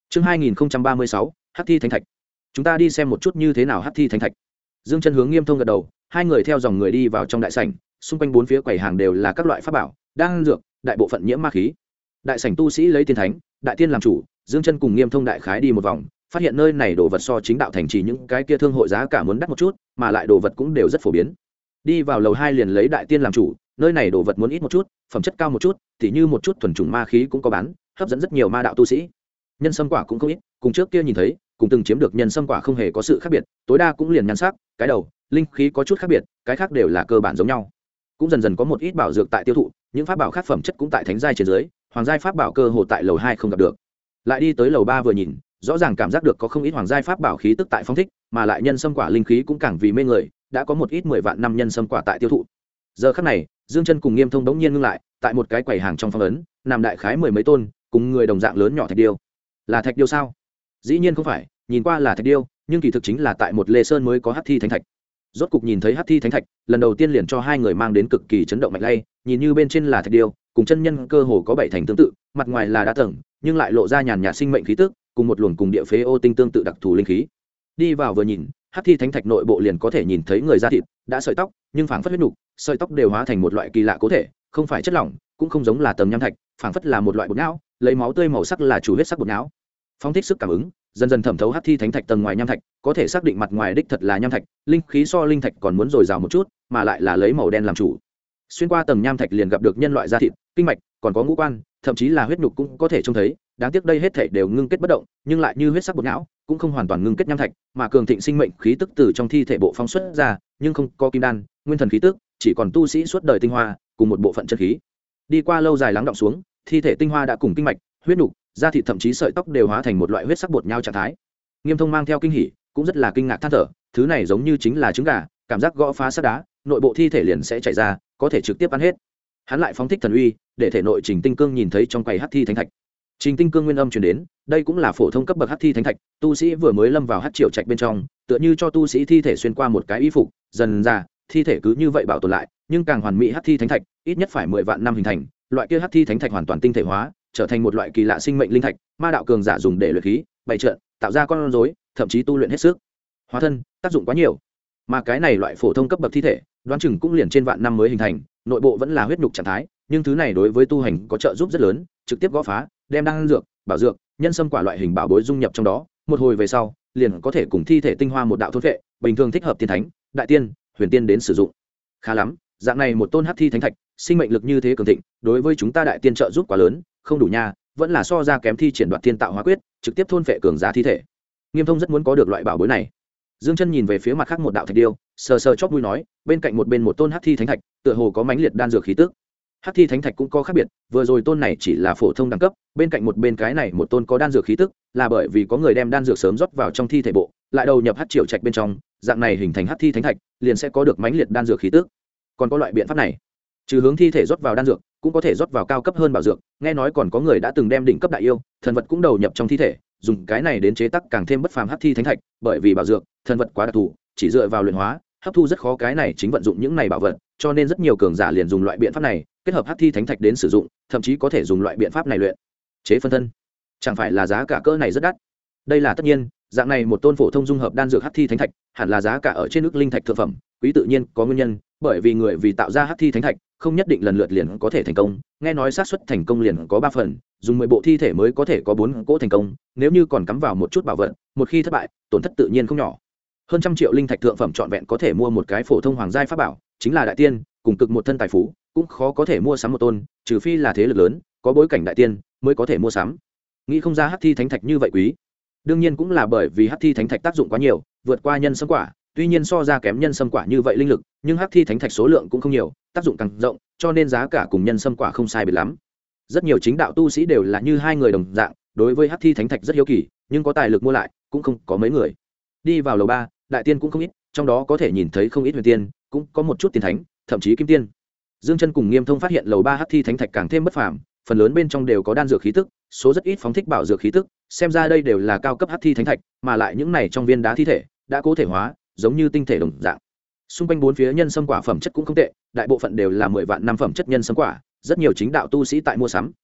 Chương 2036, Hắc thi thánh thạch. Chúng ta đi xem một chút như thế nào Hắc thi thánh thạch. Dương Chân hướng Nghiêm Thông gật đầu, hai người theo dòng người đi vào trong đại sảnh, xung quanh bốn phía quầy hàng đều là các loại pháp bảo, đan dược, đại bộ phận nhiễm ma khí. Đại sảnh tu sĩ lấy tiên thánh, đại tiên làm chủ, Dương Chân cùng Nghiêm Thông đại khái đi một vòng, phát hiện nơi này đồ vật so chính đạo thành trì những cái kia thương hội giá cả muốn đắt một chút, mà lại đồ vật cũng đều rất phổ biến. Đi vào lầu 2 liền lấy đại tiên làm chủ, nơi này đồ vật muốn ít một chút, phẩm chất cao một chút, tỉ như một chút thuần chủng ma khí cũng có bán, hấp dẫn rất nhiều ma đạo tu sĩ. Nhân sâm quả cũng không ít, cùng trước kia nhìn thấy, cùng từng chiếm được nhân sâm quả không hề có sự khác biệt, tối đa cũng liền nhan sắc, cái đầu, linh khí có chút khác biệt, cái khác đều là cơ bản giống nhau. Cũng dần dần có một ít bảo dược tại tiêu thụ, những pháp bảo khác phẩm chất cũng tại thánh giai trên dưới, hoàng giai pháp bảo cơ hồ tại lầu 2 không gặp được. Lại đi tới lầu 3 vừa nhìn, rõ ràng cảm giác được có không ít hoàng giai pháp bảo khí tức tại phong thích, mà lại nhân sâm quả linh khí cũng càng vì mê người, đã có một ít 10 vạn năm nhân sâm quả tại tiêu thụ. Giờ khắc này, Dương Chân cùng Nghiêm Thông đống nhiên ngưng lại, tại một cái quầy hàng trong phong ấn, nằm đại khái mười mấy tôn, cùng người đồng dạng lớn nhỏ thạch điêu. Là thạch điêu sao? Dĩ nhiên không phải, nhìn qua là thạch điêu, nhưng kỳ thực chính là tại một Lê Sơn mới có Hắc thi thánh thạch. Rốt cục nhìn thấy Hắc thi thánh thạch, lần đầu tiên liền cho hai người mang đến cực kỳ chấn động mạnh lay, nhìn như bên trên là thạch điêu, cùng chân nhân cơ hồ có bảy thành tương tự, mặt ngoài là đá tầng, nhưng lại lộ ra nhàn nhạt sinh mệnh khí tức, cùng một luồng cùng địa phế ô tinh tương tự đặc thù linh khí. Đi vào vừa nhìn, Hắc thi thánh thạch nội bộ liền có thể nhìn thấy người da thịt, đã sợi tóc, nhưng phảng phất huyết nục, sợi tóc đều hóa thành một loại kỳ lạ cố thể, không phải chất lỏng, cũng không giống là tầng nham thạch, phảng phất là một loại bột não, lấy máu tươi màu sắc là chủ huyết sắc bột não. Phong thích sức cảm ứng, dần dần thẩm thấu Hắc thi thánh thạch tầng ngoài nham thạch, có thể xác định mặt ngoài đích thật là nham thạch, linh khí so linh thạch còn muốn dồi dào một chút, mà lại là lấy màu đen làm chủ. Xuyên qua tầng nham thạch liền gặp được nhân loại da thịt, kinh mạch, còn có ngũ quan, thậm chí là huyết nhục cũng có thể trông thấy, đáng tiếc đây hết thảy đều ngưng kết bất động, nhưng lại như huyết sắc bột não, cũng không hoàn toàn ngưng kết nham thạch, mà cường thịnh sinh mệnh khí tức từ trong thi thể bộ phóng xuất ra, nhưng không có kim đan, nguyên thần khí tức, chỉ còn tu sĩ suốt đời tinh hoa, cùng một bộ phận chân khí. Đi qua lâu dài lắng đọng xuống, thi thể tinh hoa đã cùng kinh mạch, huyết nhục, da thịt thậm chí sợi tóc đều hóa thành một loại huyết sắc bột nhau trạng thái. Nghiêm Thông mang theo kinh hỉ, cũng rất là kinh ngạc than thở, thứ này giống như chính là trứng gà, cảm giác gõ phá sắt đá, nội bộ thi thể liền sẽ chảy ra, có thể trực tiếp ăn hết. Hắn lại phóng thích thần uy, để thể nội Trình Tinh Cương nhìn thấy trong quầy Hắc thi thánh thạch. Trình Tinh Cương nguyên âm truyền đến, đây cũng là phổ thông cấp bậc Hắc thi thánh thạch, tu sĩ vừa mới lâm vào Hắc triều trạch bên trong, tựa như cho tu sĩ thi thể xuyên qua một cái y phục, dần ra, thi thể cứ như vậy bảo tồn lại, nhưng càng hoàn mỹ Hắc thi thánh thạch, ít nhất phải 10 vạn năm hình thành, loại kia Hắc thi thánh thạch hoàn toàn tinh thể hóa, trở thành một loại kỳ lạ sinh mệnh linh thạch, ma đạo cường giả dùng để luyện khí, bày trận, tạo ra con rối, thậm chí tu luyện hết sức. Hóa thân, tác dụng quá nhiều. Mà cái này loại phổ thông cấp bậc thi thể, đoán chừng cũng liền trên vạn năm mới hình thành, nội bộ vẫn là huyết nhục trạng thái, nhưng thứ này đối với tu hành có trợ giúp rất lớn, trực tiếp gõ phá, đem đan dược, bảo dược, nhân sâm quả loại hình bảo bối dung nhập trong đó, một hồi về sau, liền có thể cùng thi thể tinh hoa một đạo thôn vệ, bình thường thích hợp tiên thánh, đại tiên, huyền tiên đến sử dụng. Khá lắm, dạng này một tôn Hắc thi thánh thạch, sinh mệnh lực như thế cường thịnh, đối với chúng ta đại tiên trợ giúp quá lớn, không đủ nha, vẫn là so ra kém thi triển đoạt tiên tạo hóa quyết, trực tiếp thôn vệ cường giả thi thể. Nghiêm Thông rất muốn có được loại bảo bối này. Dương Chân nhìn về phía mặt khác một đạo thạch điêu, sờ sờ chóp mũi nói, bên cạnh một tôn Hắc thi thánh thạch, tựa hồ có mãnh liệt đan dược khí tức. Hắc thi thánh thạch cũng có khác biệt, vừa rồi tôn này chỉ là phổ thông đẳng cấp, bên cạnh bên cái này một tôn có đan dược khí tức, là bởi vì có người đem đan dược sớm rót vào trong thi thể bộ, lại đầu nhập Hắc triều trạch bên trong, dạng này hình thành Hắc thi thánh thạch, liền sẽ có được mãnh liệt đan dược khí tức. Còn có loại biện pháp này, trừ hướng thi thể rót vào đan dược, cũng có thể rót vào cao cấp hơn bảo dược, nghe nói còn có người đã từng đem đỉnh cấp đại yêu, thần vật cũng đầu nhập trong thi thể, dùng cái này đến chế tác càng thêm bất phàm Hắc thi thánh thạch, bởi vì bảo dược, thần vật quá đặc thù, chỉ dựa vào luyện hóa, hấp thu rất khó, cái này chính vận dụng những này bảo vật, cho nên rất nhiều cường giả liền dùng loại biện pháp này, kết hợp Hắc thi thánh thạch đến sử dụng, thậm chí có thể dùng loại biện pháp này luyện chế phân thân. Chẳng phải là giá cả cỡ này rất đắt? Đây là tất nhiên, dạng này một tôn phổ thông dung hợp đan dược Hắc thi thánh thạch, hẳn là giá cả ở trên ức linh thạch thượng phẩm, quý tự nhiên có nguyên nhân, bởi vì người vì tạo ra Hắc thi thánh thạch, không nhất định lần lượt liền có thể thành công, nghe nói xác suất thành công liền có 3 phần, dùng 10 bộ thi thể mới có thể có 4 cỗ thành công, nếu như còn cắm vào một chút bảo vật, một khi thất bại, tổn thất tự nhiên không nhỏ. Hơn trăm triệu linh thạch thượng phẩm trọn vẹn có thể mua một cái phổ thông hoàng giai pháp bảo, chính là đại tiên, cùng cực một thân tài phú, cũng khó có thể mua sắm một tôn, trừ phi là thế lực lớn, có bối cảnh đại tiên mới có thể mua sắm. Nghĩ không ra Hắc thi thánh thạch như vậy quý. Đương nhiên cũng là bởi vì Hắc thi thánh thạch tác dụng quá nhiều, vượt qua nhân sâm quả, tuy nhiên so ra kém nhân sâm quả như vậy linh lực, nhưng Hắc thi thánh thạch số lượng cũng không nhiều, tác dụng càng rộng, cho nên giá cả cùng nhân sâm quả không sai biệt lắm. Rất nhiều chính đạo tu sĩ đều là như hai người đồng dạng, đối với Hắc thi thánh thạch rất hiếu kỳ, nhưng có tài lực mua lại, cũng không có mấy người. Đi vào lầu 3, đại tiên cũng không ít, trong đó có thể nhìn thấy không ít huyền tiên, cũng có một chút tiên thánh, thậm chí kim tiên. Dương Chân cùng Nghiêm Thông phát hiện lầu 3 Hắc thi thánh thạch càng thêm bất phàm, phần lớn bên trong đều có đan dược khí tức, số rất ít phóng thích bảo dược khí tức, xem ra đây đều là cao cấp Hắc thi thánh thạch, mà lại những này trong viên đá thi thể đã cố thể hóa, giống như tinh thể đồng dạng. Xung quanh bốn phía nhân sâm quả phẩm chất cũng không tệ, đại bộ phận đều là 10 vạn năm phẩm chất nhân sâm quả, rất nhiều chính đạo tu sĩ tại mua sắm,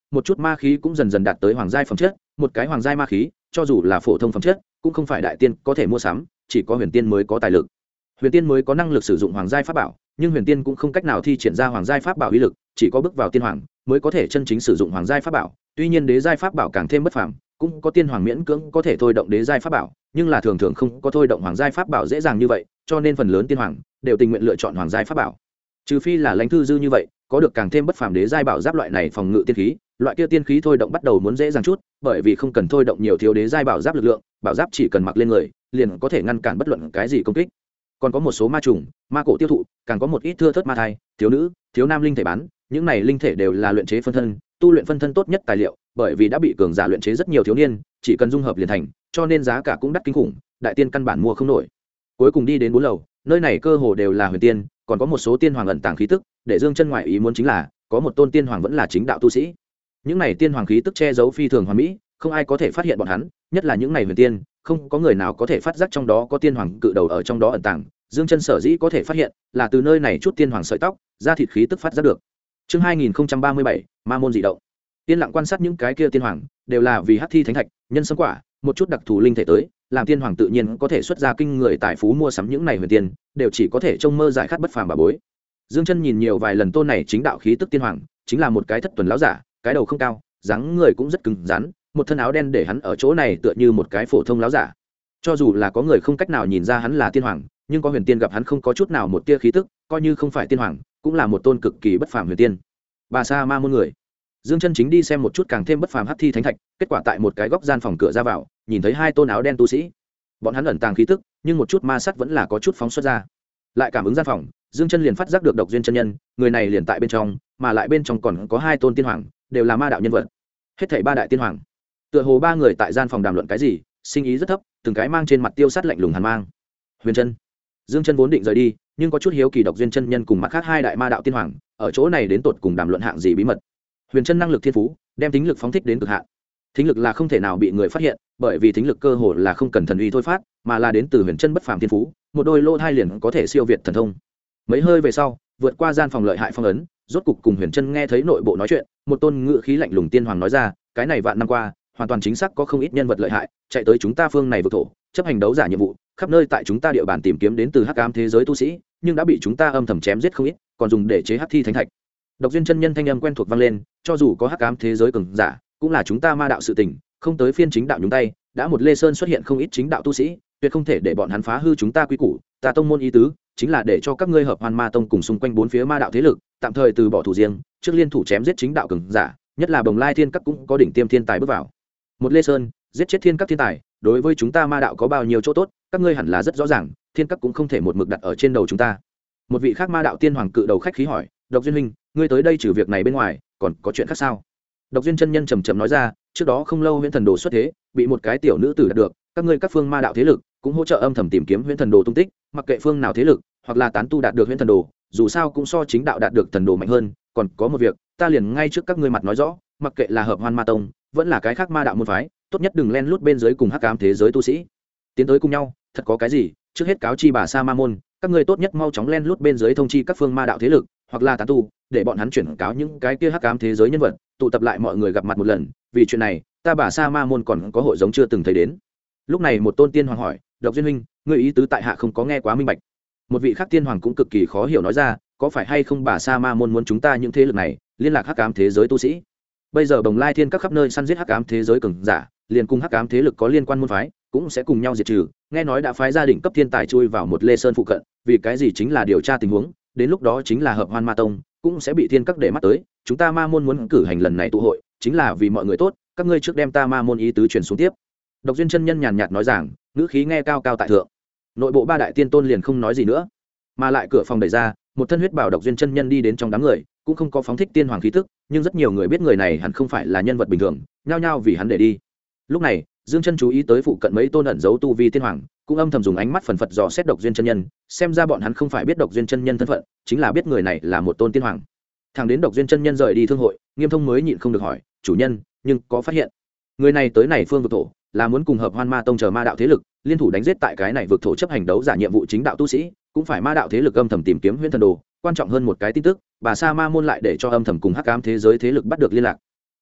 một chút ma khí cũng dần dần đạt tới hoàng giai phẩm chất. Một cái hoàng giai ma khí cho dù là phổ thông phẩm chất cũng không phải đại tiên có thể mua sắm, chỉ có huyền tiên mới có tài lực. Huyền tiên mới có năng lực sử dụng hoàng giai pháp bảo, nhưng huyền tiên cũng không cách nào thi triển ra hoàng giai pháp bảo uy lực, chỉ có bước vào tiên hoàng mới có thể chân chính sử dụng hoàng giai pháp bảo. Tuy nhiên đế giai pháp bảo càng thêm bất phàm, cũng có tiên hoàng miễn cưỡng có thể thôi động đế giai pháp bảo, nhưng là thường thường không có thôi động hoàng giai pháp bảo dễ dàng như vậy, cho nên phần lớn tiên hoàng đều tình nguyện lựa chọn hoàng giai pháp bảo. Trừ phi là lãnh thư dư như vậy, có được càng thêm bất phàm đế giai bảo giáp loại này phòng ngự tiên khí, loại kia tiên khí thôi động bắt đầu muốn dễ dàng chút, bởi vì không cần thôi động nhiều thiếu đế giai bảo giáp lực lượng, bảo giáp chỉ cần mặc lên người, liền có thể ngăn cản bất luận cái gì công kích. Còn có một số ma trùng, ma cổ tiêu thụ, càng có một ít thưa thớt ma thai, thiếu nữ, thiếu nam linh thể bán, những này linh thể đều là luyện chế phân thân, tu luyện phân thân tốt nhất tài liệu, bởi vì đã bị cường giả luyện chế rất nhiều thiếu niên, chỉ cần dung hợp liền thành, cho nên giá cả cũng đắt kinh khủng, đại tiên căn bản mua không nổi. Cuối cùng đi đến 4 lầu, nơi này cơ hồ đều là huyền tiên, còn có một số tiên hoàng ẩn tàng khí tức, để Dương Chân ngoại ý muốn chính là, có một tôn tiên hoàng vẫn là chính đạo tu sĩ. Những này tiên hoàng khí tức che giấu phi thường hoàn mỹ, không ai có thể phát hiện bọn hắn, nhất là những này huyền tiên, không có người nào có thể phát giác trong đó có tiên hoàng cự đầu ở trong đó ẩn tàng. Dương Chân sở dĩ có thể phát hiện, là từ nơi này chút tiên hoàng sợi tóc, da thịt khí tức phát giác được. Chương 2037, Ma môn dị động. Tiên lặng quan sát những cái kia tiên hoàng, đều là vì hắc thi thánh thạch, nhân sâm quả, một chút đặc thù linh thể tới, làm tiên hoàng tự nhiên có thể xuất ra kinh người tài phú mua sắm những này huyền tiên, đều chỉ có thể trông mơ giải khát bất phàm bà bối. Dương Chân nhìn nhiều vài lần tôn này chính đạo khí tức tiên hoàng, chính là một cái thất tuần lão giả, cái đầu không cao, dáng người cũng rất cứng rắn, một thân áo đen để hắn ở chỗ này tựa như một cái phổ thông lão giả. Cho dù là có người không cách nào nhìn ra hắn là tiên hoàng, nhưng có huyền tiên gặp hắn không có chút nào một tia khí tức, coi như không phải tiên hoàng, cũng là một tôn cực kỳ bất phàm huyền tiên. Bà sa ma môn người. Dương Chân chính đi xem một chút càng thêm bất phàm hắc thi thánh thạch, kết quả tại một cái góc gian phòng cửa ra vào, nhìn thấy hai tôn áo đen tu sĩ. Bọn hắn ẩn tàng khí tức, nhưng một chút ma sát vẫn là có chút phóng xuất ra. Lại cảm ứng gian phòng, Dương Chân liền phát giác được Độc Duyên chân nhân, người này liền tại bên trong, mà lại bên trong còn có hai tôn tiên hoàng, đều là ma đạo nhân vật. Hết thảy 3 đại tiên hoàng. Tựa hồ 3 người tại gian phòng đàm luận cái gì, sinh ý rất thấp, từng cái mang trên mặt tiêu sát lạnh lùng hàn mang. Huyền Chân. Dương Chân vốn định rời đi, nhưng có chút hiếu kỳ Độc Duyên chân nhân cùng mặt khác 2 đại ma đạo tiên hoàng, ở chỗ này đến tột cùng đàm luận hạng gì bí mật. Huyền Chân năng lực thiên phú, đem tính lực phóng thích đến cực hạn. Thính lực là không thể nào bị người phát hiện, bởi vì thính lực cơ hồ là không cần thần uy thôi phát, mà là đến từ Huyền Chân bất phàm thiên phú, một đôi lỗ hai liền có thể siêu việt thần thông. Mấy hơi về sau, vượt qua gian phòng lợi hại phong ấn, rốt cục cùng Huyền Chân nghe thấy nội bộ nói chuyện, một tôn ngữ khí lạnh lùng tiên hoàng nói ra, cái này vạn năm qua, hoàn toàn chính xác có không ít nhân vật lợi hại, chạy tới chúng ta phương này vực thổ, chấp hành đấu giả nhiệm vụ, khắp nơi tại chúng ta địa bàn tìm kiếm đến từ hắc ám thế giới tu sĩ, nhưng đã bị chúng ta âm thầm chém giết không ít, còn dùng để chế hắc thi thánh thạch. Độc Duyên chân nhân thanh âm quen thuộc vang lên, cho dù có hắc ám thế giới cường giả, cũng là chúng ta ma đạo sự tình, không tới phiên chính đạo nhúng tay, đã một Lê Sơn xuất hiện không ít chính đạo tu sĩ, tuyệt không thể để bọn hắn phá hư chúng ta quy củ, ta tông môn ý tứ, chính là để cho các ngươi hợp Hoan Ma tông cùng xung quanh 4 phía ma đạo thế lực, tạm thời từ bỏ thủ riêng, trước liên thủ chém giết chính đạo cường giả, nhất là Bồng Lai Thiên Các cũng có đỉnh tiêm thiên tài bước vào. Một Lê Sơn, giết chết Thiên Các thiên tài, đối với chúng ta ma đạo có bao nhiêu chỗ tốt, các ngươi hẳn là rất rõ ràng, Thiên Các cũng không thể một mực đặt ở trên đầu chúng ta. Một vị khác ma đạo tiên hoàng cự đầu khách khí hỏi, Độc Duyên huynh, ngươi tới đây trừ việc này bên ngoài, còn có chuyện khác sao? Độc Duyên chân nhân trầm trầm nói ra, trước đó không lâu Huyễn Thần Đồ xuất thế, bị một cái tiểu nữ tử đạt được, các ngươi các phương ma đạo thế lực cũng hỗ trợ âm thầm tìm kiếm Huyễn Thần Đồ tung tích, mặc kệ phương nào thế lực, hoặc là tán tu đạt được Huyễn Thần Đồ, dù sao cũng so chính đạo đạt được thần đồ mạnh hơn, còn có một việc, ta liền ngay trước các ngươi mặt nói rõ, mặc kệ là hợp Hoan Ma tông, vẫn là cái khác ma đạo môn phái, tốt nhất đừng len lút bên dưới cùng hắc ám thế giới tu sĩ. Tiến tới cùng nhau, thật có cái gì, trước hết cáo chi bà sa ma môn, các ngươi tốt nhất mau chóng len lút bên dưới thông chi các phương ma đạo thế lực, hoặc là tán tu, để bọn hắn chuyển cáo những cái kia hắc ám thế giới nhân vật, tụ tập lại mọi người gặp mặt một lần, vì chuyện này, ta bà sa ma môn còn có hội giống chưa từng thấy đến. Lúc này một tôn tiên hoàng hỏi, Độc Duyên huynh, ngươi ý tứ tại hạ không có nghe quá minh bạch. Một vị khác tiên hoàng cũng cực kỳ khó hiểu nói ra, có phải hay không bà sa ma môn muốn chúng ta những thế lực này liên lạc hắc ám thế giới tu sĩ? Bây giờ Bồng Lai Thiên Các khắp nơi săn giết hắc ám thế giới cường giả, liền cùng hắc ám thế lực có liên quan môn phái, cũng sẽ cùng nhau diệt trừ, nghe nói đã phái gia đình cấp thiên tài chui vào một Lê Sơn phụ cận, vì cái gì chính là điều tra tình huống, đến lúc đó chính là hợp Hoan Ma tông cũng sẽ bị Thiên Các để mắt tới, chúng ta ma môn muốn cử hành lần này tụ hội, chính là vì mọi người tốt, các ngươi trước đem ta ma môn ý tứ truyền xuống tiếp. Độc Duyên chân nhân nhàn nhạt nói rằng, ngữ khí nghe cao cao tại thượng. Nội bộ 3 đại tiên tôn liền không nói gì nữa, mà lại cửa phòng đẩy ra, một thân huyết bảo Độc Duyên chân nhân đi đến trong đám người, cũng không có phóng thích tiên hoàng khí tức, nhưng rất nhiều người biết người này hẳn không phải là nhân vật bình thường, nhao nhao vì hắn để đi. Lúc này, Dương Chân chú ý tới phụ cận mấy tôn ẩn giấu tu vi tiên hoàng, cũng âm thầm dùng ánh mắt phần phật dò xét Độc Duyên chân nhân, xem ra bọn hắn không phải biết Độc Duyên chân nhân thân phận, chính là biết người này là một tôn tiên hoàng. Thằng đến Độc Duyên chân nhân rời đi thương hội, Nghiêm Thông mới nhịn không được hỏi, chủ nhân, nhưng có phát hiện người này tới này phương vực thổ, là muốn cùng hợp Hoan Ma tông chờ ma đạo thế lực liên thủ đánh giết tại cái này vực thổ chấp hành đấu giả nhiệm vụ chính đạo tu sĩ, cũng phải ma đạo thế lực âm thầm tìm kiếm Huyễn Thần Đồ, quan trọng hơn một cái tin tức, bà sa ma môn lại để cho âm thầm cùng hắc ám thế giới thế lực bắt được liên lạc.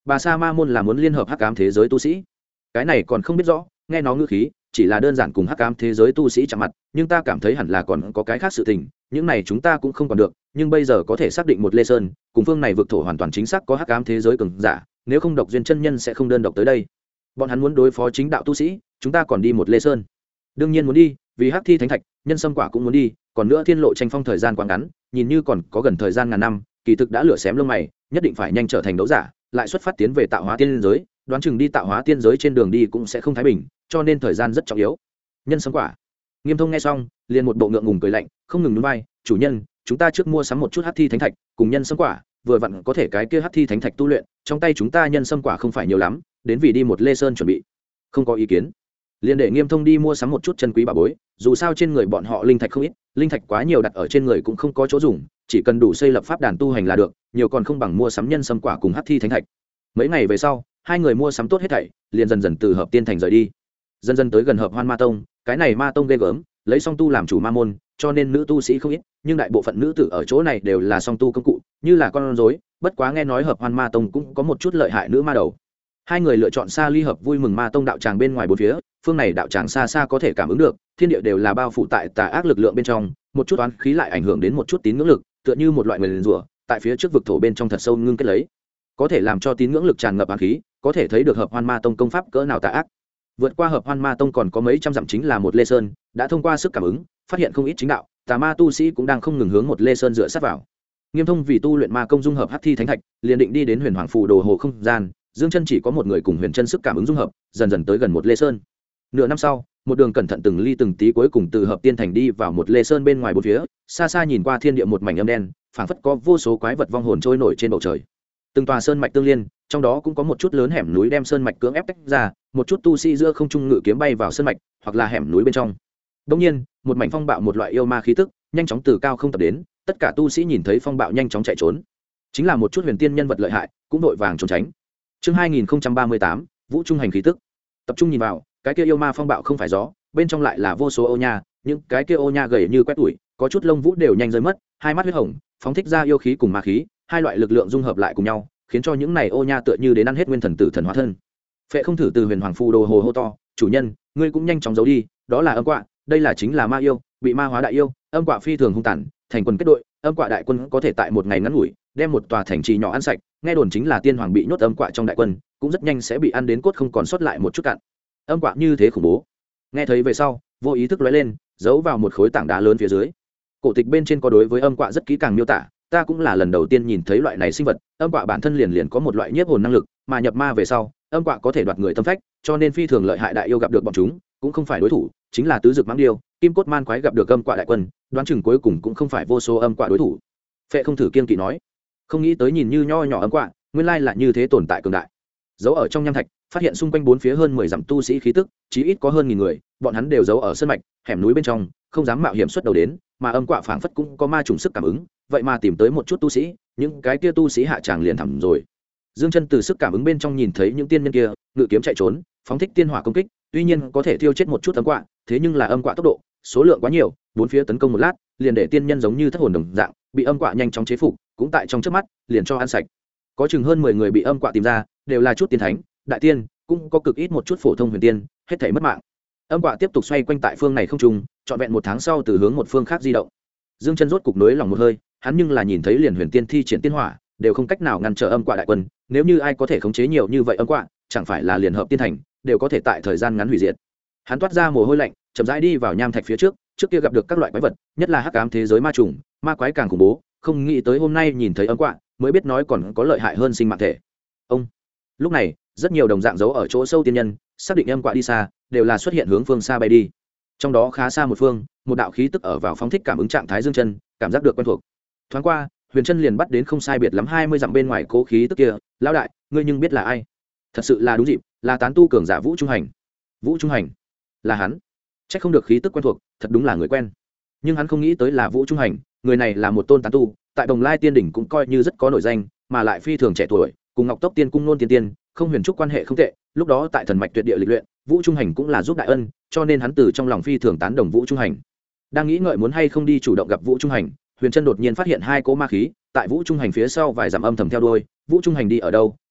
bà sa ma môn là muốn liên hợp hắc ám thế giới tu sĩ. Cái này còn không biết rõ, nghe nó ngữ khí chỉ là đơn giản cùng hắc ám thế giới tu sĩ chạm mặt, nhưng ta cảm thấy hẳn là còn có cái khác sự tình, những này chúng ta cũng không còn được, nhưng bây giờ có thể xác định một Lê Sơn cùng phương này vực thổ hoàn toàn chính xác có hắc ám thế giới cường giả, nếu không độc duyên chân nhân sẽ không đơn độc tới đây. Bọn hắn muốn đối phó chính đạo tu sĩ, chúng ta còn đi một Lê Sơn. Đương nhiên muốn đi, vì hắc thi thánh thạch, nhân sâm quả cũng muốn đi, còn nữa thiên lộ tranh phong thời gian quá ngắn, nhìn như còn có gần thời gian ngàn năm, kỳ thực đã lửa xém lông mày, nhất định phải nhanh trở thành đấu giả, lại xuất phát tiến về tạo hóa tiên giới, đoán chừng đi tạo hóa tiên giới trên đường đi cũng sẽ không thái bình, cho nên thời gian rất trọng yếu. Nhân sâm quả. Nghiêm Thông nghe xong, liền một bộ ngượng ngùng cười lạnh, không ngừng nhún vai, "Chủ nhân, chúng ta trước mua sắm một chút hắc thi thánh thạch, cùng nhân sâm quả, vừa vặn có thể cái kia hắc thi thánh thạch tu luyện, trong tay chúng ta nhân sâm quả không phải nhiều lắm, đến vì đi một Lê Sơn chuẩn bị." Không có ý kiến. Liền để Nghiêm Thông đi mua sắm một chút chân quý bảo bối, dù sao trên người bọn họ linh thạch không ít, linh thạch quá nhiều đặt ở trên người cũng không có chỗ dùng, chỉ cần đủ xây lập pháp đàn tu hành là được, nhiều còn không bằng mua sắm nhân sâm quả cùng hắc thi thánh thạch. Mấy ngày về sau, hai người mua sắm tốt hết thảy, liền dần dần từ Hợp Tiên Thành rời đi. Dần dần tới gần Hợp Hoan Ma Tông, cái này Ma Tông ghê gớm, lấy song tu làm chủ ma môn, cho nên nữ tu sĩ không ít, nhưng đại bộ phận nữ tử ở chỗ này đều là song tu công cụ, như là con rối, bất quá nghe nói Hợp Hoan Ma Tông cũng có một chút lợi hại nữ ma đầu. Hai người lựa chọn xa ly hợp vui mừng Ma Tông đạo tràng bên ngoài bốn phía, phương này đạo tràng xa xa có thể cảm ứng được, thiên địa đều là bao phủ tại tà ác lực lượng bên trong, một chút oán khí lại ảnh hưởng đến một chút tín ngưỡng lực, tựa như một loại nguyền rủa, tại phía trước vực thổ bên trong thật sâu ngưng kết lấy, có thể làm cho tín ngưỡng lực tràn ngập oán khí, có thể thấy được Hợp Hoan Ma Tông công pháp cỡ nào tà ác. Vượt qua Hợp Hoan Ma Tông còn có mấy trăm dặm chính là một Lê Sơn, đã thông qua sức cảm ứng, phát hiện không ít chính đạo, tà ma tu sĩ cũng đang không ngừng hướng một Lê Sơn dựa sát vào. Nghiêm Thông vì tu luyện ma công dung hợp hắc thi thánh thạch, liền định đi đến Huyền Hoàng phù đồ hồ không gian, Dương Chân chỉ có một người cùng Huyền Chân sức cảm ứng dung hợp, dần dần tới gần một Lê Sơn. Nửa năm sau, một đường cẩn thận từng ly từng tí cuối cùng từ Hợp Tiên Thành đi vào một Lê Sơn bên ngoài bốn phía, xa xa nhìn qua thiên địa một mảnh âm đen, phảng phất có vô số quái vật vong hồn trôi nổi trên bầu trời. Từng tòa sơn mạch tương liên, trong đó cũng có một chút lớn hẻm núi đem sơn mạch cưỡng ép tách ra, một chút tu sĩ giữa không trung ngự kiếm bay vào sơn mạch, hoặc là hẻm núi bên trong. Đương nhiên, một mảnh phong bạo một loại yêu ma khí tức, nhanh chóng từ cao không tập đến, tất cả tu sĩ nhìn thấy phong bạo nhanh chóng chạy trốn. Chính là một chút huyền tiên nhân vật lợi hại, cũng đội vàng trốn tránh. Chương 2038, Vũ Trung hành khí tức. Tập trung nhìn vào, cái kia yêu ma phong bạo không phải gió, bên trong lại là vô số ô nha, những cái kia ô nha gầy như quét tủi, có chút lông vũ đều nhanh rơi mất, hai mắt huyết hồng, phóng thích ra yêu khí cùng ma khí, hai loại lực lượng dung hợp lại cùng nhau, khiến cho những này ô nha tựa như đến ăn hết nguyên thần tử thần hóa thân. Phệ không thử từ Huyền Hoàng phù đồ hồ hô to, "Chủ nhân, ngươi cũng nhanh chóng giấu đi, đó là âm quạ, đây là chính là ma yêu, bị ma hóa đại yêu, âm quạ phi thường hung tàn, thành quân kết đội, âm quạ đại quân có thể tại một ngày ngắn ngủi đem một tòa thành trì nhỏ ăn sạch, nghe đồn chính là tiên hoàng bị nhốt âm quạ trong đại quân, cũng rất nhanh sẽ bị ăn đến cốt không còn sót lại một chút cặn." Âm quạ như thế khủng bố. Nghe thấy về sau, vô ý thức lóe lên, giấu vào một khối tảng đá lớn phía dưới. Cổ tịch bên trên có đối với âm quạ rất kỹ càng miêu tả, ta cũng là lần đầu tiên nhìn thấy loại này sinh vật. Âm quạ bản thân liền có một loại nhiếp hồn năng lực, mà nhập ma về sau, âm quạ có thể đoạt người tâm phách, cho nên phi thường lợi hại đại yêu gặp được bọn chúng cũng không phải đối thủ, chính là tứ dực mãng điêu, kim cốt man quái gặp được âm quạ đại quân, đoán chừng cuối cùng cũng không phải vô số âm quạ đối thủ. Phệ không thử kiên kỵ nói, không nghĩ tới nhìn như nho nhỏ âm quạ, nguyên lai là như thế tồn tại cường đại. Giấu ở trong nham thạch, phát hiện xung quanh bốn phía hơn 10 dặm tu sĩ khí tức, chí ít có hơn 1000 người, bọn hắn đều giấu ở sơn mạch, hẻm núi bên trong, không dám mạo hiểm xuất đầu đến, mà âm quạ phảng phất cũng có ma trùng sức cảm ứng, vậy mà tìm tới một chút tu sĩ, những cái kia tu sĩ hạ tràng liền thẳm rồi. Dương Chân từ sức cảm ứng bên trong nhìn thấy những tiên nhân kia, ngự kiếm chạy trốn, phóng thích tiên hỏa công kích, tuy nhiên có thể thiêu chết một chút âm quạ, thế nhưng là âm quạ tốc độ, số lượng quá nhiều, bốn phía tấn công một lát, liền để tiên nhân giống như thất hồn đồng dạng, bị âm quạ nhanh chóng chế phục, cũng tại trong chớp mắt, liền cho ăn sạch. Có chừng hơn 10 người bị âm quạ tìm ra, đều là chút tiên thánh, đại tiên, cũng có cực ít một chút phổ thông huyền tiên, hết thảy mất mạng. Âm quạ tiếp tục xoay quanh tại phương này không trung, trọn vẹn một tháng sau từ hướng một phương khác di động. Dương Chân rốt cục nối lòng một hơi, hắn nhưng là nhìn thấy liền huyền tiên thi triển tiên hỏa, đều không cách nào ngăn trở âm quạ đại quân, nếu như ai có thể khống chế nhiều như vậy âm quạ, chẳng phải là liền hợp tiên thành, đều có thể tại thời gian ngắn hủy diệt. Hắn toát ra mồ hôi lạnh, chậm rãi đi vào nham thạch phía trước, trước kia gặp được các loại quái vật, nhất là hắc ám thế giới ma trùng, ma quái càng khủng bố, không nghĩ tới hôm nay nhìn thấy âm quạ, mới biết nói còn có lợi hại hơn sinh mạng thể. Ông. Lúc này, rất nhiều đồng dạng giấu ở chỗ sâu tiên nhân, xác định âm quạ đi xa, đều là xuất hiện hướng phương xa bay đi. Trong đó khá xa một phương, một đạo khí tức ở vào phóng thích cảm ứng trạng thái Dương Chân, cảm giác được quen thuộc. Thoáng qua, Huyền Chân liền bắt đến không sai biệt lắm 20 dặm bên ngoài cố khí tức kia, lão đại, ngươi nhưng biết là ai? Thật sự là đúng dịp, là tán tu cường giả Vũ Trung Hành. Vũ Trung Hành, là hắn. Chắc không được khí tức quen thuộc, thật đúng là người quen. Nhưng hắn không nghĩ tới là Vũ Trung Hành, người này là một tôn tán tu, tại Đồng Lai Tiên đỉnh cũng coi như rất có nổi danh, mà lại phi thường trẻ tuổi, cùng Ngọc Tốc Tiên cung nôn tiên tiên, không huyền trúc quan hệ không tệ, lúc đó tại thần mạch tuyệt địa lịch luyện, Vũ Trung Hành cũng là giúp đại ân, cho nên hắn từ trong lòng phi thường tán đồng Vũ Trung Hành. Đang nghĩ ngợi muốn hay không đi chủ động gặp Vũ Trung Hành, Huyền Chân đột nhiên phát hiện hai cỗ ma khí, tại Vũ Trung Hành phía sau vài dặm âm thầm theo đuôi, Vũ Trung Hành đi ở đâu,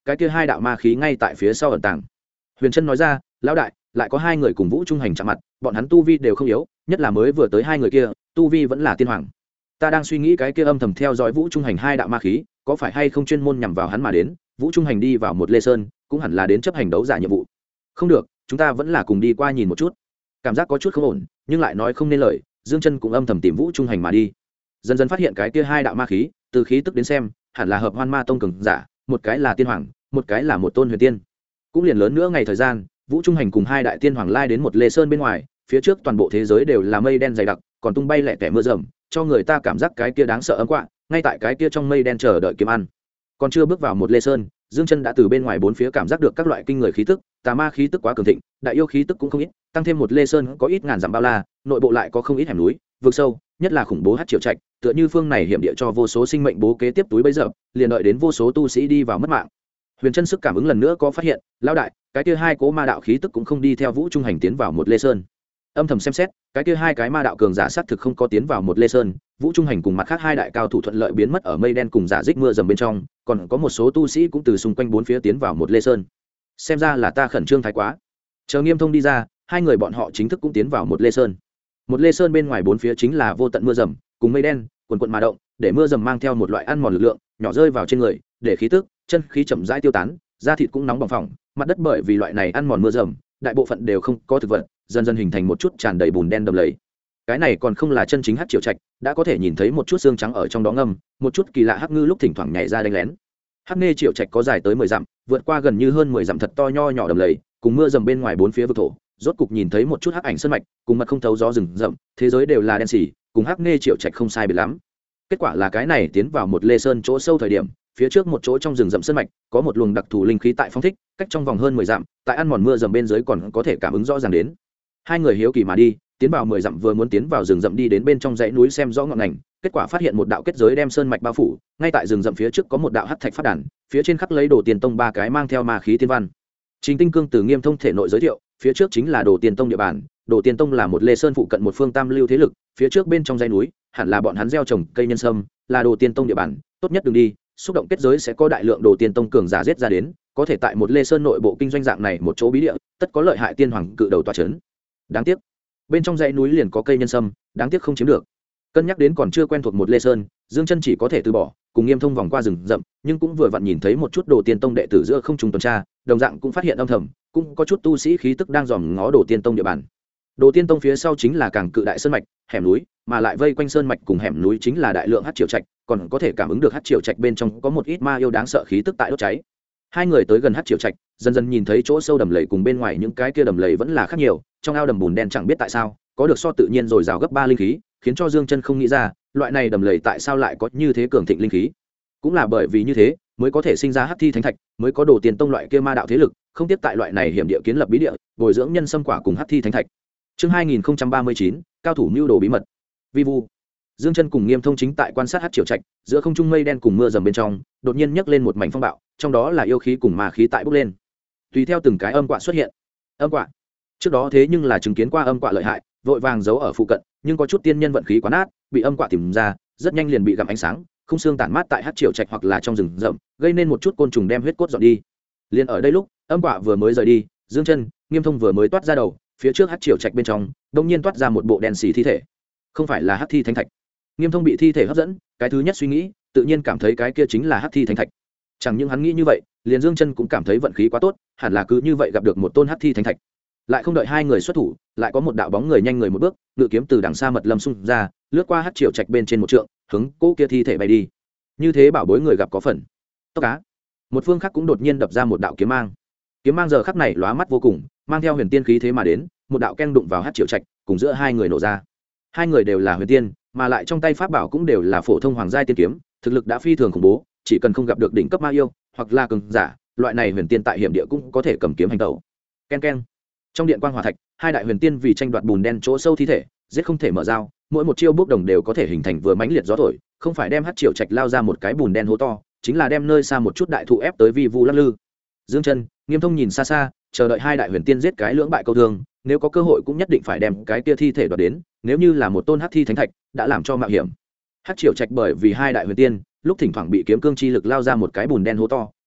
cái kia hai đạo ma khí ngay tại phía sau ẩn tàng. Huyền Trân nói ra, lão đại, lại có hai người cùng Vũ Trung Hành chạm mặt, bọn hắn tu vi đều không yếu, nhất là mới vừa tới hai người kia, tu vi vẫn là tiên hoàng. Ta đang suy nghĩ cái kia âm thầm theo dõi Vũ Trung Hành hai đạo ma khí, có phải hay không chuyên môn nhằm vào hắn mà đến. Vũ Trung Hành đi vào một Lê Sơn, cũng hẳn là đến chấp hành đấu giả nhiệm vụ. Không được, chúng ta vẫn là cùng đi qua nhìn một chút. Cảm giác có chút không ổn, nhưng lại nói không nên lời, Dương Chân cũng âm thầm tìm Vũ Trung Hành mà đi. Dần dần phát hiện cái kia hai đạo ma khí, từ khí tức đến xem, hẳn là hợp Hoan Ma Tông cường giả, một cái là tiên hoàng, một cái là một tôn huyền tiên. Cũng liền lớn nữa ngày thời gian, Vũ Trung Hành cùng hai đại tiên hoàng lai đến một Lê Sơn bên ngoài, phía trước toàn bộ thế giới đều là mây đen dày đặc, còn tung bay lẹ tẻ mưa rầm, cho người ta cảm giác cái kia đáng sợ ấm quạ, ngay tại cái kia trong mây đen chờ đợi kiếm ăn. Còn chưa bước vào một Lê Sơn, Dương Chân đã từ bên ngoài bốn phía cảm giác được các loại kinh người khí tức, tà ma khí tức quá cường thịnh, đại yêu khí tức cũng không ít, tăng thêm một Lê Sơn có ít ngàn dặm bao la, nội bộ lại có không ít hẻm núi, vực sâu, nhất là khủng bố hắc triều trạch, tựa như phương này hiểm địa cho vô số sinh mệnh bố kế tiếp túi bấy giờ, liền đợi đến vô số tu sĩ đi vào mất mạng. Huyền Trân sức cảm ứng lần nữa có phát hiện, lão đại, cái kia hai cố ma đạo khí tức cũng không đi theo Vũ Trung Hành tiến vào một Lê Sơn. Âm thầm xem xét, cái kia hai cái ma đạo cường giả sát thực không có tiến vào một Lê Sơn, Vũ Trung Hành cùng mặt khác hai đại cao thủ thuận lợi biến mất ở mây đen cùng giả dích mưa dầm bên trong, còn có một số tu sĩ cũng từ xung quanh bốn phía tiến vào một Lê Sơn. Xem ra là ta khẩn trương thái quá. Chờ Nghiêm Thông đi ra, hai người bọn họ chính thức cũng tiến vào một Lê Sơn. Một Lê Sơn bên ngoài bốn phía chính là vô tận mưa dầm, cùng mây đen, quần quần mà động, để mưa dầm mang theo một loại ăn mòn lực lượng, nhỏ rơi vào trên người, để khí tức, chân khí chậm rãi tiêu tán, da thịt cũng nóng bỏng phỏng, mặt đất bởi vì loại này ăn mòn mưa dầm, đại bộ phận đều không có thực vật, dần dần hình thành một chút tràn đầy bùn đen đầm lầy. Cái này còn không là chân chính hắc triều trạch, đã có thể nhìn thấy một chút xương trắng ở trong đó ngâm, một chút kỳ lạ hắc ngư lúc thỉnh thoảng nhảy ra đánh lén. Hắc nê triều trạch có dài tới 10 dặm, vượt qua gần như hơn 10 dặm thật to nho nhỏ đầm lầy, cùng mưa dầm bên ngoài bốn phía vực thổ, rốt cục nhìn thấy một chút hắc ảnh sơn mạch, cùng mật không thấu gió rừng rậm, thế giới đều là đen xỉ, cùng hắc nê triều trạch không sai biệt lắm. Kết quả là cái này tiến vào một Lê Sơn chỗ sâu thời điểm, phía trước một chỗ trong rừng rậm sơn mạch có một luồng đặc thù linh khí tại phong thích, cách trong vòng hơn 10 dặm, tại ăn mòn mưa dầm bên dưới còn có thể cảm ứng rõ ràng đến. Hai người hiếu kỳ mà đi, tiến vào 10 dặm, vừa muốn tiến vào rừng rậm đi đến bên trong dãy núi xem rõ ngọn ngành, kết quả phát hiện một đạo kết giới đem sơn mạch bao phủ, ngay tại rừng rậm phía trước có một đạo hắc thạch phát đàn, phía trên khắc lấy Đồ Tiền Tông ba cái mang theo ma khí tiên văn. Trình Tinh Cương từ Nghiêm Thông thể nội giới thiệu, phía trước chính là Đồ Tiền Tông địa bàn, Đồ Tiền Tông là một Lê Sơn phụ cận một phương tam lưu thế lực, phía trước bên trong dãy núi, hẳn là bọn hắn gieo trồng cây nhân sâm, là Đồ Tiền Tông địa bàn, tốt nhất đừng đi, xúc động kết giới sẽ có đại lượng Đồ Tiền Tông cường giả giết ra đến, có thể tại một Lê Sơn nội bộ kinh doanh dạng này một chỗ bí địa, tất có lợi hại tiên hoàng cự đầu tọa trấn. Đáng tiếc, bên trong dãy núi liền có cây nhân sâm, đáng tiếc không chiếm được. Cân nhắc đến còn chưa quen thuộc một Lê Sơn, Dương Chân chỉ có thể từ bỏ, cùng Nghiêm Thông vòng qua rừng rậm, nhưng cũng vừa vặn nhìn thấy một chút Đồ Tiền Tông đệ tử giữa không trung tuần tra, đồng dạng cũng phát hiện âm thầm, cũng có chút tu sĩ khí tức đang dòm ngó Đồ Tiền Tông địa bàn. Đồ Tiên Tông phía sau chính là càng cự đại sơn mạch, hẻm núi, mà lại vây quanh sơn mạch cùng hẻm núi chính là đại lượng hắc triều trạch, còn có thể cảm ứng được hắc triều trạch bên trong có một ít ma yêu đáng sợ khí tức tại đốt cháy. Hai người tới gần hắc triều trạch, dần dần nhìn thấy chỗ sâu đầm lầy cùng bên ngoài những cái kia đầm lầy vẫn là khác nhiều, trong ao đầm bùn đen chẳng biết tại sao, có được so tự nhiên rồi rào gấp 3 linh khí, khiến cho Dương Chân không nghĩ ra, loại này đầm lầy tại sao lại có như thế cường thịnh linh khí. Cũng là bởi vì như thế, mới có thể sinh ra hắc thi thánh thạch, mới có Đồ Tiền Tông loại kia ma đạo thế lực, không tiếp tại loại này hiểm địa kiến lập bí địa, bồi dưỡng nhân sâm quả cùng hắc thi thánh thạch. Chương 2039, cao thủ mưu đồ bí mật. Vi vu. Dương Chân cùng Nghiêm Thông chính tại quan sát hắc triều trạch, giữa không trung mây đen cùng mưa dầm bên trong, đột nhiên nhấc lên một mảnh phong bạo, trong đó là yêu khí cùng ma khí tại bốc lên. Tùy theo từng cái âm quạ xuất hiện. Âm quạ. Trước đó thế nhưng là chứng kiến qua âm quạ lợi hại, vội vàng giấu ở phụ cận, nhưng có chút tiên nhân vận khí quá nát, bị âm quạ tìm ra, rất nhanh liền bị gặm ánh sáng, không xương tản mát tại hắc triều trạch hoặc là trong rừng rậm, gây nên một chút côn trùng đem huyết cốt dọn đi. Liên ở đây lúc, âm quạ vừa mới rời đi, Dương Chân, Nghiêm Thông vừa mới toát ra đầu, phía trước hắc triều trạch bên trong đông nhiên toát ra một bộ đen xì thi thể, không phải là hắc thi thánh thạch. Nghiêm Thông bị thi thể hấp dẫn, cái thứ nhất suy nghĩ tự nhiên cảm thấy cái kia chính là hắc thi thánh thạch. Chẳng những hắn nghĩ như vậy, liền Dương Chân cũng cảm thấy vận khí quá tốt, hẳn là cứ như vậy gặp được một tôn hắc thi thánh thạch. Lại không đợi hai người xuất thủ, lại có một đạo bóng người nhanh người một bước, ngự kiếm từ đằng xa mật lâm xung ra, lướt qua hắc triều trạch bên trên một trượng, hướng cô kia thi thể bay đi. Như thế bảo bối người gặp có phần. Tốc cá. Một phương khác cũng đột nhiên đập ra một đạo kiếm mang. Kiếm mang giờ khắc này lóa mắt vô cùng, mang theo huyền tiên khí thế mà đến, một đạo keng đụng vào hắc triều trạch, cùng giữa hai người nổ ra. Hai người đều là huyền tiên, mà lại trong tay pháp bảo cũng đều là phổ thông hoàng giai tiên kiếm, thực lực đã phi thường khủng bố, chỉ cần không gặp được đỉnh cấp ma yêu hoặc là cường giả, loại này huyền tiên tại hiểm địa cũng có thể cầm kiếm hành tẩu. Ken ken. Trong điện quang hỏa thạch, hai đại huyền tiên vì tranh đoạt bùn đen chỗ sâu thi thể, giết không thể mở dao, mỗi một chiêu bước đồng đều có thể hình thành vừa mãnh liệt gió thổi, không phải đem hắc triều trạch lao ra một cái bùn đen hố to, chính là đem nơi xa một chút đại thụ ép tới vi vu lắc lư. Dương Chân, Nghiêm Thông nhìn xa xa, chờ đợi hai đại huyền tiên giết cái lưỡng bại câu thương, nếu có cơ hội cũng nhất định phải đem cái kia thi thể đoạt đến, nếu như là một tôn hắc thi thánh thạch, đã làm cho mạo hiểm. Hắc triều trạch bởi vì hai đại huyền tiên, lúc thỉnh thoảng bị kiếm cương chi lực lao ra một cái bùn đen hố to,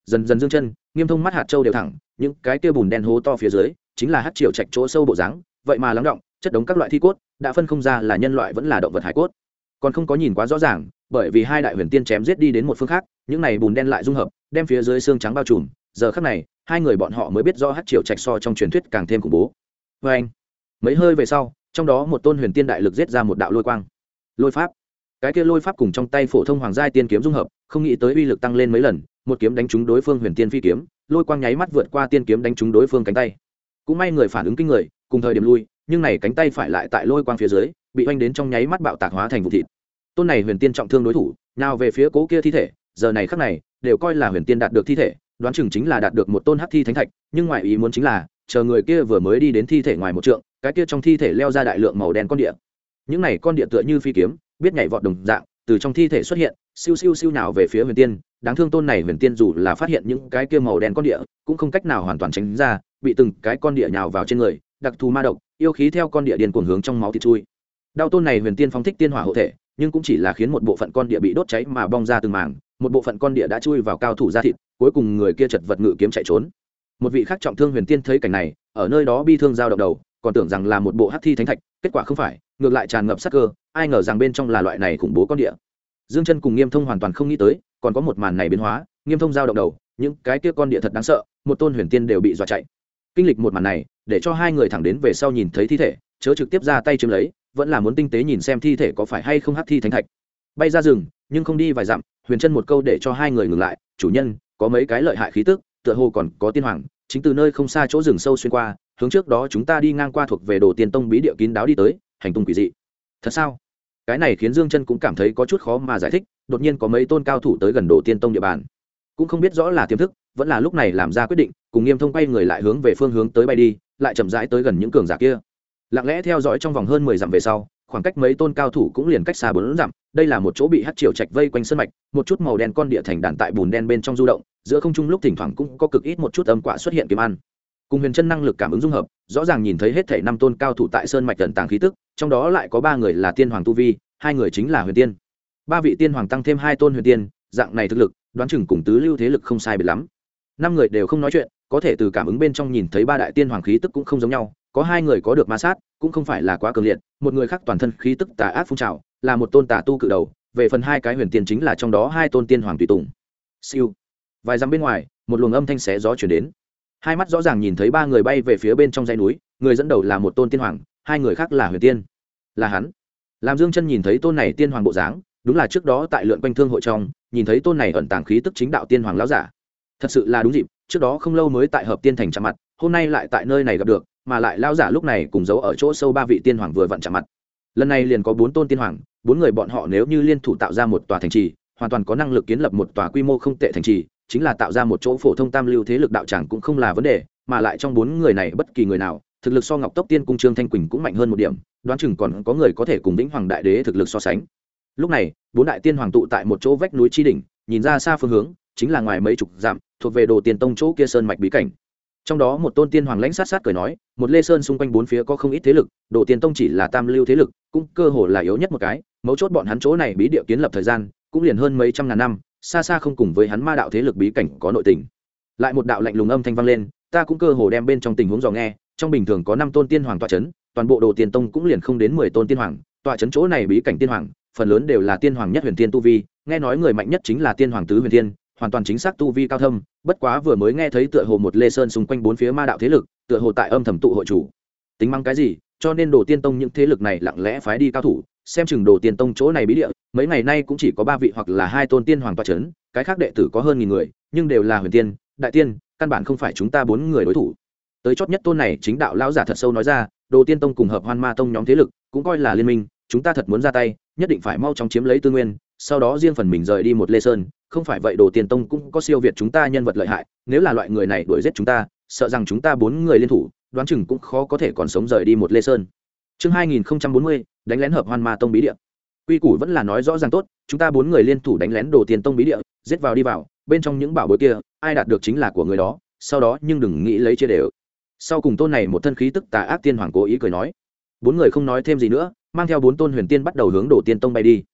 dần dần dương chân, Nghiêm Thông mắt hạt châu đều thẳng, những cái kia bùn đen hố to phía dưới chính là Hắc Triều Trạch chỗ sâu bộ dáng, vậy mà lắng động chất đống các loại thi cốt, đã phân không ra là nhân loại vẫn là động vật hải cốt. Còn không có nhìn quá rõ ràng, bởi vì hai đại huyền tiên chém giết đi đến một phương khác, những này bùn đen lại dung hợp, đem phía dưới xương trắng bao trùm. Giờ khắc này, hai người bọn họ mới biết rõ Hắc Triều Trạch so trong truyền thuyết càng thêm khủng bố. Và anh, mấy hơi về sau, trong đó một tôn huyền tiên đại lực giết ra một đạo lôi quang. Lôi pháp. Cái kia lôi pháp cùng trong tay phổ thông hoàng giai tiên kiếm dung hợp, không nghĩ tới uy lực tăng lên mấy lần, một kiếm đánh trúng đối phương huyền tiên phi kiếm, lôi quang nháy mắt vượt qua tiên kiếm đánh trúng đối phương cánh tay. Cũng may người phản ứng kinh người, cùng thời điểm lui, nhưng này cánh tay phải lại tại lôi quang phía dưới, bị oanh đến trong nháy mắt bạo tạc hóa thành vụ thịt. Tôn này huyền tiên trọng thương đối thủ, nào về phía cố kia thi thể, giờ này khắc này, đều coi là huyền tiên đạt được thi thể, đoán chừng chính là đạt được một tôn hắc thi thánh thạch, nhưng ngoài ý muốn chính là, chờ người kia vừa mới đi đến thi thể ngoài một trượng, cái kia trong thi thể leo ra đại lượng màu đen con địa. Những này con địa tựa như phi kiếm, biết nhảy vọt đồng dạng, từ trong thi thể xuất hiện, siêu siêu siêu nào về phía huyền tiên, đáng thương tôn này huyền tiên dù là phát hiện những cái kia màu đen con địa, cũng không cách nào hoàn toàn tránh ra, bị từng cái con địa nhào vào trên người, đặc thù ma độc, yêu khí theo con địa điên cuồng hướng trong máu thịt chui. Đao tôn này huyền tiên phóng thích tiên hỏa hộ thể, nhưng cũng chỉ là khiến một bộ phận con địa bị đốt cháy mà bong ra từng mảng, một bộ phận con địa đã chui vào cao thủ da thịt, cuối cùng người kia chật vật ngự kiếm chạy trốn. Một vị khác trọng thương huyền tiên thấy cảnh này, ở nơi đó bi thương dao động đầu, còn tưởng rằng là một bộ hắc thi thánh thạch, kết quả không phải, ngược lại tràn ngập sát cơ, ai ngờ rằng bên trong là loại này khủng bố con địa. Dương Chân cùng Nghiêm Thông hoàn toàn không nghĩ tới, còn có một màn này biến hóa, Nghiêm Thông dao động đầu, những cái kia con địa thật đáng sợ, một tôn huyền tiên đều bị dọa chạy. Kinh lịch một màn này, để cho hai người thẳng đến về sau nhìn thấy thi thể, chớ trực tiếp ra tay chiếm lấy, vẫn là muốn tinh tế nhìn xem thi thể có phải hay không hắc thi thánh thạch. Bay ra rừng, nhưng không đi vài dặm, Huyền Chân một câu để cho hai người ngừng lại, "Chủ nhân, có mấy cái lợi hại khí tức, tựa hồ còn có tiên hoàng, chính từ nơi không xa chỗ rừng sâu xuyên qua, hướng trước đó chúng ta đi ngang qua thuộc về Đồ Tiên Tông bí địa kín đáo đi tới, hành tung quỷ dị." Thật sao? Cái này khiến Dương Chân cũng cảm thấy có chút khó mà giải thích, đột nhiên có mấy tôn cao thủ tới gần Đồ Tiên Tông địa bàn, cũng không biết rõ là tiềm thức, vẫn là lúc này làm ra quyết định, cùng Nghiêm Thông quay người lại hướng về phương hướng tới bay đi, lại chậm rãi tới gần những cường giả kia. Lặng lẽ theo dõi trong vòng hơn 10 dặm về sau, khoảng cách mấy tôn cao thủ cũng liền cách xa 4 dặm, đây là một chỗ bị hắc triều trạch vây quanh sơn mạch, một chút màu đen con địa thành đàn tại bùn đen bên trong du động, giữa không trung lúc thỉnh thoảng cũng có cực ít một chút âm quả xuất hiện kiếm ăn. Cùng Huyền Chân năng lực cảm ứng dung hợp, rõ ràng nhìn thấy hết thảy 5 tôn cao thủ tại sơn mạch tận tàng khí tức, trong đó lại có 3 người là tiên hoàng tu vi, 2 người chính là huyền tiên. 3 vị tiên hoàng tăng thêm 2 tôn huyền tiên, dạng này thực lực, đoán chừng cùng tứ lưu thế lực không sai biệt lắm. 5 người đều không nói chuyện, có thể từ cảm ứng bên trong nhìn thấy 3 đại tiên hoàng khí tức cũng không giống nhau, có 2 người có được ma sát, cũng không phải là quá cường liệt, một người khác toàn thân khí tức tà ác phun trào, là một tôn tà tu cự đầu, về phần 2 cái huyền tiên chính là trong đó 2 tôn tiên hoàng tùy tùng. Siêu. Vài dặm bên ngoài, một luồng âm thanh xé gió truyền đến. Hai mắt rõ ràng nhìn thấy 3 người bay về phía bên trong dãy núi, người dẫn đầu là một tôn tiên hoàng, 2 người khác là huyền tiên. Là hắn. Làm Dương Chân nhìn thấy tôn này tiên hoàng bộ dáng, đúng là trước đó tại lượn quanh thương hội trong, nhìn thấy tôn này ẩn tàng khí tức chính đạo tiên hoàng lão giả. Thật sự là đúng dịp, trước đó không lâu mới tại hợp tiên thành chạm mặt, hôm nay lại tại nơi này gặp được, mà lại lão giả lúc này cùng giấu ở chỗ sâu 3 vị tiên hoàng vừa vặn chạm mặt. Lần này liền có 4 tôn tiên hoàng, 4 người bọn họ nếu như liên thủ tạo ra một tòa thành trì, hoàn toàn có năng lực kiến lập một tòa quy mô không tệ thành trì, chính là tạo ra một chỗ phổ thông tam lưu thế lực đạo tràng cũng không là vấn đề, mà lại trong 4 người này bất kỳ người nào, thực lực so Ngọc Tốc Tiên cung Trương Thanh Quỳnh cũng mạnh hơn một điểm, đoán chừng còn có người có thể cùng Vĩnh Hoàng đại đế thực lực so sánh. Lúc này, 4 đại tiên hoàng tụ tại một chỗ vách núi chi đỉnh, nhìn ra xa phương hướng, chính là ngoài mấy chục dặm, thuộc về Đồ Tiên Tông chỗ kia sơn mạch bí cảnh. Trong đó một tôn tiên hoàng lãnh sát sát cười nói, một lê sơn xung quanh 4 phía có không ít thế lực, Đồ Tiên Tông chỉ là tam lưu thế lực, cũng cơ hồ là yếu nhất một cái, mấu chốt bọn hắn chỗ này bí địa kiến lập thời gian, cũng liền hơn mấy trăm ngàn năm, xa xa không cùng với hắn ma đạo thế lực bí cảnh có nội tình. Lại một đạo lạnh lùng âm thanh vang lên, ta cũng cơ hồ đem bên trong tình huống dò nghe, trong bình thường có 5 tôn tiên hoàng tọa chấn, toàn bộ Đồ Tiên Tông cũng liền không đến 10 tôn tiên hoàng, tọa chấn chỗ này bí cảnh tiên hoàng, phần lớn đều là tiên hoàng nhất huyền tiên tu vi, nghe nói người mạnh nhất chính là tiên hoàng tứ huyền tiên, hoàn toàn chính xác tu vi cao thâm, bất quá vừa mới nghe thấy tựa hồ một lê sơn xung quanh 4 phía ma đạo thế lực, tựa hồ tại âm thầm tụ hội chủ. Tính mang cái gì, cho nên Đồ Tiên Tông những thế lực này lặng lẽ phái đi cao thủ, xem chừng Đồ Tiên Tông chỗ này bí địa, mấy ngày nay cũng chỉ có 3 vị hoặc là 2 tôn tiên hoàng tọa chấn, cái khác đệ tử có hơn 1000 người, nhưng đều là huyền tiên, đại tiên, căn bản không phải chúng ta 4 người đối thủ. Tới chót nhất tôn này chính đạo lão giả thật sâu nói ra, Đồ Tiên Tông cùng Hợp Hoan Ma Tông nhóm thế lực, cũng coi là liên minh, chúng ta thật muốn ra tay, nhất định phải mau chóng chiếm lấy tư nguyên, sau đó riêng phần mình rời đi một lê sơn, không phải vậy Đồ Tiên Tông cũng có siêu việt chúng ta nhân vật lợi hại, nếu là loại người này đuổi giết chúng ta, sợ rằng chúng ta 4 người liên thủ, đoán chừng cũng khó có thể còn sống rời đi một lê sơn. Chương 2040, đánh lén Hợp Hoan Ma Tông bí địa. Quy củ vẫn là nói rõ ràng tốt, chúng ta 4 người liên thủ đánh lén Đồ Tiên Tông bí địa, giết vào đi vào, bên trong những bảo bối kia, ai đạt được chính là của người đó, sau đó nhưng đừng nghĩ lấy chia đều. Sau cùng tôn này một thân khí tức tà ác tiên hoàng cố ý cười nói. 4 người không nói thêm gì nữa, mang theo 4 tôn huyền tiên bắt đầu hướng Đồ Tiên Tông bay đi.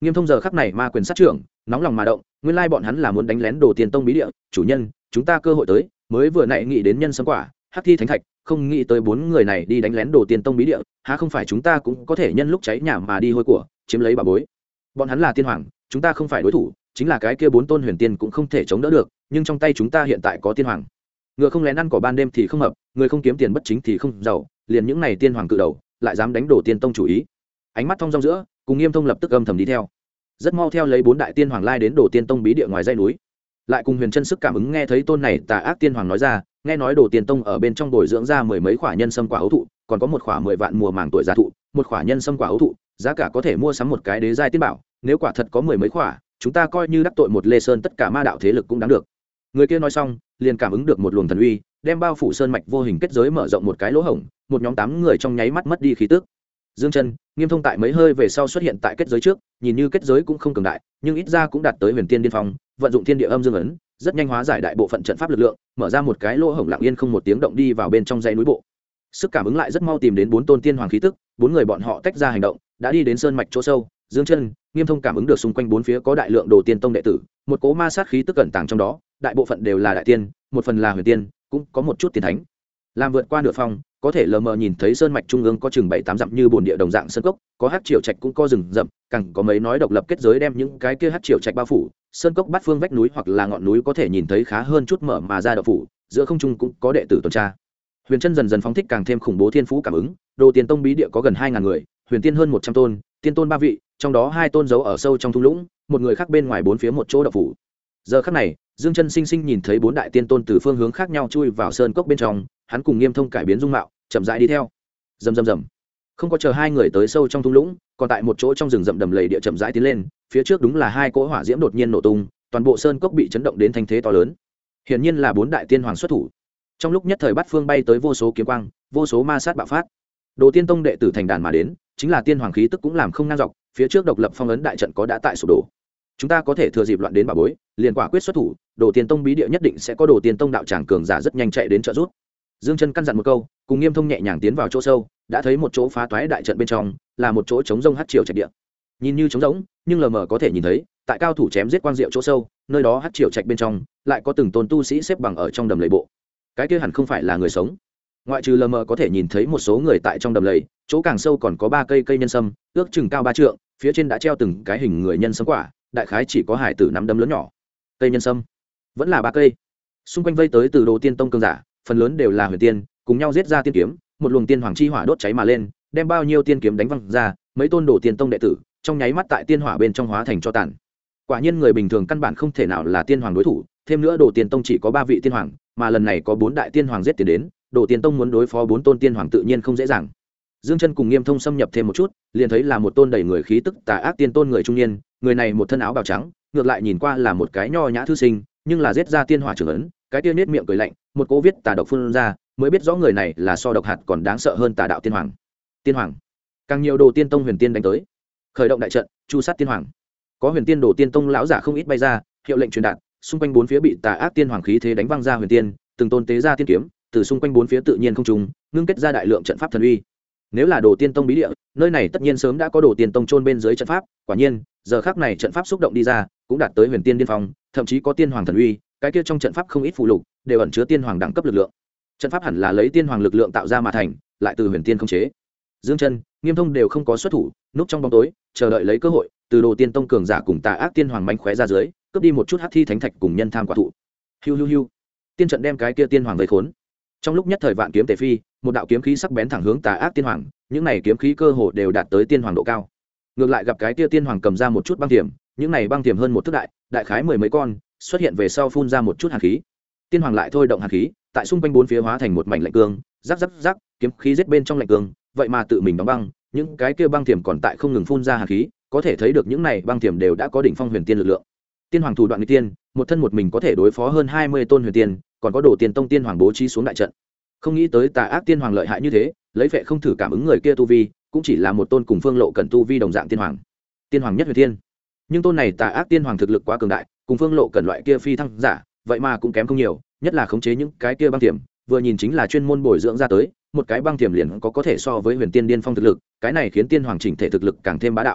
Nghiêm Thông giờ khắc này ma quyền sát trưởng, nóng lòng mà động, nguyên lai bọn hắn là muốn đánh lén Đồ Tiên Tông bí địa, chủ nhân, chúng ta cơ hội tới, mới vừa nãy nghĩ đến nhân sâm quả, hắc thi thánh thạch, không nghĩ tới 4 người này đi đánh lén Đồ Tiên Tông bí địa, há không phải chúng ta cũng có thể nhân lúc cháy nhà mà đi hôi của, chiếm lấy bảo bối. Bọn hắn là tiên hoàng, chúng ta không phải đối thủ, chính là cái kia 4 tôn huyền tiên cũng không thể chống đỡ được, nhưng trong tay chúng ta hiện tại có tiên hoàng. Ngựa không lén ăn cỏ ban đêm thì không hợp, người không kiếm tiền bất chính thì không giàu, liền những này tiên hoàng cự đầu, lại dám đánh Đồ Tiên Tông chủ ý. Ánh mắt thông dong giữa, cùng Nghiêm Thông lập tức âm thầm đi theo. Rất mau theo lấy 4 đại tiên hoàng lai đến Đồ Tiên Tông bí địa ngoài dãy núi. Lại cùng Huyền Chân sức cảm ứng nghe thấy tôn này tà ác tiên hoàng nói ra, nghe nói Đồ Tiên Tông ở bên trong bồi dưỡng ra 10 mấy quả nhân sâm quả ấu thụ, còn có một quả 10 vạn mùa màng tuổi già thụ, một quả nhân sâm quả ấu thụ, giá cả có thể mua sắm một cái đế giai tiên bảo, nếu quả thật có 10 mấy quả, chúng ta coi như đắc tội một Lê Sơn tất cả ma đạo thế lực cũng đáng được. Người kia nói xong, liền cảm ứng được một luồng thần uy, đem bao phủ sơn mạch vô hình kết giới mở rộng một cái lỗ hổng, một nhóm 8 người trong nháy mắt mất đi khí tức. Dương Chân, Nghiêm Thông tại mấy hơi về sau xuất hiện tại kết giới trước, nhìn như kết giới cũng không cường đại, nhưng ít ra cũng đạt tới huyền tiên điên phong, vận dụng thiên địa âm dương ấn, rất nhanh hóa giải đại bộ phận trận pháp lực lượng, mở ra một cái lỗ hổng lặng yên không một tiếng động đi vào bên trong dãy núi bộ. Sức cảm ứng lại rất mau tìm đến 4 tôn tiên hoàng khí tức, 4 người bọn họ tách ra hành động, đã đi đến sơn mạch chỗ sâu. Dương Chân, Nghiêm Thông cảm ứng được xung quanh 4 phía có đại lượng Đồ Tiên Tông đệ tử, một cỗ ma sát khí tức cẩn tàng trong đó, đại bộ phận đều là đại tiên, một phần là huyền tiên, cũng có một chút tiên thánh. Làm vượt qua nửa phong, có thể lờ mờ nhìn thấy sơn mạch trung ương có chừng 7-8 dặm như bồn địa đồng dạng sơn cốc, có hắc triều trạch cũng có rừng rậm, càng có mấy nói độc lập kết giới đem những cái kia hắc triều trạch bao phủ. Sơn cốc bát phương vách núi hoặc là ngọn núi có thể nhìn thấy khá hơn chút mở mà ra độc phủ, giữa không trung cũng có đệ tử tuần tra. Huyền Chân dần dần phóng thích càng thêm khủng bố thiên phú cảm ứng, Đồ Tiên Tông bí địa có gần 2000 người, huyền tiên hơn 100 tôn, tiên tôn 3 vị, trong đó 2 tôn giấu ở sâu trong thung lũng, một người khác bên ngoài 4 phía một chỗ độc phủ. Giờ khắc này, Dương Chân sinh sinh nhìn thấy 4 đại tiên tôn từ phương hướng khác nhau chui vào sơn cốc bên trong, hắn cùng Nghiêm Thông cải biến dung mạo, chậm rãi đi theo. Rầm rầm rầm. Không có chờ hai người tới sâu trong thung lũng, còn tại một chỗ trong rừng rậm đầm lầy địa chậm rãi tiến lên, phía trước đúng là 2 cỗ hỏa diễm đột nhiên nổ tung, toàn bộ sơn cốc bị chấn động đến thanh thế to lớn. Hiển nhiên là 4 đại tiên hoàng xuất thủ. Trong lúc nhất thời bát phương bay tới vô số kiếm quang, vô số ma sát bạo phát. Đồ Tiên Tông đệ tử thành đàn mà đến, chính là tiên hoàng khí tức cũng làm không ngang dọc, phía trước độc lập phong ấn đại trận có đã tại sụp đổ. Chúng ta có thể thừa dịp loạn đến bà bối, liền quả quyết xuất thủ, Đồ Tiên Tông bí địa nhất định sẽ có Đồ Tiên Tông đạo tràng cường giả rất nhanh chạy đến trợ giúp. Dương Chân căn dặn một câu, cùng Nghiêm Thông nhẹ nhàng tiến vào chỗ sâu, đã thấy một chỗ phá toái đại trận bên trong, là một chỗ trống rông hắc triều trạch địa. Nhìn như trống rỗng, nhưng lờ mờ có thể nhìn thấy, tại cao thủ chém giết quang diệu chỗ sâu, nơi đó hắc triều trạch bên trong, lại có từng tôn tu sĩ xếp bằng ở trong đầm lầy bộ. Cái kia hẳn không phải là người sống. Ngoại trừ lờ mờ có thể nhìn thấy một số người tại trong đầm lầy, chỗ càng sâu còn có 3 cây nhân sâm, ước chừng cao 3 trượng, phía trên đã treo từng cái hình người nhân sâm quả, đại khái chỉ có hải tử nắm đấm lớn nhỏ. Cây nhân sâm, vẫn là 3 cây. Xung quanh vây tới từ Đồ Tiên Tông cường giả, phần lớn đều là huyền tiên, cùng nhau giết ra tiên kiếm, một luồng tiên hoàng chi hỏa đốt cháy mà lên, đem bao nhiêu tiên kiếm đánh văng ra, mấy tôn Đồ Tiên Tông đệ tử, trong nháy mắt tại tiên hỏa bên trong hóa thành tro tàn. Quả nhiên người bình thường căn bản không thể nào là tiên hoàng đối thủ, thêm nữa Đồ Tiên Tông chỉ có 3 vị tiên hoàng, mà lần này có 4 đại tiên hoàng giết tiền đến, Đồ Tiên Tông muốn đối phó 4 tôn tiên hoàng tự nhiên không dễ dàng. Dương Chân cùng Nghiêm Thông xâm nhập thêm một chút, liền thấy là một tôn đầy người khí tức tà ác tiên tôn người trung niên, người này một thân áo bào trắng, ngược lại nhìn qua là một cái nho nhã thư sinh, nhưng là giết ra tiên hỏa trưởng ấn, cái tiên nết miệng cười lạnh, một cô viết tà độc phun ra, mới biết rõ người này là so độc hạt còn đáng sợ hơn tà đạo tiên hoàng. Tiên hoàng, càng nhiều Đồ Tiên Tông huyền tiên đánh tới, khởi động đại trận, chu sát tiên hoàng. Có huyền tiên Đồ Tiên Tông lão giả không ít bay ra, hiệu lệnh truyền đạt, xung quanh 4 phía bị tà ác tiên hoàng khí thế đánh văng ra huyền tiên, từng tôn tế ra tiên kiếm, từ xung quanh 4 phía tự nhiên không trùng, ngưng kết ra đại lượng trận pháp thần uy. Nếu là Đồ Tiên Tông bí địa, nơi này tất nhiên sớm đã có Đồ Tiên Tông chôn bên dưới trận pháp, quả nhiên, giờ khắc này trận pháp xúc động đi ra, cũng đạt tới huyền tiên điên phong, thậm chí có tiên hoàng thần uy, cái kia trong trận pháp không ít phụ lục, đều ẩn chứa tiên hoàng đẳng cấp lực lượng. Trận pháp hẳn là lấy tiên hoàng lực lượng tạo ra mà thành, lại từ huyền tiên khống chế. Dương Chân, Nghiêm Thông đều không có xuất thủ, núp trong bóng tối, chờ đợi lấy cơ hội, từ Đồ Tiên Tông cường giả cùng tà ác tiên hoàng manh khóe ra dưới, cướp đi một chút hắc thi thánh thạch cùng nhân tham quả thụ. Hiu hiu hiu. Tiên trận đem cái kia tiên hoàng vây khốn. Trong lúc nhất thời vạn kiếm tề phi, một đạo kiếm khí sắc bén thẳng hướng tà ác tiên hoàng, những này kiếm khí cơ hồ đều đạt tới tiên hoàng độ cao. Ngược lại gặp cái kia tiên hoàng cầm ra một chút băng tiềm, những này băng tiềm hơn một thước đại, đại khái 10 mấy con, xuất hiện về sau phun ra một chút hàn khí. Tiên hoàng lại thôi động hàn khí, tại xung quanh 4 phía hóa thành một mảnh lạnh cương, rắc rắc rắc, kiếm khí giết bên trong lạnh cương, vậy mà tự mình đóng băng, những cái kia băng tiềm còn tại không ngừng phun ra hàn khí, có thể thấy được những này băng tiềm đều đã có đỉnh phong huyền tiên lực lượng. Tiên hoàng thủ đoạn nghịch tiên, một thân một mình có thể đối phó hơn 20 tôn huyền tiên, còn có Đồ Tiên Tông tiên hoàng bố trí xuống đại trận. Không nghĩ tới tà ác tiên hoàng lợi hại như thế, lấy vệ không thử cảm ứng người kia tu vi, cũng chỉ là một tôn cùng Phương Lộ Cẩn tu vi đồng dạng tiên hoàng. Tiên hoàng nhất huyền tiên. Nhưng tôn này tà ác tiên hoàng thực lực quá cường đại, cùng Phương Lộ Cẩn loại kia phi thăng giả, vậy mà cũng kém không nhiều, nhất là khống chế những cái kia băng tiềm, vừa nhìn chính là chuyên môn bồi dưỡng ra tới, một cái băng tiềm liền có thể so với huyền tiên điên phong thực lực, cái này khiến tiên hoàng chỉnh thể thực lực càng thêm bá đạo.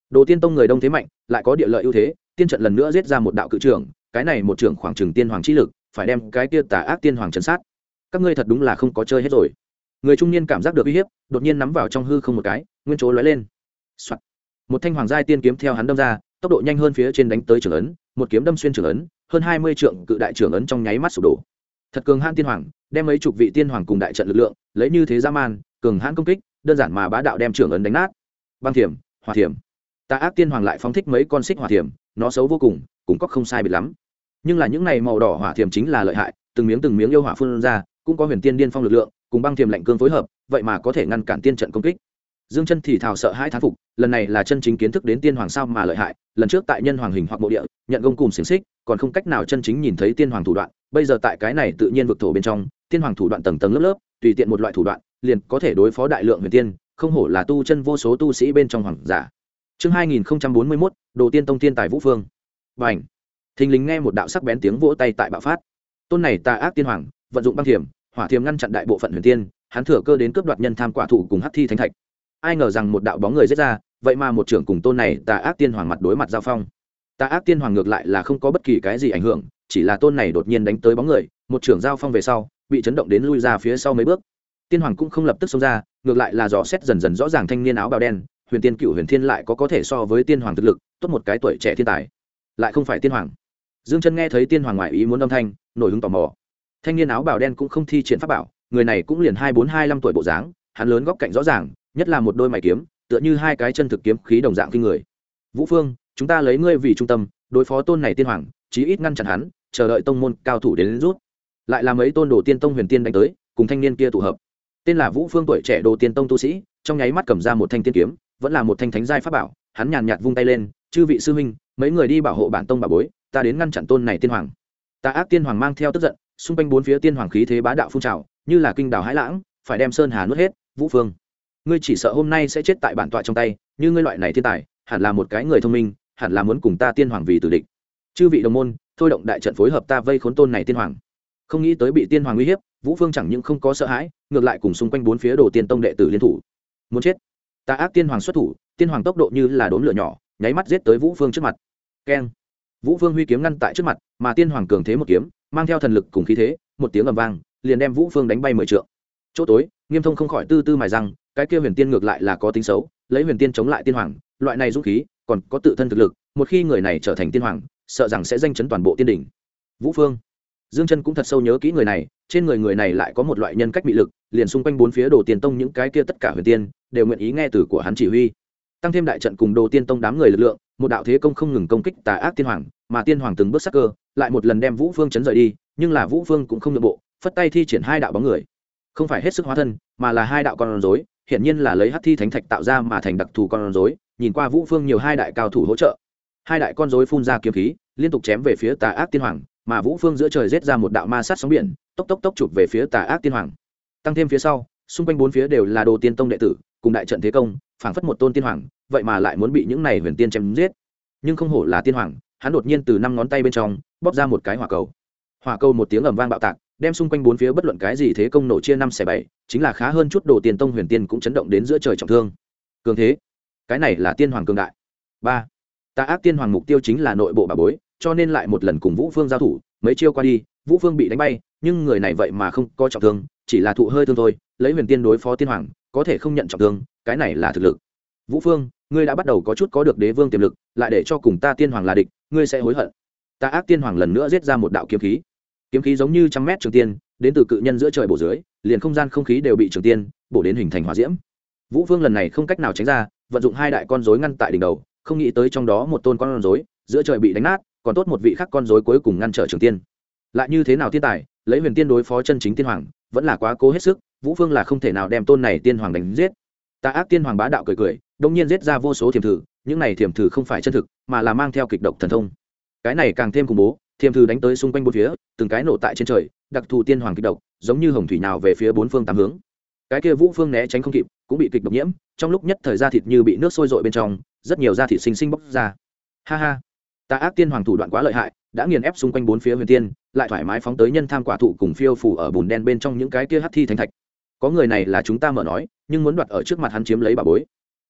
Đồ Tiên Tông người đông thế mạnh, lại có địa lợi ưu thế, tiên trận lần nữa giết ra một đạo cự trưởng, cái này một trưởng khoảng chừng tiên hoàng chi lực, phải đem cái kia tà ác tiên hoàng trấn sát. Các ngươi thật đúng là không có chơi hết rồi. Người trung niên cảm giác được uy hiếp, đột nhiên nắm vào trong hư không một cái, nguyên chỗ lóe lên. Soạt. Một thanh hoàng giai tiên kiếm theo hắn đâm ra, tốc độ nhanh hơn phía trên đánh tới trưởng ấn, một kiếm đâm xuyên trưởng ấn, hơn 20 trượng cự đại trưởng ấn trong nháy mắt sụp đổ. Thật cường hãn tiên hoàng, đem mấy chục vị tiên hoàng cùng đại trận lực lượng, lấy như thế dã man, cường hãn công kích, đơn giản mà bá đạo đem trưởng ấn đánh nát. Băng thiểm, hỏa thiểm. Tà ác tiên hoàng lại phóng thích mấy con xích hỏa thiểm, nó xấu vô cùng, cũng có không sai biệt lắm. Nhưng là những này màu đỏ hỏa thiểm chính là lợi hại, từng miếng yêu hỏa phun ra, cũng có huyền tiên điên phong lực lượng, cùng băng thiểm lạnh cương phối hợp, vậy mà có thể ngăn cản tiên trận công kích. Dương Chân thì thào sợ hãi thán phục, lần này là chân chính kiến thức đến tiên hoàng sao mà lợi hại, lần trước tại nhân hoàng hình hoặc bộ địa, nhận gông cùm xiển xích, còn không cách nào chân chính nhìn thấy tiên hoàng thủ đoạn, bây giờ tại cái này tự nhiên vực thổ bên trong, tiên hoàng thủ đoạn tầng tầng lớp lớp, tùy tiện một loại thủ đoạn, liền có thể đối phó đại lượng huyền tiên, không hổ là tu chân vô số tu sĩ bên trong hoàng giả. Chương 2041, Đồ Tiên Tông tiên tài Vũ Phương. Bành! Thình lình nghe một đạo sắc bén tiếng vỗ tay tại bạo phát. Tôn này tà ác tiên hoàng, vận dụng băng thiểm, hỏa thiểm ngăn chặn đại bộ phận huyền tiên, hắn thừa cơ đến cướp đoạt nhân tham quả thủ cùng hắc thi thánh thạch. Ai ngờ rằng một đạo bóng người giết ra, vậy mà một trưởng cùng tôn này tà ác tiên hoàng mặt đối mặt giao phong. Tà ác tiên hoàng ngược lại là không có bất kỳ cái gì ảnh hưởng, chỉ là tôn này đột nhiên đánh tới bóng người, một trưởng giao phong về sau, bị chấn động đến lui ra phía sau mấy bước. Tiên hoàng cũng không lập tức xông ra, ngược lại là dò xét dần dần rõ ràng thanh niên áo bào đen, huyền tiên cựu huyền thiên lại có thể so với tiên hoàng thực lực, tốt một cái tuổi trẻ thiên tài, lại không phải tiên hoàng. Dương Chân nghe thấy tiên hoàng ngoại ý muốn âm thanh, nổi hứng tò mò. Thanh niên áo bào đen cũng không thi triển pháp bảo, người này cũng liền 24-25 tuổi bộ dáng, hắn lớn góc cạnh rõ ràng, nhất là một đôi mày kiếm, tựa như hai cái chân thực kiếm khí đồng dạng kinh người. Vũ Phương, chúng ta lấy ngươi vì trung tâm, đối phó tôn này tiên hoàng, chí ít ngăn chặn hắn, chờ đợi tông môn cao thủ đến rút. Lại là mấy tôn Đồ Tiên Tông huyền tiên đánh tới, cùng thanh niên kia tụ hợp. Tên là Vũ Phương tuổi trẻ Đồ Tiên Tông tu sĩ, trong nháy mắt cầm ra một thanh tiên kiếm, vẫn là một thanh thánh giai pháp bảo, hắn nhàn nhạt vung tay lên, chư vị sư huynh, mấy người đi bảo hộ bản tông bảo bối, ta đến ngăn chặn tôn này tiên hoàng. Tà ác tiên hoàng mang theo tức giận, xung quanh bốn phía tiên hoàng khí thế bá đạo phun trào, như là kinh đảo hải lãng, phải đem sơn hà nuốt hết. Vũ Phương, ngươi chỉ sợ hôm nay sẽ chết tại bản tọa trong tay, như ngươi loại này thiên tài, hẳn là một cái người thông minh, hẳn là muốn cùng ta tiên hoàng vì tử địch. Chư vị đồng môn, thôi động đại trận phối hợp ta vây khốn tôn này tiên hoàng. Không nghĩ tới bị tiên hoàng uy hiếp, Vũ Phương chẳng những không có sợ hãi, ngược lại cùng xung quanh bốn phía Đồ Tiên Tông đệ tử liên thủ. Muốn chết. Tà ác tiên hoàng xuất thủ, tiên hoàng tốc độ như là đốm lửa nhỏ, nháy mắt giết tới Vũ Phương trước mặt. Keng! Vũ Phương huy kiếm ngăn tại trước mặt, mà tiên hoàng cường thế một kiếm, mang theo thần lực cùng khí thế, một tiếng ầm vang, liền đem Vũ Phương đánh bay 10 trượng. Chỗ tối, Nghiêm Thông không khỏi tư tư mài răng, cái kia huyền tiên ngược lại là có tính xấu, lấy huyền tiên chống lại tiên hoàng, loại này dũng khí, còn có tự thân thực lực, một khi người này trở thành tiên hoàng, sợ rằng sẽ danh chấn toàn bộ tiên đỉnh. Vũ Phương, Dương Chân cũng thật sâu nhớ kỹ người này, trên người này lại có một loại nhân cách bị lực, liền xung quanh bốn phía Đồ Tiên Tông những cái kia tất cả huyền tiên đều nguyện ý nghe từ của hắn chỉ huy. Tăng thêm đại trận cùng Đồ Tiên Tông đám người lực lượng, một đạo thế công không ngừng công kích tà ác tiên hoàng, mà tiên hoàng từng bước sắc cơ, lại một lần đem Vũ Phương chấn rời đi, nhưng là Vũ Phương cũng không nhượng bộ, phất tay thi triển hai đạo bóng người. Không phải hết sức hóa thân, mà là hai đạo con rối, hiển nhiên là lấy hắc thi thánh thạch tạo ra mà thành đặc thù con rối, nhìn qua Vũ Phương nhiều hai đại cao thủ hỗ trợ. Hai đại con rối phun ra kiếm khí, liên tục chém về phía tà ác tiên hoàng, mà Vũ Phương giữa trời giết ra một đạo ma sát sóng biển, tốc tốc chụp về phía tà ác tiên hoàng. Tăng thêm phía sau, xung quanh bốn phía đều là Đồ Tiên Tông đệ tử, cùng đại trận thế công, phảng phất một tôn tiên hoàng, vậy mà lại muốn bị những này huyền tiên chém giết. Nhưng không hổ là tiên hoàng, hắn đột nhiên từ 5 ngón tay bên trong bóp ra một cái hỏa cầu. Hỏa cầu một tiếng ầm vang bạo tạc, đem xung quanh bốn phía bất luận cái gì thế công nổ chia 5/7, chính là khá hơn chút Đồ Tiên Tông huyền tiên cũng chấn động đến giữa trời trọng thương. Cường thế, cái này là tiên hoàng cường đại. 3. Tà ác tiên hoàng mục tiêu chính là nội bộ bà bối, cho nên lại một lần cùng Vũ Phương giao thủ, mấy chiêu qua đi, Vũ Phương bị đánh bay, nhưng người này vậy mà không có trọng thương, chỉ là thụ hơi thương thôi, lấy huyền tiên đối phó tiên hoàng, có thể không nhận trọng thương, cái này là thực lực. Vũ Phương, ngươi đã bắt đầu có chút có được đế vương tiềm lực, lại để cho cùng ta tiên hoàng là địch, ngươi sẽ hối hận. Tà ác tiên hoàng lần nữa giết ra một đạo kiếm khí. Kiếm khí giống như trăm mét trường tiên, đến từ cự nhân giữa trời bổ dưới, liền không gian không khí đều bị trường tiên bổ đến hình thành hỏa diễm. Vũ Phương lần này không cách nào tránh ra, vận dụng hai đại con rối ngăn tại đỉnh đầu, không nghĩ tới trong đó một tôn con rối giữa trời bị đánh nát, còn tốt một vị khác con rối cuối cùng ngăn trở trường tiên. Lại như thế nào thiên tài, lấy huyền tiên đối phó chân chính tiên hoàng, vẫn là quá cố hết sức, Vũ Phương là không thể nào đem tôn này tiên hoàng đánh giết. Tà ác tiên hoàng bá đạo cười cười, đột nhiên giết ra vô số thiểm thử, những này thiểm thử không phải chân thực, mà là mang theo kịch độc thần thông. Cái này càng thêm khủng bố, thiểm thử đánh tới xung quanh bốn phía, từng cái nổ tại trên trời, đặc thù tiên hoàng kịch độc, giống như hồng thủy nào về phía bốn phương tám hướng. Cái kia Vũ Phương né tránh không kịp, cũng bị kịch độc nhiễm, trong lúc nhất thời da thịt như bị nước sôi dội bên trong, rất nhiều da thịt sinh sinh bốc ra. Ha ha, Tà ác tiên hoàng thủ đoạn quá lợi hại, đã nghiền ép xung quanh bốn phía huyền tiên, lại thoải mái phóng tới nhân tham quả thụ cùng phiêu phù ở bùn đen bên trong những cái kia hắc thi thánh thạch. Có người này là chúng ta mở nói, nhưng muốn đoạt ở trước mặt hắn chiếm lấy bà bối.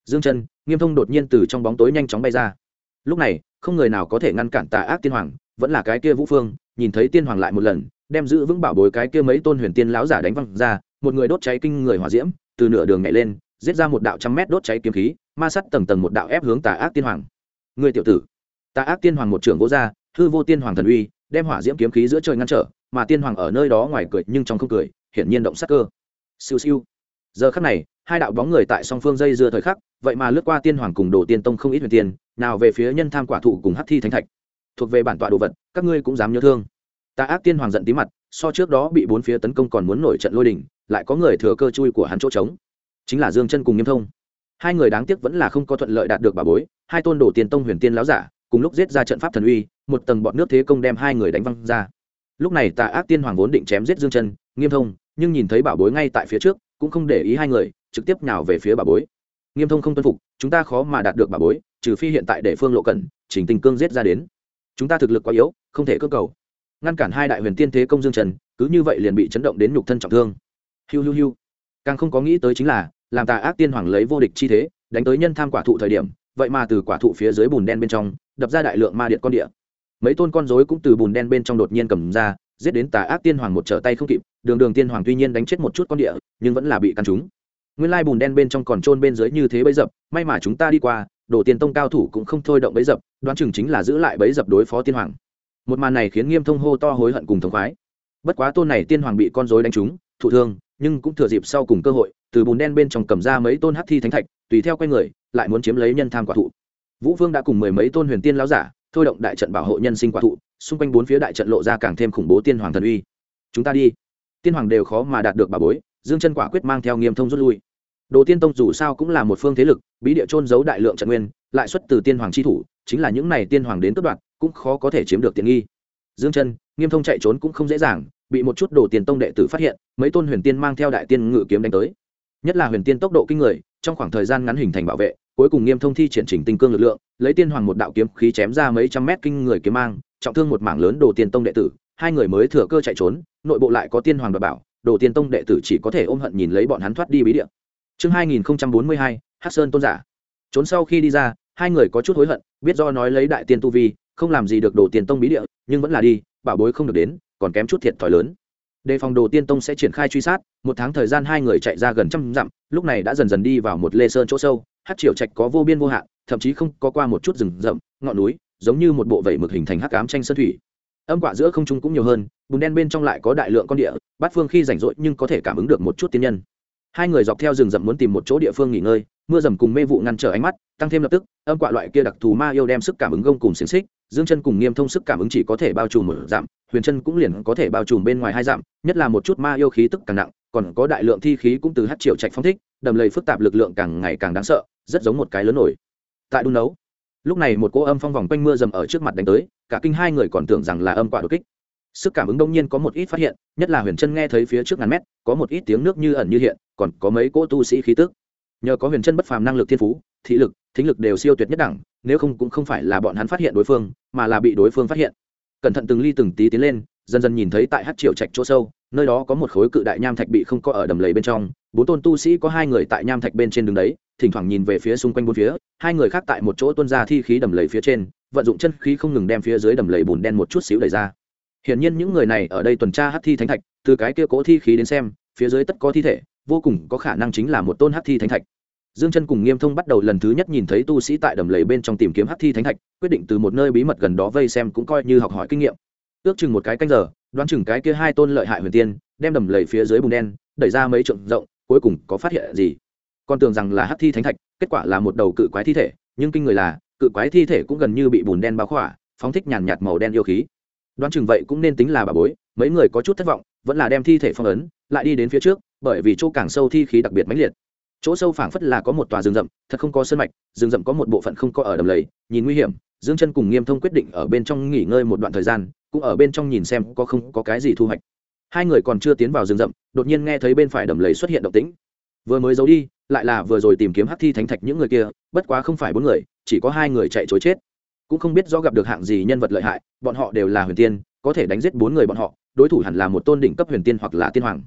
Dương Chân, Nghiêm Thông đột nhiên từ trong bóng tối nhanh chóng bay ra. Lúc này không người nào có thể ngăn cản Tà Ác Tiên Hoàng, vẫn là cái kia Vũ Phương, nhìn thấy Tiên Hoàng lại một lần đem giữ vững bảo bối cái kia mấy tôn huyền tiên lão giả đánh văng ra, một người đốt cháy kinh người hỏa diễm từ nửa đường nhảy lên, giết ra một đạo trăm mét đốt cháy kiếm khí, ma sát tầng tầng một đạo ép hướng Tà Ác Tiên Hoàng. Người tiểu tử! Tà Ác Tiên Hoàng một trường vỗ ra, hư vô tiên hoàng thần uy đem hỏa diễm kiếm khí giữa trời ngăn trở, mà Tiên Hoàng ở nơi đó ngoài cười nhưng trong không cười, hiển nhiên động sát cơ. Siêu siêu. Giờ khắc này, hai đạo bóng người tại song phương dây dưa thời khắc, vậy mà lướt qua Tiên Hoàng cùng Đồ Tiên Tông không ít huyền tiên, nào về phía nhân tham quả thụ cùng hắc thi thánh thạch. Thuộc về bản tọa đồ vật, các ngươi cũng dám nhớ thương. Tà Ác Tiên Hoàng giận tí mặt, so trước đó bị bốn phía tấn công còn muốn nổi trận lôi đình, lại có người thừa cơ chui của hắn chỗ trống, chính là Dương Chân cùng Nghiêm Thông. Hai người đáng tiếc vẫn là không có thuận lợi đạt được bảo bối, hai tôn Đồ Tiên Tông huyền tiên lão giả cùng lúc giết ra trận pháp thần uy, một tầng bọt nước thế công đem hai người đánh văng ra. Lúc này Tà Ác Tiên Hoàng vốn định chém giết Dương Chân, Nghiêm Thông, nhưng nhìn thấy bảo bối ngay tại phía trước, cũng không để ý hai người, trực tiếp nhào về phía bảo bối. Nghiêm Thông không tuân phục, chúng ta khó mà đạt được bảo bối, trừ phi hiện tại để Phương Lộ Cẩn, Trình Tình Cương giết ra đến. Chúng ta thực lực quá yếu, không thể cưỡng cầu. Ngăn cản hai đại huyền tiên thế công Dương Trần, cứ như vậy liền bị chấn động đến nhục thân trọng thương. Hiu hiu hiu. Càng không có nghĩ tới chính là, làm Tà Ác Tiên Hoàng lấy vô địch chi thế, đánh tới nhân tham quả thụ thời điểm, vậy mà từ quả thụ phía dưới bùn đen bên trong, đập ra đại lượng ma điện con địa. Mấy tôn con rối cũng từ bùn đen bên trong đột nhiên cầm ra, giết đến Tà Ác Tiên Hoàng một trở tay không kịp, Đường Tiên Hoàng tuy nhiên đánh chết một chút con địa, nhưng vẫn là bị căn trúng. Nguyên lai bùn đen bên trong còn chôn bên dưới như thế bấy dập, may mà chúng ta đi qua, Đồ Tiên Tông cao thủ cũng không thôi động bấy dập, đoán chừng chính là giữ lại bấy dập đối phó Tiên Hoàng. Một màn này khiến Nghiêm Thông hô to hối hận cùng thống khoái. Bất quá tôn này Tiên Hoàng bị con rối đánh trúng, thụ thương, nhưng cũng thừa dịp sau cùng cơ hội, từ bùn đen bên trong cầm ra mấy tôn hắc thi thánh thạch, tùy theo quay người, lại muốn chiếm lấy nhân tham quả thụ. Vũ Vương đã cùng mười mấy tôn huyền tiên lão giả, thôi động đại trận bảo hộ nhân sinh quả thụ, xung quanh bốn phía đại trận lộ ra càng thêm khủng bố Tiên Hoàng thần uy. Chúng ta đi. Tiên Hoàng đều khó mà đạt được bảo bối, Dương Chân quả quyết mang theo Nghiêm Thông rút lui. Đồ Tiên Tông dù sao cũng là một phương thế lực, bí địa trôn giấu đại lượng trận nguyên, lại xuất từ Tiên Hoàng chi thủ, chính là những này Tiên Hoàng đến cướp đoạt, cũng khó có thể chiếm được tiện nghi. Dương Chân, Nghiêm Thông chạy trốn cũng không dễ dàng, bị một chút Đồ Tiên Tông đệ tử phát hiện, mấy tôn huyền tiên mang theo đại tiên ngự kiếm đánh tới. Nhất là huyền tiên tốc độ kinh người, trong khoảng thời gian ngắn hình thành bảo vệ, cuối cùng Nghiêm Thông thi triển chỉnh tinh cương lực lượng, lấy Tiên Hoàng một đạo kiếm khí chém ra mấy trăm mét kinh người kiếm mang, trọng thương một mảng lớn Đồ Tiên Tông đệ tử, hai người mới thừa cơ chạy trốn, nội bộ lại có Tiên Hoàng đảm bảo, Đồ Tiên Tông đệ tử chỉ có thể ôm hận nhìn lấy bọn hắn thoát đi bí địa. Chương 2042, Hắc Sơn tôn giả. Trốn sau khi đi ra, hai người có chút hối hận, biết do nói lấy đại tiên tu vi, không làm gì được Đồ Tiên Tông bí địa, nhưng vẫn là đi, bảo bối không được đến, còn kém chút thiệt thòi lớn. Đề phòng Đồ Tiên Tông sẽ triển khai truy sát, một tháng thời gian hai người chạy ra gần trăm dặm, lúc này đã dần dần đi vào một lê sơn chỗ sâu, Hắc Triều Trạch có vô biên vô hạn, thậm chí không có qua một chút rừng rậm, ngọn núi, giống như một bộ vảy mực hình thành hắc ám tranh sơn thủy. Âm quả giữa không trung cũng nhiều hơn, bùn đen bên trong lại có đại lượng con địa, Bát Phương khi rảnh rỗi nhưng có thể cảm ứng được một chút tiên nhân. Hai người dọc theo rừng rậm muốn tìm một chỗ địa phương nghỉ ngơi, mưa rầm cùng mê vụ ngăn trở ánh mắt, tăng thêm lập tức, âm quạ loại kia đặc thù ma yêu đem sức cảm ứng gông cùng xiềng xích, Dương Chân cùng Nghiêm Thông sức cảm ứng chỉ có thể bao trùm một dặm, Huyền Chân cũng liền có thể bao trùm bên ngoài hai dặm, nhất là một chút ma yêu khí tức càng nặng, còn có đại lượng thi khí cũng từ Hắc Triều Trạch phóng thích, đầm lầy phức tạp lực lượng càng ngày càng đáng sợ, rất giống một cái lớn nổi. Tại đun nấu. Lúc này một cỗ âm phong vòng quanh mưa rầm ở trước mặt đánh tới, cả kinh hai người còn tưởng rằng là âm quạ đột kích. Sức cảm ứng đông nhiên có một ít phát hiện, nhất là Huyền Chân nghe thấy phía trước ngàn mét có một ít tiếng nước như ẩn như hiện, còn có mấy cỗ tu sĩ khí tức. Nhờ có Huyền Chân bất phàm năng lực thiên phú, thị lực, thính lực đều siêu tuyệt nhất đẳng, nếu không cũng không phải là bọn hắn phát hiện đối phương, mà là bị đối phương phát hiện. Cẩn thận từng ly từng tí tiến lên, dần dần nhìn thấy tại Hắc Triều Trạch chỗ sâu, nơi đó có một khối cự đại nham thạch bị không có ở đầm lầy bên trong, bốn tôn tu sĩ có hai người tại nham thạch bên trên đứng đấy, thỉnh thoảng nhìn về phía xung quanh bốn phía, hai người khác tại một chỗ tuôn ra thi khí đầm lầy phía trên, vận dụng chân khí không ngừng đem phía dưới đầm lầy bùn đen một chút xíu đẩy ra. Hiển nhiên những người này ở đây tuần tra hắc thi thánh thạch, từ cái kia cố thi khí đến xem, phía dưới tất có thi thể, vô cùng có khả năng chính là một tôn hắc thi thánh thạch. Dương Chân cùng Nghiêm Thông bắt đầu lần thứ nhất nhìn thấy tu sĩ tại đầm lầy bên trong tìm kiếm hắc thi thánh thạch, quyết định từ một nơi bí mật gần đó vây xem cũng coi như học hỏi kinh nghiệm. Ước chừng một cái canh giờ, đoán chừng cái kia hai tôn lợi hại huyền tiên, đem đầm lầy phía dưới bùn đen đẩy ra mấy trượng rộng, cuối cùng có phát hiện gì? Con tưởng rằng là hắc thi thánh thạch, kết quả là một đầu cự quái thi thể, nhưng kinh người là, cự quái thi thể cũng gần như bị bùn đen bao khỏa, phóng thích nhàn nhạt màu đen yêu khí. Đoán chừng vậy cũng nên tính là bà bối, mấy người có chút thất vọng, vẫn là đem thi thể phong ấn, lại đi đến phía trước, bởi vì chỗ càng sâu thi khí đặc biệt mãnh liệt. Chỗ sâu phảng phất là có một tòa rừng rậm, thật không có sơn mạch, rừng rậm có một bộ phận không có ở đầm lầy, nhìn nguy hiểm, Dương Chân cùng Nghiêm Thông quyết định ở bên trong nghỉ ngơi một đoạn thời gian, cũng ở bên trong nhìn xem có không có cái gì thu hoạch. Hai người còn chưa tiến vào rừng rậm, đột nhiên nghe thấy bên phải đầm lầy xuất hiện động tĩnh. Vừa mới giấu đi, lại là vừa rồi tìm kiếm hắc thi thánh thạch những người kia, bất quá không phải bốn người, chỉ có hai người chạy trối chết. Cũng không biết do gặp được hạng gì nhân vật lợi hại, bọn họ đều là huyền tiên, có thể đánh giết bốn người bọn họ, đối thủ hẳn là một tôn đỉnh cấp huyền tiên hoặc là tiên hoàng.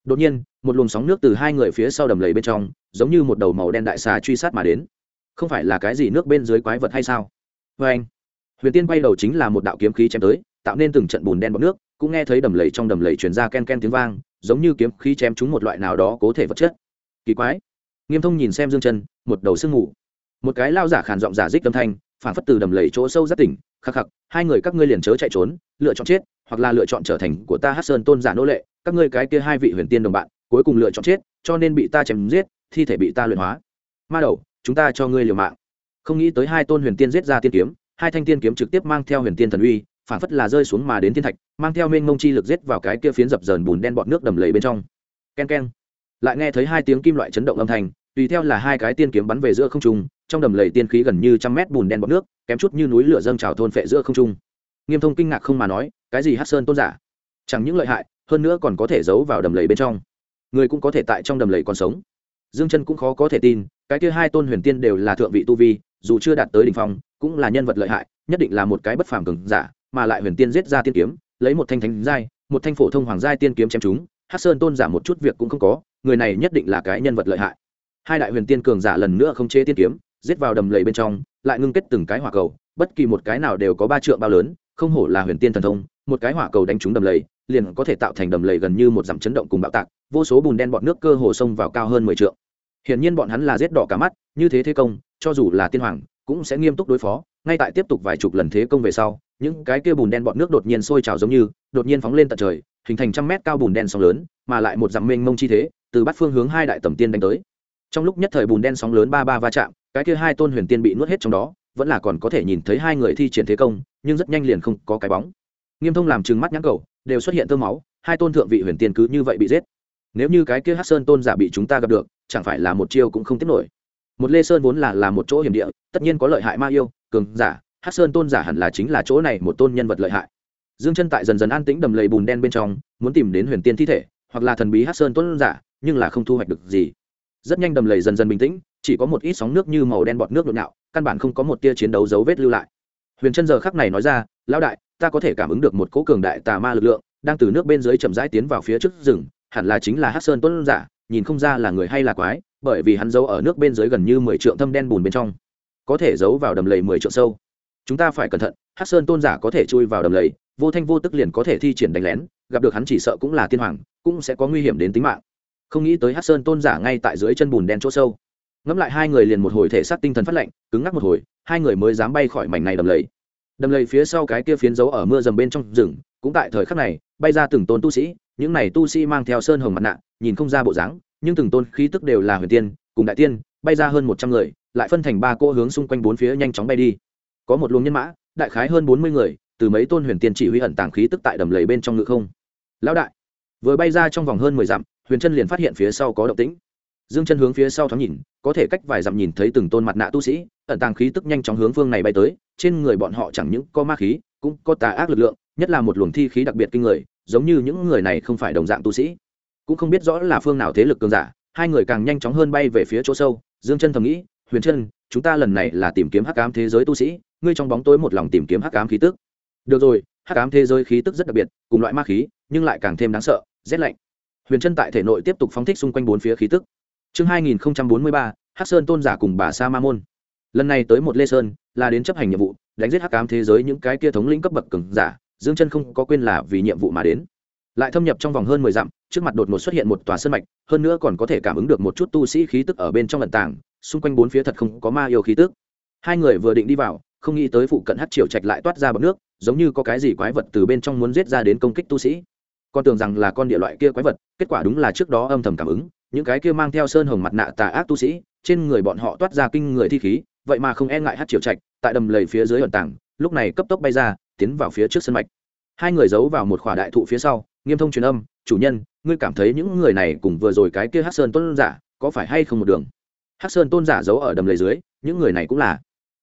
đột nhiên một luồng sóng nước từ hai người phía sau đầm lầy bên trong giống như một đầu màu đen đại xà truy sát mà đến. Không phải là cái gì nước bên dưới quái vật hay sao? Vê anh, huyền tiên bay đầu chính là một đạo kiếm khí chém tới, tạo nên từng trận bùn đen bọt nước, cũng nghe thấy đầm lầy trong đầm lầy truyền ra ken ken tiếng vang, giống như kiếm khí chém trúng một loại nào đó cố thể vật chất. Kỳ quái. Nghiêm Thông nhìn xem Dương Chân, một đầu sương mù. Một cái lao giả khàn giọng giả dích âm thanh, phảng phất từ đầm lầy chỗ sâu rất tỉnh, khắc khắc, hai người các ngươi liền chớ chạy trốn, lựa chọn chết, hoặc là lựa chọn trở thành của ta Hắc Sơn Tôn giả nô lệ, các ngươi cái kia hai vị huyền tiên đồng bạn, cuối cùng lựa chọn chết, cho nên bị ta chém giết, thi thể bị ta luyện hóa. Ma đầu, chúng ta cho ngươi liều mạng. Không nghĩ tới hai tôn huyền tiên giết ra tiên kiếm, hai thanh tiên kiếm trực tiếp mang theo huyền tiên thần uy, phảng phất là rơi xuống mà đến thiên thạch, mang theo mênh mông chi lực giết vào cái kia phiến dập dờn bùn đen bọt nước đầm lầy bên trong. Ken ken. Lại nghe thấy hai tiếng kim loại chấn động âm thanh, tùy theo là hai cái tiên kiếm bắn về giữa không trung, trong đầm lầy tiên khí gần như trăm mét bùn đen bọt nước, kém chút như núi lửa dâng trào thôn phệ giữa không trung. Nghiêm Thông kinh ngạc không mà nói, cái gì Hắc Sơn Tôn giả? Chẳng những lợi hại, hơn nữa còn có thể giấu vào đầm lầy bên trong. Người cũng có thể tại trong đầm lầy còn sống. Dương Chân cũng khó có thể tin, cái kia hai tôn huyền tiên đều là thượng vị tu vi, dù chưa đạt tới đỉnh phong, cũng là nhân vật lợi hại, nhất định là một cái bất phàm cường giả, mà lại huyền tiên giết ra tiên kiếm, lấy một thanh thánh giai, một thanh phổ thông hoàng giai tiên kiếm chém chúng, Hắc Sơn Tôn giả một chút việc cũng không có, người này nhất định là cái nhân vật lợi hại. Hai đại huyền tiên cường giả lần nữa không chế tiên kiếm, giết vào đầm lầy bên trong, lại ngưng kết từng cái hỏa cầu, bất kỳ một cái nào đều có 3 trượng bao lớn, không hổ là huyền tiên thần thông, một cái hỏa cầu đánh trúng đầm lầy, liền có thể tạo thành đầm lầy gần như một dặm chấn động cùng bạo tạc, vô số bùn đen bọt nước cơ hồ xông vào cao hơn 10 trượng. Hiển nhiên bọn hắn là giết đỏ cả mắt, như thế công, cho dù là tiên hoàng cũng sẽ nghiêm túc đối phó. Ngay tại tiếp tục vài chục lần thế công về sau, những cái kia bùn đen bọt nước đột nhiên sôi trào giống như đột nhiên phóng lên tận trời, hình thành trăm mét cao bùn đen sóng lớn, mà lại một dặm mênh mông chi thế, từ bát phương hướng hai đại tầm tiên đánh tới. Trong lúc nhất thời bùn đen sóng lớn ba va chạm, cái kia hai tôn huyền tiên bị nuốt hết trong đó, vẫn là còn có thể nhìn thấy hai người thi triển thế công, nhưng rất nhanh liền không có cái bóng. Nghiêm Thông làm trừng mắt nhãn cầu, đều xuất hiện tơ máu, hai tôn thượng vị huyền tiên cứ như vậy bị giết. Nếu như cái kia Hắc Sơn Tôn giả bị chúng ta gặp được, chẳng phải là một chiêu cũng không tiếp nổi. Một Lê Sơn vốn là một chỗ hiểm địa, tất nhiên có lợi hại ma yêu, cường giả, Hắc Sơn Tôn giả hẳn là chính là chỗ này một tôn nhân vật lợi hại. Dương Chân tại dần dần an tĩnh đầm lầy bùn đen bên trong, muốn tìm đến huyền tiên thi thể, hoặc là thần bí Hắc Sơn Tôn giả, nhưng là không thu hoạch được gì. Rất nhanh đầm lầy dần dần bình tĩnh, chỉ có một ít sóng nước như màu đen bọt nước nhộn nhạo, căn bản không có một tia chiến đấu dấu vết lưu lại. Huyền Chân giờ khắc này nói ra, lão đại, ta có thể cảm ứng được một cỗ cường đại tà ma lực lượng đang từ nước bên dưới chậm rãi tiến vào phía trước rừng, hẳn là chính là Hắc Sơn Tôn giả, nhìn không ra là người hay là quái, bởi vì hắn giấu ở nước bên dưới gần như 10 trượng thâm đen bùn bên trong, có thể giấu vào đầm lầy 10 trượng sâu. Chúng ta phải cẩn thận, Hắc Sơn Tôn giả có thể chui vào đầm lầy, vô thanh vô tức liền có thể thi triển đánh lén, gặp được hắn chỉ sợ cũng là tiên hoàng, cũng sẽ có nguy hiểm đến tính mạng. Không nghĩ tới Hắc Sơn Tôn giả ngay tại dưới chân bùn đen chỗ sâu. Ngẫm lại hai người liền một hồi thể xác tinh thần phát lạnh, cứng ngắc một hồi, hai người mới dám bay khỏi mảnh này đầm lầy. Đầm lầy phía sau cái kia phiến dấu ở mưa dầm bên trong rừng, cũng tại thời khắc này bay ra từng tôn tu sĩ, những này tu sĩ mang theo sơn hồng mặt nạ, nhìn không ra bộ dáng, nhưng từng tôn khí tức đều là huyền tiên cùng đại tiên, bay ra hơn 100 người, lại phân thành 3 cỗ hướng xung quanh bốn phía nhanh chóng bay đi. Có một luồng nhân mã, đại khái hơn 40 người, từ mấy tôn huyền tiên chỉ huy ẩn tàng khí tức tại đầm lầy bên trong ngự không. Lão đại, vừa bay ra trong vòng hơn 10 dặm, Huyền Chân liền phát hiện phía sau có động tĩnh. Dương Chân hướng phía sau thoáng nhìn, có thể cách vài dặm nhìn thấy từng tôn mặt nạ tu sĩ, ẩn tàng khí tức nhanh chóng hướng phương này bay tới, trên người bọn họ chẳng những có ma khí, cũng có tà ác lực lượng, nhất là một luồng thi khí đặc biệt kinh người, giống như những người này không phải đồng dạng tu sĩ, cũng không biết rõ là phương nào thế lực cường giả. Hai người càng nhanh chóng hơn bay về phía chỗ sâu. Dương Chân thầm nghĩ, Huyền Chân, chúng ta lần này là tìm kiếm hắc ám thế giới tu sĩ, ngươi trong bóng tối một lòng tìm kiếm hắc ám khí tức. Được rồi, hắc ám thế giới khí tức rất đặc biệt, cùng loại ma khí, nhưng lại càng thêm đáng sợ, rét lạnh. Huyền Chân tại thể nội tiếp tục phóng thích xung quanh bốn phía khí tức. Chương 2043, Hắc Sơn Tôn giả cùng bà Sa Ma môn. Lần này tới một Lê Sơn, là đến chấp hành nhiệm vụ, đánh giết hắc ám thế giới những cái kia thống lĩnh cấp bậc cường giả. Dương Chân không có quên là vì nhiệm vụ mà đến. Lại thâm nhập trong vòng hơn 10 dặm, trước mặt đột ngột xuất hiện một tòa sơn mạch, hơn nữa còn có thể cảm ứng được một chút tu sĩ khí tức ở bên trong ẩn tàng, xung quanh bốn phía thật không có ma yêu khí tức. Hai người vừa định đi vào, không nghĩ tới phụ cận Hắc Triều Trạch lại toát ra bọt nước, giống như có cái gì quái vật từ bên trong muốn giết ra đến công kích tu sĩ. Con tưởng rằng là con địa loại kia quái vật, kết quả đúng là trước đó âm thầm cảm ứng, những cái kia mang theo sơn hồng mặt nạ tà ác tu sĩ, trên người bọn họ toát ra kinh người thi khí, vậy mà không e ngại Hắc Triều Trạch, tại đầm lầy phía dưới ẩn tàng, lúc này cấp tốc bay ra, tiến vào phía trước sân mạch. Hai người giấu vào một khỏa đại thụ phía sau, Nghiêm Thông truyền âm, chủ nhân, ngươi cảm thấy những người này cùng vừa rồi cái kia Hắc Sơn Tôn giả có phải hay không một đường? Hắc Sơn Tôn giả giấu ở đầm lầy dưới, những người này cũng là.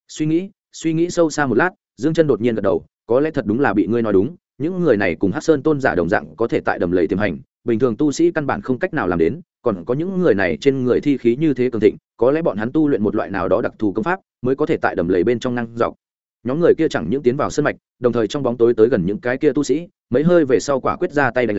Suy nghĩ sâu xa một lát, Dương Chân đột nhiên gật đầu, có lẽ thật đúng là bị ngươi nói đúng, những người này cùng Hắc Sơn Tôn giả đồng dạng có thể tại đầm lầy tiềm hành, bình thường tu sĩ căn bản không cách nào làm đến, còn có những người này trên người thi khí như thế cường thịnh, có lẽ bọn hắn tu luyện một loại nào đó đặc thù công pháp, mới có thể tại đầm lầy bên trong năng dọc. Nhóm người kia chẳng những tiến vào sân mạch, đồng thời trong bóng tối tới gần những cái kia tu sĩ, mấy hơi về sau quả quyết ra tay đánh lén,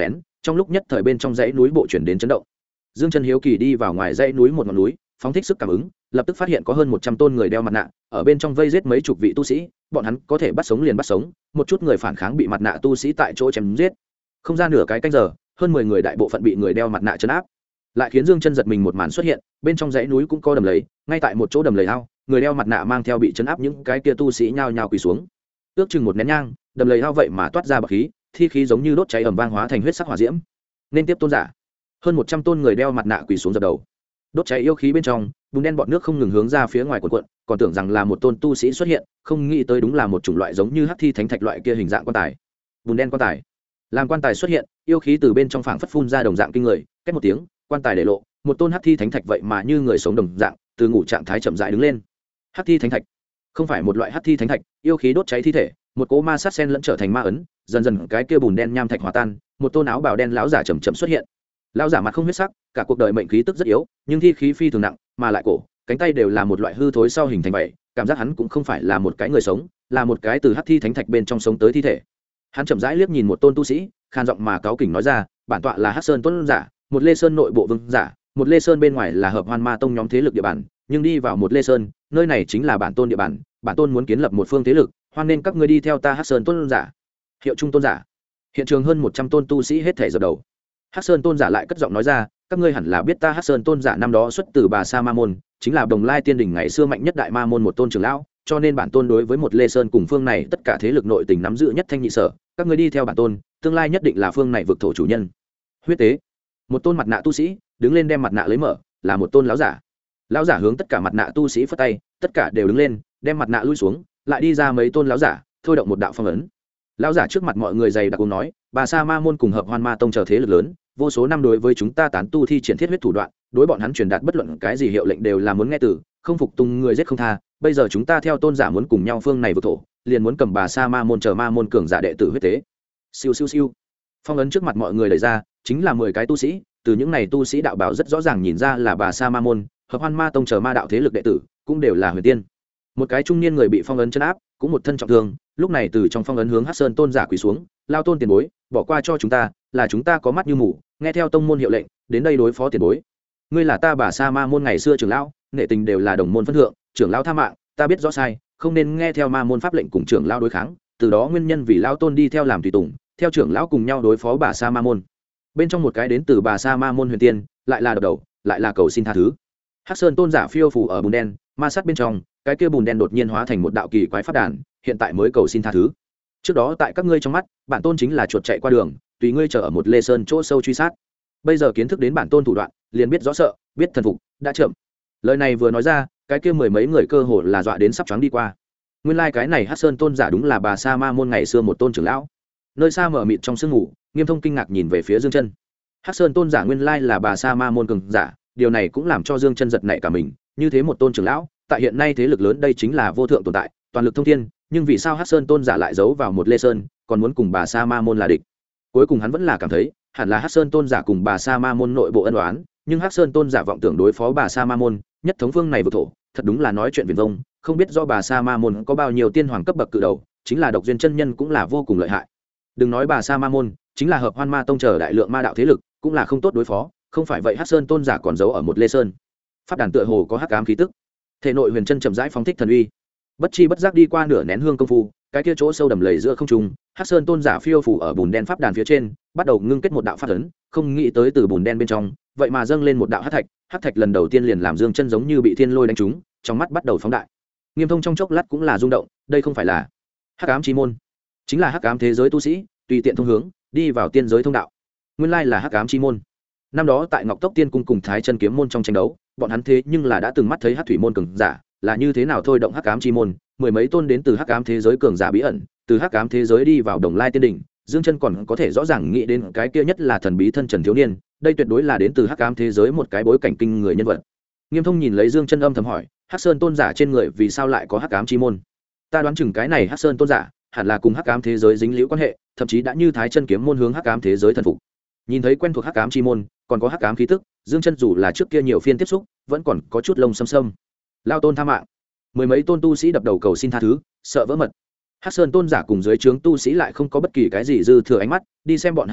trong lúc nhất thời bên trong dãy núi bộ chuyển đến chấn động. Dương Chân hiếu kỳ đi vào ngoài dãy núi một ngọn núi, phóng thích sức cảm ứng, lập tức phát hiện có hơn 100 tôn người đeo mặt nạ, ở bên trong vây giết mấy chục vị tu sĩ, bọn hắn có thể bắt sống liền bắt sống, một chút người phản kháng bị mặt nạ tu sĩ tại chỗ chém giết. Không ra nửa cái canh giờ, hơn 10 người đại bộ phận bị người đeo mặt nạ trấn áp. Lại khiến Dương Chân giật mình một màn xuất hiện, bên trong dãy núi cũng có đầm lầy, ngay tại một chỗ đầm lầy ao, người đeo mặt nạ mang theo bị trấn áp những cái kia tu sĩ nhao nhao quỳ xuống. Ước chừng một nén nhang, đầm lầy ao vậy mà toát ra bọt khí, thi khí giống như đốt cháy ầm vang hóa thành huyết sắc hỏa diễm. Nên tiếp tôn giả. Hơn 100 tôn người đeo mặt nạ quỳ xuống dập đầu. Đốt cháy yêu khí bên trong, bùn đen bọt nước không ngừng hướng ra phía ngoài cuộn, còn tưởng rằng là một tôn tu sĩ xuất hiện, không nghĩ tới đúng là một chủng loại giống như hắc thi thánh thạch loại kia hình dạng quan tài. Bùn đen quan tài. Làm quan tài xuất hiện, yêu khí từ bên trong phảng phất phun ra đồng dạng kinh người, két một tiếng, quan tài để lộ, một tôn hắc thi thánh thạch vậy mà như người sống đồng dạng, từ ngủ trạng thái chậm rãi đứng lên. Hắc thi thánh thạch không phải một loại hắc thi thánh thạch, yêu khí đốt cháy thi thể, một cỗ ma sát sen lẫn trở thành ma ấn, dần dần cái kia bùn đen nham thạch hòa tan, một tôn áo bào đen lão giả chậm chậm xuất hiện. Lão giả mặt không huyết sắc, cả cuộc đời mệnh khí tức rất yếu, nhưng thi khí phi thường nặng, mà lại cổ, cánh tay đều là một loại hư thối sau hình thành vậy, cảm giác hắn cũng không phải là một cái người sống, là một cái từ hắc thi thánh thạch bên trong sống tới thi thể. Hắn chậm rãi liếc nhìn một tôn tu sĩ, khan giọng mà cáu kỉnh nói ra, bản tọa là Hắc Sơn Tuấn giả, một Lê Sơn nội bộ vương giả, một Lê Sơn bên ngoài là Hợp Hoan Ma Tông nhóm thế lực địa bàn, nhưng đi vào một Lê Sơn, nơi này chính là bản tôn địa bàn, bản tôn muốn kiến lập một phương thế lực, hoan nên các ngươi đi theo ta Hắc Sơn Tuấn giả. Hiệu trung tôn giả. Hiện trường hơn 100 tôn tu sĩ hết thảy dập đầu. Hắc Sơn tôn giả lại cất giọng nói ra, các ngươi hẳn là biết ta Hắc Sơn tôn giả năm đó xuất từ Bà Sa Ma môn, chính là Đồng Lai Tiên đỉnh ngày xưa mạnh nhất đại ma môn một tôn trưởng lão, cho nên bản tôn đối với một Lê Sơn cùng phương này tất cả thế lực nội tình nắm giữ nhất thanh nhị sở, các ngươi đi theo bản tôn, tương lai nhất định là phương này vực thổ chủ nhân. Huyết tế. Một tôn mặt nạ tu sĩ đứng lên đem mặt nạ lấy mở, là một tôn lão giả. Lão giả hướng tất cả mặt nạ tu sĩ phất tay, tất cả đều đứng lên, đem mặt nạ lui xuống, lại đi ra mấy tôn lão giả, thôi động một đạo phong ấn. Lão giả trước mặt mọi người dày đặc uống nói, Bà Sa Ma môn cùng Hợp Hoan Ma Tông chờ thế lực lớn, vô số năm đối với chúng ta tán tu thi triển thiết huyết thủ đoạn, đối bọn hắn truyền đạt bất luận cái gì hiệu lệnh đều là muốn nghe từ, không phục tùng người giết không tha. Bây giờ chúng ta theo tôn giả muốn cùng nhau phương này vực thổ, liền muốn cầm Bà Sa Ma môn chờ ma môn cường giả đệ tử huyết tế. Siêu siêu siêu. Phong ấn trước mặt mọi người đẩy ra, chính là 10 cái tu sĩ, từ những này tu sĩ đạo bảo rất rõ ràng nhìn ra là Bà Sa Ma môn, Hợp Hoan Ma Tông chờ ma đạo thế lực đệ tử, cũng đều là huyền tiên. Một cái trung niên người bị phong ấn trấn áp, cũng một thân trọng thương, lúc này từ trong phong ấn hướng Hắc Sơn tôn giả quỳ xuống, lao tôn tiền bối, bỏ qua cho chúng ta, là chúng ta có mắt như mù, nghe theo tông môn hiệu lệnh, đến đây đối phó tiền bối. Ngươi là ta Bà Sa Ma môn ngày xưa trưởng lão, nghệ tình đều là đồng môn phân thượng, trưởng lão tha mạng, ta biết rõ sai, không nên nghe theo ma môn pháp lệnh cùng trưởng lão đối kháng, từ đó nguyên nhân vì lão tôn đi theo làm tùy tùng, theo trưởng lão cùng nhau đối phó Bà Sa Ma môn. Bên trong một cái đến từ Bà Sa Ma môn huyền tiên, lại là đập đầu, lại là cầu xin tha thứ. Hắc Sơn tôn giả phiêu phù ở bùn đen, ma sát bên trong, cái kia bùn đen đột nhiên hóa thành một đạo kỳ quái pháp đàn, hiện tại mới cầu xin tha thứ. Trước đó tại các ngươi trong mắt, bản tôn chính là chuột chạy qua đường, tùy ngươi chờ ở một Lê Sơn chỗ sâu truy sát. Bây giờ kiến thức đến bản tôn thủ đoạn, liền biết rõ sợ, biết thần phục, đã chậm. Lời này vừa nói ra, cái kia mười mấy người cơ hồ là dọa đến sắp choáng đi qua. Nguyên lai cái này Hắc Sơn tôn giả đúng là Bà Sa Ma môn ngày xưa một tôn trưởng lão. Nơi xa mở mịt trong sương ngủ, Nghiêm Thông kinh ngạc nhìn về phía Dương Chân. Hắc Sơn tôn giả nguyên lai là Bà Sa Ma môn cường giả, điều này cũng làm cho Dương Chân giật nảy cả mình, như thế một tôn trưởng lão, tại hiện nay thế lực lớn đây chính là vô thượng tồn tại, toàn lực thông thiên, nhưng vì sao Hắc Sơn tôn giả lại giấu vào một Lê Sơn, còn muốn cùng Bà Sa Ma môn là địch? Cuối cùng hắn vẫn là cảm thấy, hẳn là Hắc Sơn tôn giả cùng Bà Sa Ma môn nội bộ ân oán, nhưng Hắc Sơn tôn giả vọng tưởng đối phó Bà Sa Ma môn, nhất thống phương này vực thổ, thật đúng là nói chuyện viển vông, không biết do Bà Sa Ma môn có bao nhiêu tiên hoàng cấp bậc cự đầu, chính là độc duyên chân nhân cũng là vô cùng lợi hại. Đừng nói Bà Sa Ma môn, chính là Hợp Hoan Ma Tông chờ đại lượng ma đạo thế lực, cũng là không tốt đối phó, không phải vậy Hắc Sơn tôn giả còn giấu ở một Lê Sơn. Pháp đàn tựa hồ có hắc ám khí tức. Thể nội huyền chân chậm rãi phóng thích thần uy, bất chi bất giác đi qua nửa nén hương công phu, cái kia chỗ sâu đầm lầy giữa không trung, Hắc Sơn tôn giả phiêu phủ ở bùn đen pháp đàn phía trên, bắt đầu ngưng kết một đạo pháp ấn, không nghĩ tới từ bùn đen bên trong, vậy mà dâng lên một đạo hắc thạch lần đầu tiên liền làm Dương Chân giống như bị thiên lôi đánh trúng, trong mắt bắt đầu phóng đại. Nghiêm Thông trong chốc lát cũng là rung động, đây không phải là hắc ám chi môn, chính là hắc ám thế giới tu sĩ, tùy tiện thông hướng, đi vào tiên giới thông đạo. Nguyên lai là hắc ám chi môn. Năm đó tại Ngọc Tốc Tiên cung cùng Thái Chân kiếm môn trong tranh đấu, bọn hắn thế nhưng là đã từng mắt thấy hắc thủy môn cường giả, là như thế nào thôi động hắc ám chi môn, mười mấy tôn đến từ hắc ám thế giới cường giả bí ẩn, từ hắc ám thế giới đi vào Đồng Lai Tiên đỉnh, Dương Chân còn có thể rõ ràng nghĩ đến cái kia nhất là thần bí thân Trần thiếu niên, đây tuyệt đối là đến từ hắc ám thế giới một cái bối cảnh kinh người nhân vật. Nghiêm Thông nhìn lấy Dương Chân âm thầm hỏi, Hắc Sơn tôn giả trên người vì sao lại có hắc ám chi môn? Ta đoán chừng cái này Hắc Sơn tôn giả hẳn là cùng hắc ám thế giới dính liễu quan hệ, thậm chí đã như Thái Chân kiếm môn hướng hắc ám thế giới thần phục. Nhìn thấy quen thuộc hắc ám chi môn, còn có hắc ám khí tức, Dương Chân dù là trước kia nhiều phiên tiếp xúc, vẫn còn có chút lông xâm. Lao tôn tha mạng. Mười mấy tôn tu sĩ đập đầu cầu xin tha thứ, sợ vỡ mật. Hắc Sơn tôn giả cùng dưới trướng tu sĩ lại không có bất kỳ cái gì dư thừa ánh mắt, đi xem bọn hắn một chút,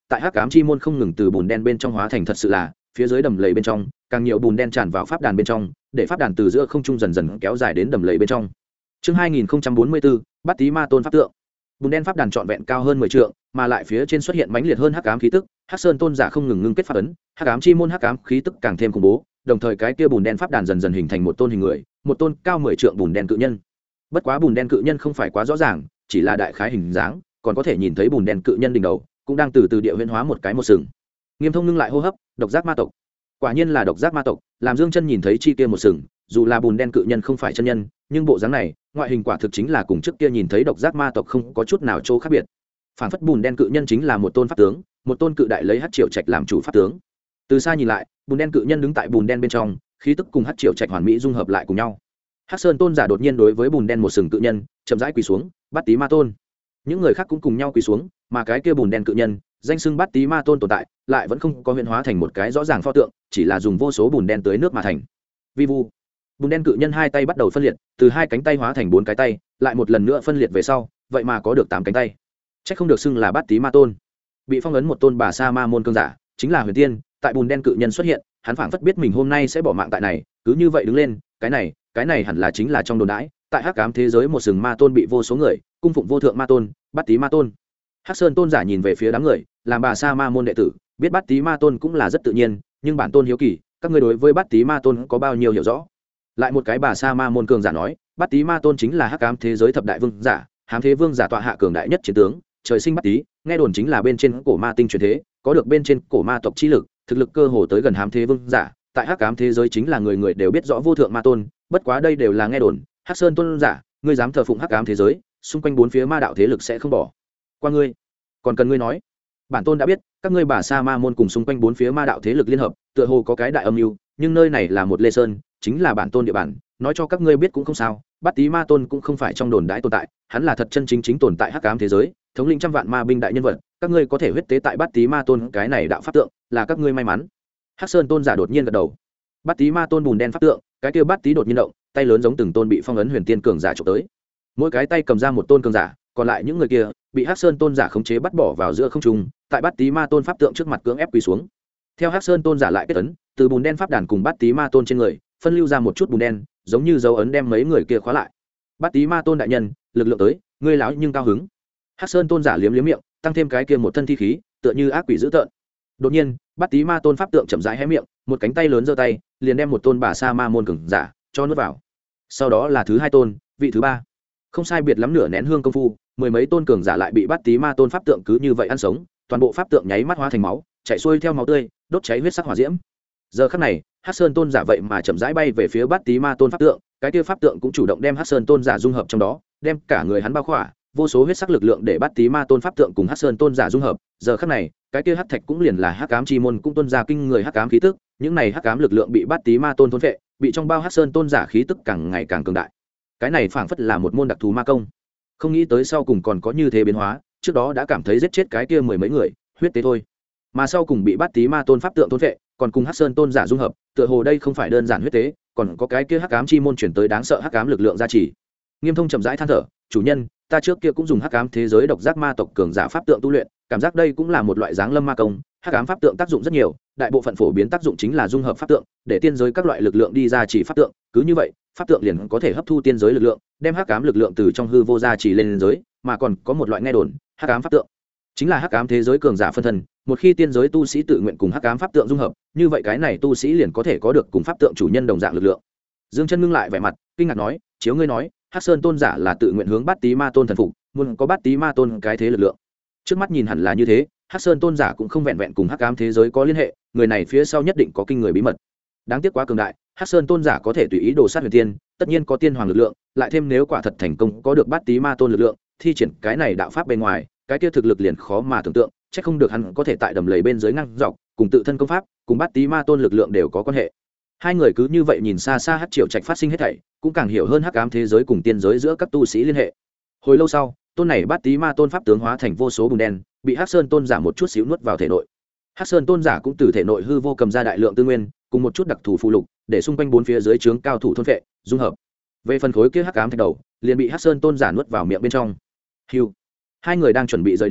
tại hắc ám chi môn không ngừng từ bùn đen bên trong hóa thành thật sự là phía dưới đầm lầy bên trong càng nhiều bùn đen tràn vào pháp đàn bên trong để pháp đàn từ giữa không trung dần dần kéo dài đến đầm lầy bên trong. Chương 2044, Bát Tý Ma Tôn pháp tượng. Bùn đen pháp đàn trọn vẹn cao hơn 10 trượng, mà lại phía trên xuất hiện mãnh liệt hơn hắc ám khí tức, Hắc Sơn Tôn giả không ngừng ngưng kết pháp ấn, hắc ám chi môn hắc ám khí tức càng thêm khủng bố, đồng thời cái kia bùn đen pháp đàn dần dần hình thành một tôn hình người, một tôn cao 10 trượng bùn đen cự nhân. Bất quá bùn đen cự nhân không phải quá rõ ràng, chỉ là đại khái hình dáng, còn có thể nhìn thấy bùn đen cự nhân đỉnh đầu cũng đang từ từ địa huyễn hóa một cái một sừng. Nghiêm Thông ngưng lại hô hấp, độc giác ma tộc. Quả nhiên là độc giác ma tộc, làm Dương Chân nhìn thấy chi kia một sừng, dù là bùn đen cự nhân không phải chân nhân, nhưng bộ dáng này, ngoại hình quả thực chính là cùng trước kia nhìn thấy độc giác ma tộc không có chút nào chỗ khác biệt. Phản phất bùn đen cự nhân chính là một tôn pháp tướng, một tôn cự đại lấy hắc triều trạch làm chủ pháp tướng. Từ xa nhìn lại, bùn đen cự nhân đứng tại bùn đen bên trong, khí tức cùng hắc triều trạch hoàn mỹ dung hợp lại cùng nhau. Hắc Sơn Tôn giả đột nhiên đối với bùn đen một sừng cự nhân, chậm rãi quỳ xuống, Bát Tý Ma Tôn. Những người khác cũng cùng nhau quỳ xuống, mà cái kia bùn đen cự nhân, danh xưng Bát Tý Ma Tôn tồn tại, lại vẫn không có huyễn hóa thành một cái rõ ràng pho tượng, chỉ là dùng vô số bùn đen tưới nước mà thành. Vi vu. Bùn đen cự nhân hai tay bắt đầu phân liệt, từ hai cánh tay hóa thành bốn cái tay, lại một lần nữa phân liệt về sau, vậy mà có được 8 cánh tay. Chắc không được xưng là Bát Tý Ma Tôn. Bị phong ấn một tôn bà sa ma môn cương giả, chính là Huyền Tiên, tại bùn đen cự nhân xuất hiện, hắn phảng phất biết mình hôm nay sẽ bỏ mạng tại này, cứ như vậy đứng lên, cái này hẳn là chính là trong đồn đãi, tại hắc ám thế giới một sừng ma tôn bị vô số người cung phụng vô thượng ma tôn, Bát Tý Ma Tôn. Hắc Sơn Tôn giả nhìn về phía đám người, làm bà sa ma môn đệ tử, biết Bát Tý Ma Tôn cũng là rất tự nhiên, nhưng bản tôn hiếu kỳ, các ngươi đối với Bát Tý Ma Tôn có bao nhiêu hiểu rõ? Lại một cái bà sa ma môn cường giả nói, Bát Tý Ma Tôn chính là hắc ám thế giới thập đại vương giả, hám thế vương giả tọa hạ cường đại nhất chiến tướng, trời sinh Bát Tý, nghe đồn chính là bên trên cổ ma tinh truyền thế, có được bên trên cổ ma tộc chi lực, thực lực cơ hồ tới gần hám thế vương giả, tại hắc ám thế giới chính là người người đều biết rõ vô thượng ma tôn, bất quá đây đều là nghe đồn. Hắc Sơn Tôn giả, ngươi dám thờ phụng hắc ám thế giới, xung quanh bốn phía ma đạo thế lực sẽ không bỏ qua ngươi, còn cần ngươi nói. Bản tôn đã biết, các ngươi bà sa ma môn cùng xung quanh bốn phía ma đạo thế lực liên hợp, tựa hồ có cái đại âm mưu, nhưng nơi này là một Lê Sơn, chính là bản tôn địa bàn, nói cho các ngươi biết cũng không sao. Bát Tý Ma Tôn cũng không phải trong đồn đãi tồn tại, hắn là thật chân chính tồn tại hắc ám thế giới, thống lĩnh trăm vạn ma binh đại nhân vật, các ngươi có thể huyết tế tại Bát Tý Ma Tôn cái này đạo pháp tượng, là các ngươi may mắn. Hắc Sơn Tôn giả đột nhiên gật đầu. Bát Tý Ma Tôn bùn đen pháp tượng, cái kia Bát Tý đột nhiên động, tay lớn giống từng tôn bị phong ấn huyền tiên cường giả chụp tới. Mỗi cái tay cầm ra một tôn cường giả, còn lại những người kia bị Hắc Sơn Tôn giả khống chế bắt bỏ vào giữa không trung, tại Bát Tý Ma Tôn pháp tượng trước mặt cưỡng ép quỳ xuống. Theo Hắc Sơn Tôn giả lại kết ấn, từ bùn đen pháp đàn cùng Bát Tý Ma Tôn trên người phân lưu ra một chút bùn đen, giống như dấu ấn đem mấy người kia khóa lại. Bát Tý Ma Tôn đại nhân, lực lượng tới, ngươi lão nhưng cao hứng. Hắc Sơn Tôn giả liếm liếm miệng, tăng thêm cái kia một thân thi khí, tựa như ác quỷ dữ tợn. Đột nhiên, Bát Tý Ma Tôn pháp tượng chậm rãi hé miệng, một cánh tay lớn giơ tay, liền đem một tôn bà sa ma môn cường giả cho nuốt vào. Sau đó là thứ hai tôn, vị thứ ba. Không sai biệt lắm nửa nén hương công phu, mười mấy tôn cường giả lại bị Bát Tý Ma Tôn pháp tượng cứ như vậy ăn sống, toàn bộ pháp tượng nháy mắt hóa thành máu, chảy xuôi theo máu tươi, đốt cháy huyết sắc hỏa diễm. Giờ khắc này, Hắc Sơn Tôn giả vậy mà chậm rãi bay về phía Bát Tý Ma Tôn pháp tượng, cái kia pháp tượng cũng chủ động đem Hắc Sơn Tôn giả dung hợp trong đó, đem cả người hắn bao khỏa, vô số huyết sắc lực lượng để Bát Tý Ma Tôn pháp tượng cùng Hắc Sơn Tôn giả dung hợp. Giờ khắc này, cái kia hắc thạch cũng liền là hắc ám chi môn cũng tuôn ra kinh người hắc ám khí tức, những này hắc ám lực lượng bị Bát Tý Ma Tôn thôn phệ, bị trong bao Hắc Sơn Tôn giả khí tức càng ngày càng cường đại. Cái này phảng phất là một môn đặc thù ma công. Không nghĩ tới sau cùng còn có như thế biến hóa, trước đó đã cảm thấy giết chết cái kia mười mấy người, huyết tế thôi. Mà sau cùng bị Bát Tý Ma Tôn pháp tượng thôn phệ, còn cùng Hắc Sơn Tôn giả dung hợp, tựa hồ đây không phải đơn giản huyết tế, còn có cái kia hắc ám chi môn chuyển tới đáng sợ hắc ám lực lượng gia trì. Nghiêm Thông chậm rãi than thở, chủ nhân, ta trước kia cũng dùng hắc ám thế giới độc giác ma tộc cường giả pháp tượng tu luyện, cảm giác đây cũng là một loại dáng lâm ma công. Hắc ám pháp tượng tác dụng rất nhiều, đại bộ phận phổ biến tác dụng chính là dung hợp pháp tượng, để tiên giới các loại lực lượng đi ra chỉ pháp tượng, cứ như vậy, pháp tượng liền có thể hấp thu tiên giới lực lượng, đem hắc ám lực lượng từ trong hư vô ra chỉ lên giới, mà còn có một loại nghe đồn, hắc ám pháp tượng chính là hắc ám thế giới cường giả phân thân, một khi tiên giới tu sĩ tự nguyện cùng hắc ám pháp tượng dung hợp, như vậy cái này tu sĩ liền có thể có được cùng pháp tượng chủ nhân đồng dạng lực lượng. Dương Chân ngưng lại vẻ mặt, kinh ngạc nói, chiếu ngươi nói, Hắc Sơn Tôn giả là tự nguyện hướng Bát Tý Ma Tôn thần phục, muốn có Bát Tý Ma Tôn cái thế lực lượng. Trước mắt nhìn hẳn là như thế, Hắc Sơn Tôn giả cũng không vẹn vẹn cùng hắc ám thế giới có liên hệ, người này phía sau nhất định có kinh người bí mật. Đáng tiếc quá cường đại, Hắc Sơn Tôn giả có thể tùy ý đồ sát huyền tiên, tất nhiên có tiên hoàng lực lượng, lại thêm nếu quả thật thành công có được Bát Tý Ma Tôn lực lượng, thi triển cái này đạo pháp bên ngoài, cái kia thực lực liền khó mà tưởng tượng, chắc không được hắn có thể tại đầm lầy bên dưới ngang dọc, cùng tự thân công pháp, cùng Bát Tý Ma Tôn lực lượng đều có quan hệ. Hai người cứ như vậy nhìn xa xa Hắc Triều Trạch phát sinh hết thảy, cũng càng hiểu hơn hắc ám thế giới cùng tiên giới giữa các tu sĩ liên hệ. Hồi lâu sau, tôn này Bát Tý Ma Tôn pháp tướng hóa thành vô số bùn đen, bị Hắc Sơn Tôn giả một chút xíu nuốt vào thể nội. Hắc Sơn Tôn giả cũng từ thể nội hư vô cầm ra đại lượng tư nguyên, cùng một chút đặc thù phụ lục, để xung quanh bốn phía dưới trướng cao thủ thôn phệ, dung hợp. Về phần khối kia hắc ám thạch đầu, liền bị Hắc Sơn Tôn giả nuốt vào miệng bên trong. Hưu. Hai người đang chuẩn bị rời đi,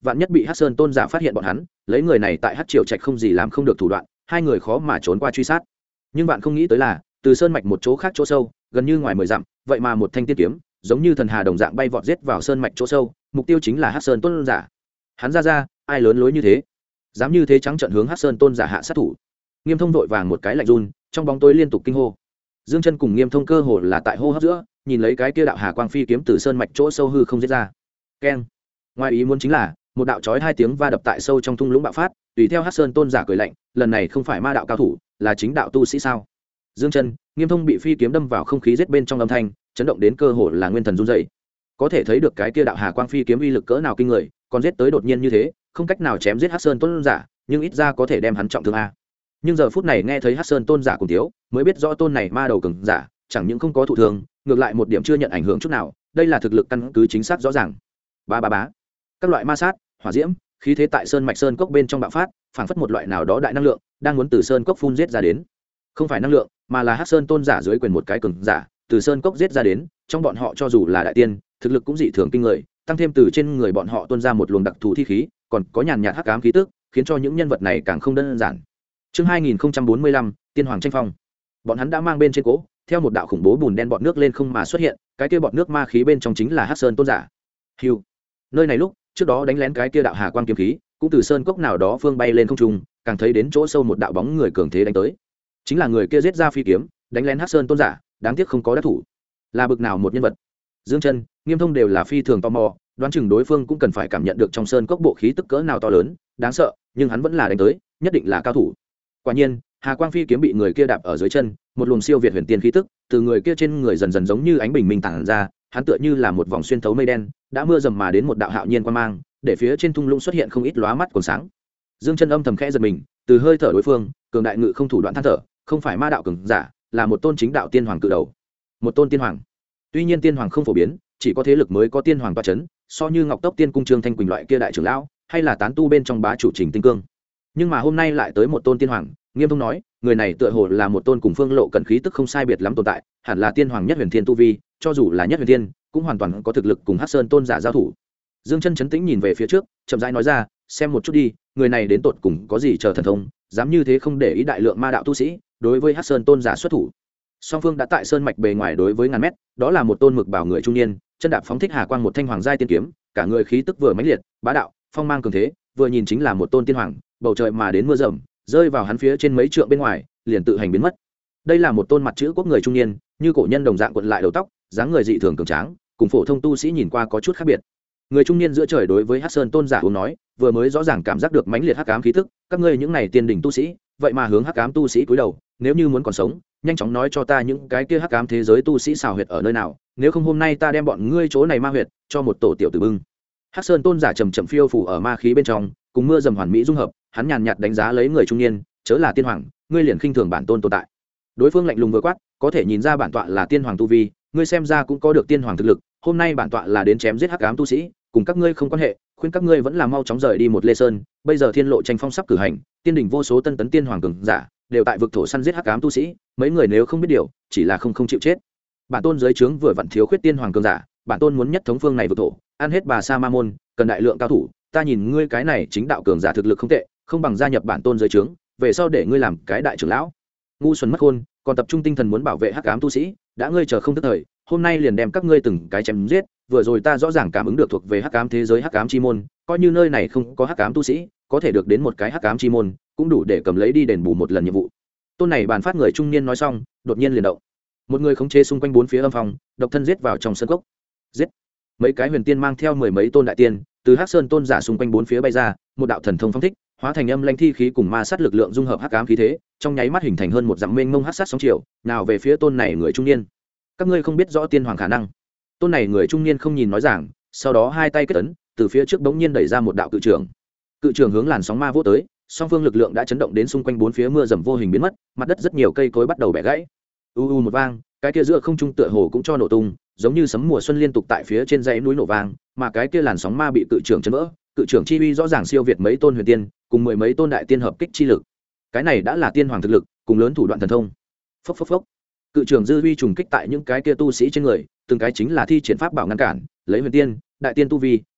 vạn nhất bị Hắc Sơn tôn giả phát hiện bọn hắn, lấy người này tại Hắc Triều Trạch không gì làm không được thủ đoạn, hai người khó mà trốn qua truy sát. Nhưng bạn không nghĩ tới là, từ sơn mạch một chỗ khác chỗ sâu, gần như ngoài 10 dặm, vậy mà một thanh tiên kiếm, giống như thần hà đồng dạng bay vọt giết vào sơn mạch chỗ sâu, mục tiêu chính là Hắc Sơn tôn giả. Hắn ra, ai lớn lối như thế, dám như thế trắng trợn hướng Hắc Sơn tôn giả hạ sát thủ. Nghiêm Thông vội vàng một cái lạnh run, trong bóng tối liên tục kinh hô. Dương Chân cùng Nghiêm Thông cơ hồ là tại hô hấp giữa, nhìn lấy cái kia đạo hà quang phi kiếm từ sơn mạch chỗ sâu hư không giết ra. Keng. Ngoài ý muốn chính là, một đạo chói hai tiếng va đập tại sâu trong thung lũng bạo phát, tùy theo Hắc Sơn tôn giả cười lạnh, lần này không phải ma đạo cao thủ, là chính đạo tu sĩ sao? Dương Chân, Nghiêm Thông bị phi kiếm đâm vào không khí giết bên trong âm thanh, chấn động đến cơ hồ là nguyên thần run rẩy. Có thể thấy được cái kia đạo hà quang phi kiếm uy lực cỡ nào kinh người, còn giết tới đột nhiên như thế, không cách nào chém giết Hắc Sơn tôn giả, nhưng ít ra có thể đem hắn trọng thương a. Nhưng giờ phút này nghe thấy Hắc Sơn tôn giả cùng thiếu, mới biết rõ tôn này ma đầu cường giả, chẳng những không có thụ thương, ngược lại một điểm chưa nhận ảnh hưởng chút nào, đây là thực lực căn cứ chính xác rõ ràng. Bá. Các loại ma sát, hỏa diễm, khí thế tại sơn mạch sơn cốc bên trong bạo phát, phảng phất một loại nào đó đại năng lượng đang muốn từ sơn cốc phun giết ra đến. Không phải năng lượng, mà là Hắc Sơn tôn giả dưới quyền một cái cường giả, từ sơn cốc giết ra đến, trong bọn họ cho dù là đại tiên, thực lực cũng dị thường kinh người, tăng thêm từ trên người bọn họ tuôn ra một luồng đặc thù thi khí, còn có nhàn nhạt hắc ám khí tức, khiến cho những nhân vật này càng không đơn giản. Chương 2045, Tiên Hoàng tranh phong. Bọn hắn đã mang bên trên cỗ, theo một đạo khủng bố bùn đen bọt nước lên không mà xuất hiện, cái kia bọt nước ma khí bên trong chính là Hắc Sơn tôn giả. Hưu. Nơi này lúc trước đó đánh lén cái kia đạo hà quang kiếm khí, cũng từ sơn cốc nào đó phương bay lên không trung, càng thấy đến chỗ sâu một đạo bóng người cường thế đánh tới. Chính là người kia giết ra phi kiếm, đánh lén Hắc Sơn tôn giả, đáng tiếc không có đắc thủ. Là bực nào một nhân vật. Dương Chân, Nghiêm Thông đều là phi thường tò mò, đoán chừng đối phương cũng cần phải cảm nhận được trong sơn cốc bộ khí tức cỡ nào to lớn, đáng sợ, nhưng hắn vẫn là đánh tới, nhất định là cao thủ. Quả nhiên, hà quang phi kiếm bị người kia đạp ở dưới chân, một luồng siêu việt huyền tiên khí tức từ người kia trên người dần dần giống như ánh bình minh tản ra, hắn tựa như là một vòng xuyên thấu mây đen, đã mưa dầm mà đến một đạo hạo nhiên quang mang, để phía trên thung lũng xuất hiện không ít lóa mắt còn sáng. Dương Chân âm thầm khẽ giật mình, từ hơi thở đối phương, cường đại ngự không thủ đoạn than thở, không phải ma đạo cường giả, là một tôn chính đạo tiên hoàng cự đầu. Một tôn tiên hoàng. Tuy nhiên tiên hoàng không phổ biến, chỉ có thế lực mới có tiên hoàng tọa chấn, so như Ngọc Tốc Tiên cung Trương Thanh Quỳnh loại kia đại trưởng lão, hay là tán tu bên trong bá chủ Trình Tinh Cương. Nhưng mà hôm nay lại tới một tôn tiên hoàng, Nghiêm Thông nói, người này tựa hồ là một tôn cùng Phương Lộ cận khí tức không sai biệt lắm tồn tại, hẳn là tiên hoàng nhất huyền thiên tu vi, cho dù là nhất huyền thiên, cũng hoàn toàn có thực lực cùng Hắc Sơn tôn giả giao thủ. Dương Chân chấn tĩnh nhìn về phía trước, chậm rãi nói ra, xem một chút đi, người này đến tột cùng có gì chờ thần thông, dám như thế không để ý đại lượng ma đạo tu sĩ, đối với Hắc Sơn tôn giả xuất thủ. Song phương đã tại sơn mạch bề ngoài đối với ngàn mét, đó là một tôn mực bảo người trung niên, chân đạp phóng thích hà quang một thanh hoàng giai tiên kiếm, cả người khí tức vừa mãnh liệt, bá đạo, phong mang cường thế, vừa nhìn chính là một tôn tiên hoàng, bầu trời mà đến mưa rầm, rơi vào hắn phía trên mấy trượng bên ngoài, liền tự hành biến mất. Đây là một tôn mặt chữ quốc người trung niên, như cổ nhân đồng dạng cuộn lại đầu tóc, dáng người dị thường cường tráng, cùng phổ thông tu sĩ nhìn qua có chút khác biệt. Người trung niên giữa trời đối với Hắc Sơn tôn giả uống nói, vừa mới rõ ràng cảm giác được mãnh liệt hắc ám khí tức, các ngươi những này tiên đỉnh tu sĩ, vậy mà hướng hắc ám tu sĩ cúi đầu, nếu như muốn còn sống, nhanh chóng nói cho ta những cái kia hắc ám thế giới tu sĩ xào huyệt ở nơi nào, nếu không hôm nay ta đem bọn ngươi chỗ này ma huyệt cho một tổ tiểu tử bưng. Hắc Sơn tôn giả trầm trầm phiêu phù ở ma khí bên trong, cùng mưa dầm hoàn mỹ dung hợp, hắn nhàn nhạt đánh giá lấy người trung niên, chớ là tiên hoàng, ngươi liền khinh thường bản tôn tồn tại. Đối phương lạnh lùng vừa quát, có thể nhìn ra bản tọa là tiên hoàng tu vi, ngươi xem ra cũng có được tiên hoàng thực lực, hôm nay bản tọa là đến chém giết hắc ám tu sĩ, cùng các ngươi không quan hệ, khuyên các ngươi vẫn là mau chóng rời đi một Lê Sơn, bây giờ thiên lộ tranh phong sắp cử hành, tiên đỉnh vô số tân tấn tiên hoàng cường giả đều tại vực thổ săn giết hắc ám tu sĩ, mấy người nếu không biết điều, chỉ là không chịu chết. Bản tôn dưới trướng vừa vặn thiếu khuyết tiên hoàng cường giả, bản tôn muốn nhất thống phương này vực thổ, ăn hết bà sa ma môn, cần đại lượng cao thủ, ta nhìn ngươi cái này chính đạo cường giả thực lực không tệ, không bằng gia nhập bản tôn dưới trướng, về sau để ngươi làm cái đại trưởng lão. Ngu xuẩn mất khôn, còn tập trung tinh thần muốn bảo vệ hắc ám tu sĩ, đã ngươi chờ không tức thời, hôm nay liền đem các ngươi từng cái chém giết, vừa rồi ta rõ ràng cảm ứng được thuộc về hắc ám thế giới hắc ám chi môn, coi như nơi này không có hắc ám tu sĩ, có thể được đến một cái hắc ám chi môn, cũng đủ để cầm lấy đi đền bù một lần nhiệm vụ. Tôn này bàn phát người trung niên nói xong, đột nhiên liền động. Một người khống chế xung quanh bốn phía âm phòng, độc thân giết vào trong sân cốc. Giết! Mấy cái huyền tiên mang theo mười mấy tôn đại tiên, từ Hắc Sơn tôn giả xung quanh bốn phía bay ra, một đạo thần thông phong thích, hóa thành âm lãnh thi khí cùng ma sát lực lượng dung hợp hắc ám khí thế, trong nháy mắt hình thành hơn một dặm mênh mông hắc sát sóng chiều, nào về phía tôn này người trung niên. Các ngươi không biết rõ tiên hoàng khả năng. Tôn này người trung niên không nhìn nói giảng, sau đó hai tay kết ấn, từ phía trước bỗng nhiên đẩy ra một đạo cự trường. Cự trường hướng làn sóng ma vỗ tới, song phương lực lượng đã chấn động đến xung quanh bốn phía mưa dầm vô hình biến mất, mặt đất rất nhiều cây cối bắt đầu bẻ gãy. Một vang, cái kia giữa không trung tựa hồ cũng cho nổ tung, giống như sấm mùa xuân liên tục tại phía trên dãy núi nổ vang, mà cái kia làn sóng ma bị cự trường chấn vỡ, cự trường chi uy rõ ràng siêu việt mấy tôn huyền tiên, cùng mười mấy tôn đại tiên hợp kích chi lực. Cái này đã là tiên hoàng thực lực, cùng lớn thủ đoạn thần thông. Phốc phốc phốc. Cự trường dư uy trùng kích tại những cái kia tu sĩ trên người, từng cái chính là thi triển pháp bảo ngăn cản, lấy huyền tiên, đại tiên tu vi,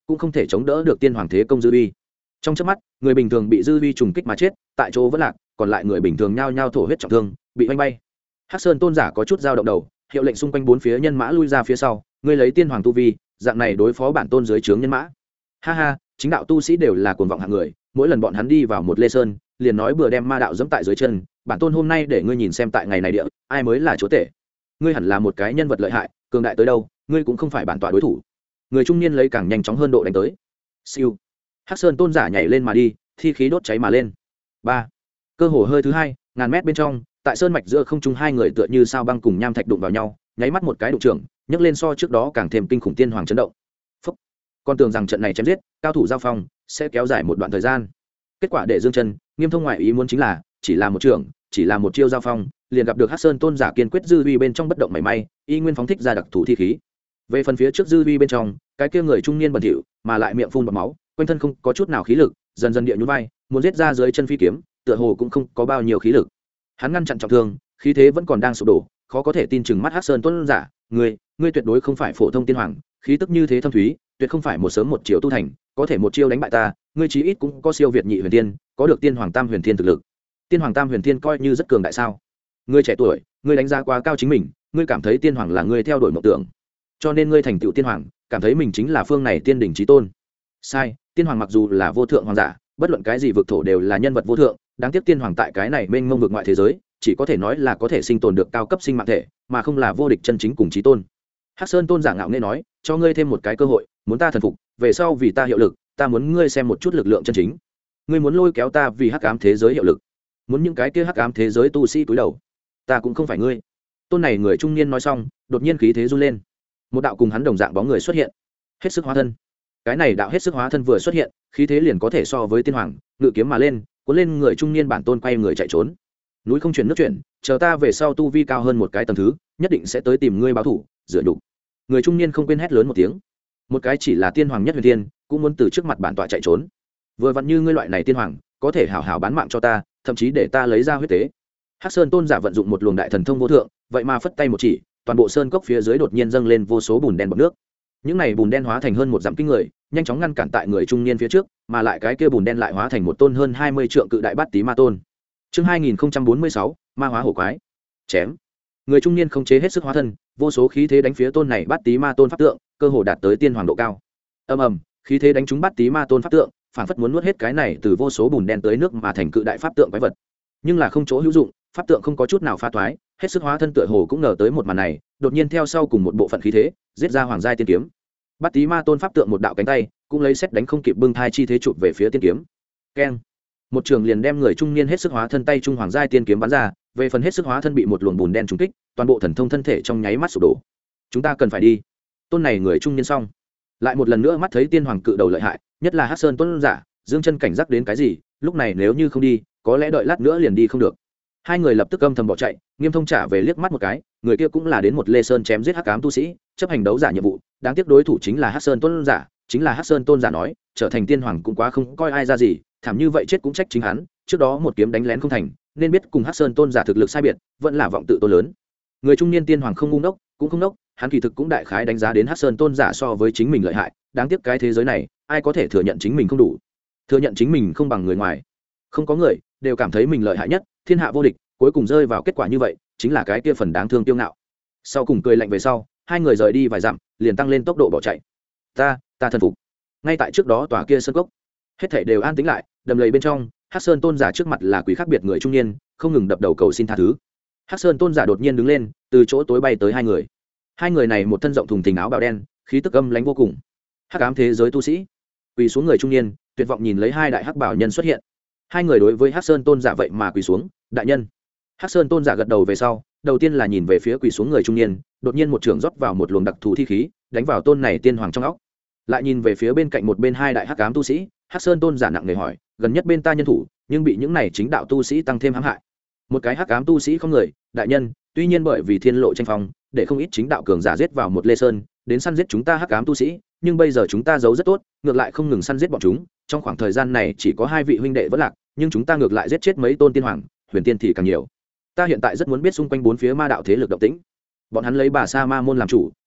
cũng không thể chống đỡ được tiên hoàng thế công dư uy. Trong chớp mắt, người bình thường bị dư uy trùng kích mà chết, tại chỗ vẫn lạc, còn lại người bình thường nhao nhao thổ huyết trọng thương, bị oanh bay. Hắc Sơn tôn giả có chút dao động đầu, hiệu lệnh xung quanh bốn phía nhân mã lui ra phía sau, ngươi lấy tiên hoàng tu vi, dạng này đối phó bản tôn dưới trướng nhân mã. Ha ha, chính đạo tu sĩ đều là cuồng vọng hạng người, mỗi lần bọn hắn đi vào một Lê Sơn, liền nói bừa đem ma đạo dẫm tại dưới chân, bản tôn hôm nay để ngươi nhìn xem tại ngày này địa, ai mới là chúa tể. Ngươi hẳn là một cái nhân vật lợi hại, cường đại tới đâu, ngươi cũng không phải bản tọa đối thủ. Người trung niên lấy càng nhanh chóng hơn độ đánh tới. Siêu. Hắc Sơn tôn giả nhảy lên mà đi, thi khí đốt cháy mà lên. 3. Cơ hồ hơi thứ hai, ngàn mét bên trong, tại sơn mạch giữa không trung hai người tựa như sao băng cùng nham thạch đụng vào nhau, nháy mắt một cái đụng trưởng, nhấc lên so trước đó càng thêm kinh khủng tiên hoàng chấn động. Phúc. Con tưởng rằng trận này chém giết, cao thủ giao phong sẽ kéo dài một đoạn thời gian. Kết quả để Dương Chân, Nghiêm Thông ngoại ý muốn chính là, chỉ là một trưởng, chỉ là một chiêu giao phong, liền gặp được Hắc Sơn tôn giả kiên quyết dư uy bên trong bất động mảy may, y nguyên phóng thích ra đặc thủ thi khí. Về phần phía trước dư uy bên trong, cái kia người trung niên bẩn thỉu, mà lại miệng phun bọt máu, quanh thân không có chút nào khí lực, dần dần địa nhún vai, muốn giết ra dưới chân phi kiếm, tựa hồ cũng không có bao nhiêu khí lực. Hắn ngăn chặn trọng thương, khí thế vẫn còn đang sụp đổ, khó có thể tin chừng mắt Hắc Sơn tôn giả, ngươi tuyệt đối không phải phổ thông tiên hoàng, khí tức như thế thâm thúy, tuyệt không phải một sớm một chiều tu thành, có thể một chiêu đánh bại ta, ngươi chí ít cũng có siêu việt nhị huyền tiên, có được tiên hoàng tam huyền thiên thực lực. Tiên hoàng tam huyền thiên coi như rất cường đại sao? Ngươi trẻ tuổi, ngươi đánh giá quá cao chính mình, ngươi cảm thấy tiên hoàng là ngươi theo đuổi mộng tưởng, cho nên ngươi thành tựu tiên hoàng, cảm thấy mình chính là phương này tiên đỉnh chí tôn. Sai, tiên hoàng mặc dù là vô thượng hoàng giả, bất luận cái gì vực thổ đều là nhân vật vô thượng, đáng tiếc tiên hoàng tại cái này mênh mông vực ngoại thế giới, chỉ có thể nói là có thể sinh tồn được cao cấp sinh mạng thể, mà không là vô địch chân chính cùng chí tôn. Hắc Sơn tôn giả ngạo nghễ nói, cho ngươi thêm một cái cơ hội, muốn ta thần phục, về sau vì ta hiệu lực, ta muốn ngươi xem một chút lực lượng chân chính. Ngươi muốn lôi kéo ta vì hắc ám thế giới hiệu lực, muốn những cái kia hắc ám thế giới tu sĩ cúi đầu, ta cũng không phải ngươi. Tôn này người trung niên nói xong, đột nhiên khí thế run lên, một đạo cùng hắn đồng dạng bóng người xuất hiện, hết sức hóa thân. Cái này đạo hết sức hóa thân vừa xuất hiện, khí thế liền có thể so với tiên hoàng, ngự kiếm mà lên, cuốn lên người trung niên bản tôn quay người chạy trốn. Núi không chuyển nước chuyển, chờ ta về sau tu vi cao hơn một cái tầng thứ, nhất định sẽ tới tìm ngươi báo thủ, rửa nhục. Người trung niên không quên hét lớn một tiếng. Một cái chỉ là tiên hoàng nhất huyền tiên, cũng muốn từ trước mặt bản tọa chạy trốn. Vừa vặn như ngươi loại này tiên hoàng, có thể hảo hảo bán mạng cho ta, thậm chí để ta lấy ra huyết tế. Hắc Sơn tôn giả vận dụng một luồng đại thần thông vô thượng, vậy mà phất tay một chỉ, toàn bộ sơn cốc phía dưới đột nhiên dâng lên vô số bùn đen bọt nước. Những này bùn đen hóa thành hơn một dặm kinh người, nhanh chóng ngăn cản tại người trung niên phía trước, mà lại cái kia bùn đen lại hóa thành một tôn hơn 20 trượng cự đại bát tí ma tôn. Chương 2046, ma hóa hổ quái. Chém. Người trung niên không chế hết sức hóa thân, vô số khí thế đánh phía tôn này bát tí ma tôn pháp tượng, cơ hồ đạt tới tiên hoàng độ cao. Ầm ầm, khí thế đánh trúng bát tí ma tôn pháp tượng, phản phất muốn nuốt hết cái này từ vô số bùn đen tới nước mà thành cự đại pháp tượng quái vật. Nhưng là không chỗ hữu dụng, pháp tượng không có chút nào phá toái, hết sức hóa thân tựa hồ cũng ngờ tới một màn này, đột nhiên theo sau cùng một bộ phận khí thế, giết ra hoàng giai tiên kiếm. Bát tí ma tôn pháp tượng một đạo cánh tay, cũng lấy xét đánh không kịp bưng thai chi thế chụp về phía tiên kiếm. Keng! Một trường liền đem người trung niên hết sức hóa thân tay trung hoàng giai tiên kiếm bắn ra, về phần hết sức hóa thân bị một luồng bùn đen trúng kích, toàn bộ thần thông thân thể trong nháy mắt sụp đổ. Chúng ta cần phải đi. Tôn này người trung niên xong, lại một lần nữa mắt thấy tiên hoàng cự đầu lợi hại, nhất là Hắc Sơn tôn giả, Dương Chân cảnh giác đến cái gì, lúc này nếu như không đi, có lẽ đợi lát nữa liền đi không được. Hai người lập tức âm thầm bỏ chạy, Nghiêm Thông trả về liếc mắt một cái, người kia cũng là đến một Lê Sơn chém giết hắc ám tu sĩ, chấp hành đấu giả nhiệm vụ, đáng tiếc đối thủ chính là Hắc Sơn tôn giả, chính là Hắc Sơn tôn giả nói, trở thành tiên hoàng cũng quá không coi ai ra gì, thảm như vậy chết cũng trách chính hắn, trước đó một kiếm đánh lén không thành, nên biết cùng Hắc Sơn tôn giả thực lực sai biệt, vẫn là vọng tự tôn lớn. Người trung niên tiên hoàng không ngu ngốc, cũng không ngốc, hắn kỳ thực cũng đại khái đánh giá đến Hắc Sơn tôn giả so với chính mình lợi hại, đáng tiếc cái thế giới này, ai có thể thừa nhận chính mình không đủ, thừa nhận chính mình không bằng người ngoài. Không có người đều cảm thấy mình lợi hại nhất, thiên hạ vô địch, cuối cùng rơi vào kết quả như vậy, chính là cái kia phần đáng thương tiêu ngạo. Sau cùng cười lạnh về sau, hai người rời đi vài dặm, liền tăng lên tốc độ bỏ chạy. Ta thần phục. Ngay tại trước đó tòa kia sơn cốc, hết thảy đều an tĩnh lại, đầm lầy bên trong, Hắc Sơn tôn giả trước mặt là quỷ khác biệt người trung niên, không ngừng đập đầu cầu xin tha thứ. Hắc Sơn tôn giả đột nhiên đứng lên, từ chỗ tối bay tới hai người. Hai người này một thân rộng thùng thình áo bào đen, khí tức âm lãnh vô cùng. Hắc ám thế giới tu sĩ. Quỳ xuống người trung niên, tuyệt vọng nhìn lấy hai đại hắc bảo nhân xuất hiện. Hai người đối với Hắc Sơn tôn giả vậy mà quỳ xuống, đại nhân. Hắc Sơn tôn giả gật đầu về sau, đầu tiên là nhìn về phía quỳ xuống người trung niên, đột nhiên một trường rót vào một luồng đặc thù thi khí, đánh vào tôn này tiên hoàng trong óc. Lại nhìn về phía bên cạnh một bên hai đại hắc ám tu sĩ, Hắc Sơn tôn giả nặng nề hỏi, gần nhất bên ta nhân thủ, nhưng bị những này chính đạo tu sĩ tăng thêm hãm hại. Một cái hắc ám tu sĩ không người, đại nhân, tuy nhiên bởi vì thiên lộ tranh phong, để không ít chính đạo cường giả giết vào một Lê Sơn, đến săn giết chúng ta hắc ám tu sĩ, nhưng bây giờ chúng ta giấu rất tốt, ngược lại không ngừng săn giết bọn chúng, trong khoảng thời gian này chỉ có hai vị huynh đệ vẫn lạc, nhưng chúng ta ngược lại giết chết mấy tôn tiên hoàng, huyền tiên thì càng nhiều. Ta hiện tại rất muốn biết xung quanh bốn phía ma đạo thế lực động tĩnh. Bọn hắn lấy Bà Sa Ma môn làm chủ,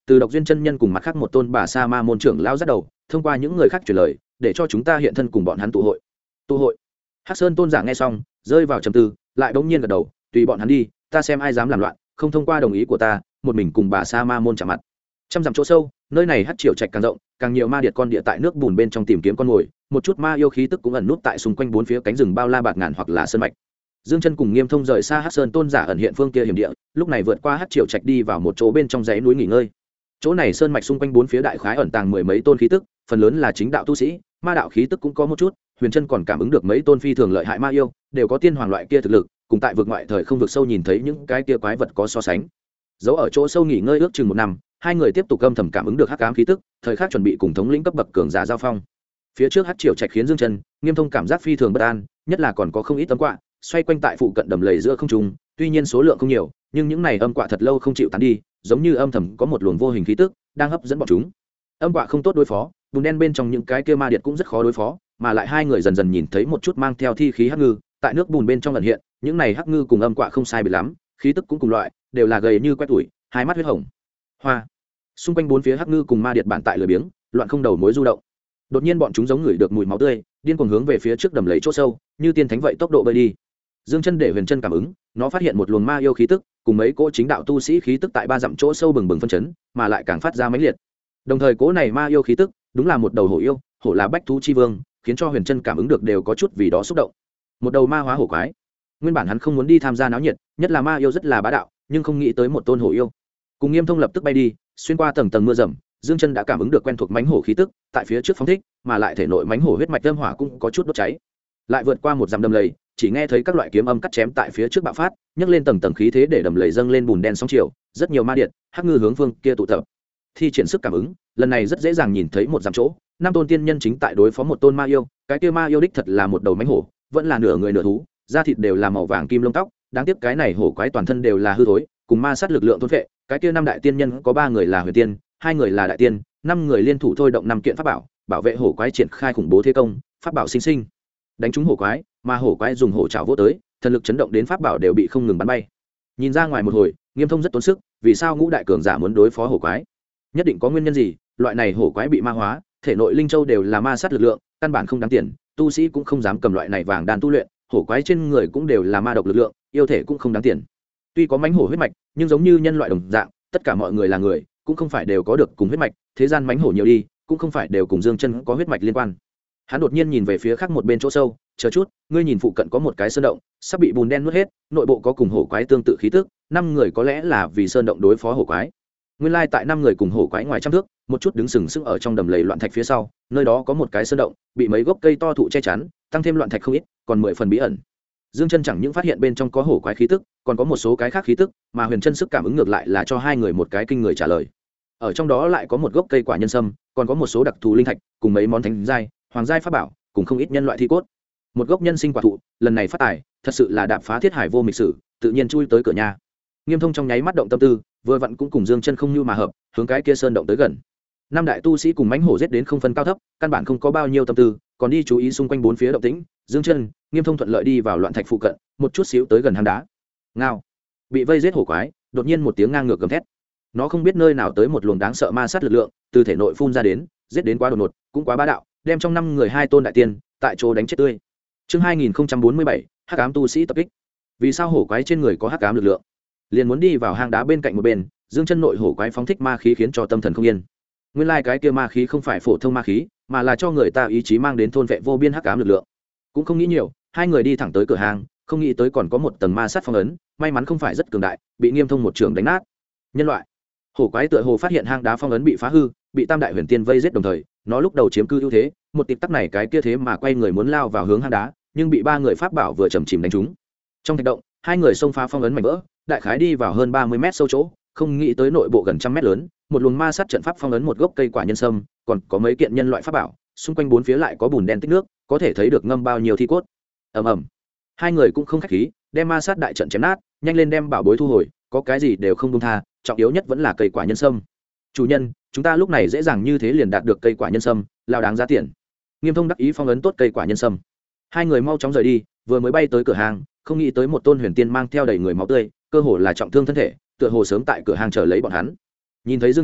Từ Độc Duyên chân nhân cùng mặt khác một tôn bà sa ma môn trưởng lão dắt đầu, thông qua những người khác truyền lời, để cho chúng ta hiện thân cùng bọn hắn tụ hội. Tụ hội? Hắc Sơn tôn giả nghe xong, rơi vào trầm tư, lại bỗng nhiên gật đầu, tùy bọn hắn đi, ta xem ai dám làm loạn, không thông qua đồng ý của ta, một mình cùng bà sa ma môn chạm mặt. Trăm dặm chỗ sâu, nơi này hắc triều trạch càng rộng, càng nhiều ma điệt con địa tại nước bùn bên trong tìm kiếm con mồi, một chút ma yêu khí tức cũng ẩn nút tại xung quanh bốn phía cánh rừng bao la bạt ngàn hoặc là sơn mạch. Dương Chân cùng Nghiêm Thông rời xa Hắc Sơn tôn giả ẩn hiện phương kia hiểm địa, lúc này vượt qua hắc triều trạch đi vào một chỗ bên trong dãy núi nghỉ ngơi. Chỗ này sơn mạch xung quanh bốn phía đại khái ẩn tàng mười mấy tôn khí tức, phần lớn là chính đạo tu sĩ, ma đạo khí tức cũng có một chút. Huyền Chân còn cảm ứng được mấy tôn phi thường lợi hại ma yêu, đều có tiên hoàng loại kia thực lực, cùng tại vực ngoại thời không vực sâu nhìn thấy những cái kia quái vật có so sánh. Giấu ở chỗ sâu nghỉ ngơi ước chừng một năm, hai người tiếp tục âm thầm cảm ứng được hắc ám khí tức, thời khắc chuẩn bị cùng thống lĩnh cấp bậc cường giả giao phong. Phía trước hắc triều trạch khiến Dương Chân, Nghiêm Thông cảm giác phi thường bất an, nhất là còn có không ít âm quạ xoay quanh tại phụ cận đầm lầy giữa không trung, tuy nhiên số lượng không nhiều, nhưng những này âm quạ thật lâu không chịu tán đi, giống như âm thầm có một luồng vô hình khí tức đang hấp dẫn bọn chúng. Âm quạ không tốt đối phó, bùn đen bên trong những cái kia ma điệt cũng rất khó đối phó, mà lại hai người dần dần nhìn thấy một chút mang theo thi khí hắc ngư tại nước bùn bên trong ẩn hiện, những này hắc ngư cùng âm quạ không sai biệt lắm, khí tức cũng cùng loại, đều là gầy như que tuổi, hai mắt huyết hồng. Hoa. Xung quanh bốn phía hắc ngư cùng ma điệt bản tại lười biếng, loạn không đầu mối du động. Đột nhiên bọn chúng giống ngửi được mùi máu tươi, điên cuồng hướng về phía trước đầm lầy chỗ sâu, như tiên thánh vậy tốc độ bơi đi. Dương Chân để Huyền Chân cảm ứng, nó phát hiện một luồng ma yêu khí tức, cùng mấy cỗ chính đạo tu sĩ khí tức tại ba dặm chỗ sâu bừng bừng phân chấn, mà lại càng phát ra mãnh liệt. Đồng thời cỗ này ma yêu khí tức, đúng là một đầu hổ yêu, hổ là bách thú chi vương, khiến cho Huyền Chân cảm ứng được đều có chút vì đó xúc động. Một đầu ma hóa hổ quái. Nguyên bản hắn không muốn đi tham gia náo nhiệt, nhất là ma yêu rất là bá đạo, nhưng không nghĩ tới một tôn hổ yêu. Cùng Nghiêm Thông lập tức bay đi, xuyên qua tầng tầng mưa rầm, Dương Chân đã cảm ứng được quen thuộc mãnh hổ khí tức, tại phía trước phóng thích, mà lại thể nội mãnh hổ huyết mạch âm hỏa cũng có chút đốt cháy. Lại vượt qua một dặm đầm lầy, chỉ nghe thấy các loại kiếm âm cắt chém tại phía trước bạo phát, nhấc lên tầng tầng khí thế để đầm lầy dâng lên bùn đen sóng chiều, rất nhiều ma điện, hắc ngư hướng phương kia tụ tập. Thi triển sức cảm ứng, lần này rất dễ dàng nhìn thấy một dặm chỗ, năm tôn tiên nhân chính tại đối phó một tôn ma yêu, cái kia ma yêu đích thật là một đầu mãnh hổ, vẫn là nửa người nửa thú, da thịt đều là màu vàng kim lông tóc, đáng tiếc cái này hổ quái toàn thân đều là hư thối, cùng ma sát lực lượng thôn phệ, cái kia năm đại tiên nhân có 3 người là huyền tiên, 2 người là đại tiên, 5 người liên thủ thôi động 5 kiện pháp bảo, bảo vệ hổ quái triển khai khủng bố thế công, pháp bảo sinh sinh đánh trúng hổ quái, mà hổ quái dùng hổ trảo vỗ tới, thần lực chấn động đến pháp bảo đều bị không ngừng bắn bay. Nhìn ra ngoài một hồi, Nghiêm Thông rất tốn sức, vì sao ngũ đại cường giả muốn đối phó hổ quái? Nhất định có nguyên nhân gì, loại này hổ quái bị ma hóa, thể nội linh châu đều là ma sát lực lượng, căn bản không đáng tiền, tu sĩ cũng không dám cầm loại này vàng đan tu luyện, hổ quái trên người cũng đều là ma độc lực lượng, yêu thể cũng không đáng tiền. Tuy có mãnh hổ huyết mạch, nhưng giống như nhân loại đồng dạng, tất cả mọi người là người, cũng không phải đều có được cùng huyết mạch, thế gian mãnh hổ nhiều đi, cũng không phải đều cùng Dương Chân có huyết mạch liên quan. Hắn đột nhiên nhìn về phía khác một bên chỗ sâu, chờ chút, ngươi nhìn phụ cận có một cái sơn động, sắp bị bùn đen nuốt hết, nội bộ có cùng hổ quái tương tự khí tức, 5 người có lẽ là vì sơn động đối phó hổ quái. Nguyên lai tại 5 người cùng hổ quái ngoài trăm thước, một chút đứng sừng sững ở trong đầm lầy loạn thạch phía sau, nơi đó có một cái sơn động, bị mấy gốc cây to thụ che chắn, tăng thêm loạn thạch không ít, còn 10 phần bí ẩn. Dương Chân chẳng những phát hiện bên trong có hổ quái khí tức, còn có một số cái khác khí tức, mà Huyền Chân sức cảm ứng ngược lại là cho hai người một cái kinh người trả lời. Ở trong đó lại có một gốc cây quả nhân sâm, còn có một số đặc thù linh thạch, cùng mấy món thánh giai, hoàng giai pháp bảo, cùng không ít nhân loại thi cốt. Một gốc nhân sinh quả thụ, lần này phát tài, thật sự là đạp phá thiết hải vô mịch sử, tự nhiên chui tới cửa nhà. Nghiêm Thông trong nháy mắt động tâm tư, vừa vặn cũng cùng Dương Chân không như mà hợp, hướng cái kia sơn động tới gần. Năm đại tu sĩ cùng mãnh hổ giết đến không phân cao thấp, căn bản không có bao nhiêu tâm tư, còn đi chú ý xung quanh bốn phía động tĩnh. Dương Chân, Nghiêm Thông thuận lợi đi vào loạn thạch phụ cận, một chút xíu tới gần hang đá. Ngao! Bị vây giết hổ quái, đột nhiên một tiếng ngang ngược gầm thét. Nó không biết nơi nào tới một luồng đáng sợ ma sát lực lượng, từ thể nội phun ra đến, giết đến quá đột ngột, cũng quá bá đạo, đem trong 5 người 2 tôn đại tiên, tại chỗ đánh chết tươi. Chương 2047, Hắc ám tu sĩ tập kích. Vì sao hổ quái trên người có hắc ám lực lượng? Liền muốn đi vào hang đá bên cạnh một bên, Dương Chân nội hổ quái phóng thích ma khí khiến cho tâm thần không yên. Nguyên lai cái kia ma khí không phải phổ thông ma khí, mà là cho người ta ý chí mang đến thôn vệ vô biên hắc ám lực lượng. Cũng không nghĩ nhiều, hai người đi thẳng tới cửa hàng, không nghĩ tới còn có một tầng ma sát phong ấn, may mắn không phải rất cường đại, bị Nghiêm Thông một trường đánh nát. Nhân loại, hổ quái tựa hồ phát hiện hang đá phong ấn bị phá hư, bị Tam đại huyền tiên vây giết đồng thời, nó lúc đầu chiếm cư ưu thế, một tịp tắc này cái kia thế mà quay người muốn lao vào hướng hang đá, nhưng bị 3 người pháp bảo vừa chầm chìm đánh trúng. Trong thạch động, 2 người xông phá phong ấn mảnh vỡ, đại khái đi vào hơn 30 mét sâu chỗ, không nghĩ tới nội bộ gần 100 mét lớn, một luồng ma sát trận pháp phong ấn một gốc cây quả nhân sâm, còn có mấy kiện nhân loại pháp bảo, xung quanh bốn phía lại có bùn đen tích nước, có thể thấy được ngâm bao nhiêu thi cốt. Ầm ầm. 2 người cũng không khách khí, đem ma sát đại trận chém nát, nhanh lên đem bảo bối thu hồi, có cái gì đều không buông tha, trọng yếu nhất vẫn là cây quả nhân sâm. Chủ nhân, chúng ta lúc này dễ dàng như thế liền đạt được cây quả nhân sâm, lao đáng giá tiền. Nghiêm Thông đắc ý phong ấn tốt cây quả nhân sâm. 2 người mau chóng rời đi, vừa mới bay tới cửa hàng, không nghĩ tới một tôn huyền tiên mang theo đầy người máu tươi, cơ hồ là trọng thương thân thể, tựa hồ sớm tại cửa hàng chờ lấy bọn hắn. Nhìn thấy Dương Chân,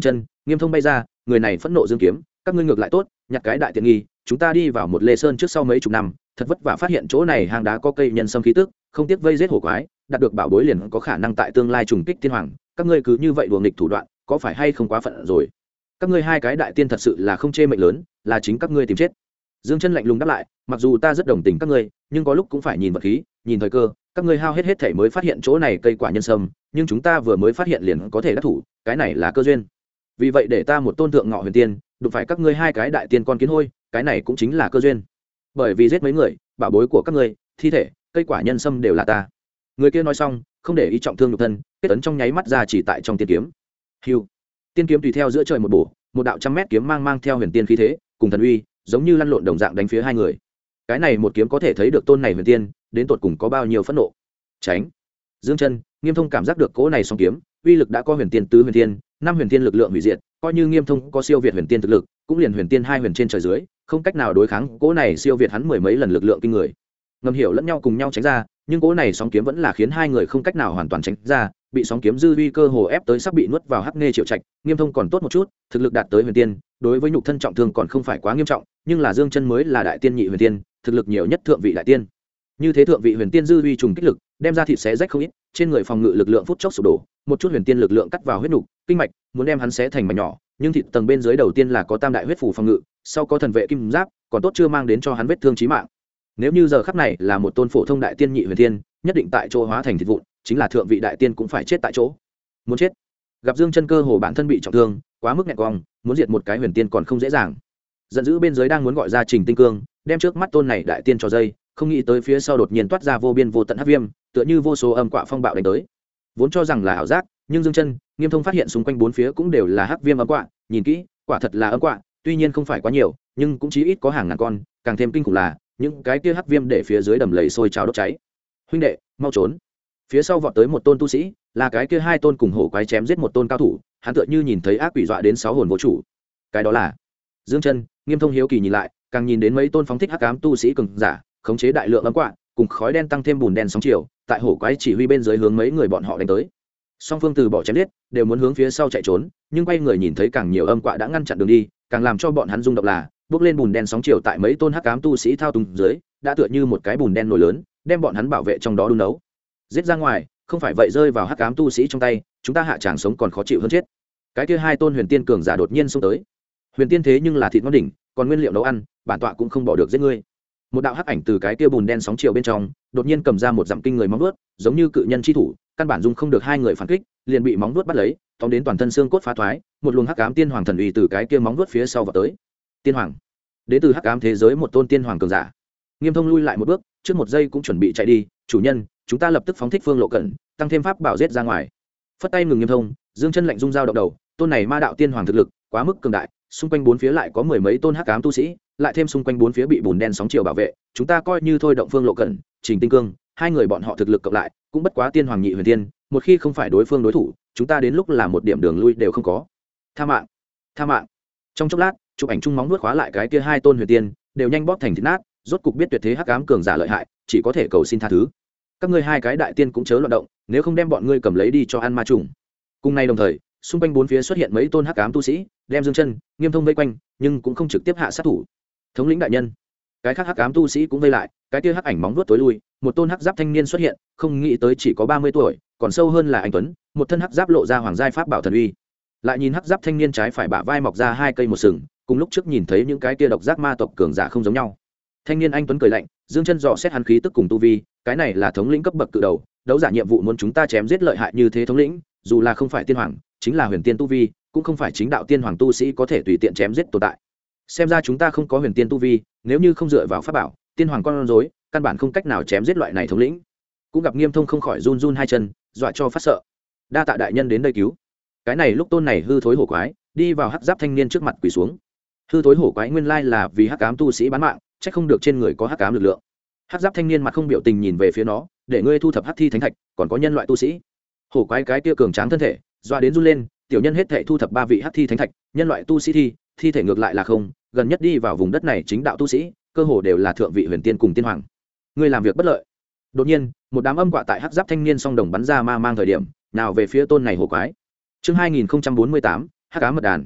Nghiêm Thông bay ra, người này phẫn nộ dương kiếm, các ngươi ngược lại tốt, nhặt cái đại tiện nghi, chúng ta đi vào một Lê Sơn trước sau mấy chục năm, thật vất vả phát hiện chỗ này hang đá có cây nhân sâm khí tức, không tiếc vây giết hổ quái, đạt được bảo bối liền có khả năng tại tương lai trùng kích tiên hoàng, các ngươi cứ như vậy đùa nghịch thủ đoạn, có phải hay không quá phận rồi? Các ngươi hai cái đại tiên thật sự là không chê mệnh lớn, là chính các ngươi tìm chết. Dương Chân lạnh lùng đáp lại, mặc dù ta rất đồng tình các ngươi, nhưng có lúc cũng phải nhìn vật khí, nhìn thời cơ, các ngươi hao hết thể mới phát hiện chỗ này cây quả nhân sâm, nhưng chúng ta vừa mới phát hiện liền có thể đắc thủ, cái này là cơ duyên. Vì vậy để ta một tôn thượng ngọ huyền tiên, đụng phải các ngươi hai cái đại tiên con kiến hôi, cái này cũng chính là cơ duyên. Bởi vì giết mấy người, bảo bối của các ngươi, thi thể, cây quả nhân sâm đều là ta. Người kia nói xong, không để ý trọng thương nhục thân, kết ấn trong nháy mắt ra chỉ tại trong tiên kiếm. Hưu. Tiên kiếm tùy theo giữa trời một bổ, một đạo trăm mét kiếm mang theo huyền tiên khí thế, cùng thần uy, giống như lăn lộn đồng dạng đánh phía hai người. Cái này một kiếm có thể thấy được tôn này huyền tiên đến tột cùng có bao nhiêu phẫn nộ. Tránh. Dương Chân, Nghiêm Thông cảm giác được cỗ này song kiếm uy lực đã có huyền tiên tứ huyền tiên, năm huyền tiên lực lượng hủy diệt, coi như Nghiêm Thông có siêu việt huyền tiên thực lực, cũng liền huyền tiên hai huyền trên trời dưới, không cách nào đối kháng cỗ này siêu việt hắn mười mấy lần lực lượng kinh người. Ngầm hiểu lẫn nhau cùng nhau tránh ra, nhưng cỗ này song kiếm vẫn là khiến hai người không cách nào hoàn toàn tránh ra, bị sóng kiếm dư uy cơ hồ ép tới sắp bị nuốt vào hắc nê triệu trạch. Nghiêm Thông còn tốt một chút, thực lực đạt tới huyền tiên, đối với nhục thân trọng thương còn không phải quá nghiêm trọng, nhưng là Dương Chân mới là đại tiên nhị huyền tiên, thực lực nhiều nhất thượng vị đại tiên. Như thế thượng vị huyền tiên dư uy trùng kích lực, đem ra thịt xé rách không ít, trên người phòng ngự lực lượng phút chốc sụp đổ, một chút huyền tiên lực lượng cắt vào huyết nục, kinh mạch, muốn đem hắn xé thành mảnh nhỏ, nhưng thịt tầng bên dưới đầu tiên là có tam đại huyết phủ phòng ngự, sau có thần vệ kim giáp, còn tốt chưa mang đến cho hắn vết thương chí mạng. Nếu như giờ khắc này là một tôn phổ thông đại tiên nhị huyền tiên, nhất định tại chỗ hóa thành thịt vụn, chính là thượng vị đại tiên cũng phải chết tại chỗ. Muốn chết. Gặp Dương Chân cơ hồ bản thân bị trọng thương, quá mức nghẹn quòng, muốn diệt một cái huyền tiên còn không dễ dàng. Giận dữ bên dưới đang muốn gọi ra Trình Tinh Cương, đem trước mắt tôn này đại tiên cho dây, không nghĩ tới phía sau đột nhiên toát ra vô biên vô tận hắc viêm, tựa như vô số âm quạ phong bạo đánh tới. Vốn cho rằng là ảo giác, nhưng Dương Chân, Nghiêm Thông phát hiện xung quanh bốn phía cũng đều là hắc viêm âm quạ, nhìn kỹ, quả thật là âm quạ, tuy nhiên không phải quá nhiều, nhưng cũng chí ít có hàng ngàn con, càng thêm kinh khủng là, những cái kia hắc viêm để phía dưới đầm lầy sôi trào đốt cháy. Huynh đệ, mau trốn. Phía sau vọt tới một tôn tu sĩ, là cái kia hai tôn cùng hổ quái chém giết một tôn cao thủ, hắn tựa như nhìn thấy ác quỷ dọa đến sáu hồn vô chủ. Cái đó là Dương Chân, Nghiêm Thông hiếu kỳ nhìn lại, càng nhìn đến mấy tôn phóng thích hắc ám tu sĩ cường giả, khống chế đại lượng âm quạ, cùng khói đen tăng thêm bùn đen sóng chiều, tại hổ quái chỉ huy bên dưới hướng mấy người bọn họ đánh tới. Song phương từ bỏ chém giết, đều muốn hướng phía sau chạy trốn, nhưng quay người nhìn thấy càng nhiều âm quạ đã ngăn chặn đường đi, càng làm cho bọn hắn rung động là, bước lên bùn đen sóng chiều tại mấy tôn hắc ám tu sĩ thao túng dưới, đã tựa như một cái bùn đen nổi lớn, đem bọn hắn bảo vệ trong đó đun nấu. Giết ra ngoài, không phải vậy rơi vào hắc ám tu sĩ trong tay, chúng ta hạ tràng sống còn khó chịu hơn chết. Cái kia hai tôn huyền tiên cường giả đột nhiên xông tới. Huyền tiên thế nhưng là thịt ngon đỉnh, còn nguyên liệu nấu ăn, bản tọa cũng không bỏ được giết ngươi. Một đạo hắc ảnh từ cái kia bùn đen sóng chiều bên trong, đột nhiên cầm ra một dặm kinh người móng vuốt, giống như cự nhân chi thủ, căn bản dung không được hai người phản kích, liền bị móng vuốt bắt lấy, tóm đến toàn thân xương cốt phá thoái, một luồng hắc ám tiên hoàng thần uy từ cái kia móng vuốt phía sau vào tới. Tiên hoàng, đến từ hắc ám thế giới một tôn tiên hoàng cường giả. Nghiêm Thông lui lại một bước, trước một giây cũng chuẩn bị chạy đi, chủ nhân, chúng ta lập tức phóng thích phương lộ cận, tăng thêm pháp bảo giết ra ngoài. Phất tay ngừng Nghiêm Thông, Dương Chân lạnh rung dao động đầu, tôn này ma đạo tiên hoàng thực lực quá mức cường đại, xung quanh bốn phía lại có mười mấy tôn hắc ám tu sĩ, lại thêm xung quanh bốn phía bị bùn đen sóng chiều bảo vệ, chúng ta coi như thôi động phương lộ cận, Trình Tinh Cương, hai người bọn họ thực lực cộng lại cũng bất quá tiên hoàng nhị huyền tiên, một khi không phải đối phương đối thủ, chúng ta đến lúc là một điểm đường lui đều không có. Tha mạng, tha mạng. Trong chốc lát, chụp ảnh chung móng vuốt khóa lại cái kia hai tôn huyền tiên, đều nhanh bóp thành thịt nát, rốt cục biết tuyệt thế hắc ám cường giả lợi hại, chỉ có thể cầu xin tha thứ. Các ngươi hai cái đại tiên cũng chớ loạn động, nếu không đem bọn ngươi cầm lấy đi cho ăn ma trùng. Cùng nay đồng thời, xung quanh bốn phía xuất hiện mấy tôn hắc ám tu sĩ, đem Dương Chân, Nghiêm Thông vây quanh, nhưng cũng không trực tiếp hạ sát thủ. Thống lĩnh đại nhân, cái khác hắc ám tu sĩ cũng vây lại, cái kia hắc ảnh móng vuốt tối lui, một tôn hắc giáp thanh niên xuất hiện, không nghĩ tới chỉ có 30 tuổi, còn sâu hơn là anh tuấn, một thân hắc giáp lộ ra hoàng giai pháp bảo thần uy. Lại nhìn hắc giáp thanh niên trái phải bả vai mọc ra hai cây một sừng, cùng lúc trước nhìn thấy những cái kia độc giác ma tộc cường giả không giống nhau. Thanh niên anh tuấn cười lạnh, Dương Chân dò xét hắn khí tức cùng tu vi, cái này là thống lĩnh cấp bậc cự đầu, đấu giả nhiệm vụ muốn chúng ta chém giết lợi hại như thế thống lĩnh, dù là không phải tiên hoàng, chính là huyền tiên tu vi, cũng không phải chính đạo tiên hoàng tu sĩ có thể tùy tiện chém giết tồn tại. Xem ra chúng ta không có huyền tiên tu vi, nếu như không dựa vào pháp bảo, tiên hoàng con rối, căn bản không cách nào chém giết loại này thống lĩnh. Cũng gặp Nghiêm Thông không khỏi run run hai chân, dọa cho phát sợ. Đa tạ đại nhân đến đây cứu. Cái này lúc tôn này hư thối hổ quái đi vào hắc giáp thanh niên trước mặt quỳ xuống. Hư thối hổ quái nguyên lai là vì hắc ám tu sĩ bán mạng, chắc không được trên người có hắc ám lực lượng. Hắc giáp thanh niên mặt không biểu tình nhìn về phía nó, để ngươi thu thập hắc thi thánh thạch, còn có nhân loại tu sĩ. Hổ quái cái kia cường tráng thân thể, doa đến run lên, tiểu nhân hết thảy thu thập 3 vị hắc thi thánh thạch, nhân loại tu sĩ thi thể ngược lại là không, gần nhất đi vào vùng đất này chính đạo tu sĩ, cơ hồ đều là thượng vị huyền tiên cùng tiên hoàng. Ngươi làm việc bất lợi. Đột nhiên, một đám âm quạ tại hắc giáp thanh niên song đồng bắn ra ma mang thời điểm, nào về phía tôn này hổ quái. Chương 2048, hắc ám mật đàn.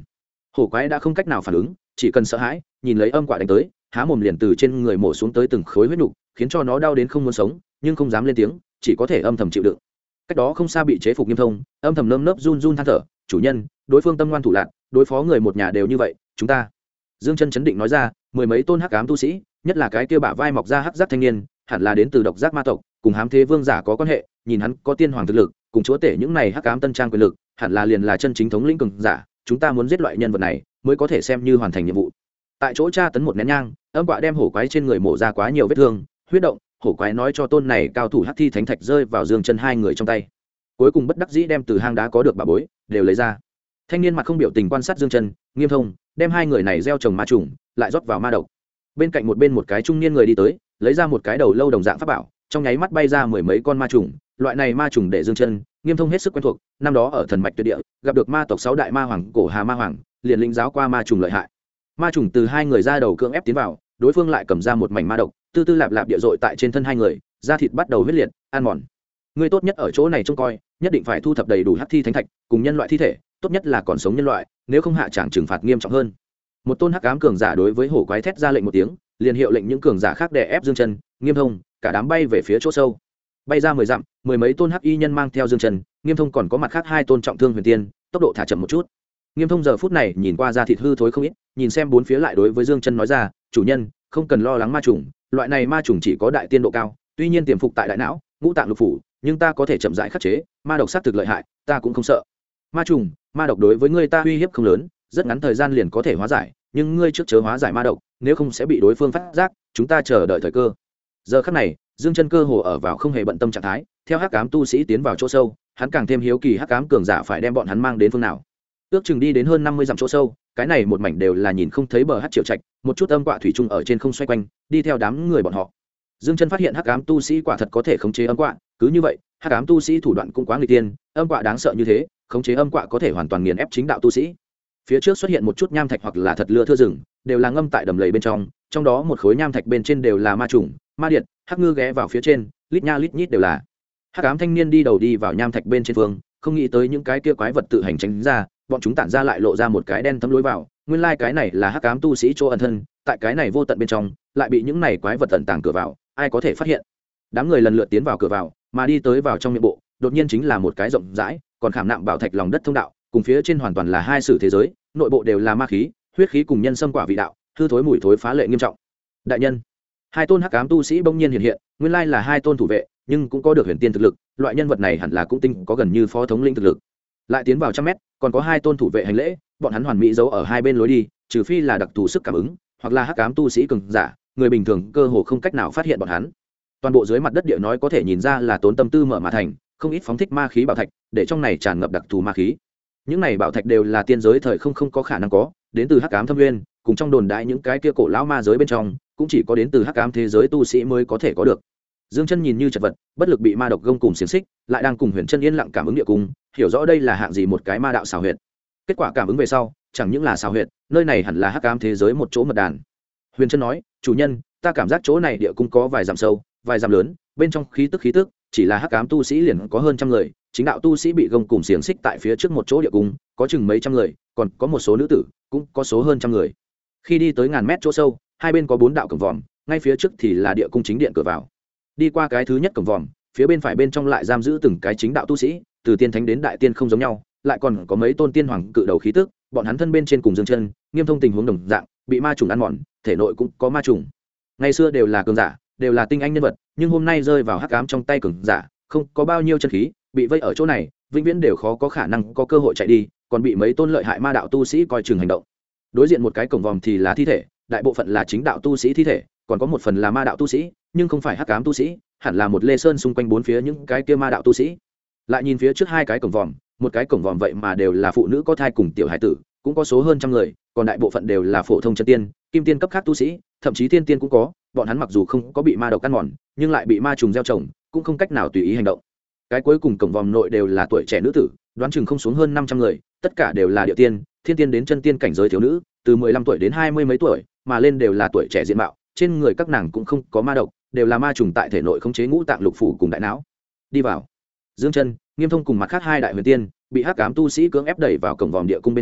hổ quái đã không cách nào phản ứng, chỉ cần sợ hãi nhìn lấy âm quạ đánh tới, há mồm liền từ trên người mổ xuống tới từng khối huyết nhục, khiến cho nó đau đến không muốn sống, nhưng không dám lên tiếng, chỉ có thể âm thầm chịu đựng. Cách đó không xa bị chế phục Nghiêm Thông, âm thầm nơm nớp run run than thở, chủ nhân, đối phương tâm ngoan thủ lạn, đối phó người một nhà đều như vậy, chúng ta. Dương Chân chấn định nói ra, mười mấy tôn hắc ám tu sĩ, nhất là cái kia bả vai mọc ra hắc giác thanh niên, hẳn là đến từ độc giác ma tộc, cùng hám thế vương giả có quan hệ, nhìn hắn có tiên hoàng thực lực, cùng chúa tể những này hắc ám tân trang quyền lực, hẳn là liền là chân chính thống lĩnh cường giả, chúng ta muốn giết loại nhân vật này, mới có thể xem như hoàn thành nhiệm vụ. Tại chỗ tra tấn một nén nhang, âm quạ đem hổ quái trên người mổ ra quá nhiều vết thương, huyết động, hổ quái nói cho tôn này cao thủ hắc thi thánh thạch rơi vào Dương Chân hai người trong tay. Cuối cùng bất đắc dĩ đem từ hang đá có được bà bối đều lấy ra. Thanh niên mặt không biểu tình quan sát Dương Chân, Nghiêm Thông, đem hai người này gieo trồng ma trùng, lại rót vào ma độc. Bên cạnh một cái trung niên người đi tới, lấy ra một cái đầu lâu đồng dạng pháp bảo, trong nháy mắt bay ra mười mấy con ma trùng. Loại này ma trùng để Dương Chân, Nghiêm Thông hết sức quen thuộc, năm đó ở thần mạch tuyệt địa gặp được ma tộc 6 đại ma hoàng cổ hà ma hoàng, liền lĩnh giáo qua ma trùng lợi hại. Ma trùng từ hai người ra đầu cưỡng ép tiến vào, đối phương lại cầm ra một mảnh ma độc, tư tư lạp lạp địa dội tại trên thân hai người, da thịt bắt đầu huyết liệt, ăn mòn. Ngươi tốt nhất ở chỗ này trông coi, nhất định phải thu thập đầy đủ hắc thi thánh thạch, cùng nhân loại thi thể, tốt nhất là còn sống nhân loại, nếu không hạ tràng trừng phạt nghiêm trọng hơn. Một tôn hắc ám cường giả đối với hổ quái thét ra lệnh một tiếng, liền hiệu lệnh những cường giả khác đè ép Dương Chân, Nghiêm Thông, cả đám bay về phía chỗ sâu. Bay ra 10 dặm, mười mấy tôn hắc y nhân mang theo Dương Chân, Nghiêm Thông còn có mặt khác hai tôn trọng thương huyền tiên, tốc độ thả chậm một chút. Nghiêm Thông giờ phút này nhìn qua da thịt hư thối không ít, nhìn xem bốn phía lại đối với Dương Chân nói ra, chủ nhân, không cần lo lắng ma trùng, loại này ma trùng chỉ có đại tiên độ cao, tuy nhiên tiềm phục tại đại não, ngũ tạng lục phủ, nhưng ta có thể chậm rãi khắc chế, ma độc sát thực lợi hại, ta cũng không sợ. Ma trùng, ma độc đối với ngươi ta uy hiếp không lớn, rất ngắn thời gian liền có thể hóa giải, nhưng ngươi trước chớ hóa giải ma độc, nếu không sẽ bị đối phương phát giác, chúng ta chờ đợi thời cơ. Giờ khắc này, Dương Chân cơ hồ ở vào không hề bận tâm trạng thái, theo hắc ám tu sĩ tiến vào chỗ sâu, hắn càng thêm hiếu kỳ hắc ám cường giả phải đem bọn hắn mang đến phương nào. Ước chừng đi đến hơn 50 dặm chỗ sâu, cái này một mảnh đều là nhìn không thấy bờ hắc triệu trạch, một chút âm quạ thủy chung ở trên không xoay quanh, đi theo đám người bọn họ. Dương Chân phát hiện hắc ám tu sĩ quả thật có thể khống chế âm quạ, cứ như vậy, hắc ám tu sĩ thủ đoạn cũng quá nguy tiên, âm quạ đáng sợ như thế, khống chế âm quạ có thể hoàn toàn nghiền ép chính đạo tu sĩ. Phía trước xuất hiện một chút nham thạch hoặc là thật lưa thưa rừng, đều là ngâm tại đầm lầy bên trong đó một khối nham thạch bên trên đều là ma trùng, ma điện, hắc ngư ghé vào phía trên, lít nha lít nhít đều là. Hắc ám thanh niên đi đầu đi vào nham thạch bên trên phương, không nghĩ tới những cái kia quái vật tự hành tránh ra, bọn chúng tản ra lại lộ ra một cái đen thấm lối vào, nguyên lai cái này là hắc ám tu sĩ chỗ ẩn thân, tại cái này vô tận bên trong, lại bị những này quái vật ẩn tàng cửa vào, ai có thể phát hiện. Đám người lần lượt tiến vào cửa vào, mà đi tới vào trong miệng bộ, đột nhiên chính là một cái rộng rãi, còn khảm nạm bảo thạch lòng đất thông đạo, cùng phía trên hoàn toàn là hai sử thế giới, nội bộ đều là ma khí, huyết khí cùng nhân sâm quả vị đạo, hư thối mùi thối phá lệ nghiêm trọng. Đại nhân, hai tôn hắc ám tu sĩ bỗng nhiên hiện hiện, nguyên lai là hai tôn thủ vệ, nhưng cũng có được huyền tiên thực lực, loại nhân vật này hẳn là cũng tinh có gần như phó thống lĩnh thực lực. Lại tiến vào trăm mét, còn có hai tôn thủ vệ hành lễ, bọn hắn hoàn mỹ giấu ở hai bên lối đi, trừ phi là đặc thù sức cảm ứng, hoặc là hắc ám tu sĩ cường giả, người bình thường cơ hồ không cách nào phát hiện bọn hắn. Toàn bộ dưới mặt đất địa nói có thể nhìn ra là tốn tâm tư mở mà thành, không ít phóng thích ma khí bảo thạch, để trong này tràn ngập đặc thù ma khí. Những này bảo thạch đều là tiên giới thời không có khả năng có, đến từ hắc ám thâm nguyên, cùng trong đồn đại những cái kia cổ lão ma giới bên trong, cũng chỉ có đến từ hắc ám thế giới tu sĩ mới có thể có được. Dương Chân nhìn như chật vật, bất lực bị ma độc gông cùng xiềng xích, lại đang cùng Huyền Chân yên lặng cảm ứng địa cung, hiểu rõ đây là hạng gì một cái ma đạo xảo huyệt. Kết quả cảm ứng về sau, chẳng những là xảo huyệt, nơi này hẳn là hắc ám thế giới một chỗ mật đàn. Huyền Chân nói, chủ nhân, ta cảm giác chỗ này địa cung có vài dặm sâu, vài dặm lớn, bên trong khí tức, chỉ là hắc ám tu sĩ liền có hơn trăm người, chính đạo tu sĩ bị gông cùng xiềng xích tại phía trước một chỗ địa cung, có chừng mấy trăm người, còn có một số nữ tử, cũng có số hơn trăm người. Khi đi tới ngàn mét chỗ sâu, hai bên có 4 đạo cổng vòm, ngay phía trước thì là địa cung chính điện cửa vào. Đi qua cái thứ nhất cổng vòm, phía bên phải bên trong lại giam giữ từng cái chính đạo tu sĩ, từ tiên thánh đến đại tiên không giống nhau, lại còn có mấy tôn tiên hoàng cự đầu khí tức, bọn hắn thân bên trên cùng Dương Chân, Nghiêm Thông tình huống đồng dạng, bị ma trùng ăn mòn, thể nội cũng có ma trùng. Ngày xưa đều là cường giả, đều là tinh anh nhân vật, nhưng hôm nay rơi vào hắc ám trong tay cường giả, không có bao nhiêu chân khí, bị vây ở chỗ này, vĩnh viễn đều khó có khả năng có cơ hội chạy đi, còn bị mấy tôn lợi hại ma đạo tu sĩ coi chừng hành động. Đối diện một cái cổng vòm thì là thi thể, đại bộ phận là chính đạo tu sĩ thi thể, còn có một phần là ma đạo tu sĩ, nhưng không phải hắc ám tu sĩ, hẳn là một lê sơn xung quanh bốn phía những cái kia ma đạo tu sĩ. Lại nhìn phía trước hai cái cổng vòm, một cái cổng vòm vậy mà đều là phụ nữ có thai cùng tiểu hải tử, cũng có số hơn trăm người, còn đại bộ phận đều là phổ thông chân tiên, kim tiên cấp khác tu sĩ, thậm chí tiên tiên cũng có, bọn hắn mặc dù không có bị ma độc ăn mòn, nhưng lại bị ma trùng gieo trồng, cũng không cách nào tùy ý hành động. Cái cuối cùng cổng vòm nội đều là tuổi trẻ nữ tử, đoán chừng không xuống hơn 500 người, tất cả đều là địa tiên, thiên tiên đến chân tiên cảnh giới thiếu nữ, từ 15 tuổi đến 20 mấy tuổi, mà lên đều là tuổi trẻ diện mạo, trên người các nàng cũng không có ma độc, đều là ma trùng tại thể nội khống chế ngũ tạng lục phủ cùng đại não. Đi vào. Dương Chân, Nghiêm Thông cùng mặt khác hai đại huyền tiên, bị hắc ám tu sĩ cưỡng ép đẩy vào cổng vòm địa cung bên trong,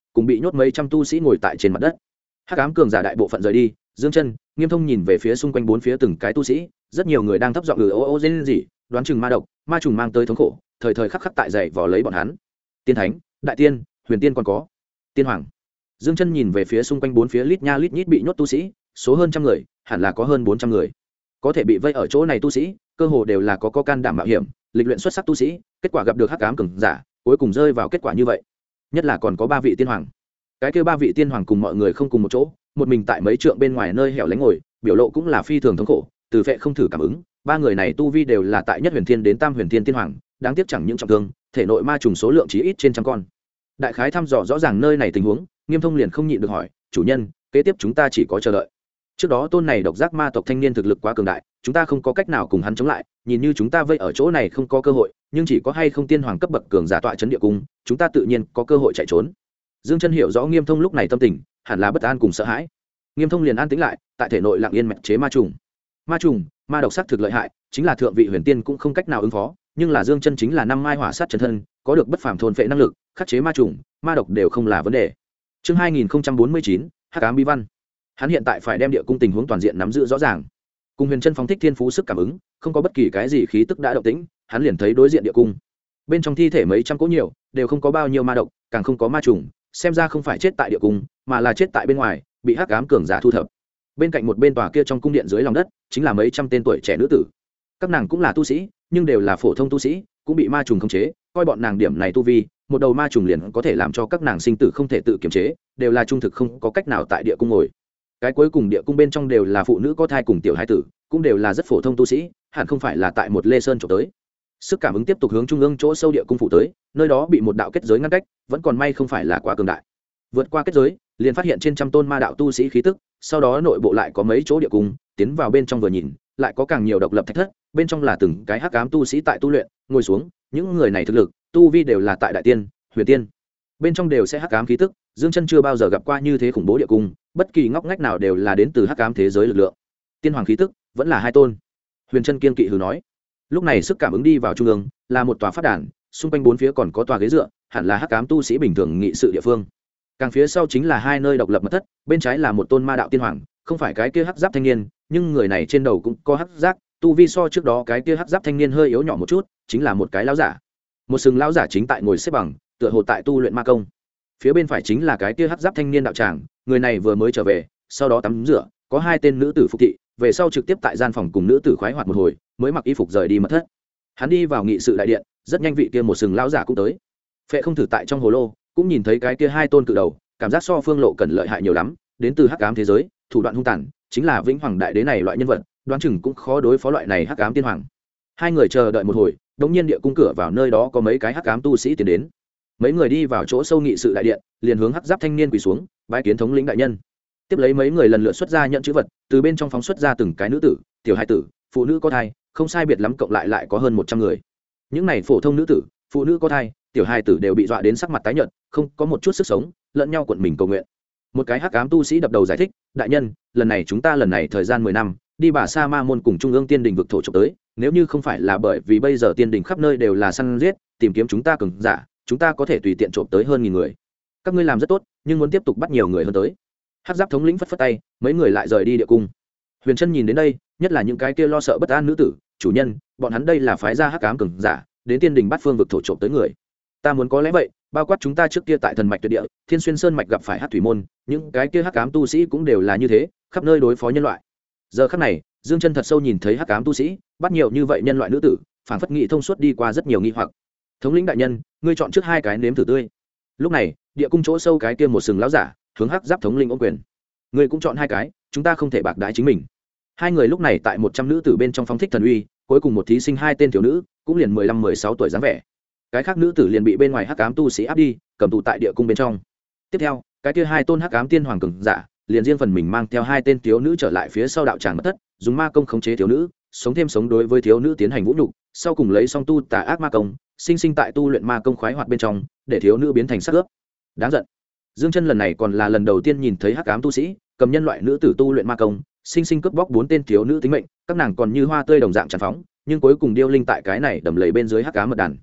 cùng bị nhốt mấy trăm tu sĩ ngồi tại trên mặt đất. Hắc ám cường giả đại bộ phận rời đi, Dương Chân, Nghiêm Thông nhìn về phía xung quanh bốn phía từng cái tu sĩ, rất nhiều người đang thấp giọng ô ô rên rỉ, đoán chừng ma độc, ma trùng mang tới thống khổ, thời thời khắc khắc tại dậy vò lấy bọn hắn. Tiên thánh, đại tiên, huyền tiên còn có tiên hoàng. Dương Chân nhìn về phía xung quanh bốn phía lít nha lít nhít bị nhốt tu sĩ, số hơn trăm người, hẳn là có hơn 400 người. Có thể bị vây ở chỗ này tu sĩ, cơ hồ đều là có can đảm mạo hiểm, lịch luyện xuất sắc tu sĩ, kết quả gặp được hắc ám cường giả, cuối cùng rơi vào kết quả như vậy. Nhất là còn có 3 vị tiên hoàng. Cái kia 3 vị tiên hoàng cùng mọi người không cùng một chỗ, một mình tại mấy trượng bên ngoài nơi hẻo lánh ngồi, biểu lộ cũng là phi thường thống khổ, từ phệ không thử cảm ứng, 3 người này tu vi đều là tại nhất huyền thiên đến tam huyền thiên tiên hoàng, đáng tiếc chẳng những trọng thương, thể nội ma trùng số lượng chỉ ít trên trăm con. Đại khái thăm dò rõ ràng nơi này tình huống, Nghiêm Thông liền không nhịn được hỏi, chủ nhân, kế tiếp chúng ta chỉ có chờ đợi. Trước đó tôn này độc giác ma tộc thanh niên thực lực quá cường đại, chúng ta không có cách nào cùng hắn chống lại, nhìn như chúng ta vây ở chỗ này không có cơ hội, nhưng chỉ có hay không tiên hoàng cấp bậc cường giả tọa trấn địa cung, chúng ta tự nhiên có cơ hội chạy trốn. Dương Chân hiểu rõ Nghiêm Thông lúc này tâm tình, hẳn là bất an cùng sợ hãi. Nghiêm Thông liền an tĩnh lại, tại thể nội lặng yên mạch chế ma trùng. Ma trùng, ma độc sắc thực lợi hại, chính là thượng vị huyền tiên cũng không cách nào ứng phó, nhưng là Dương Chân chính là năm mai hỏa sát chân thân, có được bất phàm thôn phệ năng lực, khắc chế ma trùng, ma độc đều không là vấn đề. Chương 2049, Hắc ám bí văn. Hắn hiện tại phải đem địa cung tình huống toàn diện nắm giữ rõ ràng. Cùng Huyền Chân phóng thích thiên phú sức cảm ứng, không có bất kỳ cái gì khí tức đã động tĩnh, hắn liền thấy đối diện địa cung. Bên trong thi thể mấy trăm cỗ nhiều, đều không có bao nhiêu ma độc, càng không có ma trùng, xem ra không phải chết tại địa cung, mà là chết tại bên ngoài, bị hắc ám cường giả thu thập. Bên cạnh một bên tòa kia trong cung điện dưới lòng đất, chính là mấy trăm tên tuổi trẻ nữ tử. Các nàng cũng là tu sĩ, nhưng đều là phổ thông tu sĩ, cũng bị ma trùng khống chế, coi bọn nàng điểm này tu vi, một đầu ma trùng liền có thể làm cho các nàng sinh tử không thể tự kiềm chế, đều là trung thực không có cách nào tại địa cung ngồi. Cái cuối cùng địa cung bên trong đều là phụ nữ có thai cùng tiểu hải tử, cũng đều là rất phổ thông tu sĩ, hẳn không phải là tại một Lê Sơn chỗ tới. Sức cảm ứng tiếp tục hướng trung ương chỗ sâu địa cung phụ tới, nơi đó bị một đạo kết giới ngăn cách, vẫn còn may không phải là quá cường đại. Vượt qua kết giới, liền phát hiện trên trăm tôn ma đạo tu sĩ khí tức, sau đó nội bộ lại có mấy chỗ địa cung, tiến vào bên trong vừa nhìn, lại có càng nhiều độc lập thạch thất, bên trong là từng cái hắc ám tu sĩ tại tu luyện, ngồi xuống, những người này thực lực, tu vi đều là tại đại tiên, huyền tiên. Bên trong đều sẽ hắc ám khí tức, Dương Chân chưa bao giờ gặp qua như thế khủng bố địa cung, bất kỳ ngóc ngách nào đều là đến từ hắc ám thế giới lực lượng. Tiên hoàng khí tức, vẫn là 2 tôn. Huyền Chân kiên kỵ hừ nói. Lúc này sức cảm ứng đi vào trung ương, là một tòa pháp đàn, xung quanh bốn phía còn có tòa ghế dựa, hẳn là hắc ám tu sĩ bình thường nghị sự địa phương. Càng phía sau chính là 2 nơi độc lập mật thất, bên trái là một tôn ma đạo tiên hoàng, không phải cái kia hắc giáp thanh niên, nhưng người này trên đầu cũng có hắc giáp, tu vi so trước đó cái kia hắc giáp thanh niên hơi yếu nhỏ một chút, chính là một cái lão giả. Một sừng lão giả chính tại ngồi xếp bằng, tựa hồ tại tu luyện ma công. Phía bên phải chính là cái kia hắc giáp thanh niên đạo tràng, người này vừa mới trở về, sau đó tắm rửa, có 2 tên nữ tử phục thị, về sau trực tiếp tại gian phòng cùng nữ tử khoái hoạt một hồi, mới mặc y phục rời đi mật thất. Hắn đi vào nghị sự đại điện, rất nhanh vị kia một sừng lão giả cũng tới. Phệ không thử tại trong hồ lô, cũng nhìn thấy cái kia 2 tôn cự đầu, cảm giác so Phương Lộ cần lợi hại nhiều lắm, đến từ hắc ám thế giới, thủ đoạn hung tàn, chính là vĩnh hoàng đại đế này loại nhân vật, đoán chừng cũng khó đối phó loại này hắc ám tiên hoàng. 2 người chờ đợi một hồi, đống nhiên địa cung cửa vào nơi đó có mấy cái hắc ám tu sĩ tiến đến. Mấy người đi vào chỗ sâu nghị sự đại điện, liền hướng hắc giáp thanh niên quỳ xuống, bái kiến thống lĩnh đại nhân. Tiếp lấy mấy người lần lượt xuất ra nhận chữ vật, từ bên trong phóng xuất ra từng cái nữ tử, tiểu hải tử, phụ nữ có thai, không sai biệt lắm cộng lại có hơn 100 người. Những này phổ thông nữ tử, phụ nữ có thai, tiểu hải tử đều bị dọa đến sắc mặt tái nhợt, không có một chút sức sống, lẫn nhau cuộn mình cầu nguyện. Một cái hắc ám tu sĩ đập đầu giải thích, đại nhân, lần này thời gian 10 năm, đi Bà Sa Ma môn cùng trung ương tiên đình vực thổ trộm tới, nếu như không phải là bởi vì bây giờ tiên đình khắp nơi đều là săn giết, tìm kiếm chúng ta cường giả, chúng ta có thể tùy tiện trộm tới hơn 1000 người. Các ngươi làm rất tốt, nhưng muốn tiếp tục bắt nhiều người hơn tới. Hắc giáp thống lĩnh phất phất tay, mấy người lại rời đi địa cung. Huyền Chân nhìn đến đây, nhất là những cái kia lo sợ bất an nữ tử, chủ nhân, bọn hắn đây là phái gia hắc ám cường giả, đến tiên đình bắt phương vực thổ trộm tới người. Ta muốn có lẽ vậy, bao quát chúng ta trước kia tại thần mạch tuyệt địa, Thiên Xuyên Sơn mạch gặp phải hắc thủy môn, những cái kia hắc ám tu sĩ cũng đều là như thế, khắp nơi đối phó nhân loại. Giờ khắc này, Dương Chân thật sâu nhìn thấy hắc ám tu sĩ, bắt nhiều như vậy nhân loại nữ tử, phảng phất nghị thông suốt đi qua rất nhiều nghi hoặc. Thống lĩnh đại nhân, ngươi chọn trước 2 cái nếm thử tươi. Lúc này, địa cung chỗ sâu cái kia một sừng lão giả, hướng hắc giáp thống lĩnh ôm quyền. Ngươi cũng chọn 2 cái, chúng ta không thể bạc đãi chính mình. 2 người lúc này tại 100 nữ tử bên trong phóng thích thần uy, cuối cùng một thí sinh 2 tên thiếu nữ, cũng liền 15-16 tuổi dáng vẻ. Cái khác nữ tử liền bị bên ngoài hắc ám tu sĩ áp đi, cầm tù tại địa cung bên trong. Tiếp theo, cái kia 2 tôn hắc ám tiên hoàng cường giả, liền riêng phần mình mang theo 2 tên thiếu nữ trở lại phía sau đạo tràng mật thất, dùng ma công khống chế thiếu nữ, sống thêm sống đối với thiếu nữ tiến hành vũ nhục, sau cùng lấy song tu tà ác ma công, sinh tại tu luyện ma công khoái hoạt bên trong, để thiếu nữ biến thành sắc ướp. Đáng giận. Dương Chân lần này còn là lần đầu tiên nhìn thấy hắc ám tu sĩ cầm nhân loại nữ tử tu luyện ma công, sinh cướp bóc 4 tên thiếu nữ tính mệnh, các nàng còn như hoa tươi đồng dạng tràn phóng, nhưng cuối cùng điêu linh tại cái này đầm lầy bên dưới hắc ám mật đàn.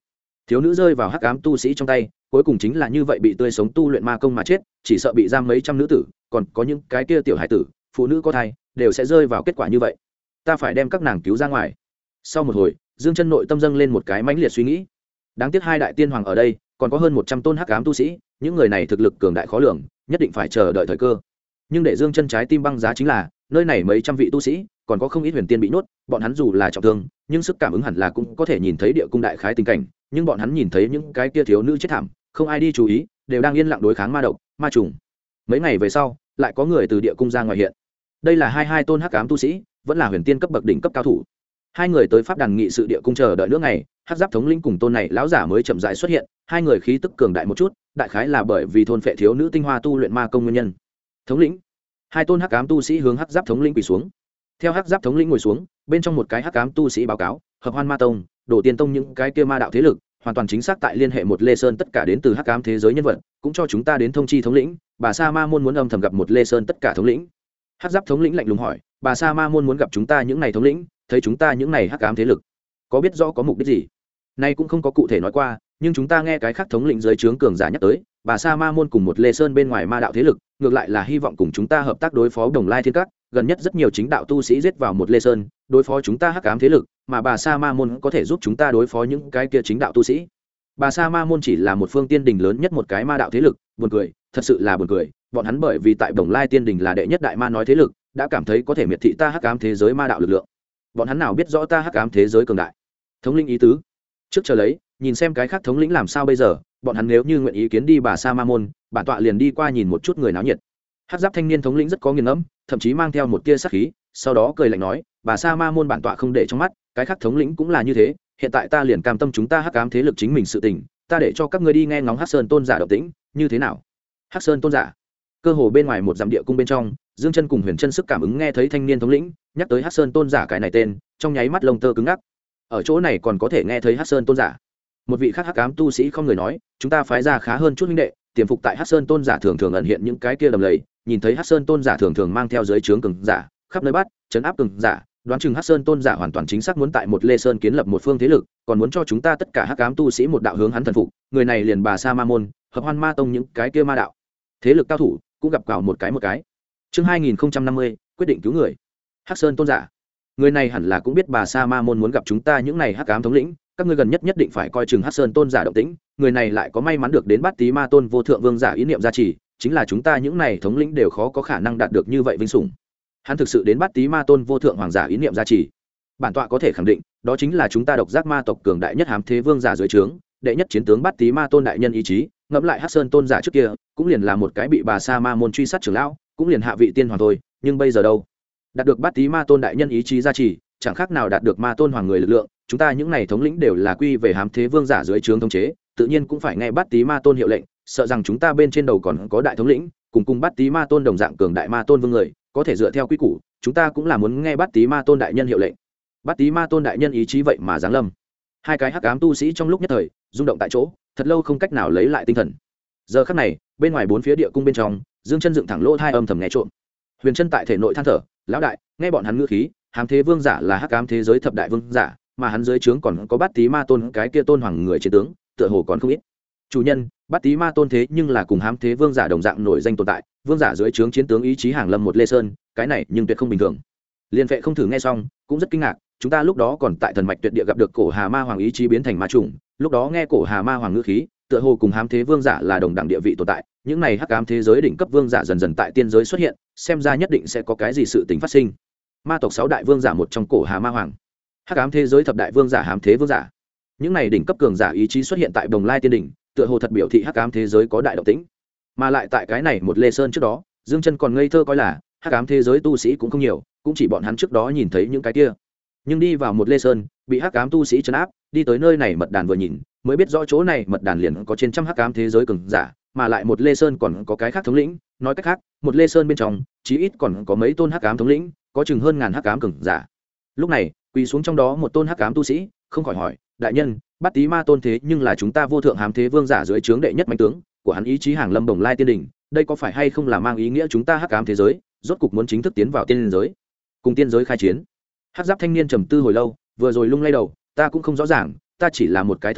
thiếu nữ rơi vào hắc ám tu sĩ trong tay, cuối cùng chính là như vậy bị tươi sống tu luyện ma công mà chết, chỉ sợ bị giam mấy trăm nữ tử, còn có những cái kia tiểu hải tử, phụ nữ có thai, đều sẽ rơi vào kết quả như vậy. Ta phải đem các nàng cứu ra ngoài. Sau một hồi, Dương Chân nội tâm dâng lên một cái mãnh liệt suy nghĩ. Đáng tiếc hai đại tiên hoàng ở đây, còn có hơn 100 tôn hắc ám tu sĩ, những người này thực lực cường đại khó lường, nhất định phải chờ đợi thời cơ. Nhưng để Dương Chân trái tim băng giá chính là, nơi này mấy trăm vị tu sĩ, còn có không ít huyền tiên bị nhốt, bọn hắn dù là trọng thương, nhưng sức cảm ứng hẳn là cũng có thể nhìn thấy địa cung đại khái tình cảnh, nhưng bọn hắn nhìn thấy những cái kia thiếu nữ chết thảm, không ai đi chú ý, đều đang yên lặng đối kháng ma độc, ma trùng. Mấy ngày về sau, lại có người từ địa cung ra ngoài hiện. Đây là hai tôn hắc ám tu sĩ, vẫn là huyền tiên cấp bậc đỉnh cấp cao thủ. Hai người tới pháp đàn nghị sự địa cung chờ đợi nước ngày, hắc giáp thống lĩnh cùng tôn này lão giả mới chậm rãi xuất hiện, hai người khí tức cường đại một chút, đại khái là bởi vì thôn phệ thiếu nữ tinh hoa tu luyện ma công nguyên nhân. Thống lĩnh, hai tôn hắc ám tu sĩ hướng hắc giáp thống lĩnh quỳ xuống. Theo hắc giáp thống lĩnh ngồi xuống, bên trong một cái hắc ám tu sĩ báo cáo, hợp hoan ma tông, đổ tiên tông những cái kia ma đạo thế lực, hoàn toàn chính xác tại liên hệ một Lê Sơn tất cả đến từ hắc ám thế giới nhân vật, cũng cho chúng ta đến thông chi thống lĩnh, bà sa ma môn muốn âm thầm gặp một Lê Sơn tất cả thống lĩnh. Hắc giáp thống lĩnh lạnh lùng hỏi, bà sa ma môn muốn gặp chúng ta những này thống lĩnh, thấy chúng ta những này hắc ám thế lực, có biết rõ có mục đích gì? Nay cũng không có cụ thể nói qua, nhưng chúng ta nghe cái khác thống lĩnh dưới trướng cường giả nhắc tới, bà sa ma môn cùng một Lê Sơn bên ngoài ma đạo thế lực, ngược lại là hy vọng cùng chúng ta hợp tác đối phó Đồng Lai Thiên Các, gần nhất rất nhiều chính đạo tu sĩ giết vào một Lê Sơn, đối phó chúng ta hắc ám thế lực, mà bà sa ma môn có thể giúp chúng ta đối phó những cái kia chính đạo tu sĩ. Bà sa ma môn chỉ là một phương tiên đình lớn nhất một cái ma đạo thế lực, buồn cười, thật sự là buồn cười, bọn hắn bởi vì tại Đồng Lai tiên đình là đệ nhất đại ma nói thế lực, đã cảm thấy có thể miệt thị ta hắc ám thế giới ma đạo lực lượng. Bọn hắn nào biết rõ ta hắc ám thế giới cường đại. Thống lĩnh ý tứ, trước chờ lấy, nhìn xem cái khác thống lĩnh làm sao bây giờ, bọn hắn nếu như nguyện ý kiến đi bà sa ma môn, bản tọa liền đi qua nhìn một chút người náo nhiệt. Hắc giáp thanh niên thống lĩnh rất có nghiền ngẫm, thậm chí mang theo một tia sát khí, sau đó cười lạnh nói, bà sa ma môn bản tọa không để trong mắt, cái khác thống lĩnh cũng là như thế, hiện tại ta liền cam tâm chúng ta hắc ám thế lực chính mình sự tình, ta để cho các ngươi đi nghe ngóng Hắc Sơn tôn giả động tĩnh, như thế nào? Hắc Sơn tôn giả. Cơ hồ bên ngoài một dặm địa cung bên trong, Dương Chân cùng Huyền Chân sức cảm ứng nghe thấy thanh niên thống lĩnh nhắc tới Hắc Sơn tôn giả cái này tên, trong nháy mắt lông tơ cứng ngắc. Ở chỗ này còn có thể nghe thấy Hắc Sơn tôn giả. Một vị khác hắc ám tu sĩ không người nói, chúng ta phái ra khá hơn chút huynh đệ, tiềm phục tại Hắc Sơn tôn giả thường thường ẩn hiện những cái kia đầm lầy, nhìn thấy Hắc Sơn tôn giả thường thường mang theo dưới trướng cường giả, khắp nơi bắt, trấn áp cường giả, đoán chừng Hắc Sơn tôn giả hoàn toàn chính xác muốn tại một Lê Sơn kiến lập một phương thế lực, còn muốn cho chúng ta tất cả hắc ám tu sĩ một đạo hướng hắn thần phục, người này liền bà sa ma môn, hợp hoan ma tông những cái kia ma đạo thế lực cao thủ cũng gặp cào một cái. Chương 2050, quyết định cứu người. Hắc Sơn tôn giả, người này hẳn là cũng biết bà sa ma môn muốn gặp chúng ta những này hắc ám thống lĩnh, các ngươi gần nhất nhất định phải coi chừng Hắc Sơn tôn giả động tĩnh, người này lại có may mắn được đến Bát Tý Ma tôn vô thượng vương giả ý niệm gia trì, chính là chúng ta những này thống lĩnh đều khó có khả năng đạt được như vậy vinh sủng. Hắn thực sự đến Bát Tý Ma tôn vô thượng hoàng giả ý niệm gia trì, bản tọa có thể khẳng định, đó chính là chúng ta độc giác ma tộc cường đại nhất hám thế vương giả dưới trướng, đệ nhất chiến tướng Bát Tý Ma tôn đại nhân ý chí, ngẫm lại Hắc Sơn tôn giả trước kia, cũng liền là một cái bị bà sa ma môn truy sát trưởng lão, cũng liền hạ vị tiên hoàng thôi, nhưng bây giờ đâu? Đạt được Bát Tý Ma tôn đại nhân ý chí gia trì, chẳng khác nào đạt được ma tôn hoàng người lực lượng, chúng ta những này thống lĩnh đều là quy về hám thế vương giả dưới trướng thống chế, tự nhiên cũng phải nghe Bát Tý Ma tôn hiệu lệnh, sợ rằng chúng ta bên trên đầu còn có đại thống lĩnh, cùng Bát Tý Ma tôn đồng dạng cường đại ma tôn vương người, có thể dựa theo quy củ, chúng ta cũng là muốn nghe Bát Tý Ma tôn đại nhân hiệu lệnh. Bát Tý Ma tôn đại nhân ý chí vậy mà giáng lâm. Hai cái hắc ám tu sĩ trong lúc nhất thời rung động tại chỗ, thật lâu không cách nào lấy lại tinh thần. Giờ khắc này, bên ngoài bốn phía địa cung bên trong, Dương Chân dựng thẳng lỗ tai âm thầm nghe trộm. Huyền Chân tại thể nội than thở, lão đại, nghe bọn hắn ngữ khí, hám thế vương giả là hắc ám thế giới thập đại vương giả, mà hắn dưới trướng còn có Bát Tý Ma tôn cái kia tôn hoàng người chiến tướng, tựa hồ còn không ít. Chủ nhân, Bát Tý Ma tôn thế nhưng là cùng hám thế vương giả đồng dạng nổi danh tồn tại, vương giả dưới trướng chiến tướng ý chí hàng lâm một Lê Sơn, cái này nhưng tuyệt không bình thường. Liên Vệ không thử nghe xong, cũng rất kinh ngạc, chúng ta lúc đó còn tại thần mạch tuyệt địa gặp được cổ Hà Ma hoàng ý chí biến thành ma trùng, lúc đó nghe cổ Hà Ma hoàng ngữ khí, tựa hồ cùng hám thế vương giả là đồng đẳng địa vị tồn tại, những này hắc ám thế giới đỉnh cấp vương giả dần dần tại tiên giới xuất hiện, xem ra nhất định sẽ có cái gì sự tình phát sinh. Ma tộc 6 đại vương giả một trong cổ Hà Ma hoàng, hắc ám thế giới thập đại vương giả hám thế vương giả, những này đỉnh cấp cường giả ý chí xuất hiện tại Đồng Lai tiên đỉnh, tựa hồ thật biểu thị hắc ám thế giới có đại động tĩnh. Mà lại tại cái này một Lê Sơn trước đó, Dương Chân còn ngây thơ coi là hắc ám thế giới tu sĩ cũng không nhiều, cũng chỉ bọn hắn trước đó nhìn thấy những cái kia. Nhưng đi vào một Lê Sơn, bị hắc ám tu sĩ trấn áp, đi tới nơi này mật đàn vừa nhìn, mới biết rõ chỗ này mật đàn liền có trên trăm hắc ám thế giới cường giả, mà lại một Lê Sơn còn có cái khác thống lĩnh, nói cách khác, một Lê Sơn bên trong, chí ít còn có mấy tôn hắc ám thống lĩnh, có chừng hơn ngàn hắc ám cường giả. Lúc này, quỳ xuống trong đó một tôn hắc ám tu sĩ, không khỏi hỏi, đại nhân, Bát Tý Ma tôn thế nhưng là chúng ta vô thượng hám thế vương giả dưới trướng đệ nhất mãnh tướng, của hắn ý chí hàng lâm Đồng Lai tiên đỉnh, đây có phải hay không là mang ý nghĩa chúng ta hắc ám thế giới rốt cục muốn chính thức tiến vào tiên giới, cùng tiên giới khai chiến? Hắc giáp thanh niên trầm tư hồi lâu, vừa rồi lung lay đầu, ta cũng không rõ ràng, ta chỉ là một cái thống lĩnh,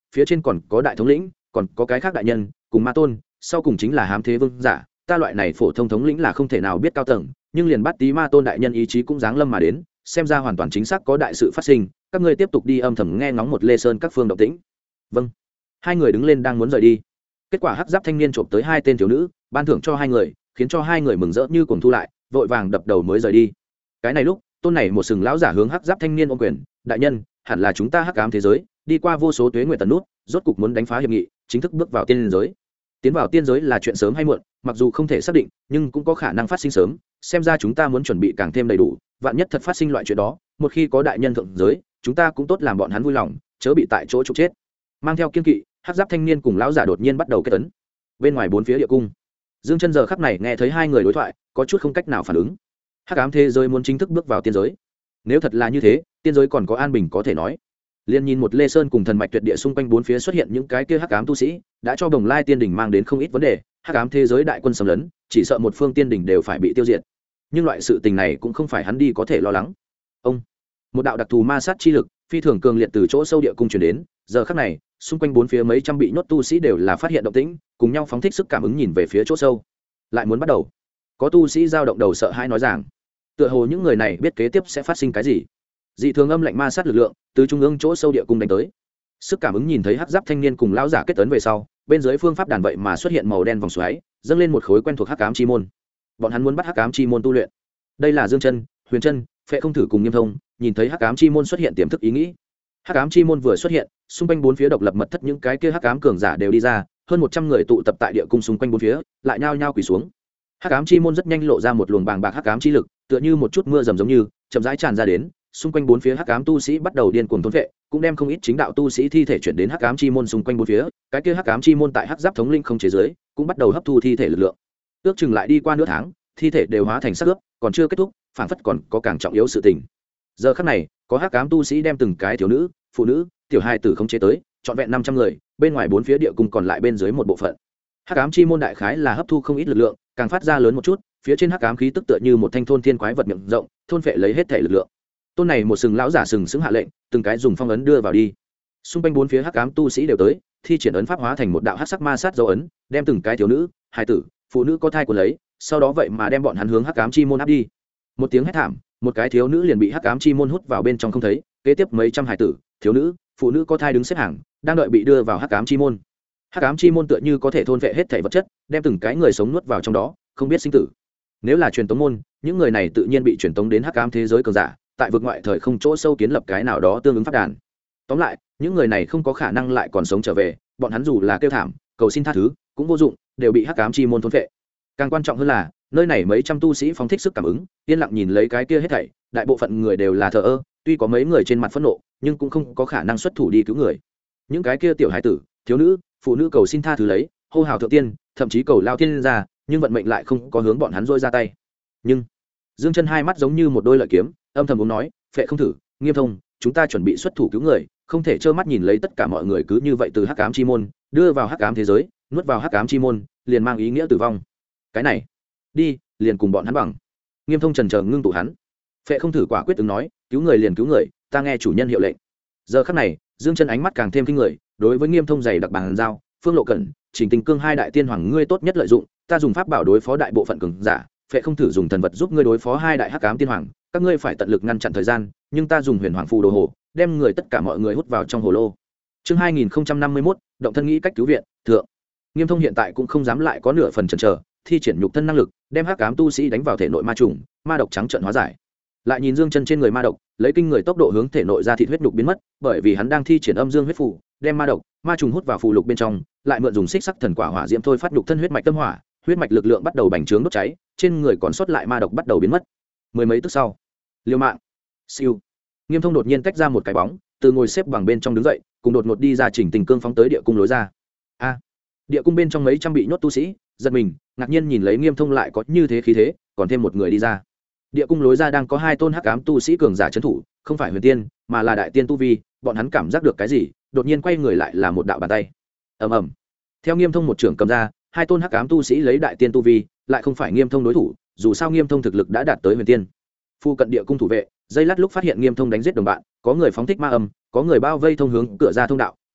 phía trên còn có đại thống lĩnh, còn có cái khác đại nhân cùng ma tôn, sau cùng chính là hám thế vương giả. Ta loại này phổ thông thống lĩnh là không thể nào biết cao tầng, nhưng liền bắt tí ma tôn đại nhân ý chí cũng giáng lâm mà đến, xem ra hoàn toàn chính xác có đại sự phát sinh. Các ngươi tiếp tục đi âm thầm nghe ngóng một Lê Sơn các phương động tĩnh. Vâng. Hai người đứng lên đang muốn rời đi, kết quả hắc giáp thanh niên trộm tới hai tên thiếu nữ, ban thưởng cho hai người, khiến cho hai người mừng rỡ như cuồng thu lại, vội vàng đập đầu mới rời đi. Cái này lúc tôn này một sừng lão giả hướng hắc giáp thanh niên ôm quyền, đại nhân, hẳn là chúng ta hắc ám thế giới đi qua vô số tuế nguyệt tần nút, rốt cục muốn đánh phá hiệp nghị, chính thức bước vào tiên giới. Tiến vào tiên giới là chuyện sớm hay muộn, mặc dù không thể xác định, nhưng cũng có khả năng phát sinh sớm, xem ra chúng ta muốn chuẩn bị càng thêm đầy đủ, vạn nhất thật phát sinh loại chuyện đó, một khi có đại nhân thượng giới, chúng ta cũng tốt làm bọn hắn vui lòng, chớ bị tại chỗ trục chết. Mang theo kiên kỵ, hắc giáp thanh niên cùng lão giả đột nhiên bắt đầu kết tấn. Bên ngoài bốn phía địa cung, Dương Chân giờ khắc này nghe thấy hai người đối thoại, có chút không cách nào phản ứng. Hắc ám thế giới muốn chính thức bước vào tiên giới, nếu thật là như thế, tiên giới còn có an bình có thể nói. Liên nhìn một Lê Sơn cùng thần mạch tuyệt địa xung quanh bốn phía xuất hiện những cái kia hắc ám tu sĩ, đã cho Bồng Lai Tiên Đỉnh mang đến không ít vấn đề, hắc ám thế giới đại quân xâm lấn, chỉ sợ một phương tiên đỉnh đều phải bị tiêu diệt. Nhưng loại sự tình này cũng không phải hắn đi có thể lo lắng. Ông, một đạo đặc thù ma sát chi lực, phi thường cường liệt từ chỗ sâu địa cung truyền đến, giờ khắc này, xung quanh bốn phía mấy trăm bị nhốt tu sĩ đều là phát hiện động tĩnh, cùng nhau phóng thích sức cảm ứng nhìn về phía chỗ sâu. Lại muốn bắt đầu. Có tu sĩ dao động đầu sợ hãi nói rằng, tựa hồ những người này biết kế tiếp sẽ phát sinh cái gì. Dị thường âm lạnh ma sát lực lượng từ trung ương chỗ sâu địa cung đánh tới. Sức cảm ứng nhìn thấy hắc giáp thanh niên cùng lão giả kết ấn về sau, bên dưới phương pháp đàn vậy mà xuất hiện màu đen vòng xoáy, dâng lên một khối quen thuộc hắc ám chi môn. Bọn hắn muốn bắt hắc ám chi môn tu luyện. Đây là Dương Chân, Huyền Chân, Phệ Không Thử cùng Nghiêm Thông, nhìn thấy hắc ám chi môn xuất hiện tiềm thức ý nghĩ. Hắc ám chi môn vừa xuất hiện, xung quanh bốn phía độc lập mật thất những cái kia hắc ám cường giả đều đi ra, hơn 100 người tụ tập tại địa cung xung quanh bốn phía, lại nhao nhao quỳ xuống. Hắc ám chi môn rất nhanh lộ ra một luồng bàng bạc hắc ám chi lực, tựa như một chút mưa rầm giống như, chậm rãi tràn ra đến, xung quanh bốn phía hắc ám tu sĩ bắt đầu điên cuồng thôn vệ, cũng đem không ít chính đạo tu sĩ thi thể chuyển đến hắc ám chi môn xung quanh bốn phía, cái kia hắc ám chi môn tại hắc giáp thống linh không chế giới, cũng bắt đầu hấp thu thi thể lực lượng. Ước chừng lại đi qua nửa tháng, thi thể đều hóa thành xác ướp, còn chưa kết thúc, phản phất còn có càng trọng yếu sự tình. Giờ khắc này, có hắc ám tu sĩ đem từng cái thiếu nữ, phụ nữ, tiểu hài tử không chế tới, trọn vẹn 500 người, bên ngoài bốn phía địa cung còn lại bên dưới một bộ phận. Hắc ám chi môn đại khái là hấp thu không ít lực lượng, càng phát ra lớn một chút, phía trên hắc ám khí tức tựa như một thanh thôn thiên quái vật miệng rộng, thôn phệ lấy hết thể lực lượng. Tôn này một sừng lão giả sừng sững hạ lệnh, từng cái dùng phong ấn đưa vào đi. Xung quanh bốn phía hắc ám tu sĩ đều tới, thi triển ấn pháp hóa thành một đạo hắc sắc ma sát dấu ấn, đem từng cái thiếu nữ, hài tử, phụ nữ có thai của lấy, sau đó vậy mà đem bọn hắn hướng hắc ám chi môn áp đi. Một tiếng hét thảm, một cái thiếu nữ liền bị hắc ám chi môn hút vào bên trong không thấy, kế tiếp mấy trăm hài tử, thiếu nữ, phụ nữ có thai đứng xếp hàng, đang đợi bị đưa vào hắc ám chi môn. Hắc ám chi môn tựa như có thể thôn vệ hết thể vật chất, đem từng cái người sống nuốt vào trong đó, không biết sinh tử. Nếu là truyền tống môn, những người này tự nhiên bị truyền tống đến hắc ám thế giới cường giả, tại vực ngoại thời không chỗ sâu kiến lập cái nào đó tương ứng pháp đàn. Tóm lại, những người này không có khả năng lại còn sống trở về, bọn hắn dù là kêu thảm, cầu xin tha thứ, cũng vô dụng, đều bị hắc ám chi môn thôn vệ. Càng quan trọng hơn là, nơi này mấy trăm tu sĩ phóng thích sức cảm ứng, yên lặng nhìn lấy cái kia hết thảy, đại bộ phận người đều là thờ ơ, tuy có mấy người trên mặt phẫn nộ, nhưng cũng không có khả năng xuất thủ đi cứu người. Những cái kia tiểu hải tử, thiếu nữ, phụ nữ cầu xin tha thứ lấy, hô hào thượng tiên, thậm chí cầu lao tiên ra, nhưng vận mệnh lại không có hướng bọn hắn rôi ra tay. Nhưng Dương Chân hai mắt giống như một đôi lợi kiếm, âm thầm muốn nói, Phệ Không Thử, Nghiêm Thông, chúng ta chuẩn bị xuất thủ cứu người, không thể trơ mắt nhìn lấy tất cả mọi người cứ như vậy từ hắc ám chi môn đưa vào hắc ám thế giới, nuốt vào hắc ám chi môn, liền mang ý nghĩa tử vong. Cái này, đi, liền cùng bọn hắn bằng. Nghiêm Thông trần chờ ngưng tụ hắn. Phệ Không Thử quả quyết ứng nói, cứu người liền cứu người, ta nghe chủ nhân hiệu lệnh. Giờ khắc này, Dương Chân ánh mắt càng thêm kinh người, đối với Nghiêm Thông dày đặc bàn giao, Phương Lộ Cẩn, Trình Tình Cương hai đại tiên hoàng ngươi tốt nhất lợi dụng, ta dùng pháp bảo đối phó đại bộ phận cường giả, Phệ Không Thử dùng thần vật giúp ngươi đối phó hai đại hắc ám tiên hoàng, các ngươi phải tận lực ngăn chặn thời gian, nhưng ta dùng huyền hoàng phù đồ hồ, đem người tất cả mọi người hút vào trong hồ lô. Chương 2051, động thân nghĩ cách cứu viện, thượng. Nghiêm Thông hiện tại cũng không dám lại có nửa phần chần chờ, thi triển nhục thân năng lực, đem hắc ám tu sĩ đánh vào thể nội ma trùng, ma độc trắng trợn hóa giải. Lại nhìn Dương Chân trên người ma độc, lấy kinh người tốc độ hướng thể nội ra thịt huyết nhục biến mất, bởi vì hắn đang thi triển âm dương huyết phù, đem ma độc, ma trùng hút vào phù lục bên trong, lại mượn dùng xích sắc thần quả hỏa diễm thôi phát nhục thân huyết mạch tâm hỏa, huyết mạch lực lượng bắt đầu bành trướng đốt cháy, trên người còn sót lại ma độc bắt đầu biến mất. Mười mấy tức sau, liều mạng, siêu. Nghiêm Thông đột nhiên tách ra một cái bóng, từ ngồi xếp bằng bên trong đứng dậy, cùng đột ngột đi ra Trình Tình Cương phóng tới địa cung lối ra. A, địa cung bên trong mấy trăm bị nhốt tu sĩ, giật mình, ngạc nhiên nhìn lấy Nghiêm Thông lại có như thế khí thế, còn thêm một người đi ra. Địa cung lối ra đang có hai tôn hắc ám tu sĩ cường giả trấn thủ, không phải huyền tiên, mà là đại tiên tu vi, bọn hắn cảm giác được cái gì, đột nhiên quay người lại là một đạo bàn tay. Ầm ầm. Theo Nghiêm Thông một trưởng cầm ra, hai tôn hắc ám tu sĩ lấy đại tiên tu vi, lại không phải Nghiêm Thông đối thủ, dù sao Nghiêm Thông thực lực đã đạt tới huyền tiên. Phu cận địa cung thủ vệ, dây lát lúc phát hiện Nghiêm Thông đánh giết đồng bạn, có người phóng thích ma âm, có người bao vây thông hướng cửa ra thông đạo,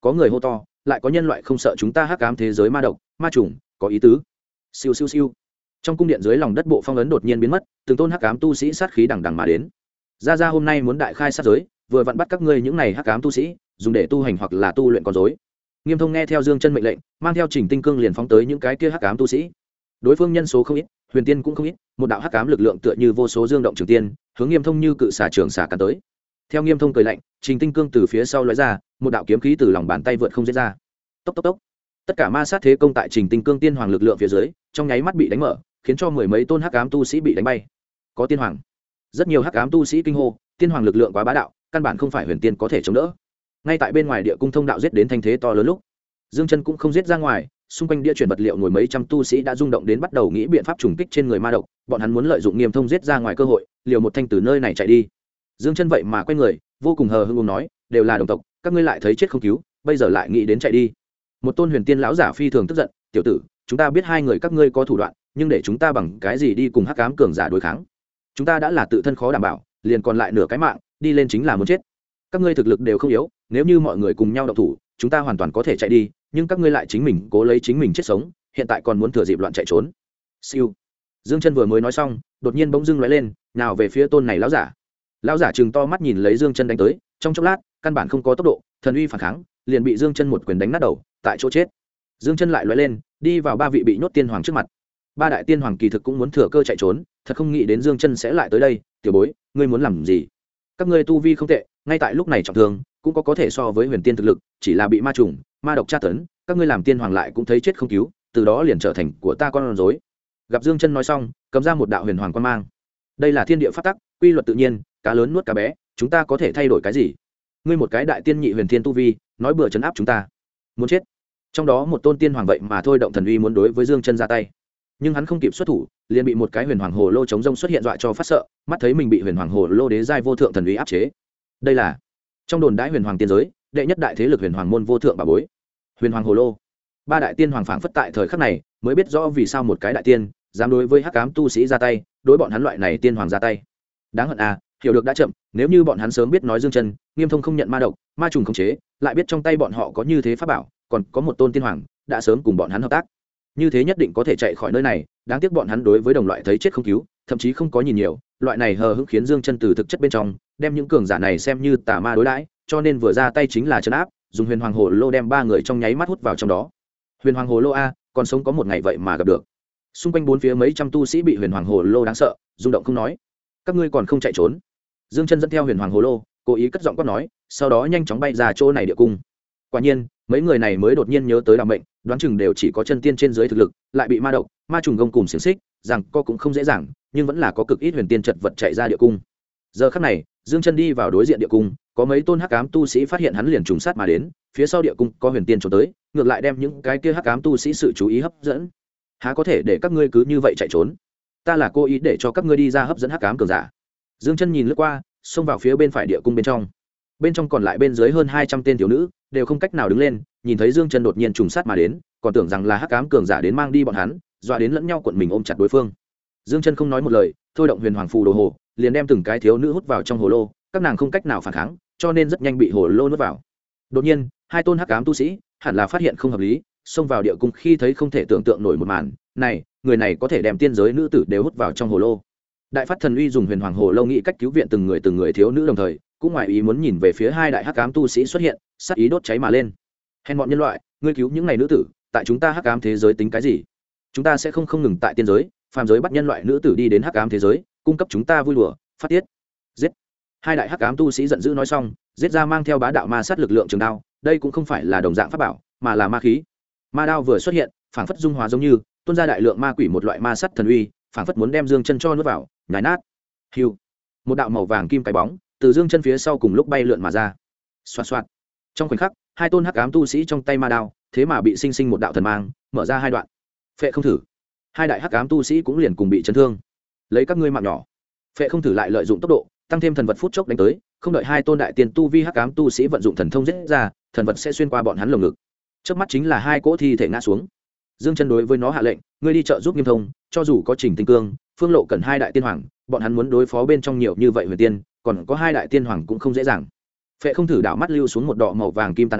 có người hô to, lại có nhân loại không sợ chúng ta hắc ám thế giới ma độc ma trùng, có ý tứ. Siêu siêu siêu. Trong cung điện dưới lòng đất bộ phong ấn đột nhiên biến mất, từng tôn hắc ám tu sĩ sát khí đằng đằng mà đến. Ra hôm nay muốn đại khai sát giới, vừa vặn bắt các ngươi những này hắc ám tu sĩ dùng để tu hành hoặc là tu luyện con rối. Nghiêm Thông nghe theo Dương Chân mệnh lệnh, mang theo Trình Tinh Cương liền phóng tới những cái kia hắc ám tu sĩ. Đối phương nhân số không ít, huyền tiên cũng không ít, một đạo hắc ám lực lượng tựa như vô số dương động trường tiên, hướng Nghiêm Thông như cự xà trường xà cắn tới. Theo Nghiêm Thông cười lạnh, Trình Tinh Cương từ phía sau lóe ra, một đạo kiếm khí từ lòng bàn tay vượt không giết ra. Tốc tốc tốc. Tất cả ma sát thế công tại Trình Tinh Cương tiên hoàng lực lượng phía dưới, trong nháy mắt bị đánh mở, khiến cho mười mấy tôn hắc ám tu sĩ bị đánh bay. Có tiên hoàng. Rất nhiều hắc ám tu sĩ kinh hô, tiên hoàng lực lượng quá bá đạo, căn bản không phải huyền tiên có thể chống đỡ. Ngay tại bên ngoài địa cung thông đạo giết đến thanh thế to lớn lúc, Dương Chân cũng không giết ra ngoài, xung quanh địa chuyển vật liệu ngồi mấy trăm tu sĩ đã rung động đến bắt đầu nghĩ biện pháp trùng kích trên người ma độc, bọn hắn muốn lợi dụng Nghiêm Thông giết ra ngoài cơ hội, liều một thanh từ nơi này chạy đi. Dương Chân vậy mà quay người, vô cùng hờ hững nói, đều là đồng tộc, các ngươi lại thấy chết không cứu, bây giờ lại nghĩ đến chạy đi. Một tôn huyền tiên lão giả phi thường tức giận, tiểu tử, chúng ta biết hai người các ngươi có thủ đoạn, nhưng để chúng ta bằng cái gì đi cùng hắc ám cường giả đối kháng? Chúng ta đã là tự thân khó đảm bảo, liền còn lại nửa cái mạng, đi lên chính là muốn chết. Các ngươi thực lực đều không yếu, nếu như mọi người cùng nhau động thủ, chúng ta hoàn toàn có thể chạy đi, nhưng các ngươi lại chính mình cố lấy chính mình chết sống, hiện tại còn muốn thừa dịp loạn chạy trốn. Siêu. Dương Chân vừa mới nói xong, đột nhiên bỗng dưng lóe lên, nào về phía tôn này lão giả. Lão giả trừng to mắt nhìn lấy Dương Chân đánh tới, trong chốc lát, căn bản không có tốc độ, thần uy phản kháng, liền bị Dương Chân một quyền đánh nát đầu, tại chỗ chết. Dương Chân lại lóe lên, đi vào ba vị bị nhốt tiên hoàng trước mặt. Ba đại tiên hoàng kỳ thực cũng muốn thừa cơ chạy trốn, thật không nghĩ đến Dương Chân sẽ lại tới đây, tiểu bối, ngươi muốn làm gì? Các ngươi tu vi không tệ, ngay tại lúc này trọng thương, cũng có thể so với huyền tiên thực lực, chỉ là bị ma trùng, ma độc tra tấn, các ngươi làm tiên hoàng lại cũng thấy chết không cứu, từ đó liền trở thành của ta con rối. Gặp Dương Chân nói xong, cầm ra một đạo huyền hoàng quan mang. Đây là thiên địa pháp tắc, quy luật tự nhiên, cá lớn nuốt cá bé, chúng ta có thể thay đổi cái gì? Ngươi một cái đại tiên nhị huyền thiên tu vi, nói bừa trấn áp chúng ta, muốn chết. Trong đó một tôn tiên hoàng vậy mà thôi động thần uy muốn đối với Dương Chân ra tay, nhưng hắn không kịp xuất thủ, liền bị một cái huyền hoàng hồ lô chống rông xuất hiện dọa cho phát sợ, mắt thấy mình bị huyền hoàng hồ lô đế giai vô thượng thần uy áp chế. Đây là trong đồn đãi huyền hoàng tiên giới đệ nhất đại thế lực huyền hoàng môn vô thượng bà bối, huyền hoàng hồ lô. Ba đại tiên hoàng phảng phất tại thời khắc này mới biết rõ vì sao một cái đại tiên dám đối với hắc ám tu sĩ ra tay, đối bọn hắn loại này tiên hoàng ra tay. Đáng hận à, hiểu được đã chậm, nếu như bọn hắn sớm biết nói Dương Chân, Nghiêm Thông không nhận ma độc, ma trùng khống chế, lại biết trong tay bọn họ có như thế pháp bảo, còn có một tôn tiên hoàng, đã sớm cùng bọn hắn hợp tác. Như thế nhất định có thể chạy khỏi nơi này, đáng tiếc bọn hắn đối với đồng loại thấy chết không cứu, thậm chí không có nhìn nhiều, loại này hờ hững khiến Dương Chân từ thực chất bên trong đem những cường giả này xem như tà ma đối đãi, cho nên vừa ra tay chính là trấn áp, dùng huyền hoàng hồ lô đem ba người trong nháy mắt hút vào trong đó. Huyền hoàng hồ lô a, còn sống có một ngày vậy mà gặp được. Xung quanh bốn phía mấy trăm tu sĩ bị huyền hoàng hồ lô đáng sợ, rung động không nói. Các ngươi còn không chạy trốn? Dương Chân dẫn theo huyền hoàng hồ lô, cố ý cất giọng quát nói, sau đó nhanh chóng bay ra chỗ này địa cung. Quả nhiên, mấy người này mới đột nhiên nhớ tới đạo mệnh, đoán chừng đều chỉ có chân tiên trên dưới thực lực, lại bị ma độc, ma trùng gông cùng xiển xích, rằng co cũng không dễ dàng, nhưng vẫn là có cực ít huyền tiên chật vật chạy ra địa cung. Giờ khắc này, Dương Chân đi vào đối diện địa cung, có mấy tôn hắc ám tu sĩ phát hiện hắn liền trùng sát mà đến, phía sau địa cung có huyền tiên trốn tới, ngược lại đem những cái kia hắc ám tu sĩ sự chú ý hấp dẫn. Há có thể để các ngươi cứ như vậy chạy trốn? Ta là cố ý để cho các ngươi đi ra hấp dẫn hắc ám cường giả. Dương Chân nhìn lướt qua, xông vào phía bên phải địa cung bên trong. Bên trong còn lại bên dưới hơn 200 tên tiểu nữ, đều không cách nào đứng lên, nhìn thấy Dương Chân đột nhiên trùng sát mà đến, còn tưởng rằng là hắc ám cường giả đến mang đi bọn hắn, dọa đến lẫn nhau cuộn mình ôm chặt đối phương. Dương Chân không nói một lời, thôi động huyền hoàng phù đồ hồ, liền đem từng cái thiếu nữ hút vào trong hồ lô, các nàng không cách nào phản kháng, cho nên rất nhanh bị hồ lô nuốt vào. Đột nhiên, hai tôn hắc ám tu sĩ hẳn là phát hiện không hợp lý, xông vào địa cung khi thấy không thể tưởng tượng nổi một màn, này, người này có thể đem tiên giới nữ tử đều hút vào trong hồ lô. Đại Phát Thần Uy dùng huyền hoàng hồ lô nghĩ cách cứu viện từng người thiếu nữ đồng thời, cũng ngoài ý muốn nhìn về phía hai đại hắc ám tu sĩ xuất hiện, sát ý đốt cháy mà lên. Hèn bọn nhân loại, ngươi cứu những này nữ tử, tại chúng ta hắc ám thế giới tính cái gì? Chúng ta sẽ không ngừng tại tiên giới, phàm giới bắt nhân loại nữ tử đi đến hắc ám thế giới, cung cấp chúng ta vui đùa, phát tiết. Giết. Hai đại hắc ám tu sĩ giận dữ nói xong, giết ra mang theo bá đạo ma sát lực lượng trường đao, đây cũng không phải là đồng dạng pháp bảo, mà là ma khí. Ma đao vừa xuất hiện, phảng phất dung hóa giống như, tuôn ra đại lượng ma quỷ một loại ma sát thần uy, phảng phất muốn đem Dương Chân cho nuốt vào, nhái nát. Hưu. Một đạo màu vàng kim cái bóng từ Dương Chân phía sau cùng lúc bay lượn mà ra. Xoạt xoạt. Trong khoảnh khắc, hai tôn hắc ám tu sĩ trong tay ma đao, thế mà bị sinh sinh một đạo thần mang mở ra hai đoạn. Phệ không thử. Hai đại hắc ám tu sĩ cũng liền cùng bị chấn thương. Lấy các ngươi mạng nhỏ. Phệ không thử lại lợi dụng tốc độ, tăng thêm thần vật phút chốc đánh tới, không đợi hai tôn đại tiên tu vi hắc ám tu sĩ vận dụng thần thông giết ra, thần vật sẽ xuyên qua bọn hắn lồng ngực. Chớp mắt chính là hai cỗ thi thể ngã xuống. Dương Chân đối với nó hạ lệnh, ngươi đi trợ giúp Nghiêm Thông, cho dù có Trình Tinh Cương, Phương Lộ cần hai đại tiên hoàng, bọn hắn muốn đối phó bên trong nhiều như vậy huyền tiên, còn có hai đại tiên hoàng cũng không dễ dàng. Phệ không thử đạo mắt lưu xuống một đọ màu vàng kim tàn ảnh,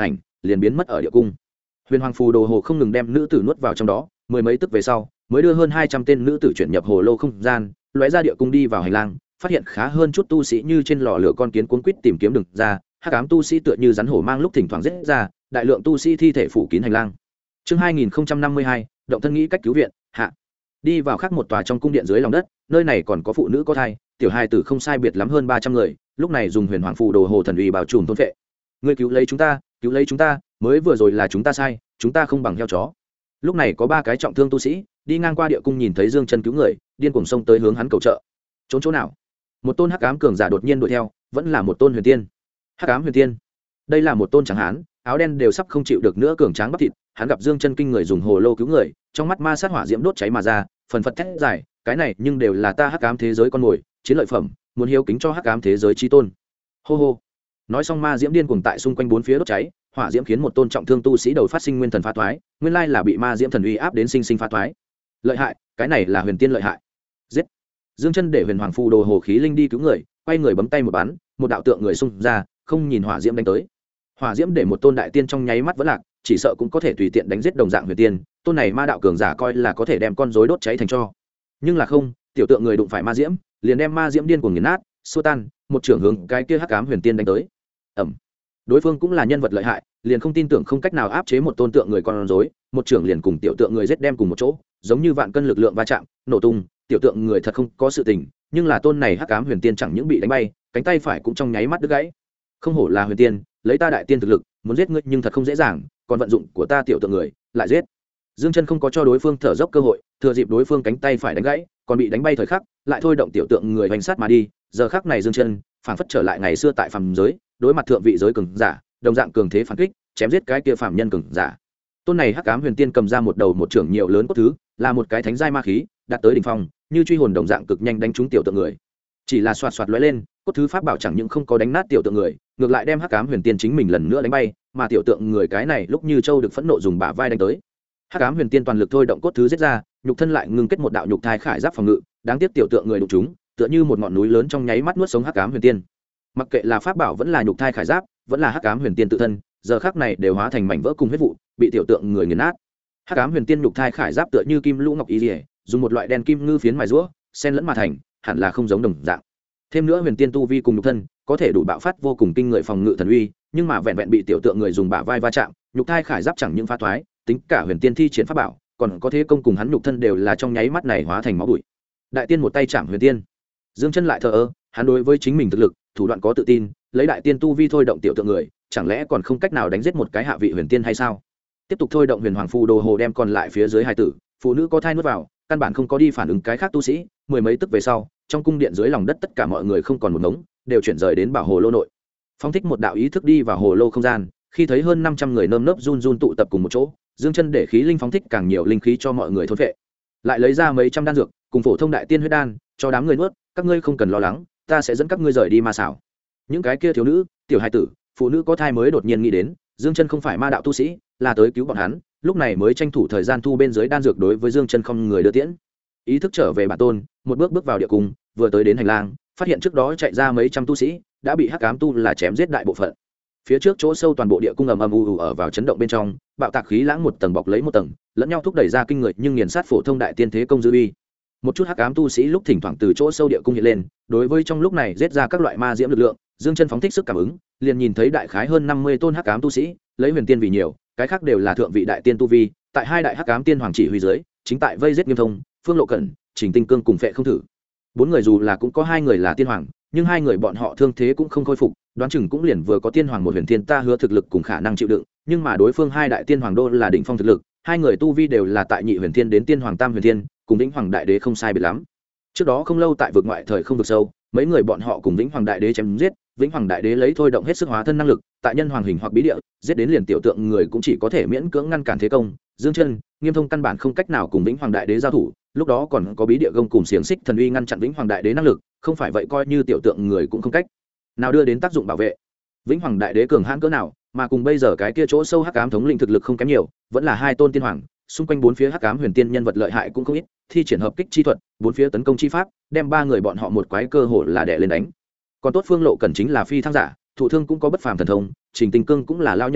liền biến mất ở địa cung. Huyền Hoàng phù đồ hồ không ngừng đem nữ tử nuốt vào trong đó, mười mấy tức về sau mới đưa hơn 200 tên nữ tử chuyển nhập hồ lô không gian, lóe ra địa cung đi vào hành lang, phát hiện khá hơn chút tu sĩ như trên lò lửa con kiến cuốn quýt tìm kiếm đường ra, hắc ám tu sĩ tựa như rắn hổ mang lúc thỉnh thoảng giết ra, đại lượng tu sĩ thi thể phủ kín hành lang. Chương 2052, động thân nghĩ cách cứu viện, hạ. Đi vào khác một tòa trong cung điện dưới lòng đất, nơi này còn có phụ nữ có thai, tiểu hài tử không sai biệt lắm hơn 300 người, lúc này dùng Huyền Hoàng phù đồ hồ thần uy bảo trùm thôn phệ. Ngươi cứu lấy chúng ta, mới vừa rồi là chúng ta sai, chúng ta không bằng heo chó. Lúc này có 3 cái trọng thương tu sĩ đi ngang qua địa cung, nhìn thấy Dương Chân cứu người, điên cuồng xông tới hướng hắn cầu trợ. Trốn chỗ nào? Một tôn hắc ám cường giả đột nhiên đuổi theo, vẫn là một tôn huyền tiên. Hắc ám huyền tiên, đây là một tôn trắng hán, áo đen đều sắp không chịu được nữa cường tráng bắp thịt. Hắn gặp Dương Chân kinh người dùng hồ lô cứu người, trong mắt ma sát hỏa diễm đốt cháy mà ra, phần phật thét dài, cái này nhưng đều là ta hắc ám thế giới con mồi, chiến lợi phẩm, muốn hiếu kính cho hắc ám thế giới chi tôn. Hô hô. Nói xong ma diễm điên cuồng tại xung quanh bốn phía đốt cháy, hỏa diễm khiến một tôn trọng thương tu sĩ đầu phát sinh nguyên thần phá thoái, nguyên lai là bị ma diễm thần uy áp đến sinh sinh phá thoái. Lợi hại, cái này là huyền tiên lợi hại. Giết. Dương Chân để Huyền Hoàng phù đồ hồ khí linh đi cứu người, quay người bấm tay một bắn, một đạo tượng người xung ra, không nhìn hỏa diễm đánh tới. Hỏa diễm để một tôn đại tiên trong nháy mắt vỡ lạc, chỉ sợ cũng có thể tùy tiện đánh giết đồng dạng huyền tiên, tôn này ma đạo cường giả coi là có thể đem con rối đốt cháy thành tro. Nhưng là không, tiểu tượng người đụng phải ma diễm, liền đem ma diễm điên cuồng nghiền nát, xua tan, một trường hướng cái kia hắc ám huyền tiên đánh tới. Ầm. Đối phương cũng là nhân vật lợi hại, liền không tin tưởng không cách nào áp chế một tôn tượng người con rối, một trường liền cùng tiểu tượng người giết đem cùng một chỗ, giống như vạn cân lực lượng va chạm, nổ tung, tiểu tượng người thật không có sự tình, nhưng là tôn này hắc ám huyền tiên chẳng những bị đánh bay, cánh tay phải cũng trong nháy mắt đứt gãy. Không hổ là huyền tiên, lấy ta đại tiên thực lực, muốn giết ngươi nhưng thật không dễ dàng, còn vận dụng của ta tiểu tượng người, lại giết. Dương Chân không có cho đối phương thở dốc cơ hội, thừa dịp đối phương cánh tay phải đánh gãy, còn bị đánh bay thời khắc, lại thôi động tiểu tượng người hoành sát mà đi. Giờ khắc này Dương Chân phảng phất trở lại ngày xưa tại phàm giới, đối mặt thượng vị giới cường giả, đồng dạng cường thế phản kích, chém giết cái kia phàm nhân cường giả. Tôn này hắc ám huyền tiên cầm ra một đầu một trưởng nhiều lớn cốt thứ, là một cái thánh giai ma khí, đạt tới đỉnh phong, như truy hồn đồng dạng cực nhanh đánh trúng tiểu tượng người. Chỉ là xoạt xoạt lóe lên, cốt thứ pháp bảo chẳng những không có đánh nát tiểu tượng người, ngược lại đem hắc ám huyền tiên chính mình lần nữa đánh bay, mà tiểu tượng người cái này lúc như châu được phẫn nộ dùng bả vai đánh tới. Hắc ám huyền tiên toàn lực thôi động cốt thứ giết ra, nhục thân lại ngưng kết một đạo nhục thai khải giáp phòng ngự, đáng tiếc tiểu tượng người đụng chúng, tựa như một ngọn núi lớn trong nháy mắt nuốt sống hắc ám huyền tiên. Mặc kệ là pháp bảo vẫn là nhục thai khải giáp, vẫn là hắc ám huyền tiên tự thân, giờ khắc này đều hóa thành mảnh vỡ cùng huyết vụ, bị tiểu tượng người nghiền nát. Hắc ám huyền tiên nhục thai khải giáp tựa như kim lũ ngọc y liễu, dùng một loại đen kim ngư phiến mài rũa, xen lẫn mà thành, hẳn là không giống đồng dạng. Thêm nữa huyền tiên tu vi cùng nhục thân, có thể đủ bạo phát vô cùng kinh người phòng ngự thần uy, nhưng mà vẹn vẹn bị tiểu tượng người dùng bả vai va chạm, nhục thai khải giáp chẳng những phá thoái, tính cả huyền tiên thi triển pháp bảo, còn có thế công cùng hắn nhục thân đều là trong nháy mắt này hóa thành máu bụi. Đại tiên một tay chạm huyền tiên. Dương Chân lại thờ ơ, hắn đối với chính mình thực lực, thủ đoạn có tự tin, lấy đại tiên tu vi thôi động tiểu tượng người, chẳng lẽ còn không cách nào đánh giết một cái hạ vị huyền tiên hay sao? Tiếp tục thôi động Huyền Hoàng phù đồ hồ đem còn lại phía dưới hài tử, phụ nữ có thai nuốt vào, căn bản không có đi phản ứng cái khác tu sĩ, mười mấy tức về sau, trong cung điện dưới lòng đất tất cả mọi người không còn một ngống, đều chuyển rời đến bảo hồ lô nội. Phóng thích một đạo ý thức đi vào hồ lô không gian, khi thấy hơn 500 người nơm nớp run run tụ tập cùng một chỗ, Dương Chân để khí linh phóng thích càng nhiều linh khí cho mọi người thôn phệ, lại lấy ra mấy trăm đan dược, cùng phổ thông đại tiên huyết đan, cho đám người nuốt, các ngươi không cần lo lắng, ta sẽ dẫn các ngươi rời đi ma xảo. Những cái kia thiếu nữ, tiểu hài tử, phụ nữ có thai mới đột nhiên nghĩ đến, Dương Chân không phải ma đạo tu sĩ, là tới cứu bọn hắn, lúc này mới tranh thủ thời gian thu bên dưới đan dược đối với Dương Chân không người đưa tiễn. Ý thức trở về bản tôn, một bước bước vào địa cung, vừa tới đến hành lang, phát hiện trước đó chạy ra mấy trăm tu sĩ, đã bị hắc ám tu là chém giết đại bộ phận. Phía trước chỗ sâu toàn bộ địa cung ầm ầm u ở vào chấn động bên trong, bạo tạc khí lãng một tầng bọc lấy một tầng, lẫn nhau thúc đẩy ra kinh người nhưng nghiền sát phổ thông đại tiên thế công dư uy. Một chút hắc ám tu sĩ lúc thỉnh thoảng từ chỗ sâu địa cung hiện lên, đối với trong lúc này giết ra các loại ma diễm lực lượng, Dương Chân phóng thích sức cảm ứng, liền nhìn thấy đại khái hơn 50 tôn hắc ám tu sĩ, lấy huyền tiên vì nhiều, cái khác đều là thượng vị đại tiên tu vi, tại hai đại hắc ám tiên hoàng chỉ huy dưới, chính tại vây giết Nghiêm Thông, Phương Lộ Cẩn, Trình Tinh Cương cùng Phệ Không Thử. Bốn người dù là cũng có hai người là tiên hoàng, nhưng hai người bọn họ thương thế cũng không khôi phục, đoán chừng cũng liền vừa có tiên hoàng một huyền thiên ta hứa thực lực cùng khả năng chịu đựng, nhưng mà đối phương hai đại tiên hoàng đô là đỉnh phong thực lực, hai người tu vi đều là tại nhị huyền thiên đến tiên hoàng tam huyền thiên, cùng Vĩnh Hoàng đại đế không sai biệt lắm. Trước đó không lâu tại vực ngoại thời không vực sâu, mấy người bọn họ cùng Vĩnh Hoàng đại đế chém giết, Vĩnh Hoàng đại đế lấy thôi động hết sức hóa thân năng lực, tại nhân hoàng hình hoặc bí địa, giết đến liền tiểu tượng người cũng chỉ có thể miễn cưỡng ngăn cản thế công. Dương Chân, Nghiêm Thông căn bản không cách nào cùng Vĩnh Hoàng đại đế giao thủ, lúc đó còn có bí địa gông cùng xiềng xích thần uy ngăn chặn Vĩnh Hoàng đại đế năng lực, không phải vậy coi như tiểu tượng người cũng không cách nào đưa đến tác dụng bảo vệ. Vĩnh Hoàng đại đế cường hãn cỡ nào, mà cùng bây giờ cái kia chỗ sâu hắc ám thống lĩnh thực lực không kém nhiều, vẫn là hai tôn tiên hoàng, xung quanh bốn phía hắc ám huyền tiên nhân vật lợi hại cũng không ít, thi triển hợp kích chi thuật, bốn phía tấn công chi pháp, đem ba người bọn họ một quái cơ hội là đè lên đánh. Còn tốt Phương Lộ Cẩn chính là phi thăng giả, thủ thương cũng có bất phàm thần thông, Trình Tinh Cương cũng là lao nhân tinh,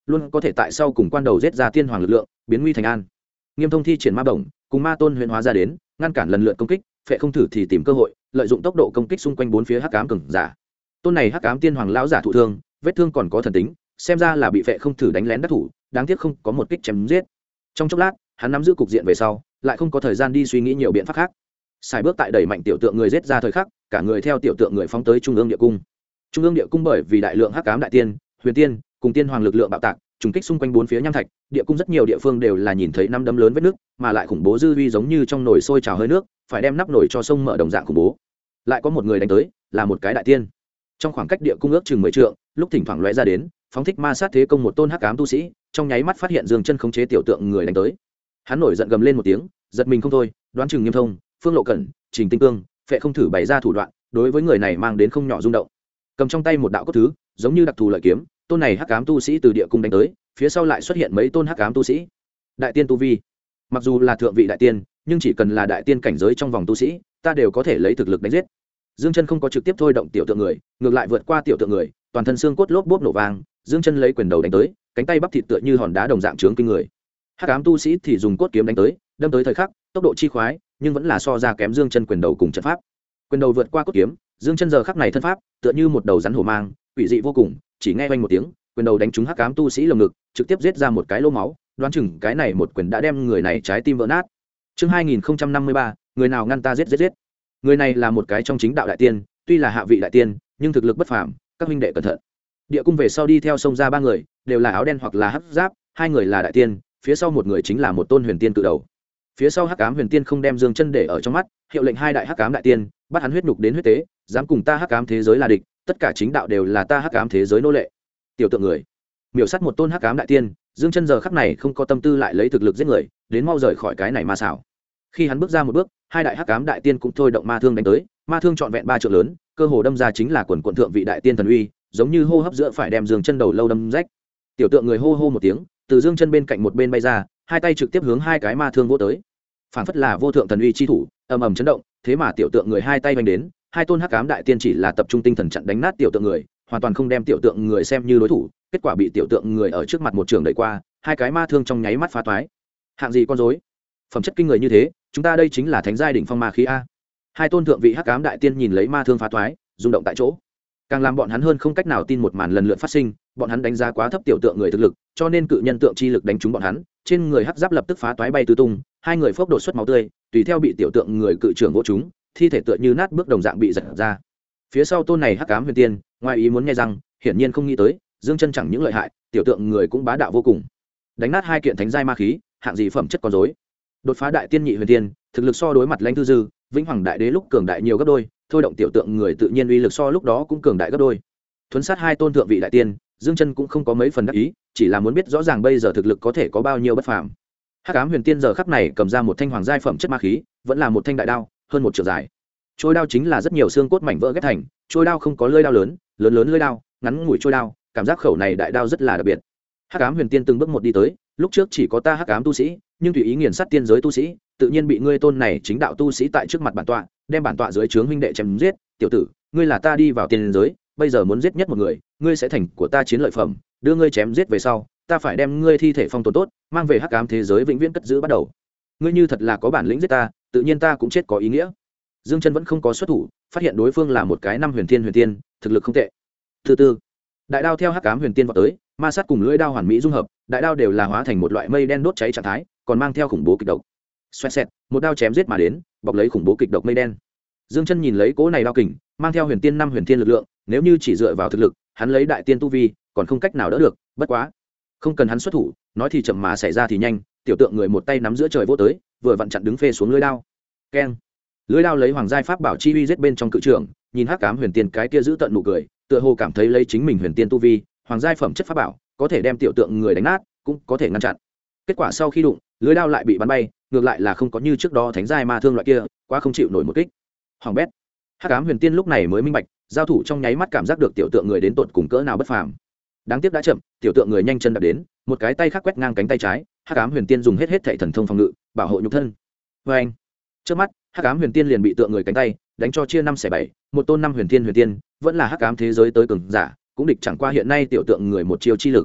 luôn có thể tại sau cùng quan đầu giết ra tiên hoàng lực lượng biến nguy thành an. Nghiêm Thông thi triển ma bổng cùng ma tôn huyền hóa ra đến ngăn cản lần lượt công kích, Phệ Không Thử thì tìm cơ hội lợi dụng tốc độ công kích xung quanh bốn phía hắc ám cường giả. Tôn này hắc ám tiên hoàng lão giả thụ thương, vết thương còn có thần tính, xem ra là bị Phệ Không Thử đánh lén đắc thủ, đáng tiếc không có một kích chém giết. Trong chốc lát hắn nắm giữ cục diện về sau lại không có thời gian đi suy nghĩ nhiều biện pháp khác, xài bước tại đẩy mạnh tiểu tượng người giết ra thời khắc, cả người theo tiểu tượng người phóng tới trung ương địa cung. Trung ương địa cung bởi vì đại lượng hắc ám đại tiên, huyền tiên cùng tiên hoàng lực lượng bạo tạc trùng kích xung quanh bốn phía nham thạch, địa cung rất nhiều địa phương đều là nhìn thấy năm đấm lớn vết nước, mà lại khủng bố dư uy giống như trong nồi sôi trào hơi nước, phải đem nắp nồi cho sông mở đồng dạng khủng bố. Lại có một người đánh tới, là một cái đại tiên. Trong khoảng cách địa cung ước chừng 10 trượng, lúc thỉnh thoảng lóe ra đến, phóng thích ma sát thế công một tôn hắc ám tu sĩ, trong nháy mắt phát hiện Dương Chân khống chế tiểu tượng người đánh tới. Hắn nổi giận gầm lên một tiếng, giật mình không thôi, đoán chừng Nghiêm Thông, Phương Lộ Cẩn, Trình Tinh Cương, Phệ Không Thử bày ra thủ đoạn, đối với người này mang đến không nhỏ rung động. Cầm trong tay một đạo cốt thứ, giống như đặc thù lợi kiếm, tôn này hắc ám tu sĩ từ địa cung đánh tới, phía sau lại xuất hiện mấy tôn hắc ám tu sĩ. Đại tiên tu vi, mặc dù là thượng vị đại tiên, nhưng chỉ cần là đại tiên cảnh giới trong vòng tu sĩ, ta đều có thể lấy thực lực đánh giết. Dương Chân không có trực tiếp thôi động tiểu tượng người, ngược lại vượt qua tiểu tượng người, toàn thân xương cốt lốp bốp nổ vang, Dương Chân lấy quyền đầu đánh tới, cánh tay bắp thịt tựa như hòn đá đồng dạng trướng kinh người. Hắc ám tu sĩ thì dùng cốt kiếm đánh tới, đâm tới thời khắc, tốc độ chi khoái, nhưng vẫn là so ra kém Dương Chân quyền đầu cùng trận pháp. Quyền đầu vượt qua cốt kiếm, Dương Chân giờ khắc này thân pháp, tựa như một đầu rắn hổ mang, quỷ dị vô cùng, chỉ nghe vang một tiếng, quyền đầu đánh trúng hắc ám tu sĩ lồng ngực, trực tiếp giết ra một cái lỗ máu, đoán chừng cái này một quyền đã đem người này trái tim vỡ nát. Chương 2053, người nào ngăn ta giết giết giết. Người này là một cái trong chính đạo đại tiên, tuy là hạ vị đại tiên, nhưng thực lực bất phàm, các huynh đệ cẩn thận. Địa cung về sau đi theo sông ra ba người, đều là áo đen hoặc là hắc giáp, hai người là đại tiên, phía sau một người chính là một tôn huyền tiên cự đầu. Phía sau hắc ám huyền tiên không đem Dương Chân để ở trong mắt, hiệu lệnh hai đại hắc ám đại tiên, bắt hắn huyết nhục đến huyết tế, dám cùng ta hắc ám thế giới là địch, tất cả chính đạo đều là ta hắc ám thế giới nô lệ. Tiểu tượng người miểu sát một tôn hắc ám đại tiên, Dương Chân giờ khắc này không có tâm tư lại lấy thực lực giết người, đến mau rời khỏi cái này ma xảo. Khi hắn bước ra một bước, hai đại hắc ám đại tiên cũng thôi động ma thương đánh tới, ma thương trọn vẹn 3 trượng lớn, cơ hồ đâm ra chính là quần quần thượng vị đại tiên thần uy, giống như hô hấp giữa phải đem Dương Chân đầu lâu đâm rách. Tiểu tượng người hô hô một tiếng, từ Dương Chân bên cạnh một bên bay ra, hai tay trực tiếp hướng hai cái ma thương vỗ tới. Phản phất là vô thượng thần uy chi thủ, ầm ầm chấn động, thế mà tiểu tượng người hai tay vành đến, hai tôn hắc ám đại tiên chỉ là tập trung tinh thần chặn đánh nát tiểu tượng người, hoàn toàn không đem tiểu tượng người xem như đối thủ, kết quả bị tiểu tượng người ở trước mặt một trường đẩy qua, hai cái ma thương trong nháy mắt phá toái. Hạng gì con rối, phẩm chất kinh người như thế, chúng ta đây chính là thánh giai đỉnh phong ma khí a. Hai tôn thượng vị hắc ám đại tiên nhìn lấy ma thương phá toái, rung động tại chỗ. Càng làm bọn hắn hơn không cách nào tin một màn lần lượt phát sinh, bọn hắn đánh giá quá thấp tiểu tượng người thực lực, cho nên cự nhân tượng chi lực đánh trúng bọn hắn, trên người hắc giáp lập tức phá toái bay tứ tung, hai người phốc đột xuất máu tươi, tùy theo bị tiểu tượng người cự trưởng vỗ trúng, thi thể tựa như nát bước đồng dạng bị giật ra. Phía sau tôn này hắc ám huyền tiên, ngoài ý muốn nghe rằng, hiển nhiên không nghĩ tới, Dương Chân chẳng những lợi hại, tiểu tượng người cũng bá đạo vô cùng. Đánh nát hai kiện thánh giai ma khí, hạng gì phẩm chất con rối. Đột phá đại tiên nhị huyền tiên, thực lực so đối mặt lãnh tư dư, vĩnh hoàng đại đế lúc cường đại nhiều gấp đôi, thôi động tiểu tượng người tự nhiên uy lực so lúc đó cũng cường đại gấp đôi. Thuấn sát hai tôn thượng vị đại tiên, Dương Chân cũng không có mấy phần đắc ý, chỉ là muốn biết rõ ràng bây giờ thực lực có thể có bao nhiêu bất phàm. Hắc ám huyền tiên giờ khắc này cầm ra một thanh hoàng giai phẩm chất ma khí, vẫn là một thanh đại đao, hơn một trượng dài. Trôi đao chính là rất nhiều xương cốt mảnh vỡ ghép thành, trôi đao không có lưỡi đao lớn, lớn lớn lưỡi đao, ngắn ngủi trôi đao, cảm giác khẩu này đại đao rất là đặc biệt. Hắc ám huyền tiên từng bước một đi tới, lúc trước chỉ có ta hắc ám tu sĩ, nhưng tùy ý nghiền sát tiên giới tu sĩ, tự nhiên bị ngươi tôn này chính đạo tu sĩ tại trước mặt bản tọa, đem bản tọa dưới trướng huynh đệ chém giết. Tiểu tử, ngươi là ta đi vào tiên giới, bây giờ muốn giết nhất một người, ngươi sẽ thành của ta chiến lợi phẩm, đưa ngươi chém giết về sau, ta phải đem ngươi thi thể phong tồn tốt, mang về hắc ám thế giới vĩnh viễn cất giữ bắt đầu. Ngươi như thật là có bản lĩnh giết ta, tự nhiên ta cũng chết có ý nghĩa. Dương Chân vẫn không có xuất thủ, phát hiện đối phương là một cái năm huyền tiên, thực lực không tệ. Thứ tư, đại đao theo hắc ám huyền tiên vọt tới, ma sát cùng lưỡi đao hoàn mỹ dung hợp, đại đao đều là hóa thành một loại mây đen đốt cháy trạng thái, còn mang theo khủng bố kịch độc. Xoẹt xẹt, một đao chém giết mà đến, bọc lấy khủng bố kịch độc mây đen. Dương Chân nhìn lấy cỗ này đao kình, mang theo huyền tiên năm huyền tiên lực lượng, nếu như chỉ dựa vào thực lực, hắn lấy đại tiên tu vi, còn không cách nào đỡ được, bất quá, không cần hắn xuất thủ, nói thì chậm mà xảy ra thì nhanh, tiểu tượng người một tay nắm giữa trời vỗ tới, vừa vặn chặn đứng phê xuống lưỡi đao. Keng. Lưỡi đao lấy hoàng giai pháp bảo chi uy giết bên trong cự trưởng, nhìn hắc ám huyền tiên cái kia giữ tận nụ cười, tựa hồ cảm thấy lấy chính mình huyền tiên tu vi, hoàng giai phẩm chất pháp bảo, có thể đem tiểu tượng người đánh nát, cũng có thể ngăn chặn. Kết quả sau khi đụng, lưỡi đao lại bị bắn bay, ngược lại là không có như trước đó thánh giai ma thương loại kia, quá không chịu nổi một kích. Hoàng bét. Hắc ám huyền tiên lúc này mới minh bạch, giao thủ trong nháy mắt cảm giác được tiểu tượng người đến tột cùng cỡ nào bất phàm. Đáng tiếc đã chậm, tiểu tượng người nhanh chân đạp đến, một cái tay khác quét ngang cánh tay trái, hắc ám huyền tiên dùng hết thảy thần thông phòng ngự, bảo hộ nhục thân. Oeng. Trước mắt, hắc ám huyền tiên liền bị tượng người cánh tay đánh cho chia 5 xẻ 7, một tôn năm huyền tiên, vẫn là hắc ám thế giới tới cường giả, cũng địch chẳng qua hiện nay tiểu tượng người một chiêu chi lực.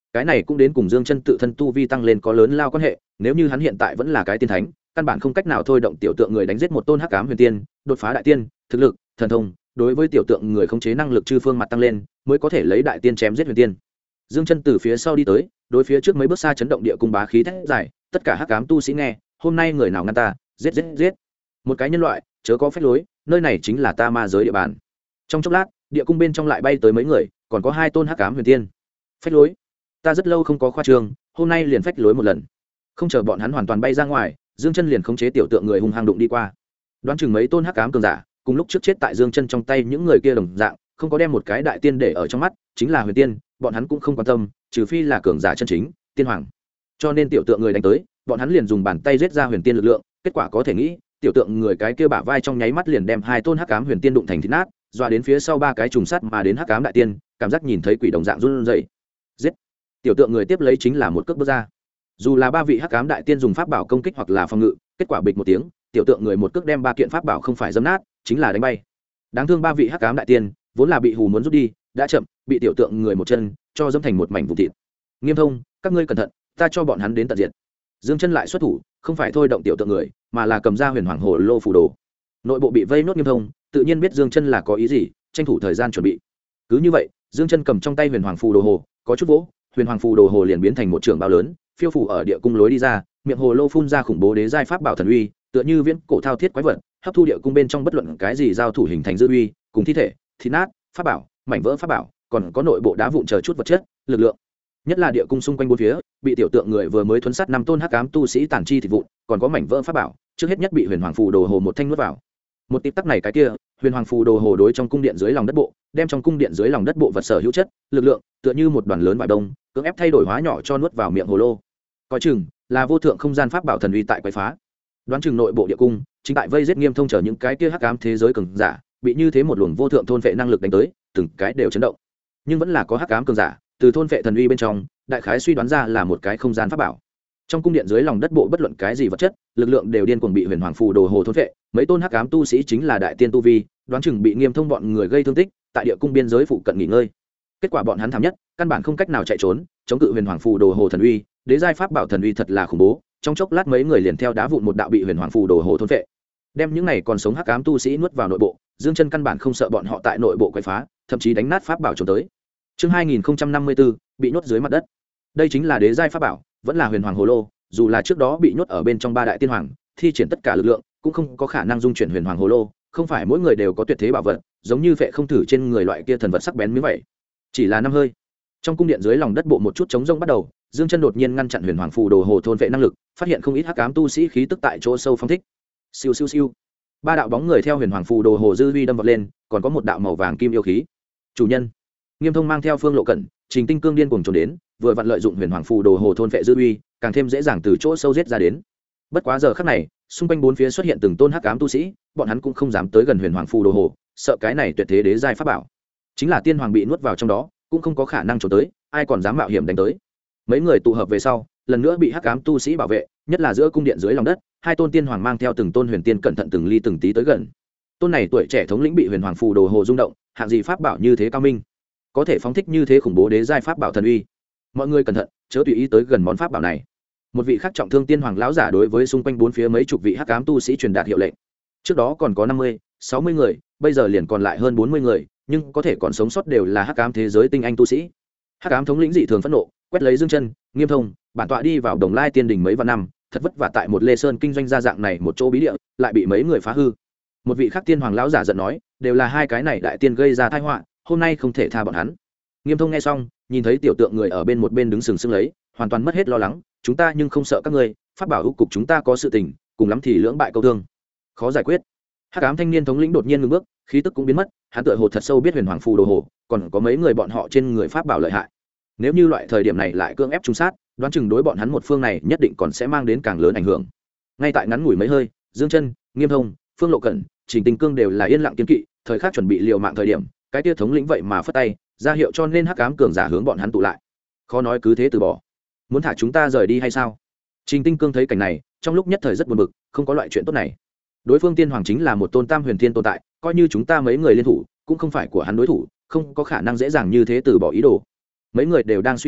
cái này cũng đến cùng Dương Chân tự thân tu vi tăng lên có lớn lao quan hệ, nếu như hắn hiện tại vẫn là cái tiên thánh, căn bản không cách nào thôi động tiểu tượng người đánh giết một tôn hắc ám huyền tiên, đột phá đại tiên, thực lực, thần thông, đối với tiểu tượng người khống chế năng lực chư phương mặt tăng lên, mới có thể lấy đại tiên chém giết huyền tiên. Dương Chân từ phía sau đi tới, đối phía trước mấy bước xa chấn động địa cung bá khí thét dài, tất cả hắc ám tu sĩ nghe, hôm nay người nào ngăn ta, giết giết giết. Một cái nhân loại, chớ có phách lối, nơi này chính là ta ma giới địa bàn. Trong chốc lát, địa cung bên trong lại bay tới mấy người, còn có 2 tôn hắc ám huyền tiên. Phách lối, ta rất lâu không có khoa trương, hôm nay liền phách lối một lần. Không chờ bọn hắn hoàn toàn bay ra ngoài, Dương Chân liền khống chế tiểu tượng người hung hăng đụng đi qua. Đoán chừng mấy tôn hắc ám cường giả, cùng lúc trước chết tại Dương Chân trong tay những người kia đồng dạng, không có đem một cái đại tiên để ở trong mắt, chính là huyền tiên, bọn hắn cũng không quan tâm, trừ phi là cường giả chân chính, tiên hoàng. Cho nên tiểu tượng người đánh tới, bọn hắn liền dùng bàn tay giết ra huyền tiên lực lượng, kết quả có thể nghĩ, tiểu tượng người cái kia bả vai trong nháy mắt liền đem 2 tôn hắc ám huyền tiên đụng thành thịt nát, dọa đến phía sau 3 cái trùng sắt mà đến hắc ám đại tiên, cảm giác nhìn thấy quỷ đồng dạng run rẩy. Giết! Tiểu tượng người tiếp lấy chính là một cước bước ra. Dù là 3 vị hắc ám đại tiên dùng pháp bảo công kích hoặc là phòng ngự, kết quả bịch một tiếng, tiểu tượng người một cước đem 3 kiện pháp bảo không phải giẫm nát, chính là đánh bay. Đáng thương 3 vị hắc ám đại tiên, vốn là bị hù muốn rút đi, đã chậm, bị tiểu tượng người một chân cho dẫm thành một mảnh vụn thịt. Nghiêm Thông, các ngươi cẩn thận, ta cho bọn hắn đến tận diệt. Dương Chân lại xuất thủ, không phải thôi động tiểu tượng người, mà là cầm ra huyền hoàng hồ lô phù đồ. Nội bộ bị vây nốt Nghiêm Thông, tự nhiên biết Dương Chân là có ý gì, tranh thủ thời gian chuẩn bị. Cứ như vậy, Dương Chân cầm trong tay huyền hoàng phù đồ hồ, có chút vỗ, huyền hoàng phù đồ hồ liền biến thành một trường bao lớn, phiêu phù ở địa cung lối đi ra, miệng hồ lô phun ra khủng bố đế giai pháp bảo thần uy, tựa như viễn cổ thao thiết quái vật, hấp thu địa cung bên trong bất luận cái gì giao thủ hình thành dư uy, cùng thi thể, thịt nát, pháp bảo, mảnh vỡ pháp bảo, còn có nội bộ đá vụn chờ chút vật chất, lực lượng. Nhất là địa cung xung quanh bốn phía, bị tiểu tượng người vừa mới thuấn sát 5 tôn hắc ám tu sĩ tàn chi thịt vụn, còn có mảnh vỡ pháp bảo, trước hết nhất bị huyền hoàng phù đồ hồ một thanh nuốt vào. Một tịp tắc này cái kia, huyền hoàng phù đồ hồ đối trong cung điện dưới lòng đất bộ, đem trong cung điện dưới lòng đất bộ vật sở hữu chất, lực lượng, tựa như một đoàn lớn vải đông, cưỡng ép thay đổi hóa nhỏ cho nuốt vào miệng hồ lô. Coi chừng là vô thượng không gian pháp bảo thần uy tại quấy phá. Đoán chừng nội bộ địa cung, chính tại vây giết Nghiêm Thông chờ những cái kia hắc ám thế giới cường giả, bị như thế một luồng vô thượng thôn vệ năng lực đánh tới, từng cái đều chấn động. Nhưng vẫn là có hắc ám cường giả, từ thôn vệ thần uy bên trong, đại khái suy đoán ra là một cái không gian pháp bảo. Trong cung điện dưới lòng đất bộ bất luận cái gì vật chất, lực lượng đều điên cuồng bị huyền hoàng phù đồ hồ thôn vệ, mấy tôn hắc ám tu sĩ chính là đại tiên tu vi, đoán chừng bị Nghiêm Thông bọn người gây thương tích, tại địa cung biên giới phụ cận nghỉ ngơi. Kết quả bọn hắn thảm nhất, căn bản không cách nào chạy trốn, chống cự huyền hoàng phù đồ hồ thần uy, đế giai pháp bảo thần uy thật là khủng bố, trong chốc lát mấy người liền theo đá vụn một đạo bị huyền hoàng phù đồ hồ thôn vệ. Đem những này còn sống hắc ám tu sĩ nuốt vào nội bộ, Dương Chân căn bản không sợ bọn họ tại nội bộ quấy phá, thậm chí đánh nát pháp bảo trốn tới. Chương 2054, bị nhốt dưới mặt đất. Đây chính là đế giai pháp bảo, vẫn là huyền hoàng hồ lô, dù là trước đó bị nhốt ở bên trong 3 đại tiên hoàng, thi triển tất cả lực lượng, cũng không có khả năng dung chuyển huyền hoàng hồ lô, không phải mỗi người đều có tuyệt thế bảo vật, giống như phệ không thử trên người loại kia thần vật sắc bén như vậy. Chỉ là năm hơi. Trong cung điện dưới lòng đất bộ một chút trống rỗng bắt đầu, Dương Chân đột nhiên ngăn chặn huyền hoàng phù đồ hồ thôn vệ năng lực, phát hiện không ít hắc ám tu sĩ khí tức tại chỗ sâu phong thích. Siêu siêu siêu. 3 đạo bóng người theo huyền hoàng phù đồ hồ dư uy đâm vọt lên, còn có một đạo màu vàng kim yêu khí. Chủ nhân. Nghiêm Thông mang theo Phương Lộ Cẩn, Trình Tinh Cương điên cuồng trốn đến, vừa vặn lợi dụng huyền hoàng phù đồ hồ thôn vệ dư uy, càng thêm dễ dàng từ chỗ sâu giết ra đến. Bất quá giờ khắc này, xung quanh bốn phía xuất hiện từng tôn hắc ám tu sĩ, bọn hắn cũng không dám tới gần huyền hoàng phù đồ hồ, sợ cái này tuyệt thế đế giai pháp bảo. Chính là tiên hoàng bị nuốt vào trong đó, cũng không có khả năng trốn tới, ai còn dám mạo hiểm đánh tới. Mấy người tụ hợp về sau, lần nữa bị hắc ám tu sĩ bảo vệ, nhất là giữa cung điện dưới lòng đất, 2 tôn tiên hoàng mang theo từng tôn huyền tiên cẩn thận từng ly từng tí tới gần. Tôn này tuổi trẻ thống lĩnh bị huyền hoàng phù đồ hồ rung động, hạng gì pháp bảo như thế cao minh, có thể phóng thích như thế khủng bố đế giai pháp bảo thần uy. Mọi người cẩn thận, chớ tùy ý tới gần món pháp bảo này. Một vị khác trọng thương tiên hoàng lão giả đối với xung quanh bốn phía mấy chục vị hắc ám tu sĩ truyền đạt hiệu lệnh. Trước đó còn có 50, 60 người, bây giờ liền còn lại hơn 40 người, nhưng có thể còn sống sót đều là hắc ám thế giới tinh anh tu sĩ. Hắc ám thống lĩnh dị thường phẫn nộ, quét lấy Dương Chân, Nghiêm Thông, bản tọa đi vào Đồng Lai Tiên Đình mấy vạn năm, thật vất vả tại một Lê Sơn kinh doanh ra dạng này một chỗ bí địa, lại bị mấy người phá hư. Một vị khác tiên hoàng lão giả giận nói, đều là 2 cái này đại tiên gây ra tai họa, hôm nay không thể tha bọn hắn. Nghiêm Thông nghe xong, nhìn thấy tiểu tượng người ở bên một bên đứng sừng sững lấy, hoàn toàn mất hết lo lắng, chúng ta nhưng không sợ các ngươi, pháp bảo hữu cục chúng ta có sự tình, cùng lắm thì lưỡng bại câu thương, khó giải quyết. Hắc ám thanh niên thống lĩnh đột nhiên ngừng bước, khí tức cũng biến mất, hắn tựa hồ thật sâu biết huyền hoàng phù đồ hồ, còn có mấy người bọn họ trên người pháp bảo lợi hại. Nếu như loại thời điểm này lại cưỡng ép trùng sát, đoán chừng đối bọn hắn một phương này nhất định còn sẽ mang đến càng lớn ảnh hưởng. Ngay tại ngắn ngủi mấy hơi, Dương Chân, Nghiêm Thông, Phương Lộ Cẩn, Trình Tình Cương đều là yên lặng kiên kỵ, thời khắc chuẩn bị liều mạng thời điểm, cái tia thống lĩnh vậy mà phất tay, ra hiệu cho nên hắc ám cường giả hướng bọn hắn tụ lại. Khó nói cứ thế từ bỏ, muốn thả chúng ta rời đi hay sao? Trình Tinh Cương thấy cảnh này, trong lúc nhất thời rất buồn bực, không có loại chuyện tốt này. Đối phương tiên hoàng chính là một tôn tam huyền thiên tồn tại, coi như chúng ta mấy người liên thủ, cũng không phải của hắn đối thủ, không có khả năng dễ dàng như thế từ bỏ ý đồ. Mấy người đều đang suy nghĩ,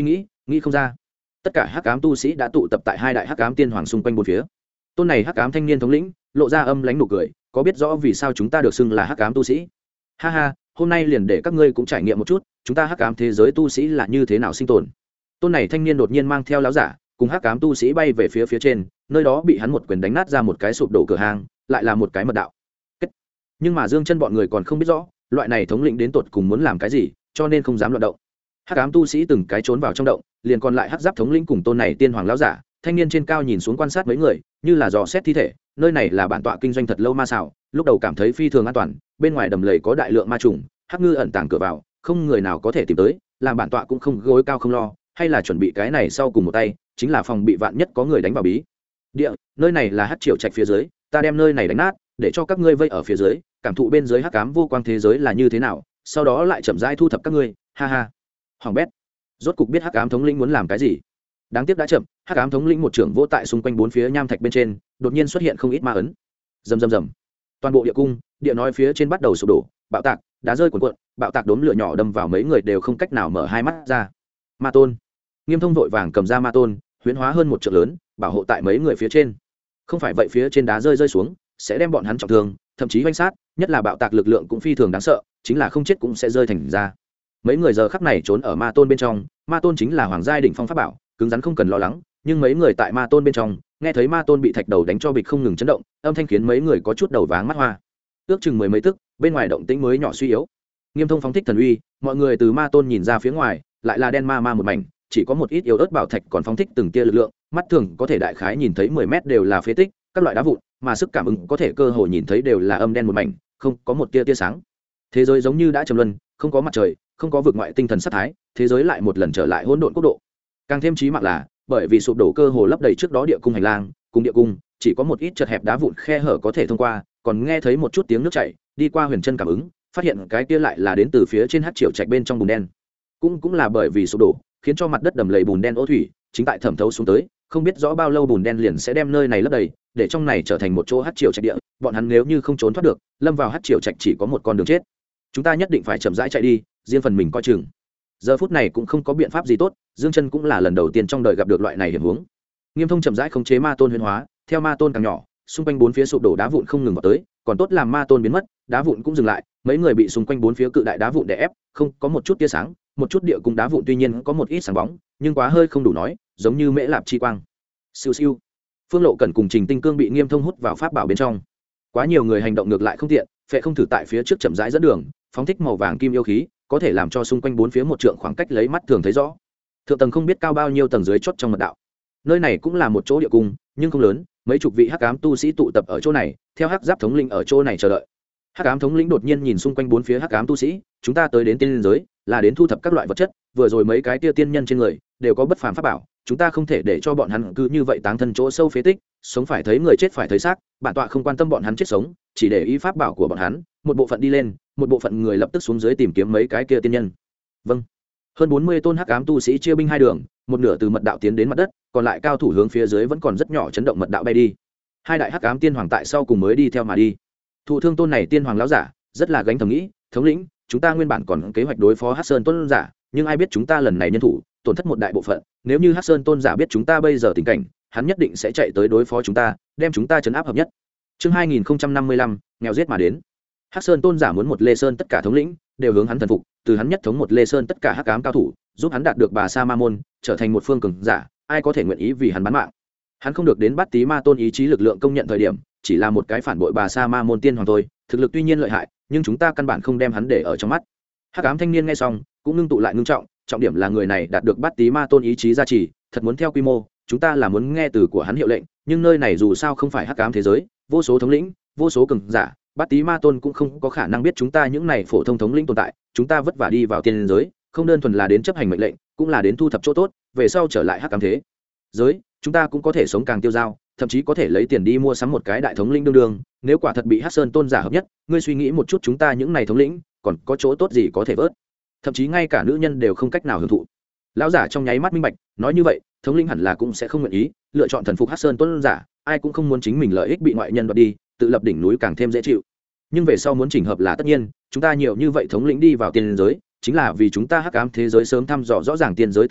nghĩ không ra. Tất cả hắc ám tu sĩ đã tụ tập tại hai đại hắc ám tiên hoàng xung quanh bốn phía. Tôn này hắc ám thanh niên thống lĩnh lộ ra âm lãnh nụ cười, có biết rõ vì sao chúng ta được xưng là hắc ám tu sĩ? Ha ha, hôm nay liền để các ngươi cũng trải nghiệm một chút chúng ta hắc ám thế giới tu sĩ là như thế nào sinh tồn. Tôn này thanh niên đột nhiên mang theo láo giả cùng hắc ám tu sĩ bay về phía trên, nơi đó bị hắn một quyền đánh nát ra một cái sụp đổ cửa hàng, lại là một cái mật đạo. Nhưng mà Dương Chân bọn người còn không biết rõ loại này thống lĩnh đến tột cùng muốn làm cái gì, cho nên không dám loạn động. Hắc ám tu sĩ từng cái trốn vào trong động, liền còn lại hắc giáp thống lĩnh cùng tôn này tiên hoàng lão giả. Thanh niên trên cao nhìn xuống quan sát mấy người, như là dò xét thi thể. Nơi này là bản tọa kinh doanh thật lâu ma xảo, lúc đầu cảm thấy phi thường an toàn, bên ngoài đầm lầy có đại lượng ma trùng, hắc ngư ẩn tàng cửa vào, không người nào có thể tìm tới, làm bản tọa cũng không gối cao không lo, hay là chuẩn bị cái này sau cùng một tay, chính là phòng bị vạn nhất có người đánh vào bí địa. Nơi này là hắc triều trạch phía dưới, ta đem nơi này đánh nát, để cho các ngươi vây ở phía dưới, cảm thụ bên dưới hắc ám vô quang thế giới là như thế nào, sau đó lại chậm rãi thu thập các ngươi. Ha ha. Hoàng bét, rốt cục biết hắc ám thống lĩnh muốn làm cái gì. Đáng tiếc đã chậm, hắc ám thống lĩnh một trưởng vỗ tại xung quanh bốn phía nham thạch bên trên, đột nhiên xuất hiện không ít ma ấn. Rầm rầm rầm. Toàn bộ địa cung, địa nói phía trên bắt đầu sụp đổ, bạo tạc, đá rơi cuồn cuộn, bạo tạc đốm lửa nhỏ đâm vào mấy người đều không cách nào mở hai mắt ra. Ma tôn. Nghiêm Thông vội vàng cầm ra ma tôn, huyễn hóa hơn một trượng lớn, bảo hộ tại mấy người phía trên. Không phải vậy phía trên đá rơi xuống, sẽ đem bọn hắn trọng thương, thậm chí oanh sát, nhất là bạo tạc lực lượng cũng phi thường đáng sợ, chính là không chết cũng sẽ rơi thành ra. Mấy người giờ khắc này trốn ở ma tôn bên trong, ma tôn chính là hoàng giai đỉnh phong pháp bảo, cứng rắn không cần lo lắng, nhưng mấy người tại ma tôn bên trong, nghe thấy ma tôn bị thạch đầu đánh cho bịch không ngừng chấn động, âm thanh khiến mấy người có chút đầu váng mắt hoa. Ước chừng mười mấy tức, bên ngoài động tĩnh mới nhỏ suy yếu. Nghiêm Thông phóng thích thần uy, mọi người từ ma tôn nhìn ra phía ngoài, lại là đen ma một mảnh, chỉ có một ít yếu ớt bảo thạch còn phóng thích từng tia lực lượng, mắt thường có thể đại khái nhìn thấy 10 mét đều là phế tích, các loại đá vụn, mà sức cảm ứng có thể cơ hội nhìn thấy đều là âm đen một mảnh, không có một tia sáng. Thế giới giống như đã trầm luân, không có mặt trời, không có vực ngoại tinh thần sát thái, thế giới lại một lần trở lại hỗn độn quốc độ. Càng thêm chí mạng là, bởi vì sụp đổ cơ hồ lấp đầy trước đó địa cung hành lang, cùng địa cung chỉ có một ít chật hẹp đá vụn khe hở có thể thông qua, còn nghe thấy một chút tiếng nước chảy, đi qua huyền chân cảm ứng, phát hiện cái kia lại là đến từ phía trên hắc triều trạch bên trong bùn đen. Cũng là bởi vì sụp đổ, khiến cho mặt đất đầm lầy bùn đen ô thủy, chính tại thẩm thấu xuống tới, không biết rõ bao lâu bùn đen liền sẽ đem nơi này lấp đầy, để trong này trở thành một chỗ hắc triều trạch địa. Bọn hắn nếu như không trốn thoát được, lâm vào hắc triều trạch chỉ có một con đường chết. Chúng ta nhất định phải chậm rãi chạy đi, riêng phần mình coi chừng. Giờ phút này cũng không có biện pháp gì tốt, Dương Chân cũng là lần đầu tiên trong đời gặp được loại này hiểm huống. Nghiêm Thông chậm rãi khống chế ma tôn huyễn hóa, theo ma tôn càng nhỏ, xung quanh bốn phía sụp đổ đá vụn không ngừng vào tới, còn tốt làm ma tôn biến mất, đá vụn cũng dừng lại, mấy người bị xung quanh bốn phía cự đại đá vụn đè ép, không có một chút tia sáng, một chút địa cung đá vụn tuy nhiên có một ít sáng bóng, nhưng quá hơi không đủ nói, giống như mễ lạp chi quang. Siêu siêu. Phương Lộ Cẩn cùng Trình Tinh Cương bị Nghiêm Thông hút vào pháp bảo bên trong. Quá nhiều người hành động ngược lại không tiện, phệ không thử tại phía trước chậm rãi dẫn đường, phóng thích màu vàng kim yêu khí, có thể làm cho xung quanh bốn phía một trượng khoảng cách lấy mắt thường thấy rõ. Thượng tầng không biết cao bao nhiêu tầng dưới chót trong mật đạo. Nơi này cũng là một chỗ địa cung, nhưng không lớn, mấy chục vị hắc ám tu sĩ tụ tập ở chỗ này, theo hắc giáp thống lĩnh ở chỗ này chờ đợi. Hắc ám thống lĩnh đột nhiên nhìn xung quanh bốn phía hắc ám tu sĩ, chúng ta tới đến tiên liên giới, là đến thu thập các loại vật chất, vừa rồi mấy cái tia tiên nhân trên người đều có bất phàm pháp bảo, chúng ta không thể để cho bọn hắn cứ như vậy táng thân chỗ sâu phế tích, sống phải thấy người chết phải thấy xác, bản tọa không quan tâm bọn hắn chết sống, chỉ để ý pháp bảo của bọn hắn, một bộ phận đi lên, một bộ phận người lập tức xuống dưới tìm kiếm mấy cái kia tiên nhân. Vâng. Hơn 40 tôn hắc ám tu sĩ chia binh hai đường, một nửa từ mật đạo tiến đến mặt đất, còn lại cao thủ hướng phía dưới vẫn còn rất nhỏ chấn động mật đạo bay đi. Hai đại hắc ám tiên hoàng tại sau cùng mới đi theo mà đi. Thụ thương tôn này tiên hoàng lão giả, rất là gánh thầm nghĩ, thống lĩnh, chúng ta nguyên bản còn kế hoạch đối phó Hắc Sơn tôn giả, nhưng ai biết chúng ta lần này nhân thủ tổn thất một đại bộ phận, nếu như Hắc Sơn tôn giả biết chúng ta bây giờ tình cảnh, hắn nhất định sẽ chạy tới đối phó chúng ta, đem chúng ta trấn áp hợp nhất. Chương 2055, nghèo giết mà đến. Hắc Sơn tôn giả muốn một Lê Sơn tất cả thống lĩnh đều hướng hắn thần phục, từ hắn nhất thống một Lê Sơn tất cả hắc ám cao thủ, giúp hắn đạt được Bà Sa Ma môn, trở thành một phương cường giả, ai có thể nguyện ý vì hắn bán mạng. Hắn không được đến Bát Tý Ma tôn ý chí lực lượng công nhận thời điểm, chỉ là một cái phản bội Bà Sa Ma môn tiên hoàng thôi, thực lực tuy nhiên lợi hại, nhưng chúng ta căn bản không đem hắn để ở trong mắt. Hắc ám thanh niên nghe xong, cũng ngưng tụ lại ngưng trọng, trọng điểm là người này đạt được Bát Tý Ma tôn ý chí gia trì, thật muốn theo quy mô, chúng ta là muốn nghe từ của hắn hiệu lệnh, nhưng nơi này dù sao không phải hắc ám thế giới, vô số thống lĩnh, vô số cường giả, Bát Tý Ma tôn cũng không có khả năng biết chúng ta những này phổ thông thống lĩnh tồn tại, chúng ta vất vả đi vào tiên giới, không đơn thuần là đến chấp hành mệnh lệnh, cũng là đến thu thập chỗ tốt, về sau trở lại hắc ám thế giới, chúng ta cũng có thể sống càng tiêu dao, thậm chí có thể lấy tiền đi mua sắm một cái đại thống lĩnh đương đương. Nếu quả thật bị Hắc Sơn tôn giả hợp nhất, ngươi suy nghĩ một chút, chúng ta những này thống lĩnh còn có chỗ tốt gì có thể vớt? Thậm chí ngay cả nữ nhân đều không cách nào hưởng thụ. Lão giả trong nháy mắt minh bạch, nói như vậy, thống lĩnh hẳn là cũng sẽ không nguyện ý lựa chọn thần phục Hắc Sơn tôn giả, ai cũng không muốn chính mình lợi ích bị ngoại nhân đoạt đi, tự lập đỉnh núi càng thêm dễ chịu. Nhưng về sau muốn chỉnh hợp là tất nhiên, chúng ta nhiều như vậy thống lĩnh đi vào tiên giới, chính là vì chúng ta hắc ám thế giới sớm thăm dò rõ ràng tiên giới tình huống,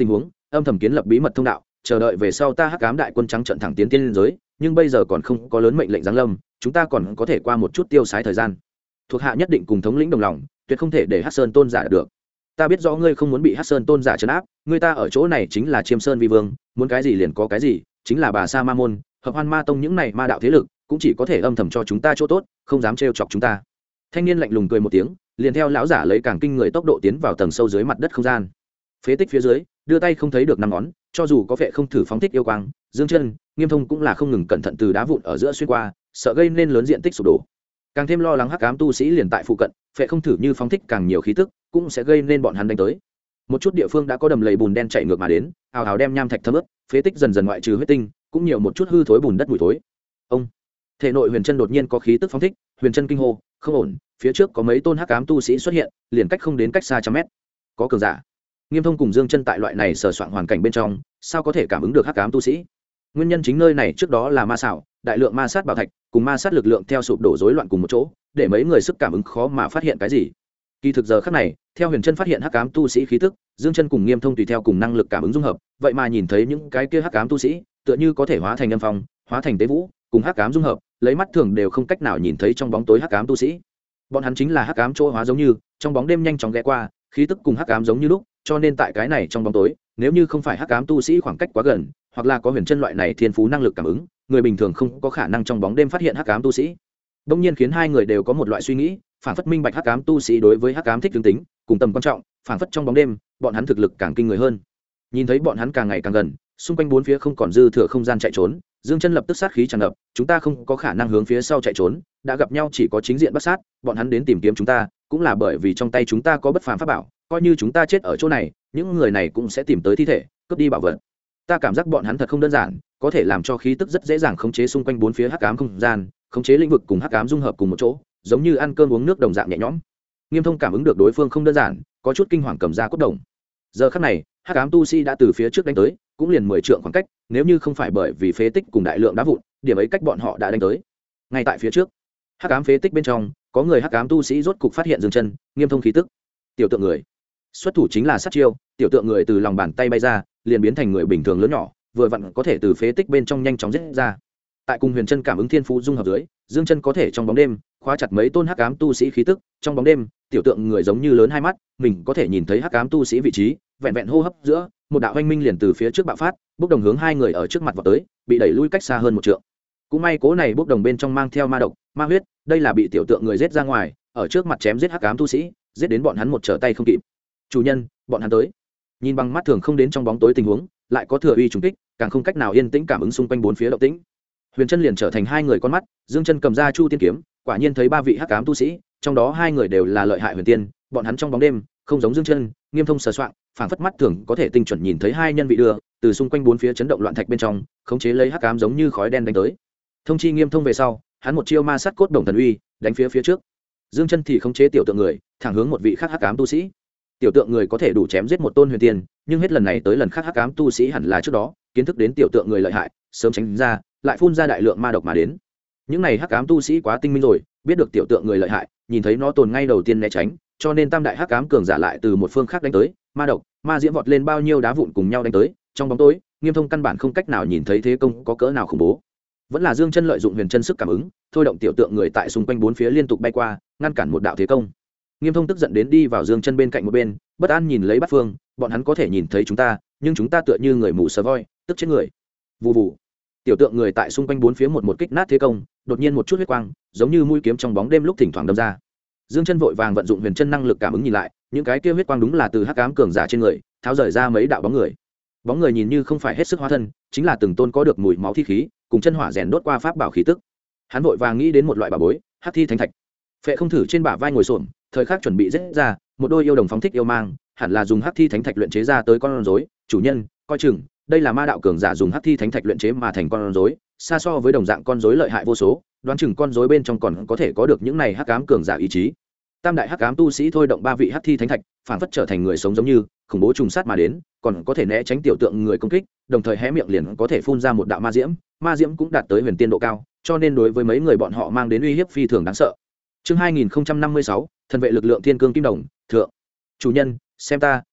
âm thầm kiến lập bí mật thông đạo, chờ đợi về sau ta hắc ám đại quân trắng trận thẳng tiến tiên giới, nhưng bây giờ còn không có lớn mệnh lệnh giáng lâm, chúng ta còn có thể qua một chút tiêu xái thời gian. Thuộc hạ nhất định cùng thống lĩnh đồng lòng, tuyệt không thể để Hắc Sơn tôn giả được. Ta biết rõ ngươi không muốn bị Hắc Sơn tôn giả trấn áp, ngươi ta ở chỗ này chính là Chiêm Sơn vi vương, muốn cái gì liền có cái gì, chính là Bà Sa Ma môn, Hợp Hoan Ma tông những này ma đạo thế lực, cũng chỉ có thể âm thầm cho chúng ta chỗ tốt, không dám trêu chọc chúng ta. Thanh niên lạnh lùng cười một tiếng, liền theo lão giả lấy càng kinh người tốc độ tiến vào tầng sâu dưới mặt đất không gian. Phế tích phía dưới, đưa tay không thấy được năm ngón, cho dù có vệ không thử phóng thích yêu quang, Dương Chân, Nghiêm Thông cũng là không ngừng cẩn thận từ đá vụn ở giữa xuyên qua, sợ gây nên lớn diện tích sụp đổ. Càng thêm lo lắng hắc ám tu sĩ liền tại phụ cận, phệ không thử như phóng thích càng nhiều khí tức, cũng sẽ gây nên bọn hắn đánh tới. Một chút địa phương đã có đầm lầy bùn đen chảy ngược mà đến, ào ào đem nham thạch thấm ướt, phế tích dần dần ngoại trừ huyết tinh, cũng nhiều một chút hư thối bùn đất mùi thối. Ông, thể nội Huyền Chân đột nhiên có khí tức phóng thích, Huyền Chân kinh hô, không ổn, phía trước có mấy tôn hắc ám tu sĩ xuất hiện, liền cách không đến cách xa trăm mét. Có cường giả. Nghiêm Thông cùng Dương Chân tại loại này sờ soạn hoàn cảnh bên trong, sao có thể cảm ứng được hắc ám tu sĩ? Nguyên nhân chính nơi này trước đó là ma xảo, đại lượng ma sát bảo thạch, cùng ma sát lực lượng theo sụp đổ rối loạn cùng một chỗ, để mấy người sức cảm ứng khó mà phát hiện cái gì. Kỳ thực giờ khắc này, theo Huyền Chân phát hiện hắc ám tu sĩ khí tức, Dương Chân cùng Nghiêm Thông tùy theo cùng năng lực cảm ứng dung hợp, vậy mà nhìn thấy những cái kia hắc ám tu sĩ, tựa như có thể hóa thành âm phong, hóa thành tế vũ, cùng hắc ám dung hợp, lấy mắt thường đều không cách nào nhìn thấy trong bóng tối hắc ám tu sĩ. Bọn hắn chính là hắc ám chỗ hóa giống như, trong bóng đêm nhanh chóng ghé qua, khí tức cùng hắc ám giống như lúc, cho nên tại cái này trong bóng tối, nếu như không phải hắc ám tu sĩ khoảng cách quá gần, hoặc là có Huyền Chân loại này thiên phú năng lực cảm ứng, người bình thường không có khả năng trong bóng đêm phát hiện hắc ám tu sĩ. Đông nhiên khiến hai người đều có một loại suy nghĩ, phản phất minh bạch hắc ám tu sĩ đối với hắc ám thích tương tính, cùng tầm quan trọng, phản phất trong bóng đêm, bọn hắn thực lực càng kinh người hơn. Nhìn thấy bọn hắn càng ngày càng gần, xung quanh bốn phía không còn dư thừa không gian chạy trốn, Dương Chân lập tức sát khí tràn ngập, chúng ta không có khả năng hướng phía sau chạy trốn, đã gặp nhau chỉ có chính diện bắt sát, bọn hắn đến tìm kiếm chúng ta, cũng là bởi vì trong tay chúng ta có bất phàm pháp bảo, coi như chúng ta chết ở chỗ này, những người này cũng sẽ tìm tới thi thể, cướp đi bảo vật. Ta cảm giác bọn hắn thật không đơn giản, có thể làm cho khí tức rất dễ dàng khống chế xung quanh bốn phía hắc ám không gian, khống chế lĩnh vực cùng hắc ám dung hợp cùng một chỗ, giống như ăn cơm uống nước đồng dạng nhẹ nhõm. Nghiêm Thông cảm ứng được đối phương không đơn giản, có chút kinh hoàng cầm ra cốt đồng. Giờ khắc này, hắc ám tu sĩ đã từ phía trước đánh tới, cũng liền 10 trượng khoảng cách, nếu như không phải bởi vì phế tích cùng đại lượng đá vụn, điểm ấy cách bọn họ đã đánh tới. Ngay tại phía trước, hắc ám phế tích bên trong, có người hắc ám tu sĩ rốt cục phát hiện Dương Chân, Nghiêm Thông khí tức. Tiểu tượng người, xuất thủ chính là sát chiêu, tiểu tượng người từ lòng bàn tay bay ra, liền biến thành người bình thường lớn nhỏ, vừa vặn có thể từ phế tích bên trong nhanh chóng giết ra. Tại cùng Huyền Chân cảm ứng thiên phú dung hợp dưới, Dương Chân có thể trong bóng đêm khóa chặt mấy tôn hắc ám tu sĩ khí tức, trong bóng đêm, tiểu tượng người giống như lớn hai mắt, mình có thể nhìn thấy hắc ám tu sĩ vị trí, vẹn vẹn hô hấp giữa, một đạo oanh minh liền từ phía trước bạo phát, bốc đồng hướng hai người ở trước mặt vọt tới, bị đẩy lui cách xa hơn một trượng. Cũng may cố này bốc đồng bên trong mang theo ma độc, ma huyết, đây là bị tiểu tượng người giết ra ngoài, ở trước mặt chém giết hắc ám tu sĩ, giết đến bọn hắn một trở tay không kịp. Chủ nhân, bọn hắn tới. Nhìn bằng mắt thường không đến trong bóng tối tình huống, lại có thừa uy trùng kích, càng không cách nào yên tĩnh cảm ứng xung quanh bốn phía động tĩnh. Huyền Chân liền trở thành hai người con mắt, Dương Chân cầm ra Chu Tiên kiếm, quả nhiên thấy ba vị hắc ám tu sĩ, trong đó hai người đều là lợi hại huyền tiên, bọn hắn trong bóng đêm, không giống Dương Chân, Nghiêm Thông sờ soạng, phảng phất mắt thường có thể tinh chuẩn nhìn thấy hai nhân vị đưa, từ xung quanh bốn phía chấn động loạn thạch bên trong, khống chế lấy hắc ám giống như khói đen đánh tới. Thông chi Nghiêm Thông về sau, hắn một chiêu ma sát cốt đồng thần uy, đánh phía trước. Dương Chân thì khống chế tiểu tượng người, thẳng hướng một vị khác hắc ám tu sĩ. Tiểu tượng người có thể đủ chém giết một tôn huyền tiên, nhưng hết lần này tới lần khác hắc ám tu sĩ hẳn là trước đó kiến thức đến tiểu tượng người lợi hại, sớm tránh ra, lại phun ra đại lượng ma độc mà đến. Những này hắc ám tu sĩ quá tinh minh rồi, biết được tiểu tượng người lợi hại, nhìn thấy nó tồn ngay đầu tiên né tránh, cho nên tam đại hắc ám cường giả lại từ một phương khác đánh tới, ma độc, ma diễm vọt lên bao nhiêu đá vụn cùng nhau đánh tới, trong bóng tối, Nghiêm Thông căn bản không cách nào nhìn thấy thế công có cỡ nào khủng bố. Vẫn là Dương Chân lợi dụng Huyền Chân sức cảm ứng, thôi động tiểu tượng người tại xung quanh bốn phía liên tục bay qua, ngăn cản một đạo thế công. Nghiêm Thông tức giận đến đi vào Dương Chân bên cạnh một bên, bất an nhìn lấy Bát Phương, bọn hắn có thể nhìn thấy chúng ta, nhưng chúng ta tựa như người mù sờ voi, tức chết người. Vù vù. Tiểu tượng người tại xung quanh bốn phía một kích nát thế công, đột nhiên một chút huyết quang, giống như mũi kiếm trong bóng đêm lúc thỉnh thoảng đâm ra. Dương Chân vội vàng vận dụng Huyền Chân năng lực cảm ứng nhìn lại, những cái kia huyết quang đúng là từ hắc ám cường giả trên người tháo rời ra mấy đạo bóng người. Bóng người nhìn như không phải hết sức hóa thân, chính là từng tôn có được mùi máu thi khí, cùng chân hỏa rèn đốt qua pháp bảo khí tức. Hắn vội vàng nghĩ đến một loại bảo bối, Hắc Thi Thánh Thạch. Phệ không thử trên bả vai ngồi xổm, thời khắc chuẩn bị giết ra, một đôi yêu đồng phóng thích yêu mang, hẳn là dùng Hắc Thi Thánh Thạch luyện chế ra tới con rối, chủ nhân, coi chừng, đây là ma đạo cường giả dùng Hắc Thi Thánh Thạch luyện chế mà thành con rối, xa so với đồng dạng con rối lợi hại vô số, đoán chừng con rối bên trong còn có thể có được những này hắc ám cường giả ý chí. Tam đại hắc ám tu sĩ thôi động ba vị Hắc Thi Thánh Thạch, phản phất trở thành người sống giống như, khủng bố trùng sát mà đến, còn có thể né tránh tiểu tượng người công kích, đồng thời hé miệng liền có thể phun ra một đạo ma diễm cũng đạt tới huyền tiên độ cao, cho nên đối với mấy người bọn họ mang đến uy hiếp phi thường đáng sợ. Chương 2056, thần vệ lực lượng thiên cương kim đồng, thượng. Chủ nhân, xem ta,